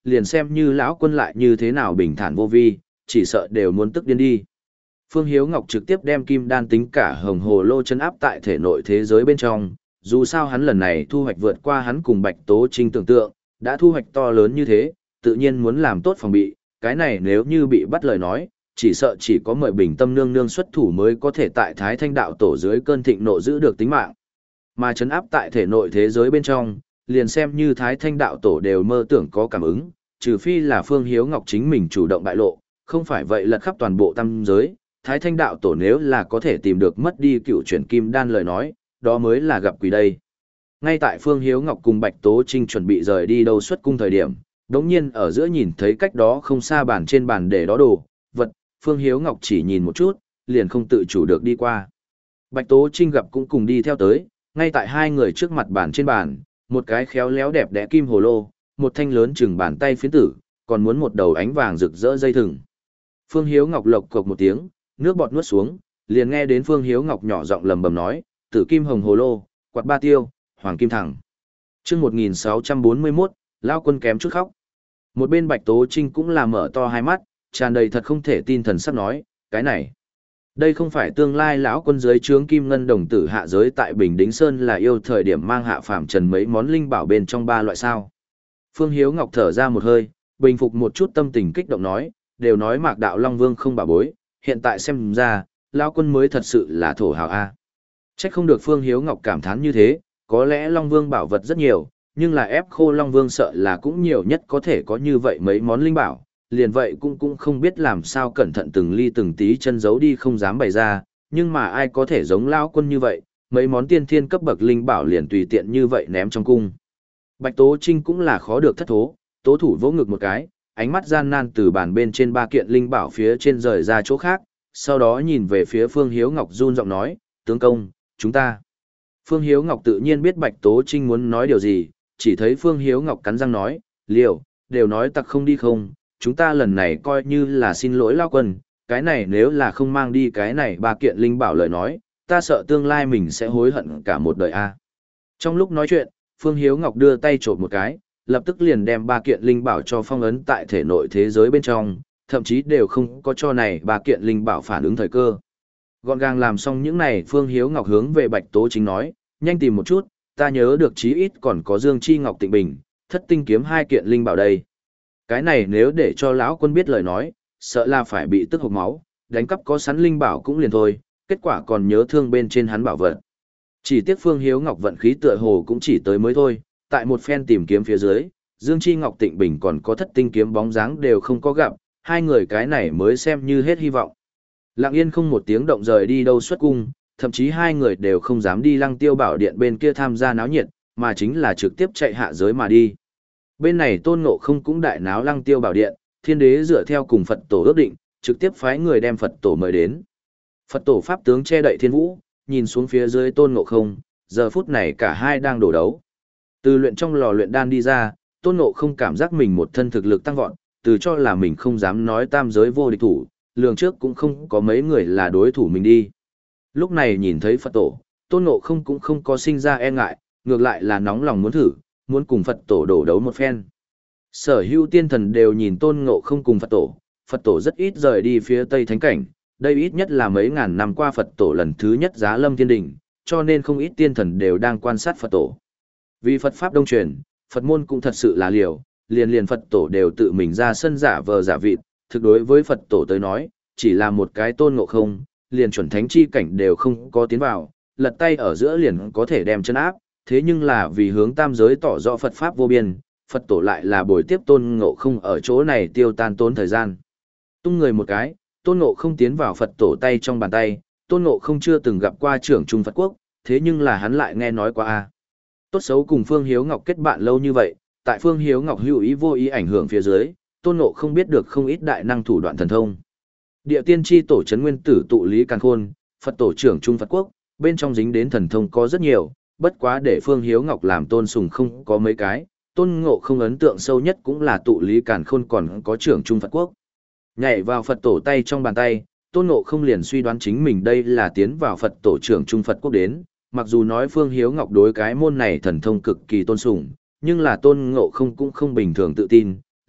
liền xem như lão quân lại như thế nào bình thản vô vi, chỉ sợ đều muốn tức điên đi. Phương Hiếu Ngọc trực tiếp đem kim đan tính cả hồng hồ lô chân áp tại thể nội thế giới bên trong, dù sao hắn lần này thu hoạch vượt qua hắn cùng Bạch Tố Trinh tưởng tượng, đã thu hoạch to lớn như thế, tự nhiên muốn làm tốt phòng bị, cái này nếu như bị bắt lời nói, chỉ sợ chỉ có mời bình tâm nương nương xuất thủ mới có thể tại Thái Thanh đạo tổ dưới cơn thịnh nộ giữ được tính mạng. Mà chấn áp tại thể nội thế giới bên trong, liền xem như Thái Thanh đạo tổ đều mơ tưởng có cảm ứng, trừ phi là Phương Hiếu Ngọc chính mình chủ động bại lộ, không phải vậy lật khắp toàn bộ tam giới, Thái Thanh đạo tổ nếu là có thể tìm được mất đi cựu chuyển kim đan lời nói, đó mới là gặp quỷ đây. Ngay tại Phương Hiếu Ngọc cùng Bạch Tố Trinh chuẩn bị rời đi đâu xuất cung thời điểm, đống nhiên ở giữa nhìn thấy cách đó không xa bàn trên bàn để đó đồ, vật, Phương Hiếu Ngọc chỉ nhìn một chút, liền không tự chủ được đi qua. Bạch Tố Trinh gặp cũng cùng đi theo tới, ngay tại hai người trước mặt bàn trên bàn, một cái khéo léo đẹp đẽ kim hồ lô, một thanh lớn chừng bàn tay phiến tử, còn muốn một đầu ánh vàng rực rỡ dây thừng. Phương Hiếu Ngọc lộc cộc một tiếng, nước bọt nuốt xuống, liền nghe đến Phương Hiếu Ngọc nhỏ giọng lầm bầm nói, tử kim hồng hồ lô, quạt ba tiêu, hoàng kim thẳng. Trước một nghìn sáu trăm bốn mươi mốt, Lao Quân kém chút khóc. Một bên Bạch Tố Trinh cũng là mở to hai mắt, tràn đầy thật không thể tin thần sắp nói, cái này. Đây không phải tương lai lão quân dưới trướng kim ngân đồng tử hạ giới tại Bình Đính Sơn là yêu thời điểm mang hạ phàm trần mấy món linh bảo bên trong ba loại sao. Phương Hiếu Ngọc thở ra một hơi, bình phục một chút tâm tình kích động nói, đều nói Mạc Đạo Long Vương không bảo bối, hiện tại xem ra, lão quân mới thật sự là thổ hào a. Chắc không được Phương Hiếu Ngọc cảm thán như thế, có lẽ Long Vương bảo vật rất nhiều, nhưng là ép khô Long Vương sợ là cũng nhiều nhất có thể có như vậy mấy món linh bảo, liền vậy cũng cũng không biết làm sao cẩn thận từng ly từng tí chân giấu đi không dám bày ra, nhưng mà ai có thể giống lão quân như vậy, mấy món tiên thiên cấp bậc linh bảo liền tùy tiện như vậy ném trong cung. Bạch Tố Trinh cũng là khó được thất thố, tố thủ vỗ ngực một cái, ánh mắt gian nan từ bàn bên trên ba kiện linh bảo phía trên rời ra chỗ khác, sau đó nhìn về phía Phương Hiếu Ngọc run giọng nói, tướng công, chúng ta. Phương Hiếu Ngọc tự nhiên biết Bạch Tố Trinh muốn nói điều gì, chỉ thấy Phương Hiếu Ngọc cắn răng nói, liều, đều nói tặc không đi không, chúng ta lần này coi như là xin lỗi lao quân, cái này nếu là không mang đi cái này ba kiện linh bảo lời nói, ta sợ tương lai mình sẽ hối hận cả một đời a. Trong lúc nói chuyện, Phương Hiếu Ngọc đưa tay chộp một cái, lập tức liền đem ba kiện linh bảo cho phong ấn tại thể nội thế giới bên trong, thậm chí đều không có cho này ba kiện linh bảo phản ứng thời cơ. Gọn gàng làm xong những này, Phương Hiếu Ngọc hướng về Bạch Tố Chính nói, nhanh tìm một chút, ta nhớ được chí ít còn có Dương Chi Ngọc Tịnh Bình, thất tinh kiếm hai kiện linh bảo đây. Cái này nếu để cho lão quân biết lời nói, sợ là phải bị tức hộc máu, đánh cắp có sẵn linh bảo cũng liền thôi, kết quả còn nhớ thương bên trên hắn bảo vật. Chỉ tiếc Phương Hiếu Ngọc vận khí tựa hồ cũng chỉ tới mới thôi, tại một phen tìm kiếm phía dưới, Dương Chi Ngọc Tịnh Bình còn có thất tinh kiếm bóng dáng đều không có gặp, hai người cái này mới xem như hết hy vọng. Lặng yên không một tiếng động rời đi đâu xuất cung, thậm chí hai người đều không dám đi Lăng Tiêu Bảo Điện bên kia tham gia náo nhiệt, mà chính là trực tiếp chạy hạ giới mà đi. Bên này Tôn Ngộ Không cũng đại náo Lăng Tiêu Bảo Điện, Thiên Đế dựa theo cùng Phật tổ ước định, trực tiếp phái người đem Phật tổ mời đến. Phật tổ pháp tướng che đậy thiên vũ, nhìn xuống phía dưới Tôn Ngộ Không, giờ phút này cả hai đang đổ đấu. Từ luyện trong lò luyện đan đi ra, Tôn Ngộ Không cảm giác mình một thân thực lực tăng vọt, từ cho là mình không dám nói tam giới vô địch thủ, lường trước cũng không có mấy người là đối thủ mình đi. Lúc này nhìn thấy Phật tổ, Tôn Ngộ Không cũng không có sinh ra e ngại, ngược lại là nóng lòng muốn thử, muốn cùng Phật tổ đổ đấu một phen. Sở hữu tiên thần đều nhìn Tôn Ngộ Không cùng Phật tổ, Phật tổ rất ít rời đi phía Tây Thánh Cảnh, đây ít nhất là mấy ngàn năm qua Phật tổ lần thứ nhất giá lâm thiên đỉnh, cho nên không ít tiên thần đều đang quan sát Phật tổ. Vì Phật Pháp đông truyền, Phật môn cũng thật sự là liều, liền liền Phật tổ đều tự mình ra sân giả vờ giả vịt, thực đối với Phật tổ tới nói, chỉ là một cái Tôn Ngộ Không, liền chuẩn thánh chi cảnh đều không có tiến vào, lật tay ở giữa liền có thể đem chân áp, thế nhưng là vì hướng tam giới tỏ rõ Phật Pháp vô biên, Phật tổ lại là bồi tiếp Tôn Ngộ Không ở chỗ này tiêu tan tốn thời gian. Tung người một cái, Tôn Ngộ Không tiến vào Phật tổ tay trong bàn tay, Tôn Ngộ Không chưa từng gặp qua trưởng trung Phật quốc, thế nhưng là hắn lại nghe nói qua a. Tốt xấu cùng Phương Hiếu Ngọc kết bạn lâu như vậy, tại Phương Hiếu Ngọc hữu ý vô ý ảnh hưởng phía dưới, Tôn Ngộ Không biết được không ít đại năng thủ đoạn thần thông. Địa tiên tri tổ trấn nguyên tử tụ lý càn khôn, Phật tổ trưởng trung Phật quốc, bên trong dính đến thần thông có rất nhiều, bất quá để Phương Hiếu Ngọc làm tôn sùng không có mấy cái, Tôn Ngộ Không ấn tượng sâu nhất cũng là tụ lý càn khôn còn có trưởng trung Phật quốc. Nhảy vào Phật tổ tay trong bàn tay, Tôn Ngộ Không liền suy đoán chính mình đây là tiến vào Phật tổ trưởng trung Phật quốc đến, mặc dù nói Phương Hiếu Ngọc đối cái môn này thần thông cực kỳ tôn sùng, nhưng là Tôn Ngộ Không cũng không bình thường tự tin,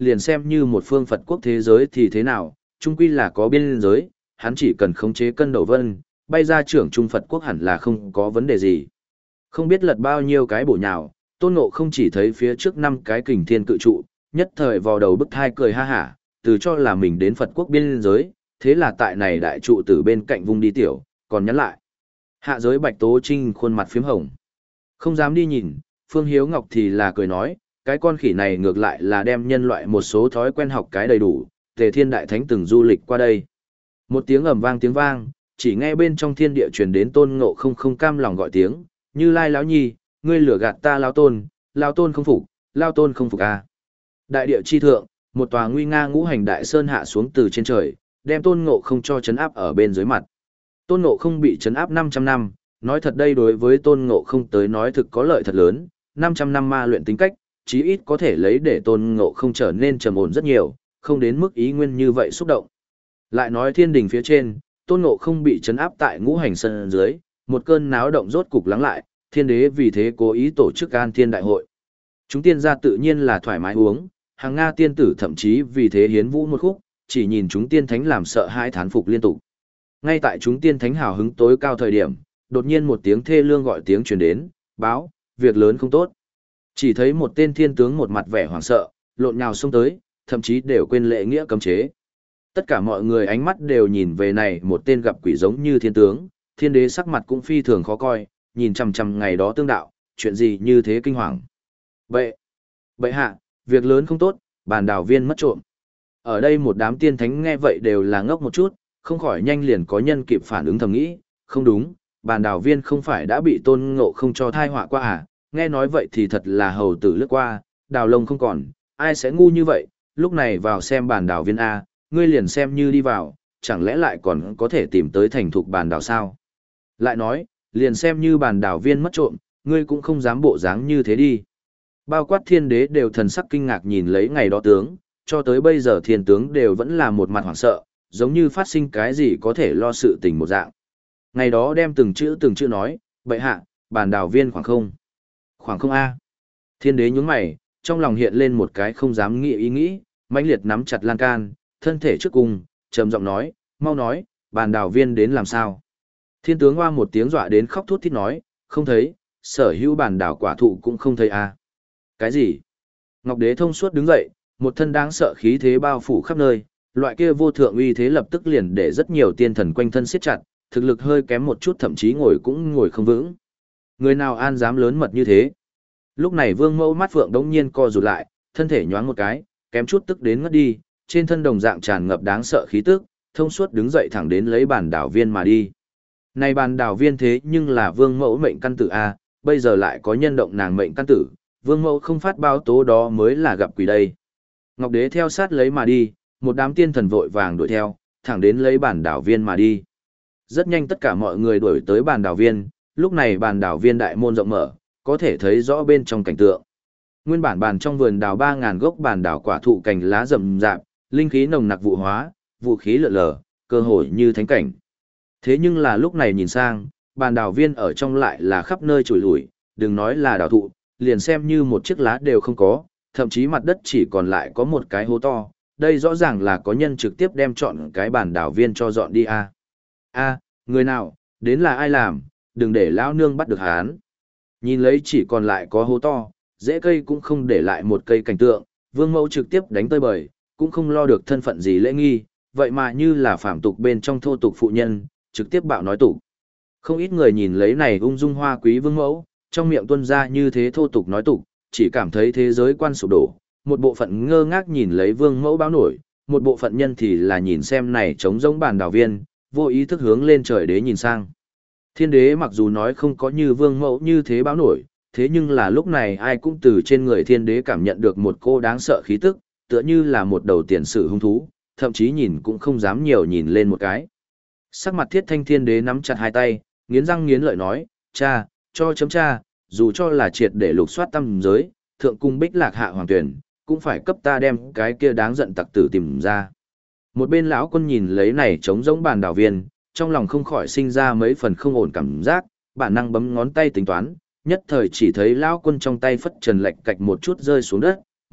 liền xem như một phương Phật quốc thế giới thì thế nào, chung quy là có biên giới, hắn chỉ cần khống chế cân đầu vân, bay ra trưởng trung Phật quốc hẳn là không có vấn đề gì. Không biết lật bao nhiêu cái bổ nhào, Tôn Ngộ không chỉ thấy phía trước năm cái kình thiên cự trụ, nhất thời vào đầu bức thai cười ha hả, từ cho là mình đến Phật quốc biên giới, thế là tại này đại trụ từ bên cạnh vùng đi tiểu, còn nhắn lại. Hạ giới Bạch Tố Trinh khuôn mặt phím hồng. Không dám đi nhìn, Phương Hiếu Ngọc thì là cười nói, cái con khỉ này ngược lại là đem nhân loại một số thói quen học cái đầy đủ, Tề Thiên Đại Thánh từng du lịch qua đây. Một tiếng ầm vang tiếng vang, chỉ nghe bên trong thiên địa truyền đến Tôn Ngộ không không cam lòng gọi tiếng, Như Lai lão nhi, ngươi lừa gạt ta lão tôn, lão tôn không phục, lão tôn không phục a. Đại địa chi thượng, một tòa nguy nga ngũ hành đại sơn hạ xuống từ trên trời, đem Tôn Ngộ không cho chấn áp ở bên dưới mặt. Tôn Ngộ không bị chấn áp 500 năm, nói thật đây đối với Tôn Ngộ không tới nói thực có lợi thật lớn, 500 năm ma luyện tính cách, chí ít có thể lấy để Tôn Ngộ không trở nên trầm ổn rất nhiều, không đến mức ý nguyên như vậy xúc động. Lại nói thiên đình phía trên, Tôn Ngộ không bị chấn áp tại ngũ hành sơn dưới, một cơn náo động rốt cục lắng lại, thiên đế vì thế cố ý tổ chức An Thiên Đại hội. Chúng tiên gia tự nhiên là thoải mái uống, hàng Nga tiên tử thậm chí vì thế hiến vũ một khúc, chỉ nhìn chúng tiên thánh làm sợ hãi thán phục liên tục. Ngay tại chúng tiên thánh hào hứng tối cao thời điểm, đột nhiên một tiếng thê lương gọi tiếng truyền đến, báo, việc lớn không tốt. Chỉ thấy một tên thiên tướng một mặt vẻ hoảng sợ, lộn nhào xông tới, thậm chí đều quên lễ nghĩa cấm chế. Tất cả mọi người ánh mắt đều nhìn về này một tên gặp quỷ giống như thiên tướng, thiên đế sắc mặt cũng phi thường khó coi, nhìn chằm chằm ngày đó tương đạo, chuyện gì như thế kinh hoàng. Bệ, bệ hạ, việc lớn không tốt, bàn đảo viên mất trộm. Ở đây một đám tiên thánh nghe vậy đều là ngốc một chút, không khỏi nhanh liền có nhân kịp phản ứng thầm nghĩ, không đúng, bàn đảo viên không phải đã bị Tôn Ngộ không cho thai họa qua à, nghe nói vậy thì thật là hầu tử lướt qua, đào lông không còn, ai sẽ ngu như vậy, lúc này vào xem bàn đảo viên A, ngươi liền xem như đi vào, chẳng lẽ lại còn có thể tìm tới thành thục bàn đảo sao? Lại nói, liền xem như bàn đảo viên mất trộm, ngươi cũng không dám bộ dáng như thế đi. Bao quát thiên đế đều thần sắc kinh ngạc nhìn lấy ngày đó tướng, cho tới bây giờ thiên tướng đều vẫn là một mặt hoảng sợ, giống như phát sinh cái gì có thể lo sự tình một dạng. Ngày đó đem từng chữ từng chữ nói, bệ hạ, bàn đảo viên khoảng không. Khoảng không A. Thiên đế nhướng mày, trong lòng hiện lên một cái không dám nghĩ ý nghĩ, mãnh liệt nắm chặt lan can, thân thể trước cùng, trầm giọng nói, mau nói, bàn đảo viên đến làm sao. Thiên tướng hoa một tiếng dọa đến khóc thút thít nói, không thấy, sở hữu bàn đảo quả thụ cũng không thấy A. Cái gì? Ngọc đế thông suốt đứng dậy, một thân đáng sợ khí thế bao phủ khắp nơi, loại kia vô thượng uy thế lập tức liền để rất nhiều tiên thần quanh thân siết chặt, thực lực hơi kém một chút thậm chí ngồi cũng ngồi không vững. Người nào an dám lớn mật như thế? Lúc này Vương Mẫu mắt phượng đống nhiên co rụt lại, thân thể nhoáng một cái, kém chút tức đến ngất đi, trên thân đồng dạng tràn ngập đáng sợ khí tức, thông suốt đứng dậy thẳng đến lấy bàn đảo viên mà đi. Này bàn đảo viên thế nhưng là Vương Mẫu mệnh căn tử a, bây giờ lại có nhân động nàng mệnh căn tử, Vương Mẫu không phát báo tố đó mới là gặp quỷ đây. Ngọc đế theo sát lấy mà đi, một đám tiên thần vội vàng đuổi theo, thẳng đến lấy bàn đảo viên mà đi. Rất nhanh tất cả mọi người đuổi tới bàn đảo viên, lúc này bàn đảo viên đại môn rộng mở, có thể thấy rõ bên trong cảnh tượng. Nguyên bản bàn trong vườn đào ba ngàn gốc bàn đảo quả thụ cành lá rậm rạp, linh khí nồng nặc vụ hóa, vũ khí lượn lờ, cơ hội như thánh cảnh. Thế nhưng là lúc này nhìn sang, bàn đảo viên ở trong lại là khắp nơi trồi lủi, đừng nói là đảo thụ, liền xem như một chiếc lá đều không có, thậm chí mặt đất chỉ còn lại có một cái hố to. Đây rõ ràng là có nhân trực tiếp đem chọn cái bàn đảo viên cho dọn đi a. A, người nào, đến là ai làm, đừng để lão nương bắt được hắn. Nhìn lấy chỉ còn lại có hố to, rễ cây cũng không để lại một cây cảnh tượng, Vương Mẫu trực tiếp đánh tơi bời, cũng không lo được thân phận gì lễ nghi, vậy mà như là phạm tục bên trong thô tục phụ nhân, trực tiếp bạo nói tục. Không ít người nhìn lấy này ung dung hoa quý Vương Mẫu, trong miệng tuân ra như thế thô tục nói tục, chỉ cảm thấy thế giới quan sụp đổ. Một bộ phận ngơ ngác nhìn lấy Vương Mẫu báo nổi, một bộ phận nhân thì là nhìn xem này trống rỗng bàn đảo viên, vô ý thức hướng lên trời đế nhìn sang. Thiên đế mặc dù nói không có như Vương Mẫu như thế báo nổi, thế nhưng là lúc này ai cũng từ trên người thiên đế cảm nhận được một cô đáng sợ khí tức, tựa như là một đầu tiền sử hung thú, thậm chí nhìn cũng không dám nhiều nhìn lên một cái. Sắc mặt thiết thanh thiên đế nắm chặt hai tay, nghiến răng nghiến lợi nói, cha, cho chấm cha, dù cho là triệt để lục soát tâm giới, thượng cung bích lạc hạ hoàng tuyển, cũng phải cấp ta đem cái kia đáng giận tặc tử tìm ra. Một bên lão quân nhìn lấy này trống rỗng bàn đảo viên, trong lòng không khỏi sinh ra mấy phần không ổn cảm giác, bản năng bấm ngón tay tính toán, nhất thời chỉ thấy lão quân trong tay phất trần lệch cạch một chút rơi xuống đất,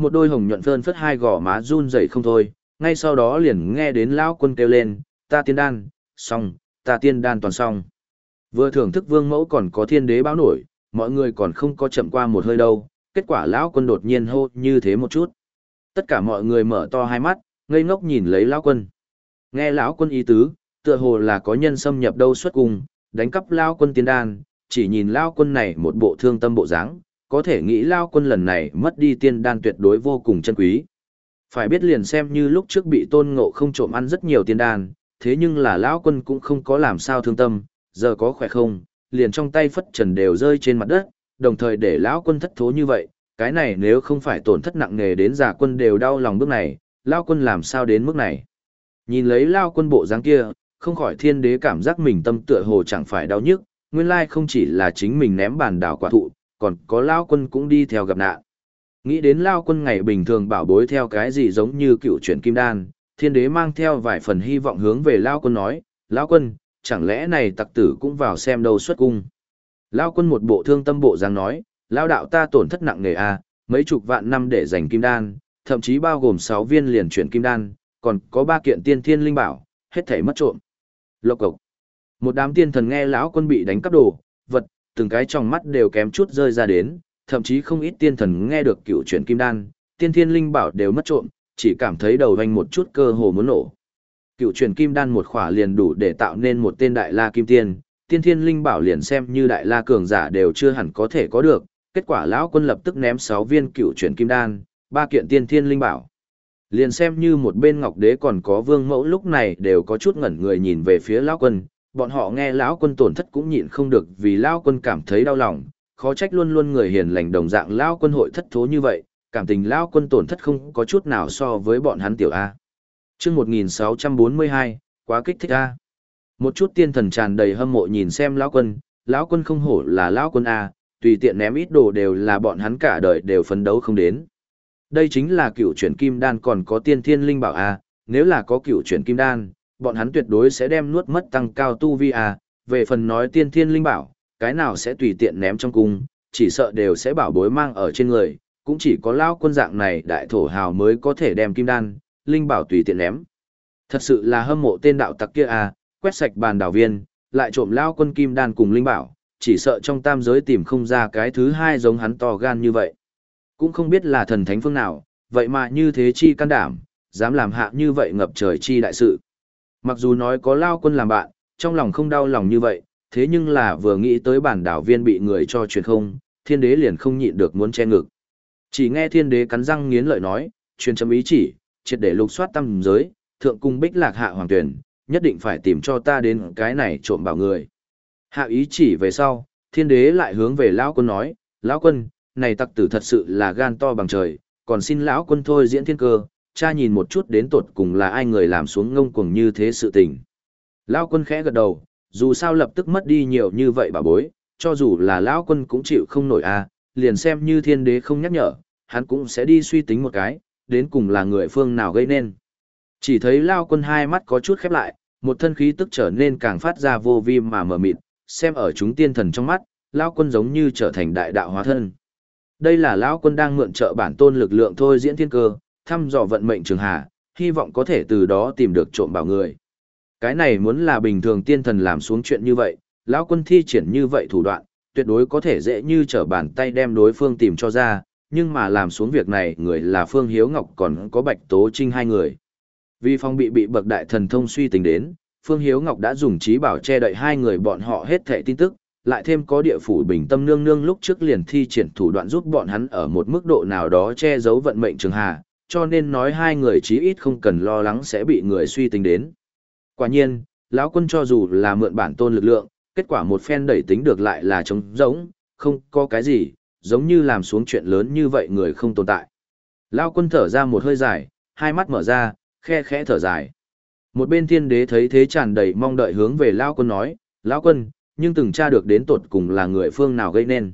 một đôi hồng nhuận phơn phất hai gò má run rẩy không thôi, ngay sau đó liền nghe đến lão quân kêu lên, ta tiên đan, xong, ta tiên đan toàn xong. Vừa thưởng thức vương mẫu còn có thiên đế báo nổi, mọi người còn không có chậm qua một hơi đâu, kết quả lão quân đột nhiên hô như thế một chút. Tất cả mọi người mở to hai mắt, ngây ngốc nhìn lấy lão quân. Nghe lão quân ý tứ, tựa hồ là có nhân xâm nhập đâu xuất cùng, đánh cắp lão quân tiên đan, chỉ nhìn lão quân này một bộ thương tâm bộ dáng, có thể nghĩ lão quân lần này mất đi tiên đan tuyệt đối vô cùng chân quý. Phải biết liền xem như lúc trước bị Tôn Ngộ không trộm ăn rất nhiều tiên đan, thế nhưng là lão quân cũng không có làm sao thương tâm, giờ có khỏe không, liền trong tay phất trần đều rơi trên mặt đất, đồng thời để lão quân thất thố như vậy, cái này nếu không phải tổn thất nặng nề đến giả quân đều đau lòng bước này, lão quân làm sao đến mức này. Nhìn lấy lão quân bộ dáng kia, không khỏi thiên đế cảm giác mình tâm tựa hồ chẳng phải đau nhức, nguyên lai không chỉ là chính mình ném bàn đảo quả thụ, còn có lão quân cũng đi theo gặp nạn. Nghĩ đến lão quân ngày bình thường bảo bối theo cái gì giống như cựu chuyển kim đan, thiên đế mang theo vài phần hy vọng hướng về lão quân nói, lão quân, chẳng lẽ này tặc tử cũng vào xem đâu xuất cung. Lão quân một bộ thương tâm bộ dáng nói, lão đạo ta tổn thất nặng nề a, mấy chục vạn năm để giành kim đan, thậm chí bao gồm sáu viên liền chuyển kim đan, còn có ba kiện tiên thiên linh bảo, hết thảy mất trộm. Lộc cộc. Một đám tiên thần nghe lão quân bị đánh cắp đồ, vật, từng cái trong mắt đều kém chút rơi ra đến, thậm chí không ít tiên thần nghe được cựu chuyển kim đan, tiên thiên linh bảo đều mất trộm, chỉ cảm thấy đầu vành một chút cơ hồ muốn nổ. Cựu chuyển kim đan một khỏa liền đủ để tạo nên một tên đại la kim tiên, tiên thiên linh bảo liền xem như đại la cường giả đều chưa hẳn có thể có được, kết quả lão quân lập tức ném sáu viên cựu chuyển kim đan, ba kiện tiên thiên linh bảo. Liền xem như một bên ngọc đế còn có vương mẫu lúc này đều có chút ngẩn người nhìn về phía lão quân, bọn họ nghe lão quân tổn thất cũng nhịn không được vì lão quân cảm thấy đau lòng, khó trách luôn luôn người hiền lành đồng dạng lão quân hội thất thố như vậy, cảm tình lão quân tổn thất không có chút nào so với bọn hắn tiểu A. Chương một nghìn sáu trăm bốn mươi hai, quá kích thích A. Một chút tiên thần tràn đầy hâm mộ nhìn xem lão quân, lão quân không hổ là lão quân A, tùy tiện ném ít đồ đều là bọn hắn cả đời đều phấn đấu không đến. Đây chính là cựu chuyển kim đan còn có tiên thiên linh bảo A, nếu là có cựu chuyển kim đan, bọn hắn tuyệt đối sẽ đem nuốt mất tăng cao tu vi A, về phần nói tiên thiên linh bảo, cái nào sẽ tùy tiện ném trong cung, chỉ sợ đều sẽ bảo bối mang ở trên người, cũng chỉ có lão quân dạng này đại thổ hào mới có thể đem kim đan, linh bảo tùy tiện ném. Thật sự là hâm mộ tên đạo tặc kia à, quét sạch bàn đảo viên, lại trộm lão quân kim đan cùng linh bảo, chỉ sợ trong tam giới tìm không ra cái thứ hai giống hắn to gan như vậy. Cũng không biết là thần thánh phương nào, vậy mà như thế chi can đảm, dám làm hạ như vậy ngập trời chi đại sự. Mặc dù nói có lão quân làm bạn, trong lòng không đau lòng như vậy, thế nhưng là vừa nghĩ tới bản đảo viên bị người cho truyền không, thiên đế liền không nhịn được muốn che ngực. Chỉ nghe thiên đế cắn răng nghiến lợi nói, truyền chấm ý chỉ, triệt để lục soát tam giới, thượng cung bích lạc hạ hoàng tuyển, nhất định phải tìm cho ta đến cái này trộm bảo người. Hạ ý chỉ về sau, thiên đế lại hướng về lão quân nói, lão quân, này tặc tử thật sự là gan to bằng trời, còn xin lão quân thôi diễn thiên cơ, cha nhìn một chút đến tột cùng là ai người làm xuống ngông cuồng như thế sự tình. Lão quân khẽ gật đầu, dù sao lập tức mất đi nhiều như vậy bà bối, cho dù là lão quân cũng chịu không nổi a, liền xem như thiên đế không nhắc nhở, hắn cũng sẽ đi suy tính một cái, đến cùng là người phương nào gây nên. Chỉ thấy lão quân hai mắt có chút khép lại, một thân khí tức trở nên càng phát ra vô vi mà mờ mịt, xem ở chúng tiên thần trong mắt, lão quân giống như trở thành đại đạo hóa thân. Đây là lão quân đang mượn trợ bản tôn lực lượng thôi diễn thiên cơ, thăm dò vận mệnh trường hà, hy vọng có thể từ đó tìm được trộm bảo người. Cái này muốn là bình thường tiên thần làm xuống chuyện như vậy, lão quân thi triển như vậy thủ đoạn, tuyệt đối có thể dễ như trở bàn tay đem đối phương tìm cho ra, nhưng mà làm xuống việc này người là Phương Hiếu Ngọc còn có Bạch Tố Trinh hai người. Vì phong bị bị bậc đại thần thông suy tính đến, Phương Hiếu Ngọc đã dùng trí bảo che đậy hai người bọn họ hết thảy tin tức, lại thêm có địa phủ bình tâm nương nương lúc trước liền thi triển thủ đoạn giúp bọn hắn ở một mức độ nào đó che giấu vận mệnh trường hà, cho nên nói hai người chí ít không cần lo lắng sẽ bị người suy tính đến. Quả nhiên, lão quân cho dù là mượn bản tôn lực lượng, kết quả một phen đẩy tính được lại là trống rỗng, không có cái gì, giống như làm xuống chuyện lớn như vậy người không tồn tại. Lão quân thở ra một hơi dài, hai mắt mở ra, khe khẽ thở dài. Một bên thiên đế thấy thế tràn đầy mong đợi hướng về lão quân nói, lão quân, nhưng từng tra được đến tột cùng là người phương nào gây nên.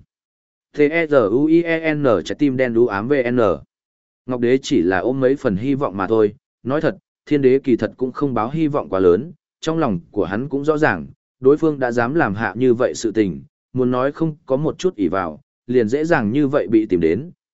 T-E-Z-U-I-E-N trái tim đen đu ám vê en. Ngọc đế chỉ là ôm mấy phần hy vọng mà thôi, nói thật, thiên đế kỳ thật cũng không báo hy vọng quá lớn, trong lòng của hắn cũng rõ ràng, đối phương đã dám làm hạ như vậy sự tình, muốn nói không có một chút ỷ vào, liền dễ dàng như vậy bị tìm đến,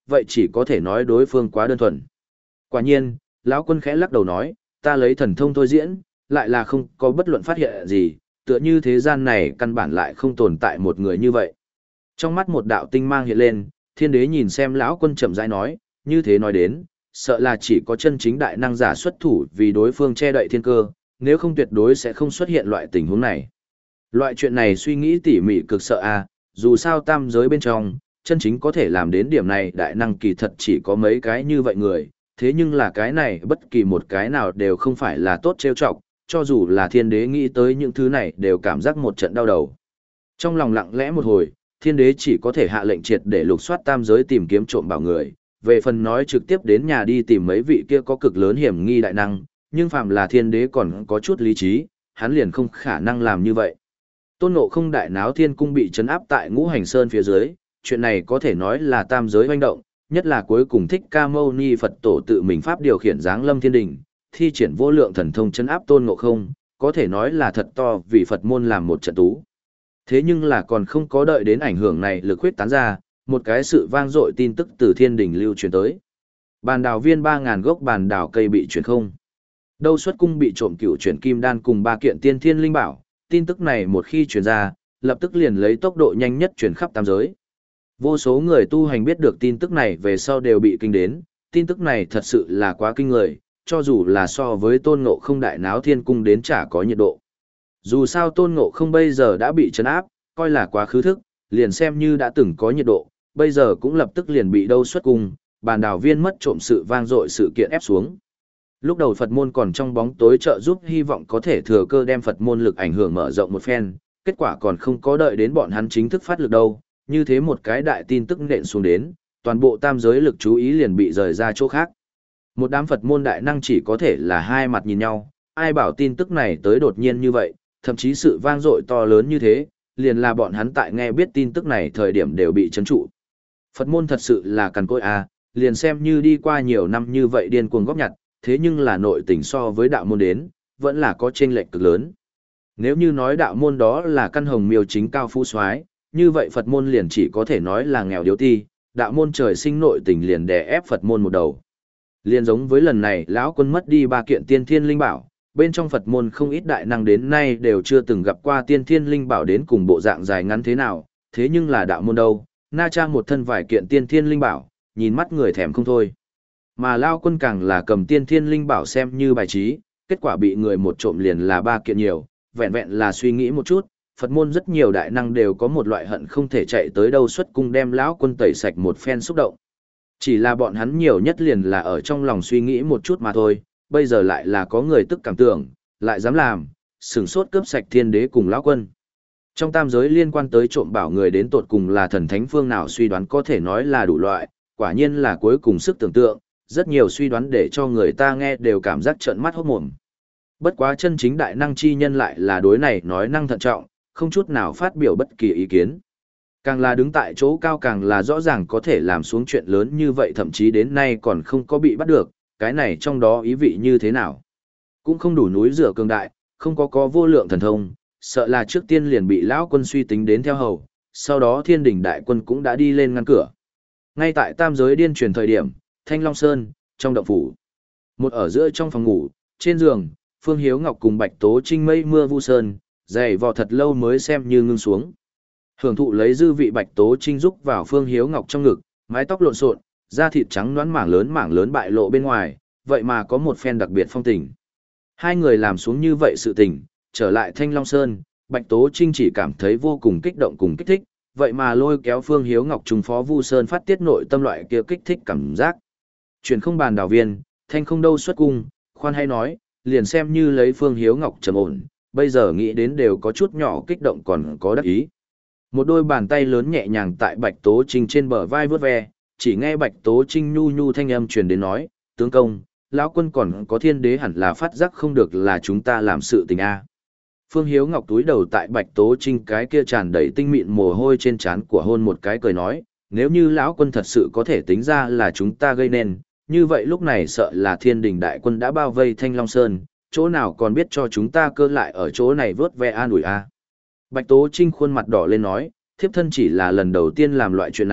vậy chỉ có thể nói đối phương quá đơn thuần. Quả nhiên, lão quân khẽ lắc đầu nói, ta lấy thần thông thôi diễn, lại là không có bất luận phát hiện gì, tựa như thế gian này căn bản lại không tồn tại một người như vậy. Trong mắt một đạo tinh mang hiện lên, thiên đế nhìn xem lão quân chậm rãi nói, như thế nói đến, sợ là chỉ có chân chính đại năng giả xuất thủ vì đối phương che đậy thiên cơ, nếu không tuyệt đối sẽ không xuất hiện loại tình huống này. Loại chuyện này suy nghĩ tỉ mỉ cực sợ a, dù sao tam giới bên trong, chân chính có thể làm đến điểm này đại năng kỳ thật chỉ có mấy cái như vậy người, thế nhưng là cái này bất kỳ một cái nào đều không phải là tốt trêu chọc, cho dù là thiên đế nghĩ tới những thứ này đều cảm giác một trận đau đầu. Trong lòng lặng lẽ một hồi, thiên đế chỉ có thể hạ lệnh triệt để lục soát tam giới tìm kiếm trộm bảo người, về phần nói trực tiếp đến nhà đi tìm mấy vị kia có cực lớn hiểm nghi đại năng, nhưng phàm là thiên đế còn có chút lý trí, hắn liền không khả năng làm như vậy. Tôn Ngộ Không đại náo thiên cung bị trấn áp tại Ngũ Hành Sơn phía dưới, chuyện này có thể nói là tam giới hoành động, nhất là cuối cùng Thích Ca Mâu Ni Phật tổ tự mình pháp điều khiển giáng lâm thiên đình, thi triển vô lượng thần thông trấn áp Tôn Ngộ Không, có thể nói là thật to vì Phật môn làm một trận tú. Thế nhưng là còn không có đợi đến ảnh hưởng này lực huyết tán ra, một cái sự vang dội tin tức từ thiên đình lưu truyền tới. Bàn đào viên ba ngàn gốc bàn đào cây bị chuyển không. Đâu xuất cung bị trộm cửu chuyển kim đan cùng ba kiện tiên thiên linh bảo, tin tức này một khi truyền ra, lập tức liền lấy tốc độ nhanh nhất truyền khắp tam giới. Vô số người tu hành biết được tin tức này về sau đều bị kinh đến, tin tức này thật sự là quá kinh người, cho dù là so với Tôn Ngộ Không đại náo thiên cung đến chả có nhiệt độ. Dù sao Tôn Ngộ Không bây giờ đã bị trấn áp, coi là quá khứ thức, liền xem như đã từng có nhiệt độ, bây giờ cũng lập tức liền bị đâu xuất cung, bàn đào viên mất trộm sự vang dội sự kiện ép xuống. Lúc đầu Phật môn còn trong bóng tối trợ giúp hy vọng có thể thừa cơ đem Phật môn lực ảnh hưởng mở rộng một phen, kết quả còn không có đợi đến bọn hắn chính thức phát lực đâu, như thế một cái đại tin tức nện xuống đến, toàn bộ tam giới lực chú ý liền bị rời ra chỗ khác. Một đám Phật môn đại năng chỉ có thể là hai mặt nhìn nhau, ai bảo tin tức này tới đột nhiên như vậy, thậm chí sự vang dội to lớn như thế, liền là bọn hắn tại nghe biết tin tức này thời điểm đều bị chấn trụ. Phật môn thật sự là cằn cỗi à, liền xem như đi qua nhiều năm như vậy điên cuồng góp nhặt, thế nhưng là nội tình so với đạo môn đến, vẫn là có chênh lệch cực lớn. Nếu như nói đạo môn đó là căn hồng miêu chính cao phú soái, như vậy Phật môn liền chỉ có thể nói là nghèo điếu ti, đạo môn trời sinh nội tình liền đè ép Phật môn một đầu. Liền giống với lần này lão quân mất đi ba kiện tiên thiên linh bảo, bên trong Phật môn không ít đại năng đến nay đều chưa từng gặp qua tiên thiên linh bảo đến cùng bộ dạng dài ngắn thế nào, thế nhưng là đạo môn đâu, na trang một thân vài kiện tiên thiên linh bảo, nhìn mắt người thèm không thôi. Mà Lao quân càng là cầm tiên thiên linh bảo xem như bài trí, kết quả bị người một trộm liền là ba kiện nhiều, vẹn vẹn là suy nghĩ một chút, Phật môn rất nhiều đại năng đều có một loại hận không thể chạy tới đâu xuất cung đem lão quân tẩy sạch một phen xúc động. Chỉ là bọn hắn nhiều nhất liền là ở trong lòng suy nghĩ một chút mà thôi, bây giờ lại là có người tức cảm tưởng, lại dám làm, sửng sốt cướp sạch thiên đế cùng lão quân. Trong tam giới liên quan tới trộm bảo người đến tột cùng là thần thánh phương nào suy đoán có thể nói là đủ loại, quả nhiên là cuối cùng sức tưởng tượng, rất nhiều suy đoán để cho người ta nghe đều cảm giác trợn mắt hốt mồm. Bất quá chân chính đại năng chi nhân lại là đối này nói năng thận trọng, không chút nào phát biểu bất kỳ ý kiến. Càng là đứng tại chỗ cao càng là rõ ràng có thể làm xuống chuyện lớn như vậy thậm chí đến nay còn không có bị bắt được, cái này trong đó ý vị như thế nào. Cũng không đủ núi rửa cường đại, không có có vô lượng thần thông, sợ là trước tiên liền bị lão quân suy tính đến theo hầu, sau đó thiên đình đại quân cũng đã đi lên ngăn cửa. Ngay tại tam giới điên truyền thời điểm, Thanh Long Sơn, trong động phủ. Một ở giữa trong phòng ngủ, trên giường, Phương Hiếu Ngọc cùng Bạch Tố Trinh mây mưa vu sơn, dày vò thật lâu mới xem như ngưng xuống. Hưởng thụ lấy dư vị Bạch Tố Trinh rúc vào Phương Hiếu Ngọc trong ngực, mái tóc lộn xộn, da thịt trắng nõn mảng lớn mảng lớn bại lộ bên ngoài, vậy mà có một phen đặc biệt phong tình. Hai người làm xuống như vậy sự tình, trở lại Thanh Long Sơn, Bạch Tố Trinh chỉ cảm thấy vô cùng kích động cùng kích thích, vậy mà lôi kéo Phương Hiếu Ngọc trùng phó Vu Sơn phát tiết nội tâm loại kia kích thích cảm giác. Chuyện không bàn đào viên, thanh không đâu xuất cung, khoan hay nói, liền xem như lấy Phương Hiếu Ngọc trầm ổn, bây giờ nghĩ đến đều có chút nhỏ kích động còn có đắc ý. Một đôi bàn tay lớn nhẹ nhàng tại Bạch Tố Trinh trên bờ vai vướt ve, chỉ nghe Bạch Tố Trinh nhu nhu thanh âm truyền đến nói, tướng công, lão quân còn có thiên đế hẳn là phát giác không được là chúng ta làm sự tình a. Phương Hiếu Ngọc túi đầu tại Bạch Tố Trinh cái kia tràn đầy tinh mịn mồ hôi trên trán của hôn một cái cười nói, nếu như lão quân thật sự có thể tính ra là chúng ta gây nên, như vậy lúc này sợ là thiên đình đại quân đã bao vây Thanh Long Sơn, chỗ nào còn biết cho chúng ta cơ lại ở chỗ này vớt ve an ủi a. Bạch Tố Trinh khuôn mặt đỏ lên nói, thiếp thân chỉ là lần đầu tiên làm loại chuyện này,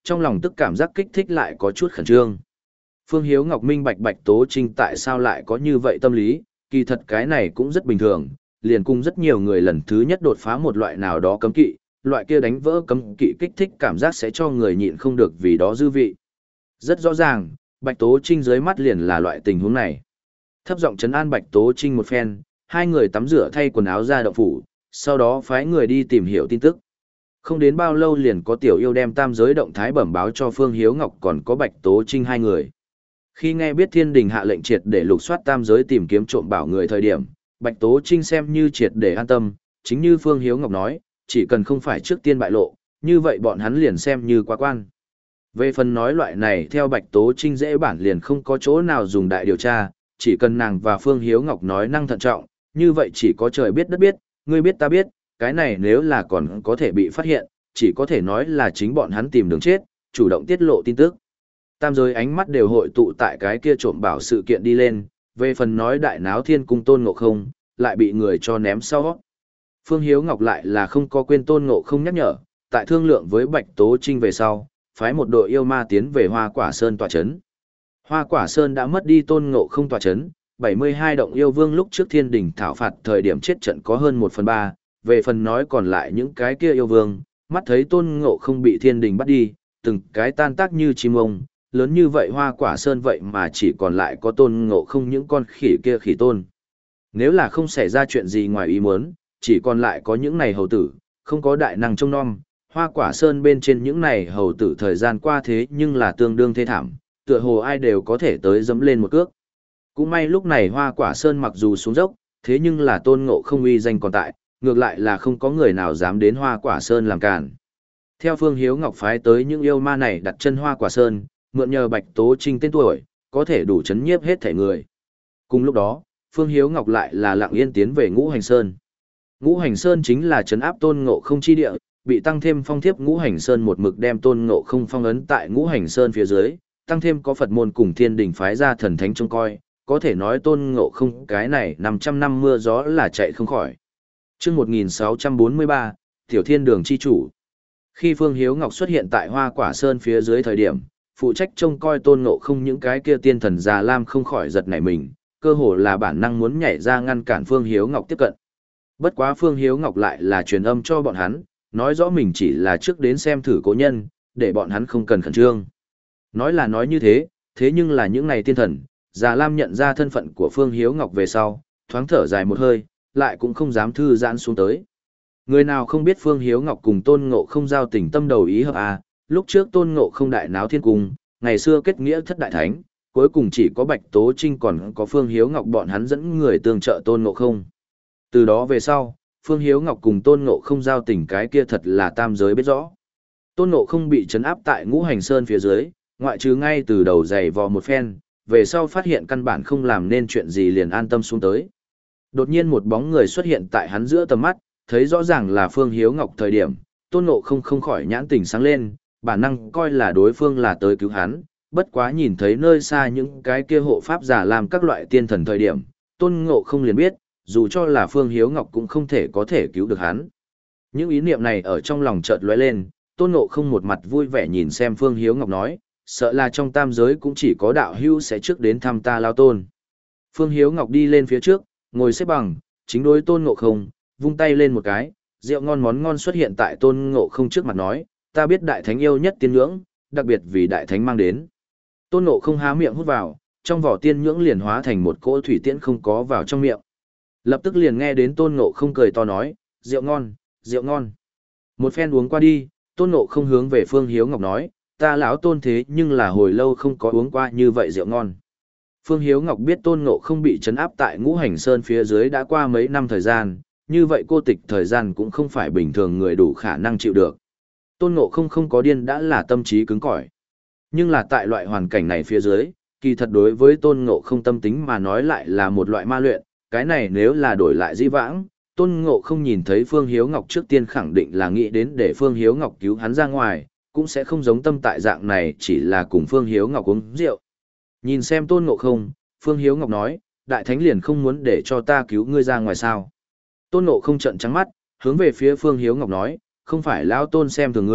trong lòng tức cảm giác kích thích lại có chút khẩn trương. Phương Hiếu Ngọc minh bạch Bạch Tố Trinh tại sao lại có như vậy tâm lý, kỳ thật cái này cũng rất bình thường, liền cùng rất nhiều người lần thứ nhất đột phá một loại nào đó cấm kỵ, loại kia đánh vỡ cấm kỵ kích thích cảm giác sẽ cho người nhịn không được vì đó dư vị. Rất rõ ràng, Bạch Tố Trinh dưới mắt liền là loại tình huống này. Thấp giọng trấn an Bạch Tố Trinh một phen, hai người tắm rửa thay quần áo ra động phủ, sau đó phái người đi tìm hiểu tin tức. Không đến bao lâu liền có tiểu yêu đem tam giới động thái bẩm báo cho Phương Hiếu Ngọc còn có Bạch Tố Trinh hai người. Khi nghe biết Thiên Đình hạ lệnh triệt để lục soát tam giới tìm kiếm trộm bảo người thời điểm, Bạch Tố Trinh xem như triệt để an tâm, chính như Phương Hiếu Ngọc nói, chỉ cần không phải trước tiên bại lộ, như vậy bọn hắn liền xem như quá quan. Về phần nói loại này theo Bạch Tố Trinh dễ bản liền không có chỗ nào dùng đại điều tra, chỉ cần nàng và Phương Hiếu Ngọc nói năng thận trọng, như vậy chỉ có trời biết đất biết, ngươi biết ta biết, cái này nếu là còn có thể bị phát hiện, chỉ có thể nói là chính bọn hắn tìm đường chết, chủ động tiết lộ tin tức. Tam giới ánh mắt đều hội tụ tại cái kia trộm bảo sự kiện đi lên, về phần nói đại náo thiên cung Tôn Ngộ Không, lại bị người cho ném sau. Phương Hiếu Ngọc lại là không có quên Tôn Ngộ Không nhắc nhở, tại thương lượng với Bạch Tố Trinh về sau, phái một đội yêu ma tiến về Hoa Quả Sơn tọa chấn. Hoa Quả Sơn đã mất đi Tôn Ngộ Không tọa chấn, bảy mươi hai động yêu vương lúc trước thiên đình thảo phạt thời điểm chết trận có hơn một phần ba, về phần nói còn lại những cái kia yêu vương, mắt thấy Tôn Ngộ Không bị thiên đình bắt đi, từng cái tan tác như chim ông, lớn như vậy Hoa Quả Sơn vậy mà chỉ còn lại có Tôn Ngộ Không những con khỉ kia khỉ tôn. Nếu là không xảy ra chuyện gì ngoài ý muốn, chỉ còn lại có những này hầu tử, không có đại năng trông nom, Hoa Quả Sơn bên trên những này hầu tử thời gian qua thế nhưng là tương đương thê thảm, tựa hồ ai đều có thể tới dẫm lên một cước. Cũng may lúc này Hoa Quả Sơn mặc dù xuống dốc, thế nhưng là Tôn Ngộ Không uy danh còn tại, ngược lại là không có người nào dám đến Hoa Quả Sơn làm cản. Theo Phương Hiếu Ngọc phái tới những yêu ma này đặt chân Hoa Quả Sơn, mượn nhờ Bạch Tố Trinh tên tuổi, có thể đủ chấn nhiếp hết thể người. Cùng lúc đó, Phương Hiếu Ngọc lại là lặng yên tiến về Ngũ Hành Sơn. Ngũ Hành Sơn chính là trấn áp Tôn Ngộ Không chi địa, bị tăng thêm phong thiếp Ngũ Hành Sơn một mực đem Tôn Ngộ Không phong ấn tại Ngũ Hành Sơn phía dưới, tăng thêm có Phật môn cùng Thiên Đình phái ra thần thánh trông coi, có thể nói Tôn Ngộ Không cái này năm trăm năm mưa gió là chạy không khỏi. Chương một nghìn sáu trăm bốn mươi ba, Tiểu Thiên Đường chi chủ. Khi Phương Hiếu Ngọc xuất hiện tại Hoa Quả Sơn phía dưới thời điểm, phụ trách trông coi Tôn Ngộ Không những cái kia tiên thần già lam không khỏi giật nảy mình, cơ hồ là bản năng muốn nhảy ra ngăn cản Phương Hiếu Ngọc tiếp cận. Bất quá Phương Hiếu Ngọc lại là truyền âm cho bọn hắn, nói rõ mình chỉ là trước đến xem thử cố nhân, để bọn hắn không cần khẩn trương. Nói là nói như thế, thế nhưng là những này tiên thần, già lam nhận ra thân phận của Phương Hiếu Ngọc về sau, thoáng thở dài một hơi, lại cũng không dám thư giãn xuống tới. Người nào không biết Phương Hiếu Ngọc cùng Tôn Ngộ Không giao tình tâm đầu ý hợp à, lúc trước Tôn Ngộ Không đại náo thiên cung, ngày xưa kết nghĩa thất đại thánh, cuối cùng chỉ có Bạch Tố Trinh còn có Phương Hiếu Ngọc bọn hắn dẫn người tương trợ Tôn Ngộ Không. Từ đó về sau, Phương Hiếu Ngọc cùng Tôn Ngộ Không giao tình cái kia thật là tam giới biết rõ. Tôn Ngộ Không bị trấn áp tại Ngũ Hành Sơn phía dưới, ngoại trừ ngay từ đầu giày vò một phen, về sau phát hiện căn bản không làm nên chuyện gì liền an tâm xuống tới. Đột nhiên một bóng người xuất hiện tại hắn giữa tầm mắt, thấy rõ ràng là Phương Hiếu Ngọc thời điểm, Tôn Ngộ Không không khỏi nhãn tình sáng lên, bản năng coi là đối phương là tới cứu hắn, bất quá nhìn thấy nơi xa những cái kia hộ pháp giả làm các loại tiên thần thời điểm, Tôn Ngộ Không liền biết, dù cho là Phương Hiếu Ngọc cũng không thể có thể cứu được hắn. Những ý niệm này ở trong lòng chợt lóe lên, Tôn Ngộ Không một mặt vui vẻ nhìn xem Phương Hiếu Ngọc nói, sợ là trong tam giới cũng chỉ có đạo hữu sẽ trước đến thăm ta lao tôn. Phương Hiếu Ngọc đi lên phía trước, ngồi xếp bằng, chính đối Tôn Ngộ Không, vung tay lên một cái, rượu ngon món ngon xuất hiện tại Tôn Ngộ Không trước mặt nói, ta biết đại thánh yêu nhất tiên nhưỡng, đặc biệt vì đại thánh mang đến. Tôn Ngộ Không há miệng hút vào, trong vỏ tiên nhưỡng liền hóa thành một cỗ thủy tiễn không có vào trong miệng. Lập tức liền nghe đến Tôn Ngộ Không cười to nói, rượu ngon, rượu ngon. Một phen uống qua đi, Tôn Ngộ Không hướng về Phương Hiếu Ngọc nói, ta lão Tôn thế nhưng là hồi lâu không có uống qua như vậy rượu ngon. Phương Hiếu Ngọc biết Tôn Ngộ Không bị trấn áp tại Ngũ Hành Sơn phía dưới đã qua mấy năm thời gian, như vậy cô tịch thời gian cũng không phải bình thường người đủ khả năng chịu được. Tôn Ngộ Không không có điên đã là tâm trí cứng cỏi. Nhưng là tại loại hoàn cảnh này phía dưới, kỳ thật đối với Tôn Ngộ Không tâm tính mà nói lại là một loại ma luyện, cái này nếu là đổi lại dĩ vãng, Tôn Ngộ Không nhìn thấy Phương Hiếu Ngọc trước tiên khẳng định là nghĩ đến để Phương Hiếu Ngọc cứu hắn ra ngoài, cũng sẽ không giống tâm tại dạng này chỉ là cùng Phương Hiếu Ngọc uống rượu. Nhìn xem Tôn Ngộ Không, Phương Hiếu Ngọc nói, Đại Thánh liền không muốn để cho ta cứu ngươi ra ngoài sao. Tôn Ngộ Không trợn trắng mắt, hướng về phía Phương Hiếu Ngọc nói, không phải lão Tôn xem thường ngươi,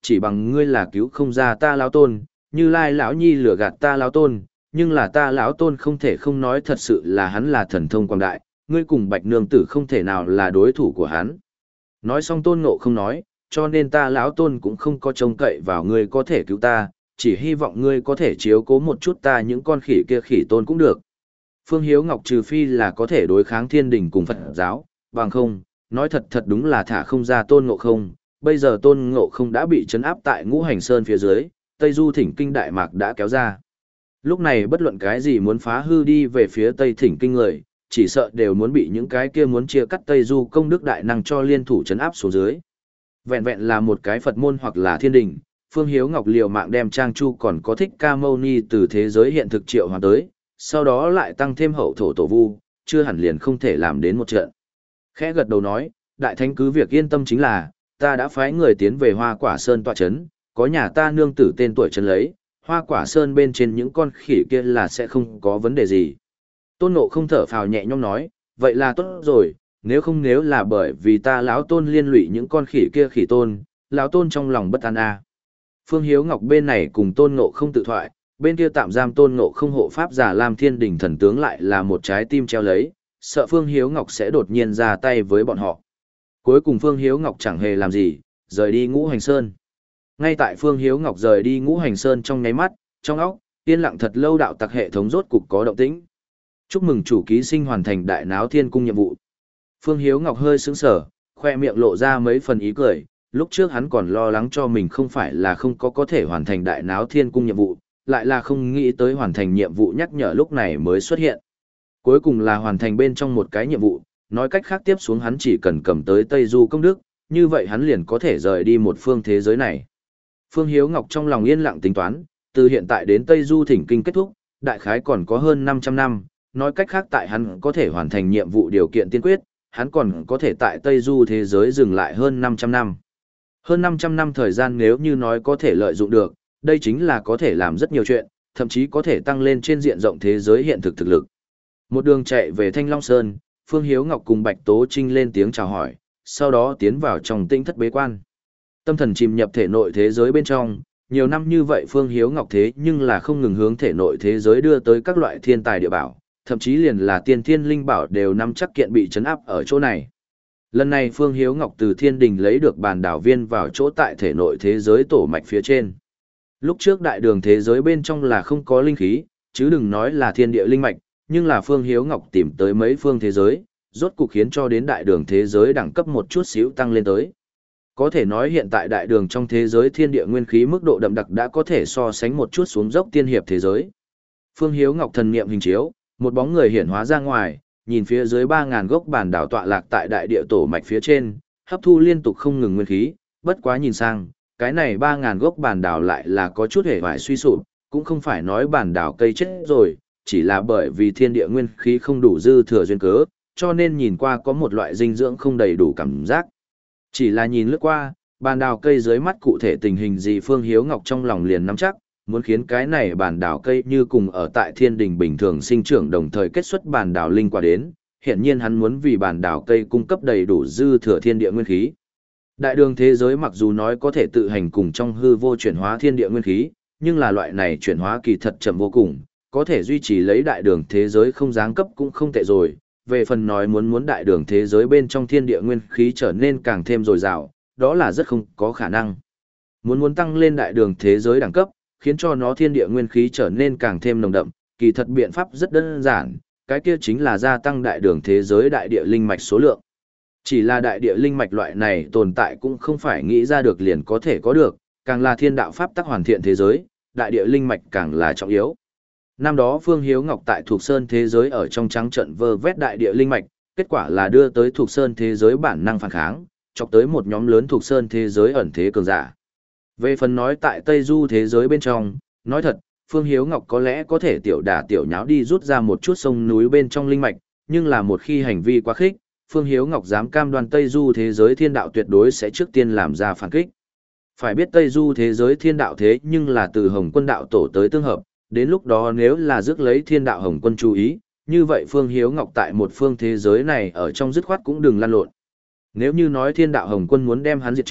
chỉ bằng ngươi là cứu không ra ta lão tôn, Như Lai lão nhi lừa gạt ta lão tôn, nhưng là ta lão tôn không thể không nói thật sự là hắn là thần thông quảng đại, ngươi cùng Bạch nương tử không thể nào là đối thủ của hắn. Nói xong Tôn Ngộ không nói, cho nên ta lão tôn cũng không có trông cậy vào ngươi có thể cứu ta, chỉ hy vọng ngươi có thể chiếu cố một chút ta những con khỉ kia khỉ tôn cũng được. Phương Hiếu Ngọc trừ phi là có thể đối kháng thiên đình cùng Phật giáo, bằng không, nói thật thật đúng là thả không ra Tôn Ngộ không, bây giờ Tôn Ngộ không đã bị trấn áp tại Ngũ Hành Sơn phía dưới, Tây Du Thỉnh Kinh Đại Mạc đã kéo ra. Lúc này bất luận cái gì muốn phá hư đi về phía Tây Thỉnh Kinh người, chỉ sợ đều muốn bị những cái kia muốn chia cắt Tây Du công đức đại năng cho liên thủ trấn áp xuống dưới. Vẹn vẹn là một cái Phật môn hoặc là thiên đình, Phương Hiếu Ngọc liều mạng đem Trang Chu còn có Thích Ca Mâu Ni từ thế giới hiện thực triệu hoàn tới, sau đó lại tăng thêm hậu thổ tổ vu, chưa hẳn liền không thể làm đến một trận. Khẽ gật đầu nói, đại thánh cứ việc yên tâm chính là, ta đã phái người tiến về Hoa Quả Sơn tọa chấn, có nhà ta nương tử tên tuổi trấn lấy, Hoa Quả Sơn bên trên những con khỉ kia là sẽ không có vấn đề gì. Tôn Ngộ không thở phào nhẹ nhõm nói, vậy là tốt rồi, nếu không nếu là bởi vì ta lão tôn liên lụy những con khỉ kia khỉ tôn, lão tôn trong lòng bất an a. Phương Hiếu Ngọc bên này cùng Tôn Ngộ không tự thoại, bên kia tạm giam Tôn Ngộ không hộ pháp giả Lam Thiên Đình thần tướng lại là một trái tim treo lấy, sợ Phương Hiếu Ngọc sẽ đột nhiên ra tay với bọn họ. Cuối cùng Phương Hiếu Ngọc chẳng hề làm gì, rời đi Ngũ Hành Sơn. Ngay tại Phương Hiếu Ngọc rời đi Ngũ Hành Sơn trong nháy mắt, trong óc, yên lặng thật lâu đạo tặc hệ thống rốt cục có động tĩnh. Chúc mừng chủ ký sinh hoàn thành đại náo thiên cung nhiệm vụ. Phương Hiếu Ngọc hơi sững sờ, khoe miệng lộ ra mấy phần ý cười, lúc trước hắn còn lo lắng cho mình không phải là không có có thể hoàn thành đại náo thiên cung nhiệm vụ, lại là không nghĩ tới hoàn thành nhiệm vụ nhắc nhở lúc này mới xuất hiện. Cuối cùng là hoàn thành bên trong một cái nhiệm vụ, nói cách khác tiếp xuống hắn chỉ cần cầm tới Tây Du công đức, như vậy hắn liền có thể rời đi một phương thế giới này. Phương Hiếu Ngọc trong lòng yên lặng tính toán, từ hiện tại đến Tây Du thỉnh kinh kết thúc, đại khái còn có hơn năm trăm năm, nói cách khác tại hắn có thể hoàn thành nhiệm vụ điều kiện tiên quyết, hắn còn có thể tại Tây Du thế giới dừng lại hơn năm trăm năm. Hơn năm trăm năm thời gian nếu như nói có thể lợi dụng được, đây chính là có thể làm rất nhiều chuyện, thậm chí có thể tăng lên trên diện rộng thế giới hiện thực thực lực. Một đường chạy về Thanh Long Sơn, Phương Hiếu Ngọc cùng Bạch Tố Trinh lên tiếng chào hỏi, sau đó tiến vào trong tinh thất bế quan. Tâm thần chìm nhập thể nội thế giới bên trong, nhiều năm như vậy Phương Hiếu Ngọc thế nhưng là không ngừng hướng thể nội thế giới đưa tới các loại thiên tài địa bảo, thậm chí liền là tiên thiên linh bảo đều nắm chắc kiện bị trấn áp ở chỗ này. Lần này Phương Hiếu Ngọc từ thiên đình lấy được bàn đảo viên vào chỗ tại thể nội thế giới tổ mạch phía trên. Lúc trước đại đường thế giới bên trong là không có linh khí, chứ đừng nói là thiên địa linh mạch, nhưng là Phương Hiếu Ngọc tìm tới mấy phương thế giới, rốt cục khiến cho đến đại đường thế giới đẳng cấp một chút xíu tăng lên tới. Có thể nói hiện tại đại đường trong thế giới thiên địa nguyên khí mức độ đậm đặc đã có thể so sánh một chút xuống dốc tiên hiệp thế giới. Phương Hiếu Ngọc thần niệm hình chiếu, một bóng người hiển hóa ra ngoài, nhìn phía dưới ba ngàn gốc bản đảo tọa lạc tại đại địa tổ mạch phía trên, hấp thu liên tục không ngừng nguyên khí, bất quá nhìn sang, cái này ba ngàn gốc bản đảo lại là có chút hề hoài suy sụp, cũng không phải nói bản đảo cây chết rồi, chỉ là bởi vì thiên địa nguyên khí không đủ dư thừa duyên cớ, cho nên nhìn qua có một loại dinh dưỡng không đầy đủ cảm giác. Chỉ là nhìn lướt qua, bản đảo cây dưới mắt cụ thể tình hình gì Phương Hiếu Ngọc trong lòng liền nắm chắc, muốn khiến cái này bản đảo cây như cùng ở tại thiên đình bình thường sinh trưởng đồng thời kết xuất bản đảo linh quả đến, hiện nhiên hắn muốn vì bản đảo cây cung cấp đầy đủ dư thừa thiên địa nguyên khí. Đại đường thế giới mặc dù nói có thể tự hành cùng trong hư vô chuyển hóa thiên địa nguyên khí, nhưng là loại này chuyển hóa kỳ thật chậm vô cùng, có thể duy trì lấy đại đường thế giới không giáng cấp cũng không tệ rồi. Về phần nói muốn muốn đại đường thế giới bên trong thiên địa nguyên khí trở nên càng thêm dồi dào, đó là rất không có khả năng. Muốn muốn tăng lên đại đường thế giới đẳng cấp, khiến cho nó thiên địa nguyên khí trở nên càng thêm nồng đậm, kỳ thật biện pháp rất đơn giản, cái kia chính là gia tăng đại đường thế giới đại địa linh mạch số lượng. Chỉ là đại địa linh mạch loại này tồn tại cũng không phải nghĩ ra được liền có thể có được, càng là thiên đạo pháp tắc hoàn thiện thế giới, đại địa linh mạch càng là trọng yếu. Năm đó Phương Hiếu Ngọc tại Thuộc Sơn thế giới ở trong trắng trận vơ vét đại địa linh mạch, kết quả là đưa tới Thuộc Sơn thế giới bản năng phản kháng, chọc tới một nhóm lớn Thuộc Sơn thế giới ẩn thế cường giả. Về phần nói tại Tây Du thế giới bên trong, nói thật, Phương Hiếu Ngọc có lẽ có thể tiểu đả tiểu nháo đi rút ra một chút sông núi bên trong linh mạch, nhưng là một khi hành vi quá khích, Phương Hiếu Ngọc dám cam đoan Tây Du thế giới thiên đạo tuyệt đối sẽ trước tiên làm ra phản kích. Phải biết Tây Du thế giới thiên đạo thế nhưng là từ Hồng Quân đạo tổ tới tương hợp, đến lúc đó nếu là rước lấy thiên đạo Hồng Quân chú ý, như vậy Phương Hiếu Ngọc tại một phương thế giới này ở trong dứt khoát cũng đừng lăn lộn. Nếu như nói thiên đạo Hồng Quân muốn đem hắn diệt trừ,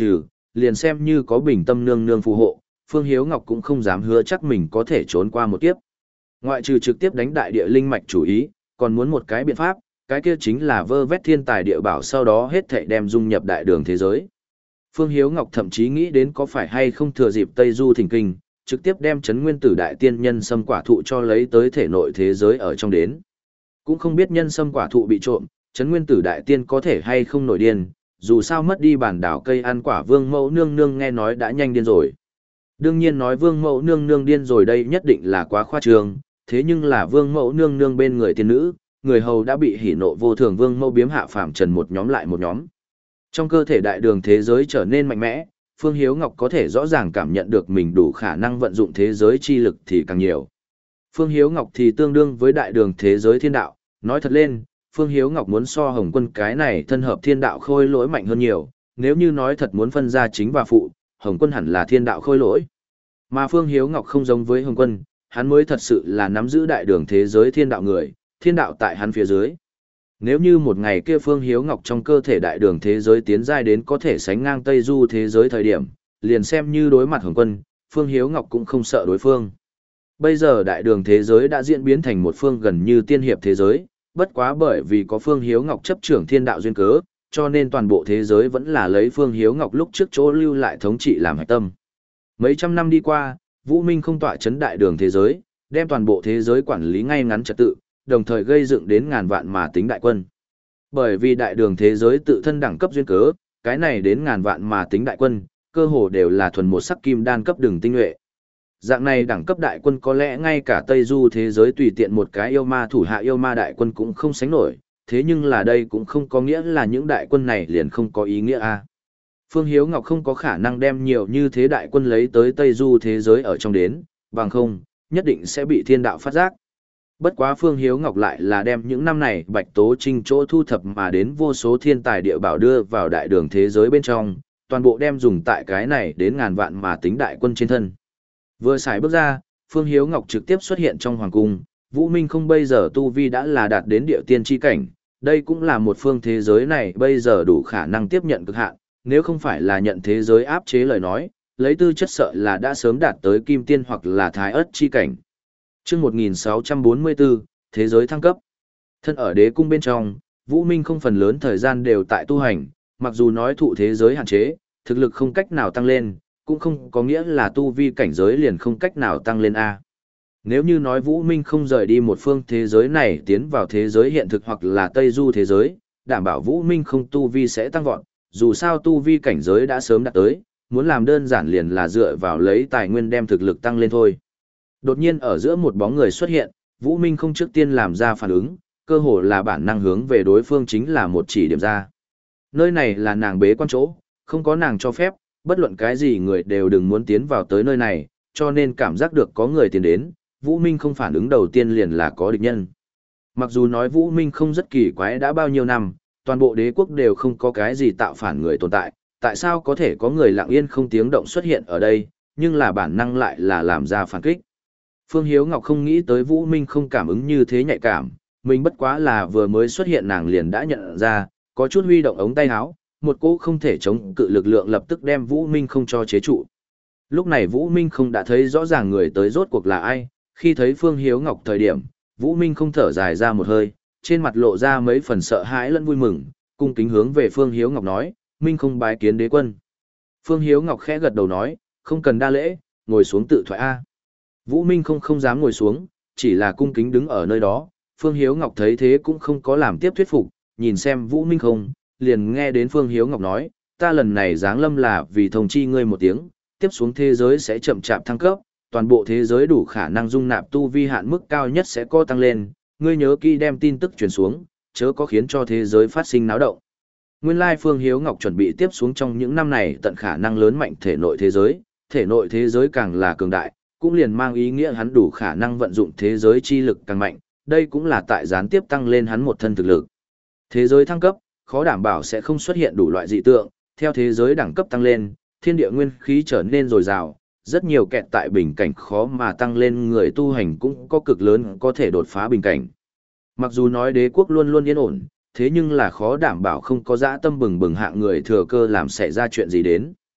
liền xem như có Bình Tâm nương nương phù hộ, Phương Hiếu Ngọc cũng không dám hứa chắc mình có thể trốn qua một kiếp. Ngoại trừ trực tiếp đánh đại địa linh mạch chủ ý, còn muốn một cái biện pháp, cái kia chính là vơ vét thiên tài địa bảo sau đó hết thảy đem dung nhập đại đường thế giới. Phương Hiếu Ngọc thậm chí nghĩ đến có phải hay không thừa dịp Tây Du thỉnh kinh, trực tiếp đem chấn nguyên tử đại tiên nhân sâm quả thụ cho lấy tới thể nội thế giới ở trong đến. Cũng không biết nhân sâm quả thụ bị trộm, chấn nguyên tử đại tiên có thể hay không nổi điên, dù sao mất đi bản đảo cây ăn quả vương mẫu nương nương nghe nói đã nhanh điên rồi. Đương nhiên nói vương mẫu nương nương điên rồi đây nhất định là quá khoa trương, thế nhưng là vương mẫu nương nương bên người tiên nữ, người hầu đã bị hỉ nộ vô thường vương mẫu biếm hạ phàm trần một nhóm lại một nhóm. Trong cơ thể đại đường thế giới trở nên mạnh mẽ, Phương Hiếu Ngọc có thể rõ ràng cảm nhận được mình đủ khả năng vận dụng thế giới chi lực thì càng nhiều. Phương Hiếu Ngọc thì tương đương với đại đường thế giới thiên đạo, nói thật lên, Phương Hiếu Ngọc muốn so Hồng Quân cái này thân hợp thiên đạo khôi lỗi mạnh hơn nhiều, nếu như nói thật muốn phân ra chính và phụ, Hồng Quân hẳn là thiên đạo khôi lỗi. Mà Phương Hiếu Ngọc không giống với Hồng Quân, hắn mới thật sự là nắm giữ đại đường thế giới thiên đạo người, thiên đạo tại hắn phía dưới. Nếu như một ngày kia Phương Hiếu Ngọc trong cơ thể đại đường thế giới tiến giai đến có thể sánh ngang Tây Du thế giới thời điểm, liền xem như đối mặt Hồng Quân, Phương Hiếu Ngọc cũng không sợ đối phương. Bây giờ đại đường thế giới đã diễn biến thành một phương gần như tiên hiệp thế giới, bất quá bởi vì có Phương Hiếu Ngọc chấp trưởng thiên đạo duyên cớ, cho nên toàn bộ thế giới vẫn là lấy Phương Hiếu Ngọc lúc trước chỗ lưu lại thống trị làm hạch tâm. Mấy trăm năm đi qua, Vũ Minh không tọa chấn đại đường thế giới, đem toàn bộ thế giới quản lý ngay ngắn trật tự, đồng thời gây dựng đến ngàn vạn mà tính đại quân. Bởi vì đại đường thế giới tự thân đẳng cấp duyên cớ, cái này đến ngàn vạn mà tính đại quân, cơ hồ đều là thuần một sắc kim đan cấp đường tinh nhuệ. Dạng này đẳng cấp đại quân có lẽ ngay cả Tây Du thế giới tùy tiện một cái yêu ma thủ hạ yêu ma đại quân cũng không sánh nổi, thế nhưng là đây cũng không có nghĩa là những đại quân này liền không có ý nghĩa a. Phương Hiếu Ngọc không có khả năng đem nhiều như thế đại quân lấy tới Tây Du thế giới ở trong đến, bằng không, nhất định sẽ bị thiên đạo phát giác. Bất quá Phương Hiếu Ngọc lại là đem những năm này Bạch Tố Trinh chỗ thu thập mà đến vô số thiên tài địa bảo đưa vào đại đường thế giới bên trong, toàn bộ đem dùng tại cái này đến ngàn vạn mà tính đại quân trên thân. Vừa xài bước ra, Phương Hiếu Ngọc trực tiếp xuất hiện trong hoàng cung, Vũ Minh không bây giờ tu vi đã là đạt đến địa tiên chi cảnh, đây cũng là một phương thế giới này bây giờ đủ khả năng tiếp nhận cực hạn, nếu không phải là nhận thế giới áp chế lời nói, lấy tư chất sợ là đã sớm đạt tới kim tiên hoặc là thái ất chi cảnh. Chương một nghìn sáu trăm bốn mươi bốn, thế giới thăng cấp. Thân ở đế cung bên trong, Vũ Minh không phần lớn thời gian đều tại tu hành, mặc dù nói thụ thế giới hạn chế, thực lực không cách nào tăng lên, cũng không có nghĩa là tu vi cảnh giới liền không cách nào tăng lên a. Nếu như nói Vũ Minh không rời đi một phương thế giới này tiến vào thế giới hiện thực hoặc là Tây Du thế giới, đảm bảo Vũ Minh không tu vi sẽ tăng vọt, dù sao tu vi cảnh giới đã sớm đạt tới, muốn làm đơn giản liền là dựa vào lấy tài nguyên đem thực lực tăng lên thôi. Đột nhiên ở giữa một bóng người xuất hiện, Vũ Minh không trước tiên làm ra phản ứng, cơ hồ là bản năng hướng về đối phương chính là một chỉ điểm ra. Nơi này là nàng bế quan chỗ, không có nàng cho phép, bất luận cái gì người đều đừng muốn tiến vào tới nơi này, cho nên cảm giác được có người tiến đến, Vũ Minh không phản ứng đầu tiên liền là có địch nhân. Mặc dù nói Vũ Minh không rất kỳ quái đã bao nhiêu năm, toàn bộ đế quốc đều không có cái gì tạo phản người tồn tại, tại sao có thể có người lặng yên không tiếng động xuất hiện ở đây, nhưng là bản năng lại là làm ra phản kích. Phương Hiếu Ngọc không nghĩ tới Vũ Minh không cảm ứng như thế nhạy cảm, mình bất quá là vừa mới xuất hiện nàng liền đã nhận ra, có chút huy động ống tay áo, một cỗ không thể chống cự lực lượng lập tức đem Vũ Minh không cho chế trụ. Lúc này Vũ Minh không đã thấy rõ ràng người tới rốt cuộc là ai, khi thấy Phương Hiếu Ngọc thời điểm, Vũ Minh không thở dài ra một hơi, trên mặt lộ ra mấy phần sợ hãi lẫn vui mừng, cung kính hướng về Phương Hiếu Ngọc nói, Minh không bái kiến đế quân. Phương Hiếu Ngọc khẽ gật đầu nói, không cần đa lễ, ngồi xuống tự thoại A. Vũ Minh không không dám ngồi xuống, chỉ là cung kính đứng ở nơi đó, Phương Hiếu Ngọc thấy thế cũng không có làm tiếp thuyết phục, nhìn xem Vũ Minh không, liền nghe đến Phương Hiếu Ngọc nói, ta lần này giáng lâm là vì thông chi ngươi một tiếng, tiếp xuống thế giới sẽ chậm chạp thăng cấp, toàn bộ thế giới đủ khả năng dung nạp tu vi hạn mức cao nhất sẽ có tăng lên, ngươi nhớ kỹ đem tin tức truyền xuống, chớ có khiến cho thế giới phát sinh náo động. Nguyên lai Phương Hiếu Ngọc chuẩn bị tiếp xuống trong những năm này tận khả năng lớn mạnh thể nội thế giới, thể nội thế giới càng là cường đại, cũng liền mang ý nghĩa hắn đủ khả năng vận dụng thế giới chi lực càng mạnh, đây cũng là tại gián tiếp tăng lên hắn một thân thực lực. Thế giới thăng cấp, khó đảm bảo sẽ không xuất hiện đủ loại dị tượng, theo thế giới đẳng cấp tăng lên, thiên địa nguyên khí trở nên dồi dào, rất nhiều kẹt tại bình cảnh khó mà tăng lên người tu hành cũng có cực lớn có thể đột phá bình cảnh. Mặc dù nói đế quốc luôn luôn yên ổn, thế nhưng là khó đảm bảo không có dã tâm bừng bừng hạng người thừa cơ làm xảy ra chuyện gì đến.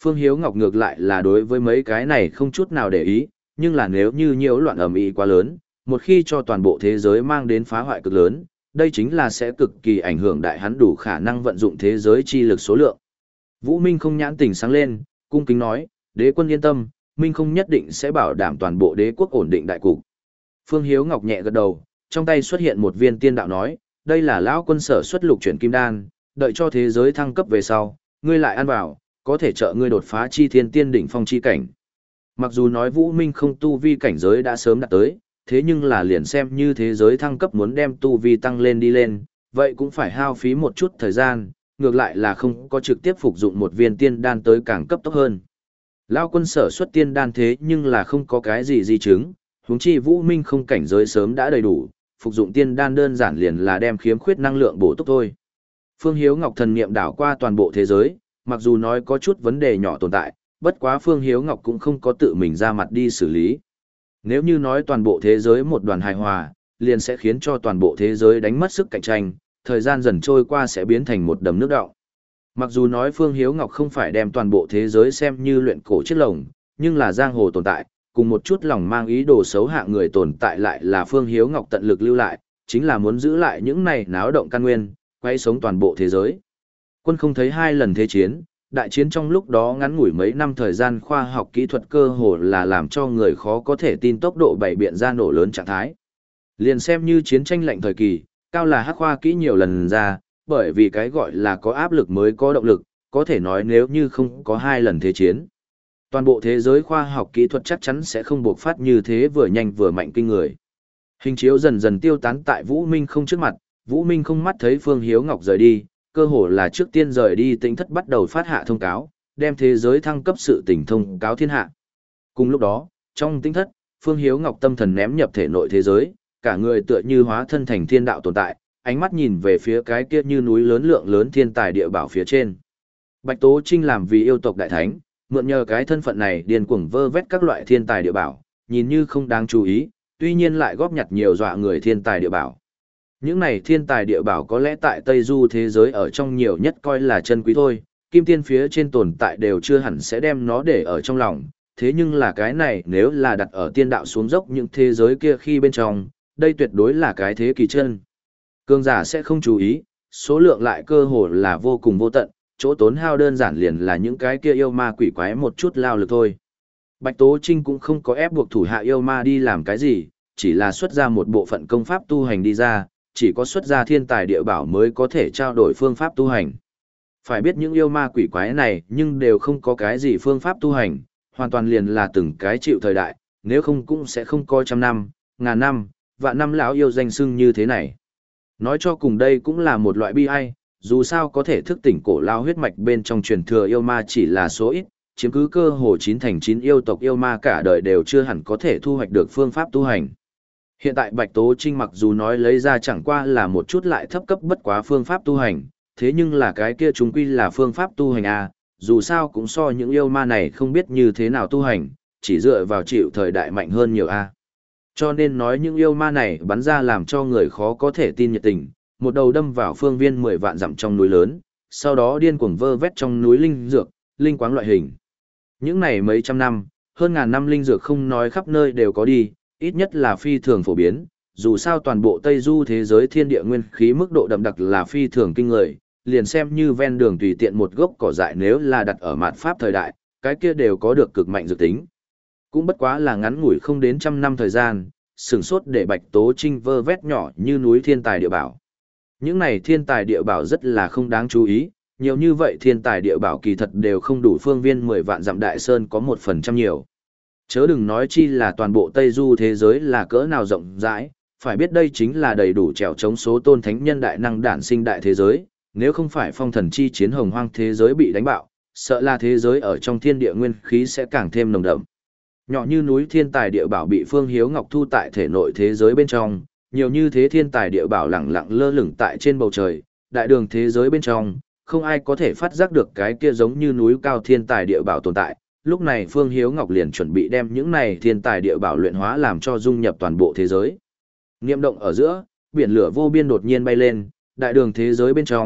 Phương Hiếu Ngọc ngược lại là đối với mấy cái này không chút nào để ý, nhưng là nếu như nhiễu loạn ầm ĩ quá lớn, một khi cho toàn bộ thế giới mang đến phá hoại cực lớn, đây chính là sẽ cực kỳ ảnh hưởng đại hắn đủ khả năng vận dụng thế giới chi lực số lượng. Vũ Minh không nhãn tỉnh sáng lên, cung kính nói, đế quân yên tâm, Minh không nhất định sẽ bảo đảm toàn bộ đế quốc ổn định đại cục. Phương Hiếu Ngọc nhẹ gật đầu, trong tay xuất hiện một viên tiên đạo nói, đây là lão quân sở xuất lục chuyển kim đan, đợi cho thế giới thăng cấp về sau, ngươi lại ăn vào, có thể trợ ngươi đột phá chi thiên tiên đỉnh phong chi cảnh. Mặc dù nói Vũ Minh không tu vi cảnh giới đã sớm đạt tới, thế nhưng là liền xem như thế giới thăng cấp muốn đem tu vi tăng lên đi lên, vậy cũng phải hao phí một chút thời gian, ngược lại là không có trực tiếp phục dụng một viên tiên đan tới càng cấp tốc hơn. Lão quân sở xuất tiên đan thế nhưng là không có cái gì di chứng, huống chi Vũ Minh không cảnh giới sớm đã đầy đủ, phục dụng tiên đan đơn giản liền là đem khiếm khuyết năng lượng bổ túc thôi. Phương Hiếu Ngọc thần niệm đảo qua toàn bộ thế giới, mặc dù nói có chút vấn đề nhỏ tồn tại, bất quá Phương Hiếu Ngọc cũng không có tự mình ra mặt đi xử lý. Nếu như nói toàn bộ thế giới một đoàn hài hòa, liền sẽ khiến cho toàn bộ thế giới đánh mất sức cạnh tranh, thời gian dần trôi qua sẽ biến thành một đầm nước đọng. Mặc dù nói Phương Hiếu Ngọc không phải đem toàn bộ thế giới xem như luyện cổ chiếc lồng, nhưng là giang hồ tồn tại, cùng một chút lòng mang ý đồ xấu hạ người tồn tại lại là Phương Hiếu Ngọc tận lực lưu lại, chính là muốn giữ lại những này náo động căn nguyên, quay sống toàn bộ thế giới. Quân không thấy hai lần thế chiến, đại chiến trong lúc đó ngắn ngủi mấy năm thời gian khoa học kỹ thuật cơ hồ là làm cho người khó có thể tin tốc độ bảy biện ra nổ lớn trạng thái. Liền xem như chiến tranh lạnh thời kỳ, cao là hắc khoa kỹ nhiều lần ra, bởi vì cái gọi là có áp lực mới có động lực, có thể nói nếu như không có hai lần thế chiến. Toàn bộ thế giới khoa học kỹ thuật chắc chắn sẽ không buộc phát như thế vừa nhanh vừa mạnh kinh người. Hình chiếu dần dần tiêu tán tại Vũ Minh không trước mặt, Vũ Minh không mắt thấy Phương Hiếu Ngọc rời đi, cơ hồ là trước tiên rời đi Tĩnh Thất bắt đầu phát hạ thông cáo, đem thế giới thăng cấp sự tình thông cáo thiên hạ. Cùng lúc đó, trong Tĩnh Thất, Phương Hiếu Ngọc tâm thần ném nhập thể nội thế giới, cả người tựa như hóa thân thành thiên đạo tồn tại, ánh mắt nhìn về phía cái kia như núi lớn lượng lớn thiên tài địa bảo phía trên. Bạch Tố Trinh làm vì yêu tộc đại thánh, mượn nhờ cái thân phận này điên cuồng vơ vét các loại thiên tài địa bảo, nhìn như không đáng chú ý, tuy nhiên lại góp nhặt nhiều dọa người thiên tài địa bảo. Những này thiên tài địa bảo có lẽ tại Tây Du thế giới ở trong nhiều nhất coi là chân quý thôi, kim tiên phía trên tồn tại đều chưa hẳn sẽ đem nó để ở trong lòng, thế nhưng là cái này nếu là đặt ở tiên đạo xuống dốc những thế giới kia khi bên trong, đây tuyệt đối là cái thế kỳ chân. Cường giả sẽ không chú ý, số lượng lại cơ hồ là vô cùng vô tận, chỗ tốn hao đơn giản liền là những cái kia yêu ma quỷ quái một chút lao lực thôi. Bạch Tố Trinh cũng không có ép buộc thủ hạ yêu ma đi làm cái gì, chỉ là xuất ra một bộ phận công pháp tu hành đi ra, chỉ có xuất ra thiên tài địa bảo mới có thể trao đổi phương pháp tu hành. Phải biết những yêu ma quỷ quái này nhưng đều không có cái gì phương pháp tu hành, hoàn toàn liền là từng cái chịu thời đại, nếu không cũng sẽ không có trăm năm, ngàn năm, vạn năm lão yêu danh xưng như thế này. Nói cho cùng đây cũng là một loại bi ai, dù sao có thể thức tỉnh cổ lao huyết mạch bên trong truyền thừa yêu ma chỉ là số ít, chiếm cứ cơ hồ chín thành chín yêu tộc yêu ma cả đời đều chưa hẳn có thể thu hoạch được phương pháp tu hành. Hiện tại Bạch Tố Trinh mặc dù nói lấy ra chẳng qua là một chút lại thấp cấp bất quá phương pháp tu hành, thế nhưng là cái kia chúng quy là phương pháp tu hành à, dù sao cũng so những yêu ma này không biết như thế nào tu hành, chỉ dựa vào chịu thời đại mạnh hơn nhiều a. À. Cho nên nói những yêu ma này bắn ra làm cho người khó có thể tin nhiệt tình, một đầu đâm vào phương viên mười vạn dặm trong núi lớn, sau đó điên cuồng vơ vét trong núi linh dược, linh quáng loại hình. Những này mấy trăm năm, hơn ngàn năm linh dược không nói khắp nơi đều có đi, ít nhất là phi thường phổ biến, dù sao toàn bộ Tây Du thế giới thiên địa nguyên khí mức độ đậm đặc là phi thường kinh người, liền xem như ven đường tùy tiện một gốc cỏ dại nếu là đặt ở mạt pháp thời đại, cái kia đều có được cực mạnh dược tính. Cũng bất quá là ngắn ngủi không đến trăm năm thời gian, sửng sốt để Bạch Tố Trinh vơ vét nhỏ như núi thiên tài địa bảo. Những này thiên tài địa bảo rất là không đáng chú ý, nhiều như vậy thiên tài địa bảo kỳ thật đều không đủ phương viên mười vạn dặm đại sơn có một phần trăm nhiều. Chớ đừng nói chi là toàn bộ Tây Du thế giới là cỡ nào rộng rãi, phải biết đây chính là đầy đủ trèo chống số tôn thánh nhân đại năng đản sinh đại thế giới, nếu không phải phong thần chi chiến hồng hoang thế giới bị đánh bạo, sợ là thế giới ở trong thiên địa nguyên khí sẽ càng thêm nồng đậm. Nhỏ như núi thiên tài địa bảo bị Phương Hiếu Ngọc thu tại thể nội thế giới bên trong, nhiều như thế thiên tài địa bảo lẳng lặng lơ lửng tại trên bầu trời, đại đường thế giới bên trong, không ai có thể phát giác được cái kia giống như núi cao thiên tài địa bảo tồn tại. Lúc này Phương Hiếu Ngọc liền chuẩn bị đem những này thiên tài địa bảo luyện hóa làm cho dung nhập toàn bộ thế giới. Niệm động ở giữa, biển lửa vô biên đột nhiên bay lên, đại đường thế giới bên trong,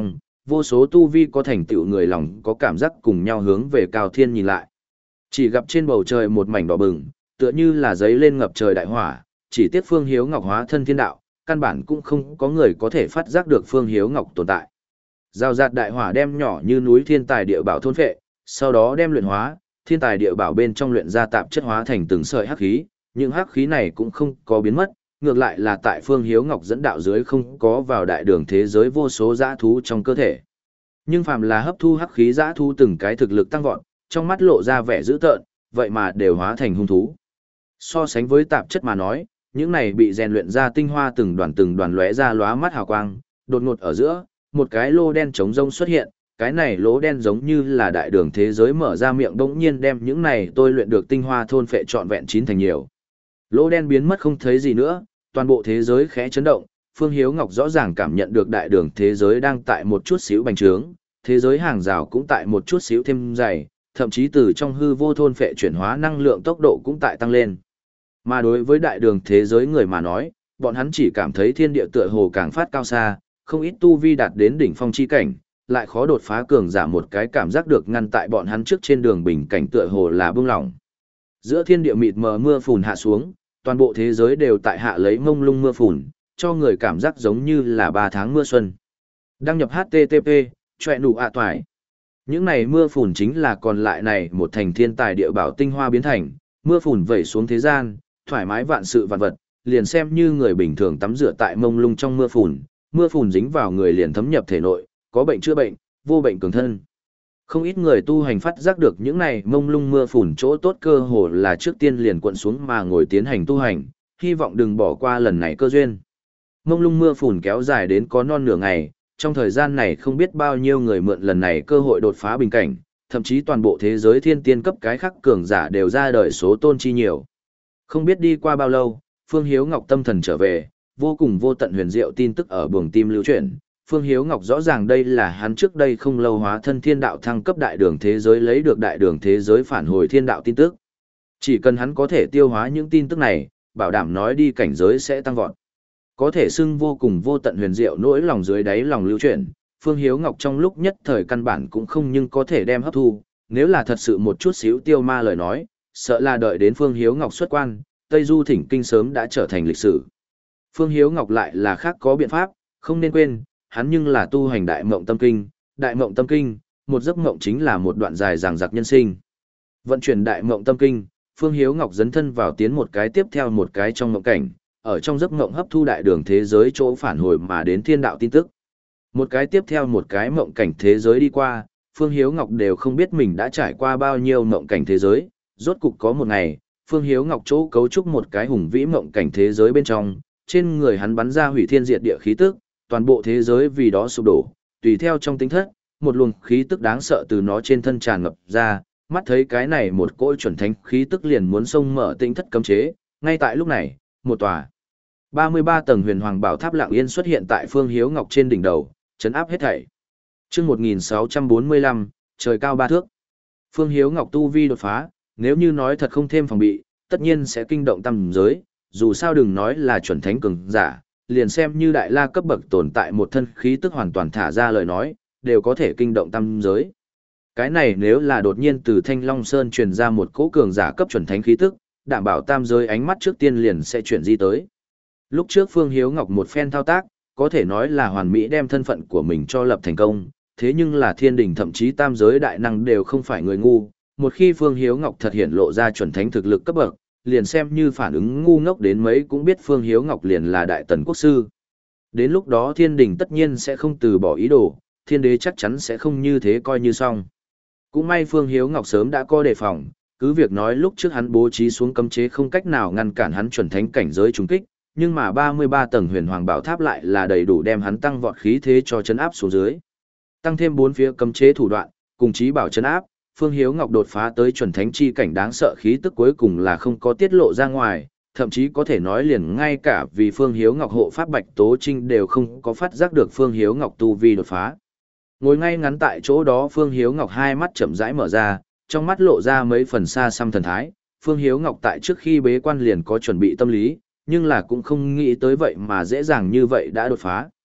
vô số tu vi có thành tựu người lòng có cảm giác cùng nhau hướng về cao thiên nhìn lại. Chỉ gặp trên bầu trời một mảnh đỏ bừng, tựa như là giấy lên ngập trời đại hỏa, chỉ tiếc Phương Hiếu Ngọc hóa thân thiên đạo, căn bản cũng không có người có thể phát giác được Phương Hiếu Ngọc tồn tại. Giao giạt đại hỏa đem nhỏ như núi thiên tài địa bảo thôn phệ, sau đó đem luyện hóa, thiên tài địa bảo bên trong luyện ra tạp chất hóa thành từng sợi hắc khí, nhưng hắc khí này cũng không có biến mất, ngược lại là tại Phương Hiếu Ngọc dẫn đạo dưới không có vào đại đường thế giới vô số dã thú trong cơ thể. Nhưng phàm là hấp thu hắc khí dã thú từng cái thực lực tăng vọt, trong mắt lộ ra vẻ dữ tợn, vậy mà đều hóa thành hung thú. So sánh với tạp chất mà nói, những này bị rèn luyện ra tinh hoa từng đoàn từng đoàn lóe ra lóa mắt hào quang, đột ngột ở giữa, một cái lô đen trống rông xuất hiện, cái này lỗ đen giống như là đại đường thế giới mở ra miệng đống nhiên đem những này tôi luyện được tinh hoa thôn phệ trọn vẹn chín thành nhiều. Lỗ đen biến mất không thấy gì nữa, toàn bộ thế giới khẽ chấn động, Phương Hiếu Ngọc rõ ràng cảm nhận được đại đường thế giới đang tại một chút xíu bành trướng, thế giới hàng rào cũng tại một chút xíu thêm dày, thậm chí từ trong hư vô thôn phệ chuyển hóa năng lượng tốc độ cũng tại tăng lên. Mà đối với đại đường thế giới người mà nói, bọn hắn chỉ cảm thấy thiên địa tựa hồ càng phát cao xa, không ít tu vi đạt đến đỉnh phong chi cảnh, lại khó đột phá cường giả một cái cảm giác được ngăn tại bọn hắn trước trên đường bình cảnh tựa hồ là bưng lỏng. Giữa thiên địa mịt mờ mưa phùn hạ xuống, toàn bộ thế giới đều tại hạ lấy mông lung mưa phùn, cho người cảm giác giống như là ba tháng mưa xuân. Đăng nhập hát tê tê pê, chọe nụ ạ toài. Những này mưa phùn chính là còn lại này một thành thiên tài địa bảo tinh hoa biến thành, mưa phùn vẩy xuống thế gian, thoải mái vạn sự vạn vật, liền xem như người bình thường tắm rửa tại mông lung trong mưa phùn, mưa phùn dính vào người liền thấm nhập thể nội, có bệnh chữa bệnh, vô bệnh cường thân. Không ít người tu hành phát giác được những này mông lung mưa phùn chỗ tốt cơ hồ là trước tiên liền cuộn xuống mà ngồi tiến hành tu hành, hy vọng đừng bỏ qua lần này cơ duyên. Mông lung mưa phùn kéo dài đến có non nửa ngày, trong thời gian này không biết bao nhiêu người mượn lần này cơ hội đột phá bình cảnh, thậm chí toàn bộ thế giới thiên tiên cấp cái khắc cường giả đều ra đời số tôn chi nhiều. Không biết đi qua bao lâu, Phương Hiếu Ngọc tâm thần trở về, vô cùng vô tận huyền diệu tin tức ở buồng tim lưu chuyển. Phương Hiếu Ngọc rõ ràng đây là hắn trước đây không lâu hóa thân thiên đạo thăng cấp đại đường thế giới lấy được đại đường thế giới phản hồi thiên đạo tin tức. Chỉ cần hắn có thể tiêu hóa những tin tức này, bảo đảm nói đi cảnh giới sẽ tăng vọt. Có thể xưng vô cùng vô tận huyền diệu nỗi lòng dưới đáy lòng lưu chuyển, Phương Hiếu Ngọc trong lúc nhất thời căn bản cũng không nhưng có thể đem hấp thu, nếu là thật sự một chút xíu tiêu ma lời nói, sợ là đợi đến Phương Hiếu Ngọc xuất quan, Tây Du thỉnh kinh sớm đã trở thành lịch sử. Phương Hiếu Ngọc lại là khác có biện pháp, không nên quên, hắn nhưng là tu hành đại mộng tâm kinh, đại mộng tâm kinh, một giấc mộng chính là một đoạn dài dằng dặc nhân sinh. Vận chuyển đại mộng tâm kinh, Phương Hiếu Ngọc dấn thân vào tiến một cái tiếp theo một cái trong mộng cảnh, ở trong giấc mộng hấp thu đại đường thế giới chỗ phản hồi mà đến thiên đạo tin tức. Một cái tiếp theo một cái mộng cảnh thế giới đi qua, Phương Hiếu Ngọc đều không biết mình đã trải qua bao nhiêu mộng cảnh thế giới, rốt cục có một ngày, Phương Hiếu Ngọc chỗ cấu trúc một cái hùng vĩ mộng cảnh thế giới bên trong, trên người hắn bắn ra hủy thiên diệt địa khí tức, toàn bộ thế giới vì đó sụp đổ, tùy theo trong tính thất, một luồng khí tức đáng sợ từ nó trên thân tràn ngập ra, mắt thấy cái này một cỗ chuẩn thánh khí tức liền muốn xông mở tinh thất cấm chế, ngay tại lúc này, một tòa ba mươi ba tầng huyền hoàng bảo tháp lặng yên xuất hiện tại Phương Hiếu Ngọc trên đỉnh đầu, chấn áp hết thảy. Chương một nghìn sáu trăm bốn mươi lăm, trời cao ba thước. Phương Hiếu Ngọc tu vi đột phá, nếu như nói thật không thêm phòng bị, tất nhiên sẽ kinh động tam giới, dù sao đừng nói là chuẩn thánh cường giả, liền xem như đại la cấp bậc tồn tại một thân khí tức hoàn toàn thả ra lời nói, đều có thể kinh động tam giới. Cái này nếu là đột nhiên từ Thanh Long Sơn truyền ra một cỗ cường giả cấp chuẩn thánh khí tức, đảm bảo tam giới ánh mắt trước tiên liền sẽ chuyển di tới. Lúc trước Phương Hiếu Ngọc một phen thao tác, có thể nói là hoàn mỹ đem thân phận của mình cho lập thành công, thế nhưng là thiên đình thậm chí tam giới đại năng đều không phải người ngu, một khi Phương Hiếu Ngọc thật hiện lộ ra chuẩn thánh thực lực cấp bậc, liền xem như phản ứng ngu ngốc đến mấy cũng biết Phương Hiếu Ngọc liền là đại tần quốc sư. Đến lúc đó thiên đình tất nhiên sẽ không từ bỏ ý đồ, thiên đế chắc chắn sẽ không như thế coi như xong. Cũng may Phương Hiếu Ngọc sớm đã có đề phòng, cứ việc nói lúc trước hắn bố trí xuống cấm chế không cách nào ngăn cản hắn chuẩn thánh cảnh giới trùng kích, nhưng mà ba mươi ba tầng huyền hoàng bảo tháp lại là đầy đủ đem hắn tăng vọt khí thế cho chấn áp xuống dưới. Tăng thêm bốn phía cấm chế thủ đoạn, cùng chí bảo chấn áp, Phương Hiếu Ngọc đột phá tới chuẩn thánh chi cảnh đáng sợ khí tức cuối cùng là không có tiết lộ ra ngoài, thậm chí có thể nói liền ngay cả vì Phương Hiếu Ngọc hộ pháp Bạch Tố Trinh đều không có phát giác được Phương Hiếu Ngọc tu vi đột phá. Ngồi ngay ngắn tại chỗ đó Phương Hiếu Ngọc hai mắt chậm rãi mở ra, trong mắt lộ ra mấy phần xa xăm thần thái. Phương Hiếu Ngọc tại trước khi bế quan liền có chuẩn bị tâm lý, nhưng là cũng không nghĩ tới vậy mà dễ dàng như vậy đã đột phá.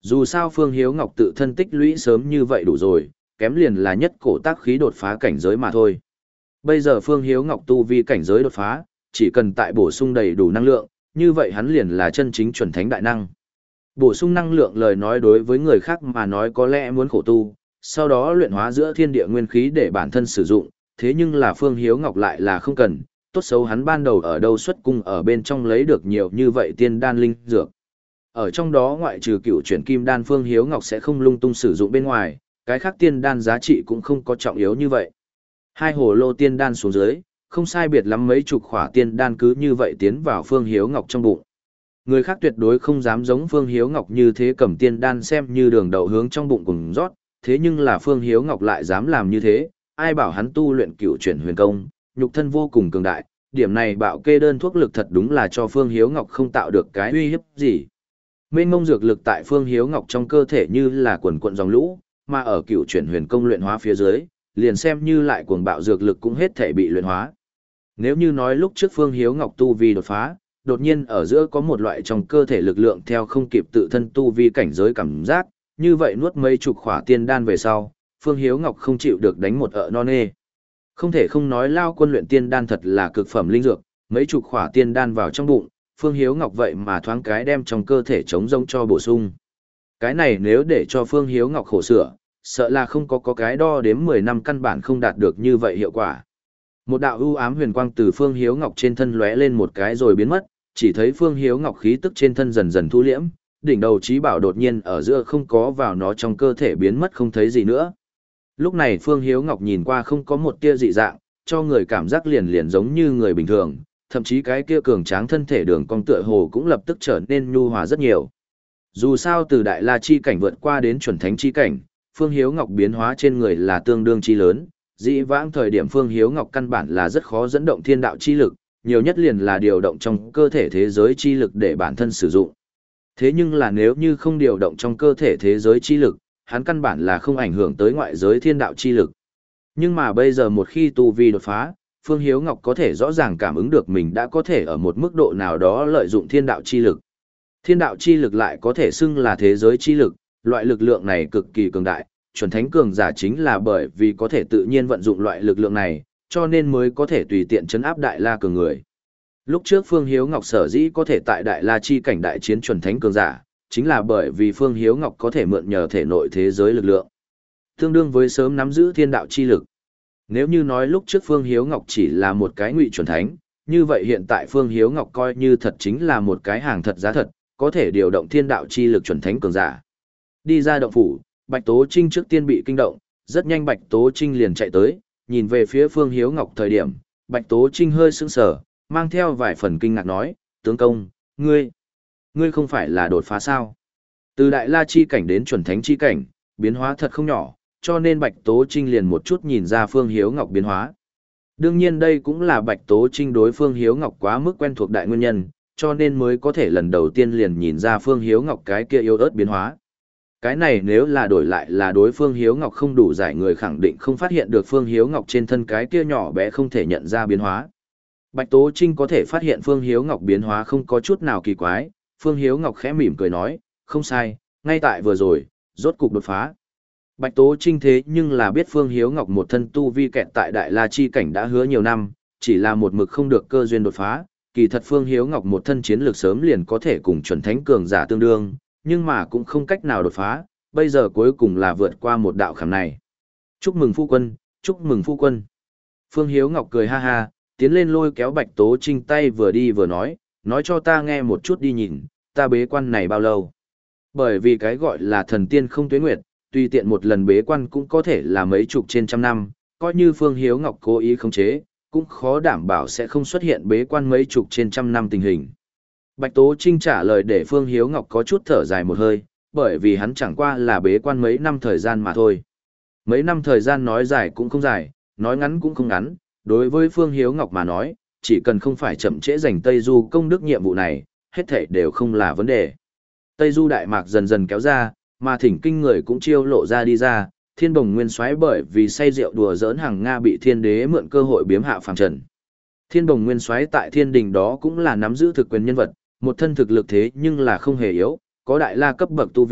Dù sao Phương Hiếu Ngọc tự thân tích lũy sớm như vậy đủ rồi, kém liền là nhất cổ tác khí đột phá cảnh giới mà thôi. Bây giờ Phương Hiếu Ngọc tu vi cảnh giới đột phá, chỉ cần tại bổ sung đầy đủ năng lượng, như vậy hắn liền là chân chính chuẩn thánh đại năng. Bổ sung năng lượng lời nói đối với người khác mà nói có lẽ muốn khổ tu, sau đó luyện hóa giữa thiên địa nguyên khí để bản thân sử dụng, thế nhưng là Phương Hiếu Ngọc lại là không cần, tốt xấu hắn ban đầu ở đâu xuất cung ở bên trong lấy được nhiều như vậy tiên đan linh dược. Ở trong đó ngoại trừ cựu chuyển kim đan Phương Hiếu Ngọc sẽ không lung tung sử dụng bên ngoài, cái khác tiên đan giá trị cũng không có trọng yếu như vậy. Hai hồ lô tiên đan xuống dưới, không sai biệt lắm mấy chục khỏa tiên đan cứ như vậy tiến vào Phương Hiếu Ngọc trong bụng. Người khác tuyệt đối không dám giống Phương Hiếu Ngọc như thế cầm tiên đan xem như đường đậu hướng trong bụng cùng rót, thế nhưng là Phương Hiếu Ngọc lại dám làm như thế, ai bảo hắn tu luyện cựu chuyển huyền công, nhục thân vô cùng cường đại, điểm này bạo kê đơn thuốc lực thật đúng là cho Phương Hiếu Ngọc không tạo được cái uy hiếp gì. Mênh mông dược lực tại Phương Hiếu Ngọc trong cơ thể như là quần cuộn dòng lũ, mà ở cựu chuyển huyền công luyện hóa phía dưới, liền xem như lại cuồng bạo dược lực cũng hết thể bị luyện hóa. Nếu như nói lúc trước Phương Hiếu Ngọc tu vi đột phá, đột nhiên ở giữa có một loại trong cơ thể lực lượng theo không kịp tự thân tu vi cảnh giới cảm giác, như vậy nuốt mấy chục khỏa tiên đan về sau, Phương Hiếu Ngọc không chịu được đánh một ợ non nê. Không thể không nói lao quân luyện tiên đan thật là cực phẩm linh dược, mấy chục khỏa tiên đan vào trong bụng, Phương Hiếu Ngọc vậy mà thoáng cái đem trong cơ thể chống rông cho bổ sung. Cái này nếu để cho Phương Hiếu Ngọc khổ sửa, sợ là không có có cái đo đếm mười năm căn bản không đạt được như vậy hiệu quả. Một đạo ưu ám huyền quang từ Phương Hiếu Ngọc trên thân lóe lên một cái rồi biến mất, chỉ thấy Phương Hiếu Ngọc khí tức trên thân dần dần thu liễm, đỉnh đầu trí bảo đột nhiên ở giữa không có vào nó trong cơ thể biến mất không thấy gì nữa. Lúc này Phương Hiếu Ngọc nhìn qua không có một tia dị dạng, cho người cảm giác liền liền giống như người bình thường, thậm chí cái kia cường tráng thân thể đường cong tựa hồ cũng lập tức trở nên nhu hòa rất nhiều. Dù sao từ đại la chi cảnh vượt qua đến chuẩn thánh chi cảnh, Phương Hiếu Ngọc biến hóa trên người là tương đương chi lớn, dĩ vãng thời điểm Phương Hiếu Ngọc căn bản là rất khó dẫn động thiên đạo chi lực, nhiều nhất liền là điều động trong cơ thể thế giới chi lực để bản thân sử dụng. Thế nhưng là nếu như không điều động trong cơ thể thế giới chi lực, hắn căn bản là không ảnh hưởng tới ngoại giới thiên đạo chi lực. Nhưng mà bây giờ một khi tu vi đột phá, Phương Hiếu Ngọc có thể rõ ràng cảm ứng được mình đã có thể ở một mức độ nào đó lợi dụng thiên đạo chi lực. Thiên đạo chi lực lại có thể xưng là thế giới chi lực, loại lực lượng này cực kỳ cường đại, chuẩn thánh cường giả chính là bởi vì có thể tự nhiên vận dụng loại lực lượng này, cho nên mới có thể tùy tiện chấn áp đại la cường người. Lúc trước Phương Hiếu Ngọc sở dĩ có thể tại đại la chi cảnh đại chiến chuẩn thánh cường giả, chính là bởi vì Phương Hiếu Ngọc có thể mượn nhờ thể nội thế giới lực lượng, tương đương với sớm nắm giữ thiên đạo chi lực. Nếu như nói lúc trước Phương Hiếu Ngọc chỉ là một cái ngụy chuẩn thánh, như vậy hiện tại Phương Hiếu Ngọc coi như thật chính là một cái hàng thật giá thật, có thể điều động thiên đạo chi lực chuẩn thánh cường giả. Đi ra động phủ, Bạch Tố Trinh trước tiên bị kinh động, rất nhanh Bạch Tố Trinh liền chạy tới, nhìn về phía Phương Hiếu Ngọc thời điểm, Bạch Tố Trinh hơi sững sờ, mang theo vài phần kinh ngạc nói, tướng công, ngươi, ngươi không phải là đột phá sao? Từ đại la chi cảnh đến chuẩn thánh chi cảnh, biến hóa thật không nhỏ, cho nên Bạch Tố Trinh liền một chút nhìn ra Phương Hiếu Ngọc biến hóa. Đương nhiên đây cũng là Bạch Tố Trinh đối Phương Hiếu Ngọc quá mức quen thuộc đại nguyên nhân, cho nên mới có thể lần đầu tiên liền nhìn ra Phương Hiếu Ngọc cái kia yếu ớt biến hóa. Cái này nếu là đổi lại là đối Phương Hiếu Ngọc không đủ giải người khẳng định không phát hiện được Phương Hiếu Ngọc trên thân cái kia nhỏ bé không thể nhận ra biến hóa. Bạch Tố Trinh có thể phát hiện Phương Hiếu Ngọc biến hóa không có chút nào kỳ quái, Phương Hiếu Ngọc khẽ mỉm cười nói, không sai, ngay tại vừa rồi, rốt cục đột phá. Bạch Tố Trinh thế nhưng là biết Phương Hiếu Ngọc một thân tu vi kẹt tại Đại La Chi cảnh đã hứa nhiều năm, chỉ là một mực không được cơ duyên đột phá, kỳ thật Phương Hiếu Ngọc một thân chiến lược sớm liền có thể cùng chuẩn thánh cường giả tương đương, nhưng mà cũng không cách nào đột phá, bây giờ cuối cùng là vượt qua một đạo khảm này. Chúc mừng phu quân, chúc mừng phu quân. Phương Hiếu Ngọc cười ha ha, tiến lên lôi kéo Bạch Tố Trinh tay vừa đi vừa nói, nói cho ta nghe một chút đi nhìn, ta bế quan này bao lâu. Bởi vì cái gọi là thần tiên không tuế nguyệt, tùy tiện một lần bế quan cũng có thể là mấy chục trên trăm năm, coi như Phương Hiếu Ngọc cố ý khống chế, cũng khó đảm bảo sẽ không xuất hiện bế quan mấy chục trên trăm năm tình hình. Bạch Tố Trinh trả lời để Phương Hiếu Ngọc có chút thở dài một hơi, bởi vì hắn chẳng qua là bế quan mấy năm thời gian mà thôi. Mấy năm thời gian nói dài cũng không dài, nói ngắn cũng không ngắn, đối với Phương Hiếu Ngọc mà nói, chỉ cần không phải chậm trễ giành Tây Du công đức nhiệm vụ này, hết thảy đều không là vấn đề. Tây Du Đại Mạc dần dần kéo ra, mà thỉnh kinh người cũng chiêu lộ ra đi ra, Thiên Bồng Nguyên Soái bởi vì say rượu đùa giỡn hàng Nga bị Thiên Đế mượn cơ hội biếm hạ phàm trần. Thiên Bồng Nguyên Soái tại Thiên Đình đó cũng là nắm giữ thực quyền nhân vật, một thân thực lực thế nhưng là không hề yếu, có đại la cấp bậc tu vi,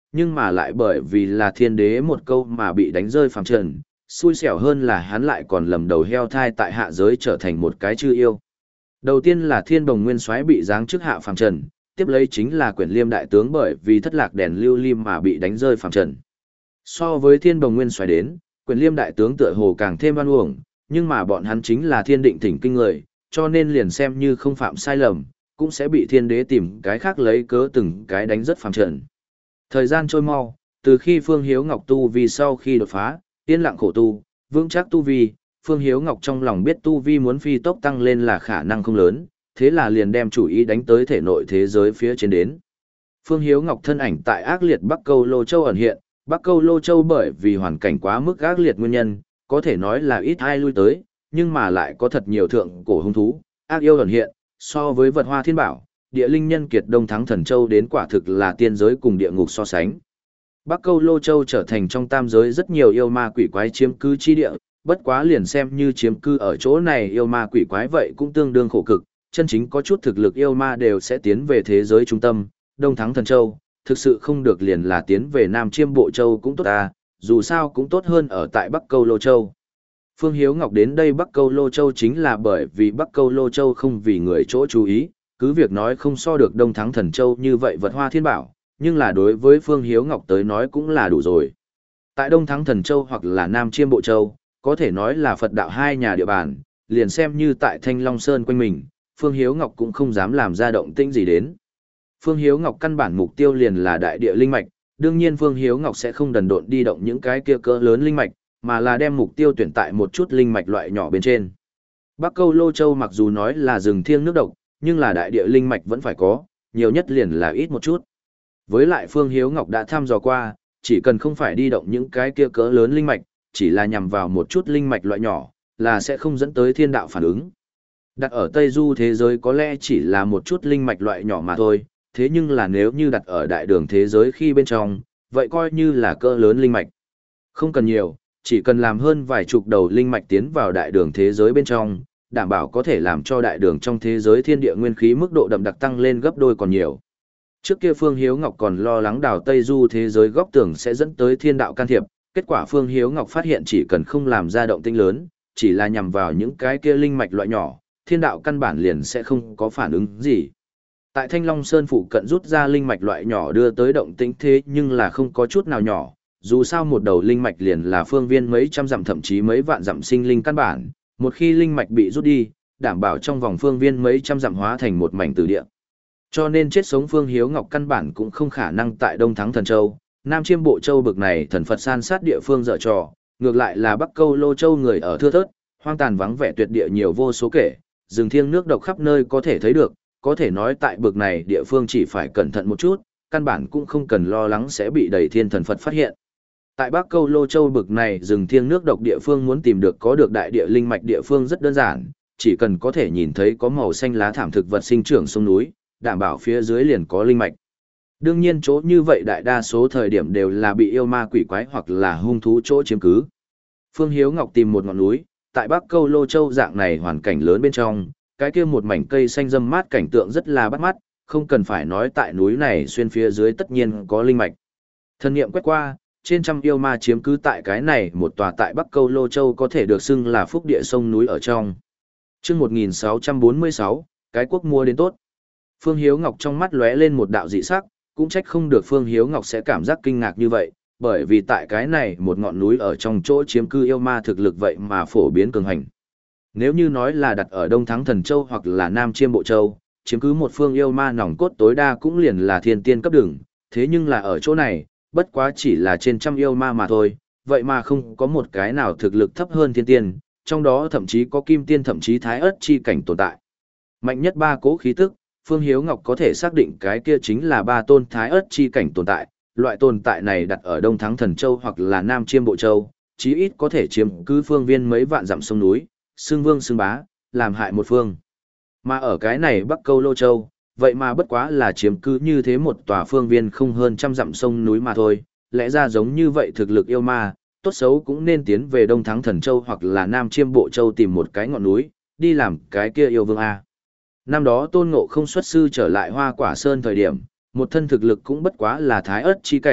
nhưng mà lại bởi vì là thiên đế một câu mà bị đánh rơi phàm trần, xui xẻo hơn là hắn lại còn lầm đầu heo thai tại hạ giới trở thành một cái chư yêu. Đầu tiên là Thiên Bồng Nguyên Soái bị giáng chức hạ phàm trần, tiếp lấy chính là Quyển Liêm đại tướng bởi vì thất lạc đèn lưu lim mà bị đánh rơi phàm trần. So với Thiên Bồng Nguyên Soái đến, Quyển Liêm đại tướng tựa hồ càng thêm oan uổng, nhưng mà bọn hắn chính là thiên định thỉnh kinh người, cho nên liền xem như không phạm sai lầm, cũng sẽ bị thiên đế tìm cái khác lấy cớ từng cái đánh rất phàm trần. Thời gian trôi mau, từ khi Phương Hiếu Ngọc tu vi sau khi đột phá, yên lặng khổ tu, vững chắc tu vi, Phương Hiếu Ngọc trong lòng biết tu vi muốn phi tốc tăng lên là khả năng không lớn, thế là liền đem chủ ý đánh tới thể nội thế giới phía trên đến. Phương Hiếu Ngọc thân ảnh tại ác liệt Bắc Câu Lô Châu ẩn hiện, Bắc Câu Lô Châu bởi vì hoàn cảnh quá mức ác liệt nguyên nhân, có thể nói là ít ai lui tới, nhưng mà lại có thật nhiều thượng cổ hung thú, ác yêu ẩn hiện, so với vật hoa thiên bảo, địa linh nhân kiệt Đông Thắng Thần Châu đến quả thực là tiên giới cùng địa ngục so sánh. Bắc Câu Lô Châu trở thành trong tam giới rất nhiều yêu ma quỷ quái chiếm cư chi địa, bất quá liền xem như chiếm cư ở chỗ này yêu ma quỷ quái vậy cũng tương đương khổ cực, chân chính có chút thực lực yêu ma đều sẽ tiến về thế giới trung tâm, Đông Thắng Thần Châu, thực sự không được liền là tiến về Nam Chiêm Bộ Châu cũng tốt ta, dù sao cũng tốt hơn ở tại Bắc Câu Lô Châu. Phương Hiếu Ngọc đến đây Bắc Câu Lô Châu chính là bởi vì Bắc Câu Lô Châu không vì người chỗ chú ý, cứ việc nói không so được Đông Thắng Thần Châu như vậy vật hoa thiên bảo, nhưng là đối với Phương Hiếu Ngọc tới nói cũng là đủ rồi. Tại Đông Thắng Thần Châu hoặc là Nam Chiêm Bộ Châu, có thể nói là Phật đạo hai nhà địa bàn, liền xem như tại Thanh Long Sơn quanh mình, Phương Hiếu Ngọc cũng không dám làm ra động tĩnh gì đến. Phương Hiếu Ngọc căn bản mục tiêu liền là đại địa linh mạch, đương nhiên Phương Hiếu Ngọc sẽ không đần độn đi động những cái kia cỡ lớn linh mạch, mà là đem mục tiêu tuyển tại một chút linh mạch loại nhỏ bên trên. Bắc Câu Lô Châu mặc dù nói là rừng thiêng nước độc, nhưng là đại địa linh mạch vẫn phải có, nhiều nhất liền là ít một chút. Với lại Phương Hiếu Ngọc đã thăm dò qua, chỉ cần không phải đi động những cái kia cỡ lớn linh mạch, chỉ là nhằm vào một chút linh mạch loại nhỏ, là sẽ không dẫn tới thiên đạo phản ứng. Đặt ở Tây Du thế giới có lẽ chỉ là một chút linh mạch loại nhỏ mà thôi, thế nhưng là nếu như đặt ở đại đường thế giới khi bên trong, vậy coi như là cỡ lớn linh mạch. Không cần nhiều, chỉ cần làm hơn vài chục đầu linh mạch tiến vào đại đường thế giới bên trong, đảm bảo có thể làm cho đại đường trong thế giới thiên địa nguyên khí mức độ đậm đặc tăng lên gấp đôi còn nhiều. Trước kia Phương Hiếu Ngọc còn lo lắng đào Tây Du thế giới góc tường sẽ dẫn tới thiên đạo can thiệp, kết quả Phương Hiếu Ngọc phát hiện chỉ cần không làm ra động tĩnh lớn, chỉ là nhằm vào những cái kia linh mạch loại nhỏ, thiên đạo căn bản liền sẽ không có phản ứng gì. Tại Thanh Long Sơn phụ cận rút ra linh mạch loại nhỏ đưa tới động tĩnh thế nhưng là không có chút nào nhỏ, dù sao một đầu linh mạch liền là phương viên mấy trăm dặm thậm chí mấy vạn dặm sinh linh căn bản, một khi linh mạch bị rút đi, đảm bảo trong vòng phương viên mấy trăm dặm hóa thành một mảnh tử địa. Cho nên chết sống Phương Hiếu Ngọc căn bản cũng không khả năng tại Đông Thắng Thần Châu, Nam Chiêm Bộ Châu bực này thần Phật san sát địa phương dở trò, ngược lại là Bắc Câu Lô Châu người ở thưa thớt, hoang tàn vắng vẻ tuyệt địa nhiều vô số kể, rừng thiêng nước độc khắp nơi có thể thấy được, có thể nói tại bực này địa phương chỉ phải cẩn thận một chút, căn bản cũng không cần lo lắng sẽ bị đầy thiên thần Phật phát hiện. Tại Bắc Câu Lô Châu bực này rừng thiêng nước độc địa phương muốn tìm được có được đại địa linh mạch địa phương rất đơn giản, chỉ cần có thể nhìn thấy có màu xanh lá thảm thực vật sinh trưởng sông núi, đảm bảo phía dưới liền có linh mạch. Đương nhiên chỗ như vậy đại đa số thời điểm đều là bị yêu ma quỷ quái hoặc là hung thú chỗ chiếm cứ. Phương Hiếu Ngọc tìm một ngọn núi, tại Bắc Câu Lô Châu dạng này hoàn cảnh lớn bên trong, cái kia một mảnh cây xanh râm mát cảnh tượng rất là bắt mắt, không cần phải nói tại núi này xuyên phía dưới tất nhiên có linh mạch. Thần niệm quét qua, trên trăm yêu ma chiếm cứ tại cái này một tòa tại Bắc Câu Lô Châu có thể được xưng là phúc địa sông núi ở trong. Chương một nghìn sáu trăm bốn mươi sáu, cái quốc mua đến tốt. Phương Hiếu Ngọc trong mắt lóe lên một đạo dị sắc, cũng trách không được Phương Hiếu Ngọc sẽ cảm giác kinh ngạc như vậy, bởi vì tại cái này một ngọn núi ở trong chỗ chiếm cư yêu ma thực lực vậy mà phổ biến cường hành. Nếu như nói là đặt ở Đông Thắng Thần Châu hoặc là Nam Chiêm Bộ Châu, chiếm cứ một phương yêu ma nòng cốt tối đa cũng liền là thiên tiên cấp đường, thế nhưng là ở chỗ này, bất quá chỉ là trên trăm yêu ma mà thôi, vậy mà không có một cái nào thực lực thấp hơn thiên tiên, trong đó thậm chí có kim tiên thậm chí thái ớt chi cảnh tồn tại. Mạnh nhất ba cố khí tức, Phương Hiếu Ngọc có thể xác định cái kia chính là ba tôn thái ớt chi cảnh tồn tại, loại tồn tại này đặt ở Đông Thắng Thần Châu hoặc là Nam Chiêm Bộ Châu, chí ít có thể chiếm cứ phương viên mấy vạn dặm sông núi, xương vương xương bá, làm hại một phương. Mà ở cái này Bắc Câu Lô Châu, vậy mà bất quá là chiếm cứ như thế một tòa phương viên không hơn trăm dặm sông núi mà thôi, lẽ ra giống như vậy thực lực yêu ma, tốt xấu cũng nên tiến về Đông Thắng Thần Châu hoặc là Nam Chiêm Bộ Châu tìm một cái ngọn núi, đi làm cái kia yêu vương A. Năm đó Tôn Ngộ không xuất sư trở lại Hoa Quả Sơn thời điểm, một thân thực lực cũng bất quá là thái ớt chi cảnh,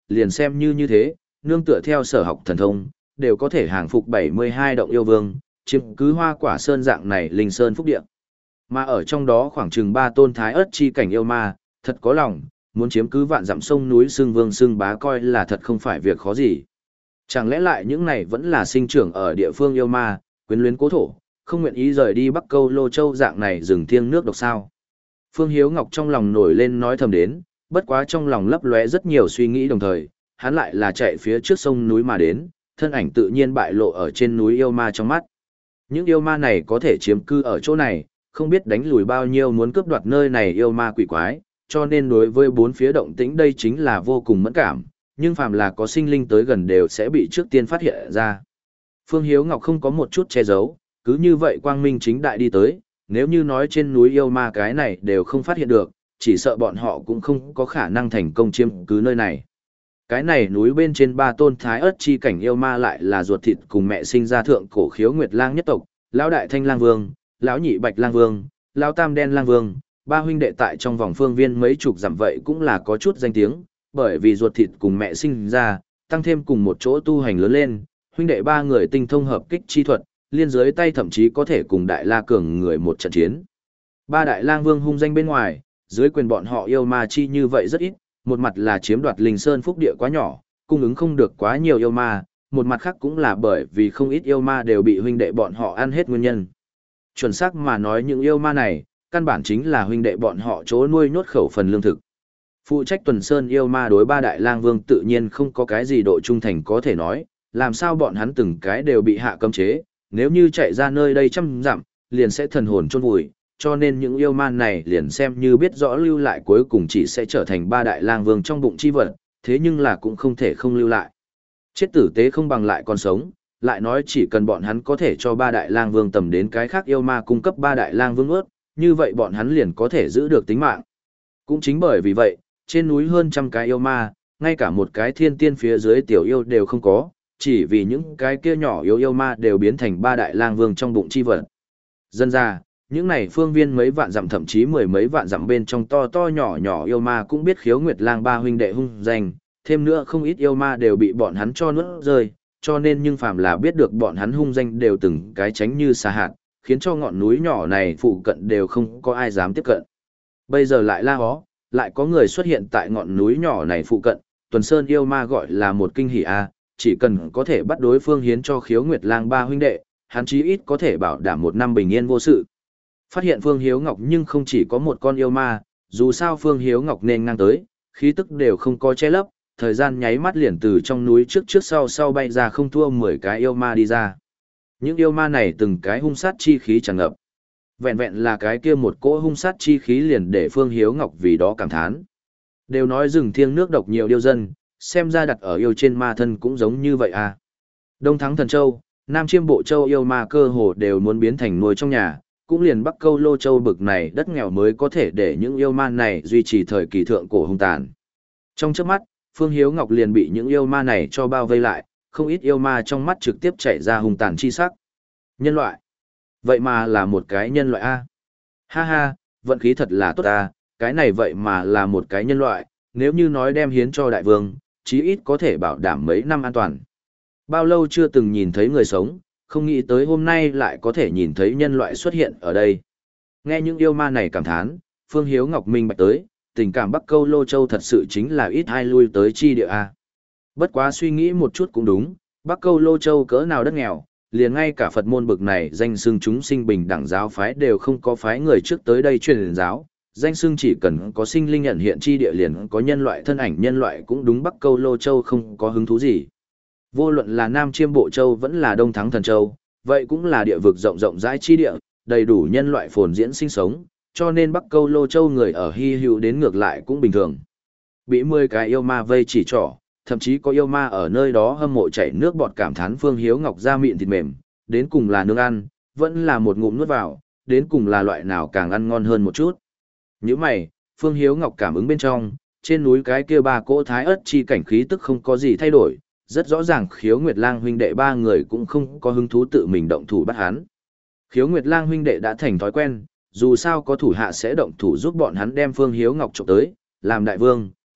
liền xem như như thế, nương tựa theo sở học thần thông, đều có thể hàng phục bảy mươi hai động yêu vương, chiếm cứ Hoa Quả Sơn dạng này linh sơn phúc địa. Mà ở trong đó khoảng chừng ba tôn thái ớt chi cảnh yêu ma, thật có lòng, muốn chiếm cứ vạn dặm sông núi xương vương xương bá coi là thật không phải việc khó gì. Chẳng lẽ lại những này vẫn là sinh trưởng ở địa phương yêu ma, quyến luyến cố thổ, không nguyện ý rời đi Bắc Câu Lô Châu dạng này rừng thiêng nước độc sao? Phương Hiếu Ngọc trong lòng nổi lên nói thầm đến, bất quá trong lòng lấp lóe rất nhiều suy nghĩ đồng thời, hắn lại là chạy phía trước sông núi mà đến, thân ảnh tự nhiên bại lộ ở trên núi yêu ma trong mắt. Những yêu ma này có thể chiếm cư ở chỗ này, không biết đánh lùi bao nhiêu muốn cướp đoạt nơi này yêu ma quỷ quái, cho nên đối với bốn phía động tĩnh đây chính là vô cùng mẫn cảm, nhưng phàm là có sinh linh tới gần đều sẽ bị trước tiên phát hiện ra. Phương Hiếu Ngọc không có một chút che giấu, cứ như vậy quang minh chính đại đi tới, nếu như nói trên núi yêu ma cái này đều không phát hiện được, chỉ sợ bọn họ cũng không có khả năng thành công chiếm cứ nơi này. Cái này núi bên trên ba tôn thái ớt chi cảnh yêu ma lại là ruột thịt cùng mẹ sinh ra thượng cổ khiếu nguyệt lang nhất tộc, lão đại thanh lang vương, lão nhị bạch lang vương, lão tam đen lang vương, ba huynh đệ tại trong vòng phương viên mấy chục dặm vậy cũng là có chút danh tiếng, bởi vì ruột thịt cùng mẹ sinh ra, tăng thêm cùng một chỗ tu hành lớn lên, huynh đệ ba người tinh thông hợp kích chi thuật, liên dưới tay thậm chí có thể cùng đại la cường người một trận chiến. Ba đại lang vương hung danh bên ngoài, dưới quyền bọn họ yêu ma chi như vậy rất ít, một mặt là chiếm đoạt linh sơn phúc địa quá nhỏ, cung ứng không được quá nhiều yêu ma, một mặt khác cũng là bởi vì không ít yêu ma đều bị huynh đệ bọn họ ăn hết nguyên nhân. Chuẩn xác mà nói những yêu ma này, căn bản chính là huynh đệ bọn họ chỗ nuôi nhốt khẩu phần lương thực. Phụ trách tuần sơn yêu ma đối ba đại lang vương tự nhiên không có cái gì độ trung thành có thể nói, làm sao bọn hắn từng cái đều bị hạ cấm chế, nếu như chạy ra nơi đây trăm dặm, liền sẽ thần hồn chôn vùi, cho nên những yêu ma này liền xem như biết rõ lưu lại cuối cùng chỉ sẽ trở thành ba đại lang vương trong bụng chi vật, thế nhưng là cũng không thể không lưu lại. Chết tử tế không bằng lại còn sống, lại nói chỉ cần bọn hắn có thể cho ba đại lang vương tầm đến cái khác yêu ma cung cấp ba đại lang vương ướt, như vậy bọn hắn liền có thể giữ được tính mạng. Cũng chính bởi vì vậy, trên núi hơn trăm cái yêu ma, ngay cả một cái thiên tiên phía dưới tiểu yêu đều không có, chỉ vì những cái kia nhỏ yêu yêu ma đều biến thành ba đại lang vương trong bụng chi vật. Dân ra, những này phương viên mấy vạn dặm thậm chí mười mấy vạn dặm bên trong to to nhỏ nhỏ yêu ma cũng biết khiếu nguyệt lang ba huynh đệ hung danh, thêm nữa không ít yêu ma đều bị bọn hắn cho nuốt rơi, cho nên nhưng phàm là biết được bọn hắn hung danh đều từng cái tránh như xa hạt, khiến cho ngọn núi nhỏ này phụ cận đều không có ai dám tiếp cận. Bây giờ lại la hó, lại có người xuất hiện tại ngọn núi nhỏ này phụ cận, Tuần Sơn yêu ma gọi là một kinh hỉ a, chỉ cần có thể bắt đối phương hiến cho khiếu nguyệt lang ba huynh đệ, hắn chí ít có thể bảo đảm một năm bình yên vô sự. Phát hiện Phương Hiếu Ngọc nhưng không chỉ có một con yêu ma, dù sao Phương Hiếu Ngọc nên ngang tới, khí tức đều không có che lấp, thời gian nháy mắt liền từ trong núi trước trước sau sau bay ra không thua mười cái yêu ma đi ra. Những yêu ma này từng cái hung sát chi khí tràn ngập. Vẹn vẹn là cái kia một cỗ hung sát chi khí liền để Phương Hiếu Ngọc vì đó cảm thán. Đều nói rừng thiêng nước độc nhiều yêu dân, xem ra đặt ở yêu trên ma thân cũng giống như vậy à. Đông Thắng Thần Châu, Nam Chiêm Bộ Châu yêu ma cơ hồ đều muốn biến thành nuôi trong nhà, cũng liền Bắc Câu Lô Châu bực này đất nghèo mới có thể để những yêu ma này duy trì thời kỳ thượng cổ hung tàn. Trong chớp mắt, Phương Hiếu Ngọc liền bị những yêu ma này cho bao vây lại, không ít yêu ma trong mắt trực tiếp chảy ra hung tàn chi sắc. Nhân loại. Vậy mà là một cái nhân loại A. Ha ha, vận khí thật là tốt A, cái này vậy mà là một cái nhân loại, nếu như nói đem hiến cho đại vương, chí ít có thể bảo đảm mấy năm an toàn. Bao lâu chưa từng nhìn thấy người sống, không nghĩ tới hôm nay lại có thể nhìn thấy nhân loại xuất hiện ở đây. Nghe những yêu ma này cảm thán, Phương Hiếu Ngọc minh bạch tới, tình cảm Bắc Câu Lô Châu thật sự chính là ít ai lui tới chi địa A. Bất quá suy nghĩ một chút cũng đúng, Bắc Câu Lô Châu cỡ nào đất nghèo, liền ngay cả Phật môn bực này danh xưng chúng sinh bình đẳng giáo phái đều không có phái người trước tới đây truyền giáo, danh xưng chỉ cần có sinh linh nhận hiện chi địa liền có nhân loại thân ảnh nhân loại cũng đúng Bắc Câu Lô Châu không có hứng thú gì. Vô luận là Nam Chiêm Bộ Châu vẫn là Đông Thắng Thần Châu, vậy cũng là địa vực rộng rộng rãi chi địa, đầy đủ nhân loại phồn diễn sinh sống, cho nên Bắc Câu Lô Châu người ở hy hữu đến ngược lại cũng bình thường. Bị mười cái yêu ma vây chỉ trỏ, thậm chí có yêu ma ở nơi đó hâm mộ chảy nước bọt cảm thán Phương Hiếu Ngọc da mịn thịt mềm, đến cùng là nướng ăn, vẫn là một ngụm nuốt vào, đến cùng là loại nào càng ăn ngon hơn một chút. Như mày, Phương Hiếu Ngọc cảm ứng bên trong, trên núi cái kia ba cỗ thái ớt chi cảnh khí tức không có gì thay đổi, rất rõ ràng Khiếu Nguyệt Lang huynh đệ ba người cũng không có hứng thú tự mình động thủ bắt hắn. Khiếu Nguyệt Lang huynh đệ đã thành thói quen, dù sao có thủ hạ sẽ động thủ giúp bọn hắn đem Phương Hiếu Ngọc trộm tới, làm đại vương,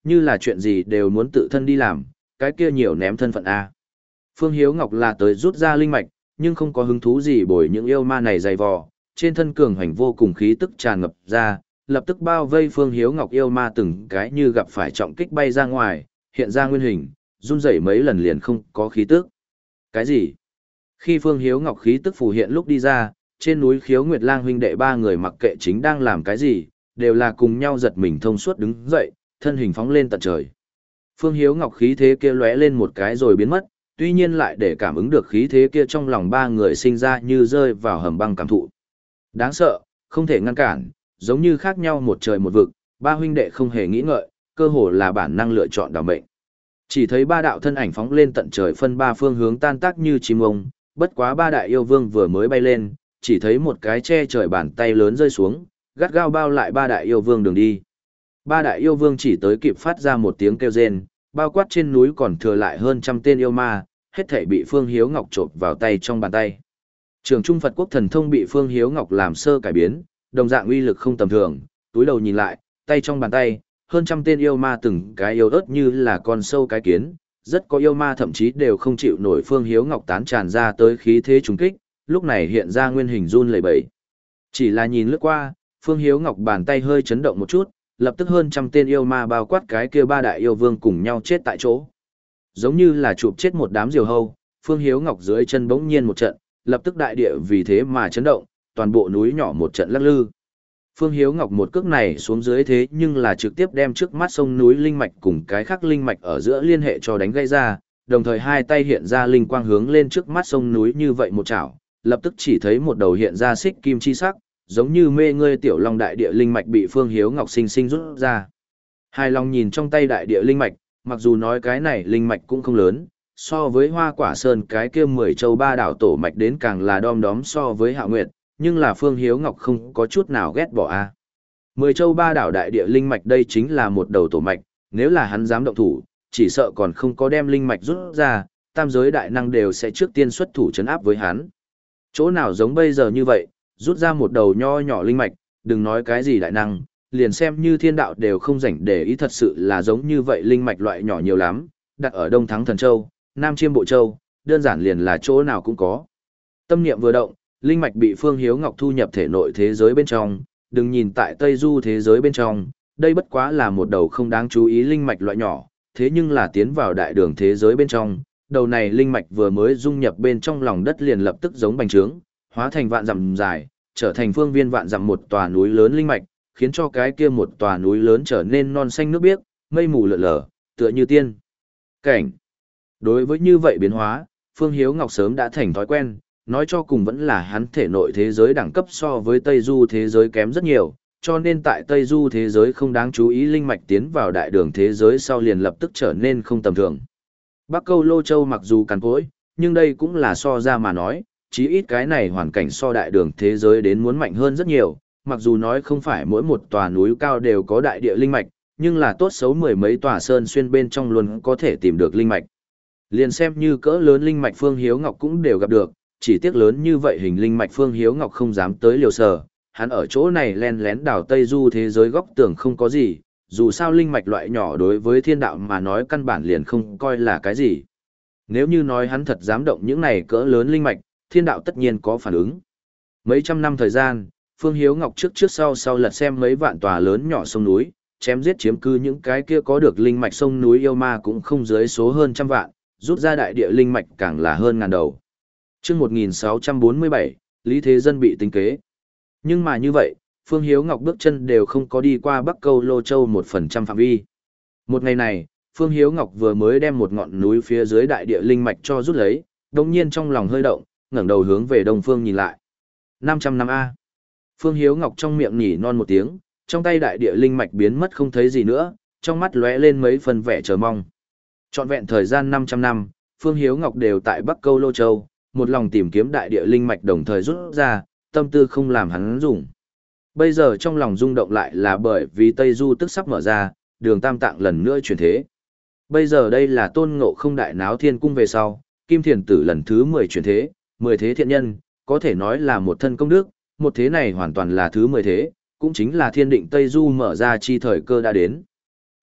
như là chuyện gì đều muốn tự thân đi làm, cái kia nhiều ném thân phận A. Phương Hiếu Ngọc là tới rút ra linh mạch, nhưng không có hứng thú gì bồi những yêu ma này dày vò, trên thân cường hành vô cùng khí tức tràn ngập ra, lập tức bao vây Phương Hiếu Ngọc yêu ma từng cái như gặp phải trọng kích bay ra ngoài, hiện ra nguyên hình, run rẩy mấy lần liền không có khí tức. Cái gì? Khi Phương Hiếu Ngọc khí tức phù hiện lúc đi ra, trên núi Khiếu Nguyệt Lang huynh đệ ba người mặc kệ chính đang làm cái gì, đều là cùng nhau giật mình thông suốt đứng dậy, thân hình phóng lên tận trời. Phương Hiếu Ngọc khí thế kia lóe lên một cái rồi biến mất, tuy nhiên lại để cảm ứng được khí thế kia trong lòng ba người sinh ra như rơi vào hầm băng cảm thụ. Đáng sợ, không thể ngăn cản, giống như khác nhau một trời một vực, ba huynh đệ không hề nghĩ ngợi, cơ hồ là bản năng lựa chọn đảm mệnh. Chỉ thấy ba đạo thân ảnh phóng lên tận trời phân ba phương hướng tan tác như chim ông, bất quá ba đại yêu vương vừa mới bay lên, chỉ thấy một cái che trời bàn tay lớn rơi xuống, gắt gao bao lại ba đại yêu vương đường đi. Ba đại yêu vương chỉ tới kịp phát ra một tiếng kêu rên, bao quát trên núi còn thừa lại hơn trăm tên yêu ma, hết thảy bị Phương Hiếu Ngọc chộp vào tay trong bàn tay. Trường Trung Phật Quốc thần thông bị Phương Hiếu Ngọc làm sơ cải biến, đồng dạng uy lực không tầm thường, túi đầu nhìn lại, tay trong bàn tay, hơn trăm tên yêu ma từng cái yêu ớt như là con sâu cái kiến, rất có yêu ma thậm chí đều không chịu nổi Phương Hiếu Ngọc tán tràn ra tới khí thế trùng kích, lúc này hiện ra nguyên hình run lẩy bẩy. Chỉ là nhìn lướt qua, Phương Hiếu Ngọc bàn tay hơi chấn động một chút, lập tức hơn trăm tên yêu ma bao quát cái kia ba đại yêu vương cùng nhau chết tại chỗ. Giống như là chụp chết một đám diều hâu, Phương Hiếu Ngọc dưới chân bỗng nhiên một trận, lập tức đại địa vì thế mà chấn động, toàn bộ núi nhỏ một trận lắc lư. Phương Hiếu Ngọc một cước này xuống dưới thế nhưng là trực tiếp đem trước mắt sông núi linh mạch cùng cái khác linh mạch ở giữa liên hệ cho đánh gây ra, đồng thời hai tay hiện ra linh quang hướng lên trước mắt sông núi như vậy một chảo, lập tức chỉ thấy một đầu hiện ra xích kim chi sắc, giống như mê ngươi tiểu long đại địa linh mạch bị Phương Hiếu Ngọc sinh sinh rút ra. Hài lòng nhìn trong tay đại địa linh mạch, mặc dù nói cái này linh mạch cũng không lớn, so với Hoa Quả Sơn cái kia mười châu ba đảo tổ mạch đến càng là đom đóm so với Hạo Nguyệt, nhưng là Phương Hiếu Ngọc không có chút nào ghét bỏ a. Mười châu ba đảo đại địa linh mạch đây chính là một đầu tổ mạch, nếu là hắn dám động thủ, chỉ sợ còn không có đem linh mạch rút ra, tam giới đại năng đều sẽ trước tiên xuất thủ trấn áp với hắn. Chỗ nào giống bây giờ như vậy, rút ra một đầu nho nhỏ linh mạch, đừng nói cái gì đại năng, liền xem như thiên đạo đều không rảnh để ý, thật sự là giống như vậy linh mạch loại nhỏ nhiều lắm, đặt ở Đông Thắng Thần Châu, Nam Chiêm Bộ Châu, đơn giản liền là chỗ nào cũng có. Tâm niệm vừa động, linh mạch bị Phương Hiếu Ngọc thu nhập thể nội thế giới bên trong, đừng nhìn tại Tây Du thế giới bên trong, đây bất quá là một đầu không đáng chú ý linh mạch loại nhỏ, thế nhưng là tiến vào đại đường thế giới bên trong, đầu này linh mạch vừa mới dung nhập bên trong lòng đất liền lập tức giống bành trướng, hóa thành vạn dặm dài, trở thành phương viên vạn dặm một tòa núi lớn linh mạch, khiến cho cái kia một tòa núi lớn trở nên non xanh nước biếc, mây mù lượn lờ, tựa như tiên cảnh. Đối với như vậy biến hóa, Phương Hiếu Ngọc sớm đã thành thói quen, nói cho cùng vẫn là hắn thể nội thế giới đẳng cấp so với Tây Du thế giới kém rất nhiều, cho nên tại Tây Du thế giới không đáng chú ý linh mạch tiến vào đại đường thế giới sau liền lập tức trở nên không tầm thường. Bắc Câu Lô Châu mặc dù cằn cỗi, nhưng đây cũng là so ra mà nói, chí ít cái này hoàn cảnh so đại đường thế giới đến muốn mạnh hơn rất nhiều, mặc dù nói không phải mỗi một tòa núi cao đều có đại địa linh mạch, nhưng là tốt xấu mười mấy tòa sơn xuyên bên trong luôn có thể tìm được linh mạch. Liền xem như cỡ lớn linh mạch Phương Hiếu Ngọc cũng đều gặp được, chỉ tiếc lớn như vậy hình linh mạch Phương Hiếu Ngọc không dám tới liều sở, hắn ở chỗ này len lén đảo Tây Du thế giới góc tưởng không có gì, dù sao linh mạch loại nhỏ đối với thiên đạo mà nói căn bản liền không coi là cái gì. Nếu như nói hắn thật dám động những này cỡ lớn linh mạch, thiên đạo tất nhiên có phản ứng. Mấy trăm năm thời gian, Phương Hiếu Ngọc trước trước sau sau lật xem mấy vạn tòa lớn nhỏ sông núi, chém giết chiếm cư những cái kia có được linh mạch sông núi yêu ma cũng không dưới số hơn trăm vạn, rút ra đại địa linh mạch càng là hơn ngàn đầu. Trước một nghìn sáu trăm bốn mươi bảy, Lý Thế Dân bị tính kế. Nhưng mà như vậy, Phương Hiếu Ngọc bước chân đều không có đi qua Bắc Câu Lô Châu một phần trăm phạm vi. Một ngày này, Phương Hiếu Ngọc vừa mới đem một ngọn núi phía dưới đại địa linh mạch cho rút lấy, đồng nhiên trong lòng hơi động, ngẩng đầu hướng về đông phương nhìn lại. năm trăm năm A. Phương Hiếu Ngọc trong miệng nhỉ non một tiếng, trong tay đại địa linh mạch biến mất không thấy gì nữa, trong mắt lóe lên mấy phần vẻ chờ mong. Trọn vẹn thời gian năm trăm năm, Phương Hiếu Ngọc đều tại Bắc Câu Lô Châu, một lòng tìm kiếm đại địa linh mạch đồng thời rút ra, tâm tư không làm hắn dùng. Bây giờ trong lòng rung động lại là bởi vì Tây Du tức sắp mở ra, đường Tam Tạng lần nữa chuyển thế. Bây giờ đây là Tôn Ngộ Không đại náo thiên cung về sau, Kim Thiền Tử lần thứ mười chuyển thế, mười thế thiện nhân, có thể nói là một thân công đức, một thế này hoàn toàn là thứ mười thế, cũng chính là thiên định Tây Du mở ra chi thời cơ đã đến.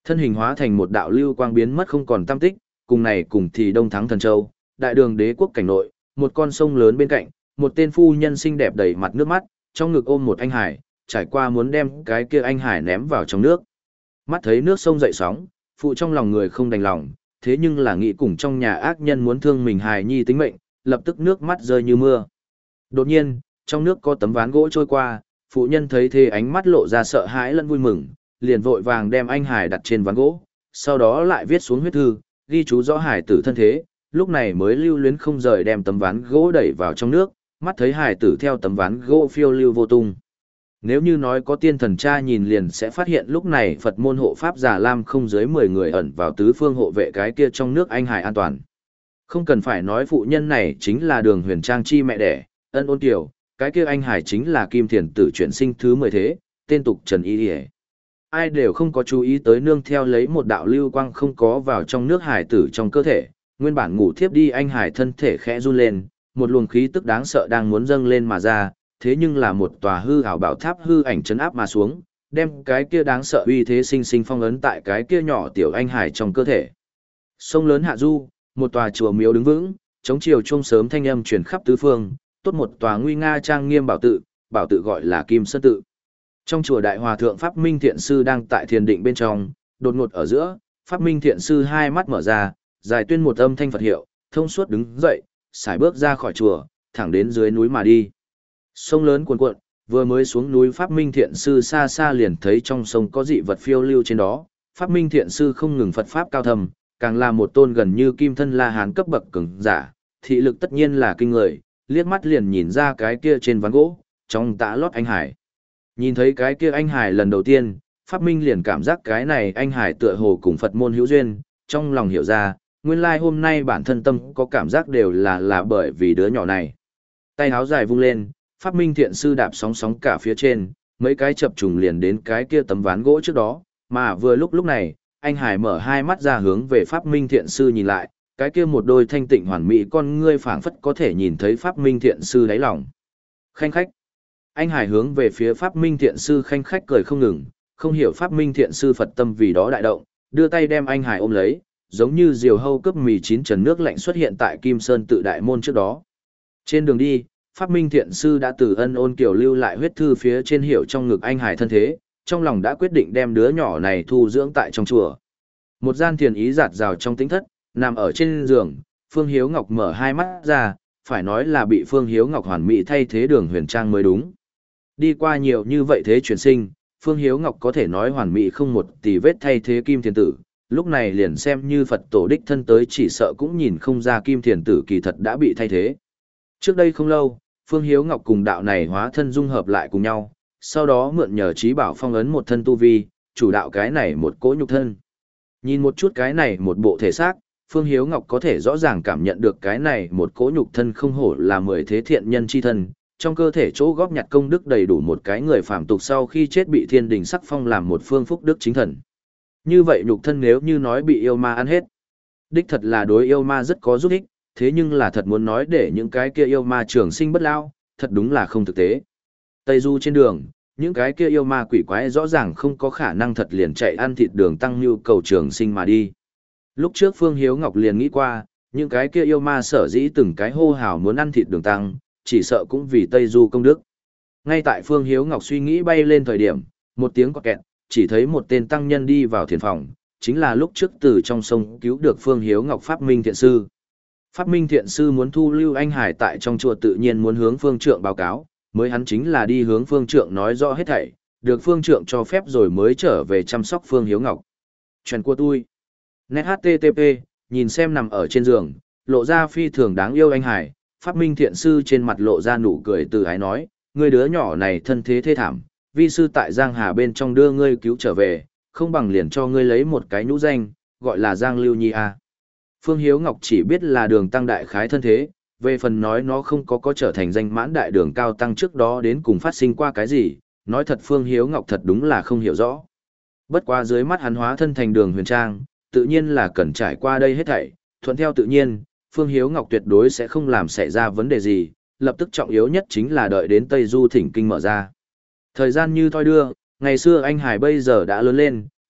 Thân hình hóa thành một đạo lưu quang biến mất không còn tăm tích, cùng này cùng thì Đông Thắng Thần Châu, đại đường đế quốc cảnh nội, một con sông lớn bên cạnh, một tên phu nhân xinh đẹp đầy mặt nước mắt, trong ngực ôm một anh hải, trải qua muốn đem cái kia anh hải ném vào trong nước. Mắt thấy nước sông dậy sóng, phụ trong lòng người không đành lòng, thế nhưng là nghĩ cùng trong nhà ác nhân muốn thương mình hài nhi tính mệnh, lập tức nước mắt rơi như mưa. Đột nhiên, trong nước có tấm ván gỗ trôi qua, phụ nhân thấy thế ánh mắt lộ ra sợ hãi lẫn vui mừng, liền vội vàng đem anh hải đặt trên ván gỗ, sau đó lại viết xuống huyết thư, ghi chú rõ hải tử thân thế, lúc này mới lưu luyến không rời đem tấm ván gỗ đẩy vào trong nước, mắt thấy hải tử theo tấm ván gỗ phiêu lưu vô tung. Nếu như nói có tiên thần cha nhìn liền sẽ phát hiện lúc này Phật môn hộ pháp Già Lam không dưới mười người ẩn vào tứ phương hộ vệ cái kia trong nước anh hải an toàn. Không cần phải nói phụ nhân này chính là Đường Huyền Trang chi mẹ đẻ, ân ôn tiểu, cái kia anh hải chính là Kim Thiền tử chuyển sinh thứ mười thế, tên tục Trần Y Điề. Ai đều không có chú ý tới nương theo lấy một đạo lưu quang không có vào trong nước hải tử trong cơ thể, nguyên bản ngủ thiếp đi anh hải thân thể khẽ run lên, một luồng khí tức đáng sợ đang muốn dâng lên mà ra, thế nhưng là một tòa hư ảo bảo tháp hư ảnh chấn áp mà xuống, đem cái kia đáng sợ uy thế sinh sinh phong ấn tại cái kia nhỏ tiểu anh hải trong cơ thể. Sông lớn hạ du, một tòa chùa miếu đứng vững, chống chiều chuông sớm thanh âm truyền khắp tứ phương, tốt một tòa nguy nga trang nghiêm bảo tự, bảo tự gọi là Kim Sơn tự. Trong chùa Đại Hòa thượng Pháp Minh Thiện sư đang tại thiền định bên trong, đột ngột ở giữa, Pháp Minh Thiện sư hai mắt mở ra, giải tuyên một âm thanh Phật hiệu, thông suốt đứng dậy, sải bước ra khỏi chùa, thẳng đến dưới núi mà đi. Sông lớn cuồn cuộn, vừa mới xuống núi Pháp Minh Thiện sư xa xa liền thấy trong sông có dị vật phiêu lưu trên đó, Pháp Minh Thiện sư không ngừng Phật pháp cao thầm, càng là một tôn gần như kim thân La Hán cấp bậc cường giả, thị lực tất nhiên là kinh người, liếc mắt liền nhìn ra cái kia trên ván gỗ, trong tã lót anh hải. Nhìn thấy cái kia anh hải lần đầu tiên, Pháp Minh liền cảm giác cái này anh hải tựa hồ cùng Phật môn hữu duyên, trong lòng hiểu ra, nguyên lai hôm nay bản thân tâm có cảm giác đều là là bởi vì đứa nhỏ này. Tay háo dài vung lên, Pháp Minh Thiện sư đạp sóng sóng cả phía trên, mấy cái chập trùng liền đến cái kia tấm ván gỗ trước đó, mà vừa lúc lúc này, anh hải mở hai mắt ra hướng về Pháp Minh Thiện sư nhìn lại, cái kia một đôi thanh tịnh hoàn mỹ con ngươi phảng phất có thể nhìn thấy Pháp Minh Thiện sư đáy lòng. Khanh khách. Anh hải hướng về phía Pháp Minh Thiện sư khanh khách cười không ngừng, không hiểu Pháp Minh Thiện sư Phật tâm vì đó đại động, đưa tay đem anh hải ôm lấy, giống như diều hâu cướp mì chín trần nước lạnh xuất hiện tại Kim Sơn tự đại môn trước đó. Trên đường đi, Pháp Minh Thiện sư đã từ ân ôn kiều lưu lại huyết thư phía trên hiểu trong ngực anh hải thân thế, trong lòng đã quyết định đem đứa nhỏ này thu dưỡng tại trong chùa. Một gian thiền ý giạt rào trong tĩnh thất, nằm ở trên giường, Phương Hiếu Ngọc mở hai mắt ra, phải nói là bị Phương Hiếu Ngọc hoàn mỹ thay thế Đường Huyền Trang mới đúng. Đi qua nhiều như vậy thế chuyển sinh, Phương Hiếu Ngọc có thể nói hoàn mỹ không một tì vết thay thế Kim Thiền tử, lúc này liền xem như Phật tổ đích thân tới chỉ sợ cũng nhìn không ra Kim Thiền tử kỳ thật đã bị thay thế. Trước đây không lâu, Phương Hiếu Ngọc cùng đạo này hóa thân dung hợp lại cùng nhau, sau đó mượn nhờ trí bảo phong ấn một thân tu vi, chủ đạo cái này một cỗ nhục thân. Nhìn một chút cái này một bộ thể xác, Phương Hiếu Ngọc có thể rõ ràng cảm nhận được cái này một cỗ nhục thân không hổ là mười thế thiện nhân chi thân, trong cơ thể chỗ góp nhặt công đức đầy đủ một cái người phàm tục sau khi chết bị thiên đình sắc phong làm một phương phúc đức chính thần. Như vậy nhục thân nếu như nói bị yêu ma ăn hết, đích thật là đối yêu ma rất có giúp ích, thế nhưng là thật muốn nói để những cái kia yêu ma trường sinh bất lao, thật đúng là không thực tế. Tây du trên đường, những cái kia yêu ma quỷ quái rõ ràng không có khả năng thật liền chạy ăn thịt đường tăng nhu cầu trường sinh mà đi. Lúc trước Phương Hiếu Ngọc liền nghĩ qua, những cái kia yêu ma sở dĩ từng cái hô hào muốn ăn thịt đường tăng, chỉ sợ cũng vì Tây du công đức. Ngay tại Phương Hiếu Ngọc suy nghĩ bay lên thời điểm, một tiếng quạt kẹt, chỉ thấy một tên tăng nhân đi vào thiền phòng, chính là lúc trước từ trong sông cứu được Phương Hiếu Ngọc Pháp Minh Thiện sư. Pháp Minh Thiện sư muốn thu lưu anh hải tại trong chùa tự nhiên muốn hướng phương trượng báo cáo, mới hắn chính là đi hướng phương trượng nói rõ hết thảy, được phương trượng cho phép rồi mới trở về chăm sóc Phương Hiếu Ngọc. Chuyện của tôi. Net hát tê tê pê, nhìn xem nằm ở trên giường, lộ ra phi thường đáng yêu anh hải, Pháp Minh Thiện sư trên mặt lộ ra nụ cười từ ái nói, ngươi đứa nhỏ này thân thế thê thảm, vi sư tại Giang Hà bên trong đưa ngươi cứu trở về, không bằng liền cho ngươi lấy một cái nhũ danh, gọi là Giang Lưu Nhi a. Phương Hiếu Ngọc chỉ biết là đường tăng đại khái thân thế, về phần nói nó không có có trở thành danh mãn đại đường cao tăng trước đó đến cùng phát sinh qua cái gì, nói thật Phương Hiếu Ngọc thật đúng là không hiểu rõ. Bất quá dưới mắt hắn hóa thân thành Đường Huyền Trang, tự nhiên là cần trải qua đây hết thảy, thuận theo tự nhiên, Phương Hiếu Ngọc tuyệt đối sẽ không làm xảy ra vấn đề gì, lập tức trọng yếu nhất chính là đợi đến Tây Du thỉnh kinh mở ra. Thời gian như thoi đưa, ngày xưa anh Hải bây giờ đã lớn lên,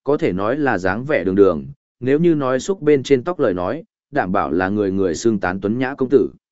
có thể nói là dáng vẻ đường đường, nếu như nói xúc bên trên tóc lời nói, đảm bảo là người người xương tán tuấn nhã công tử.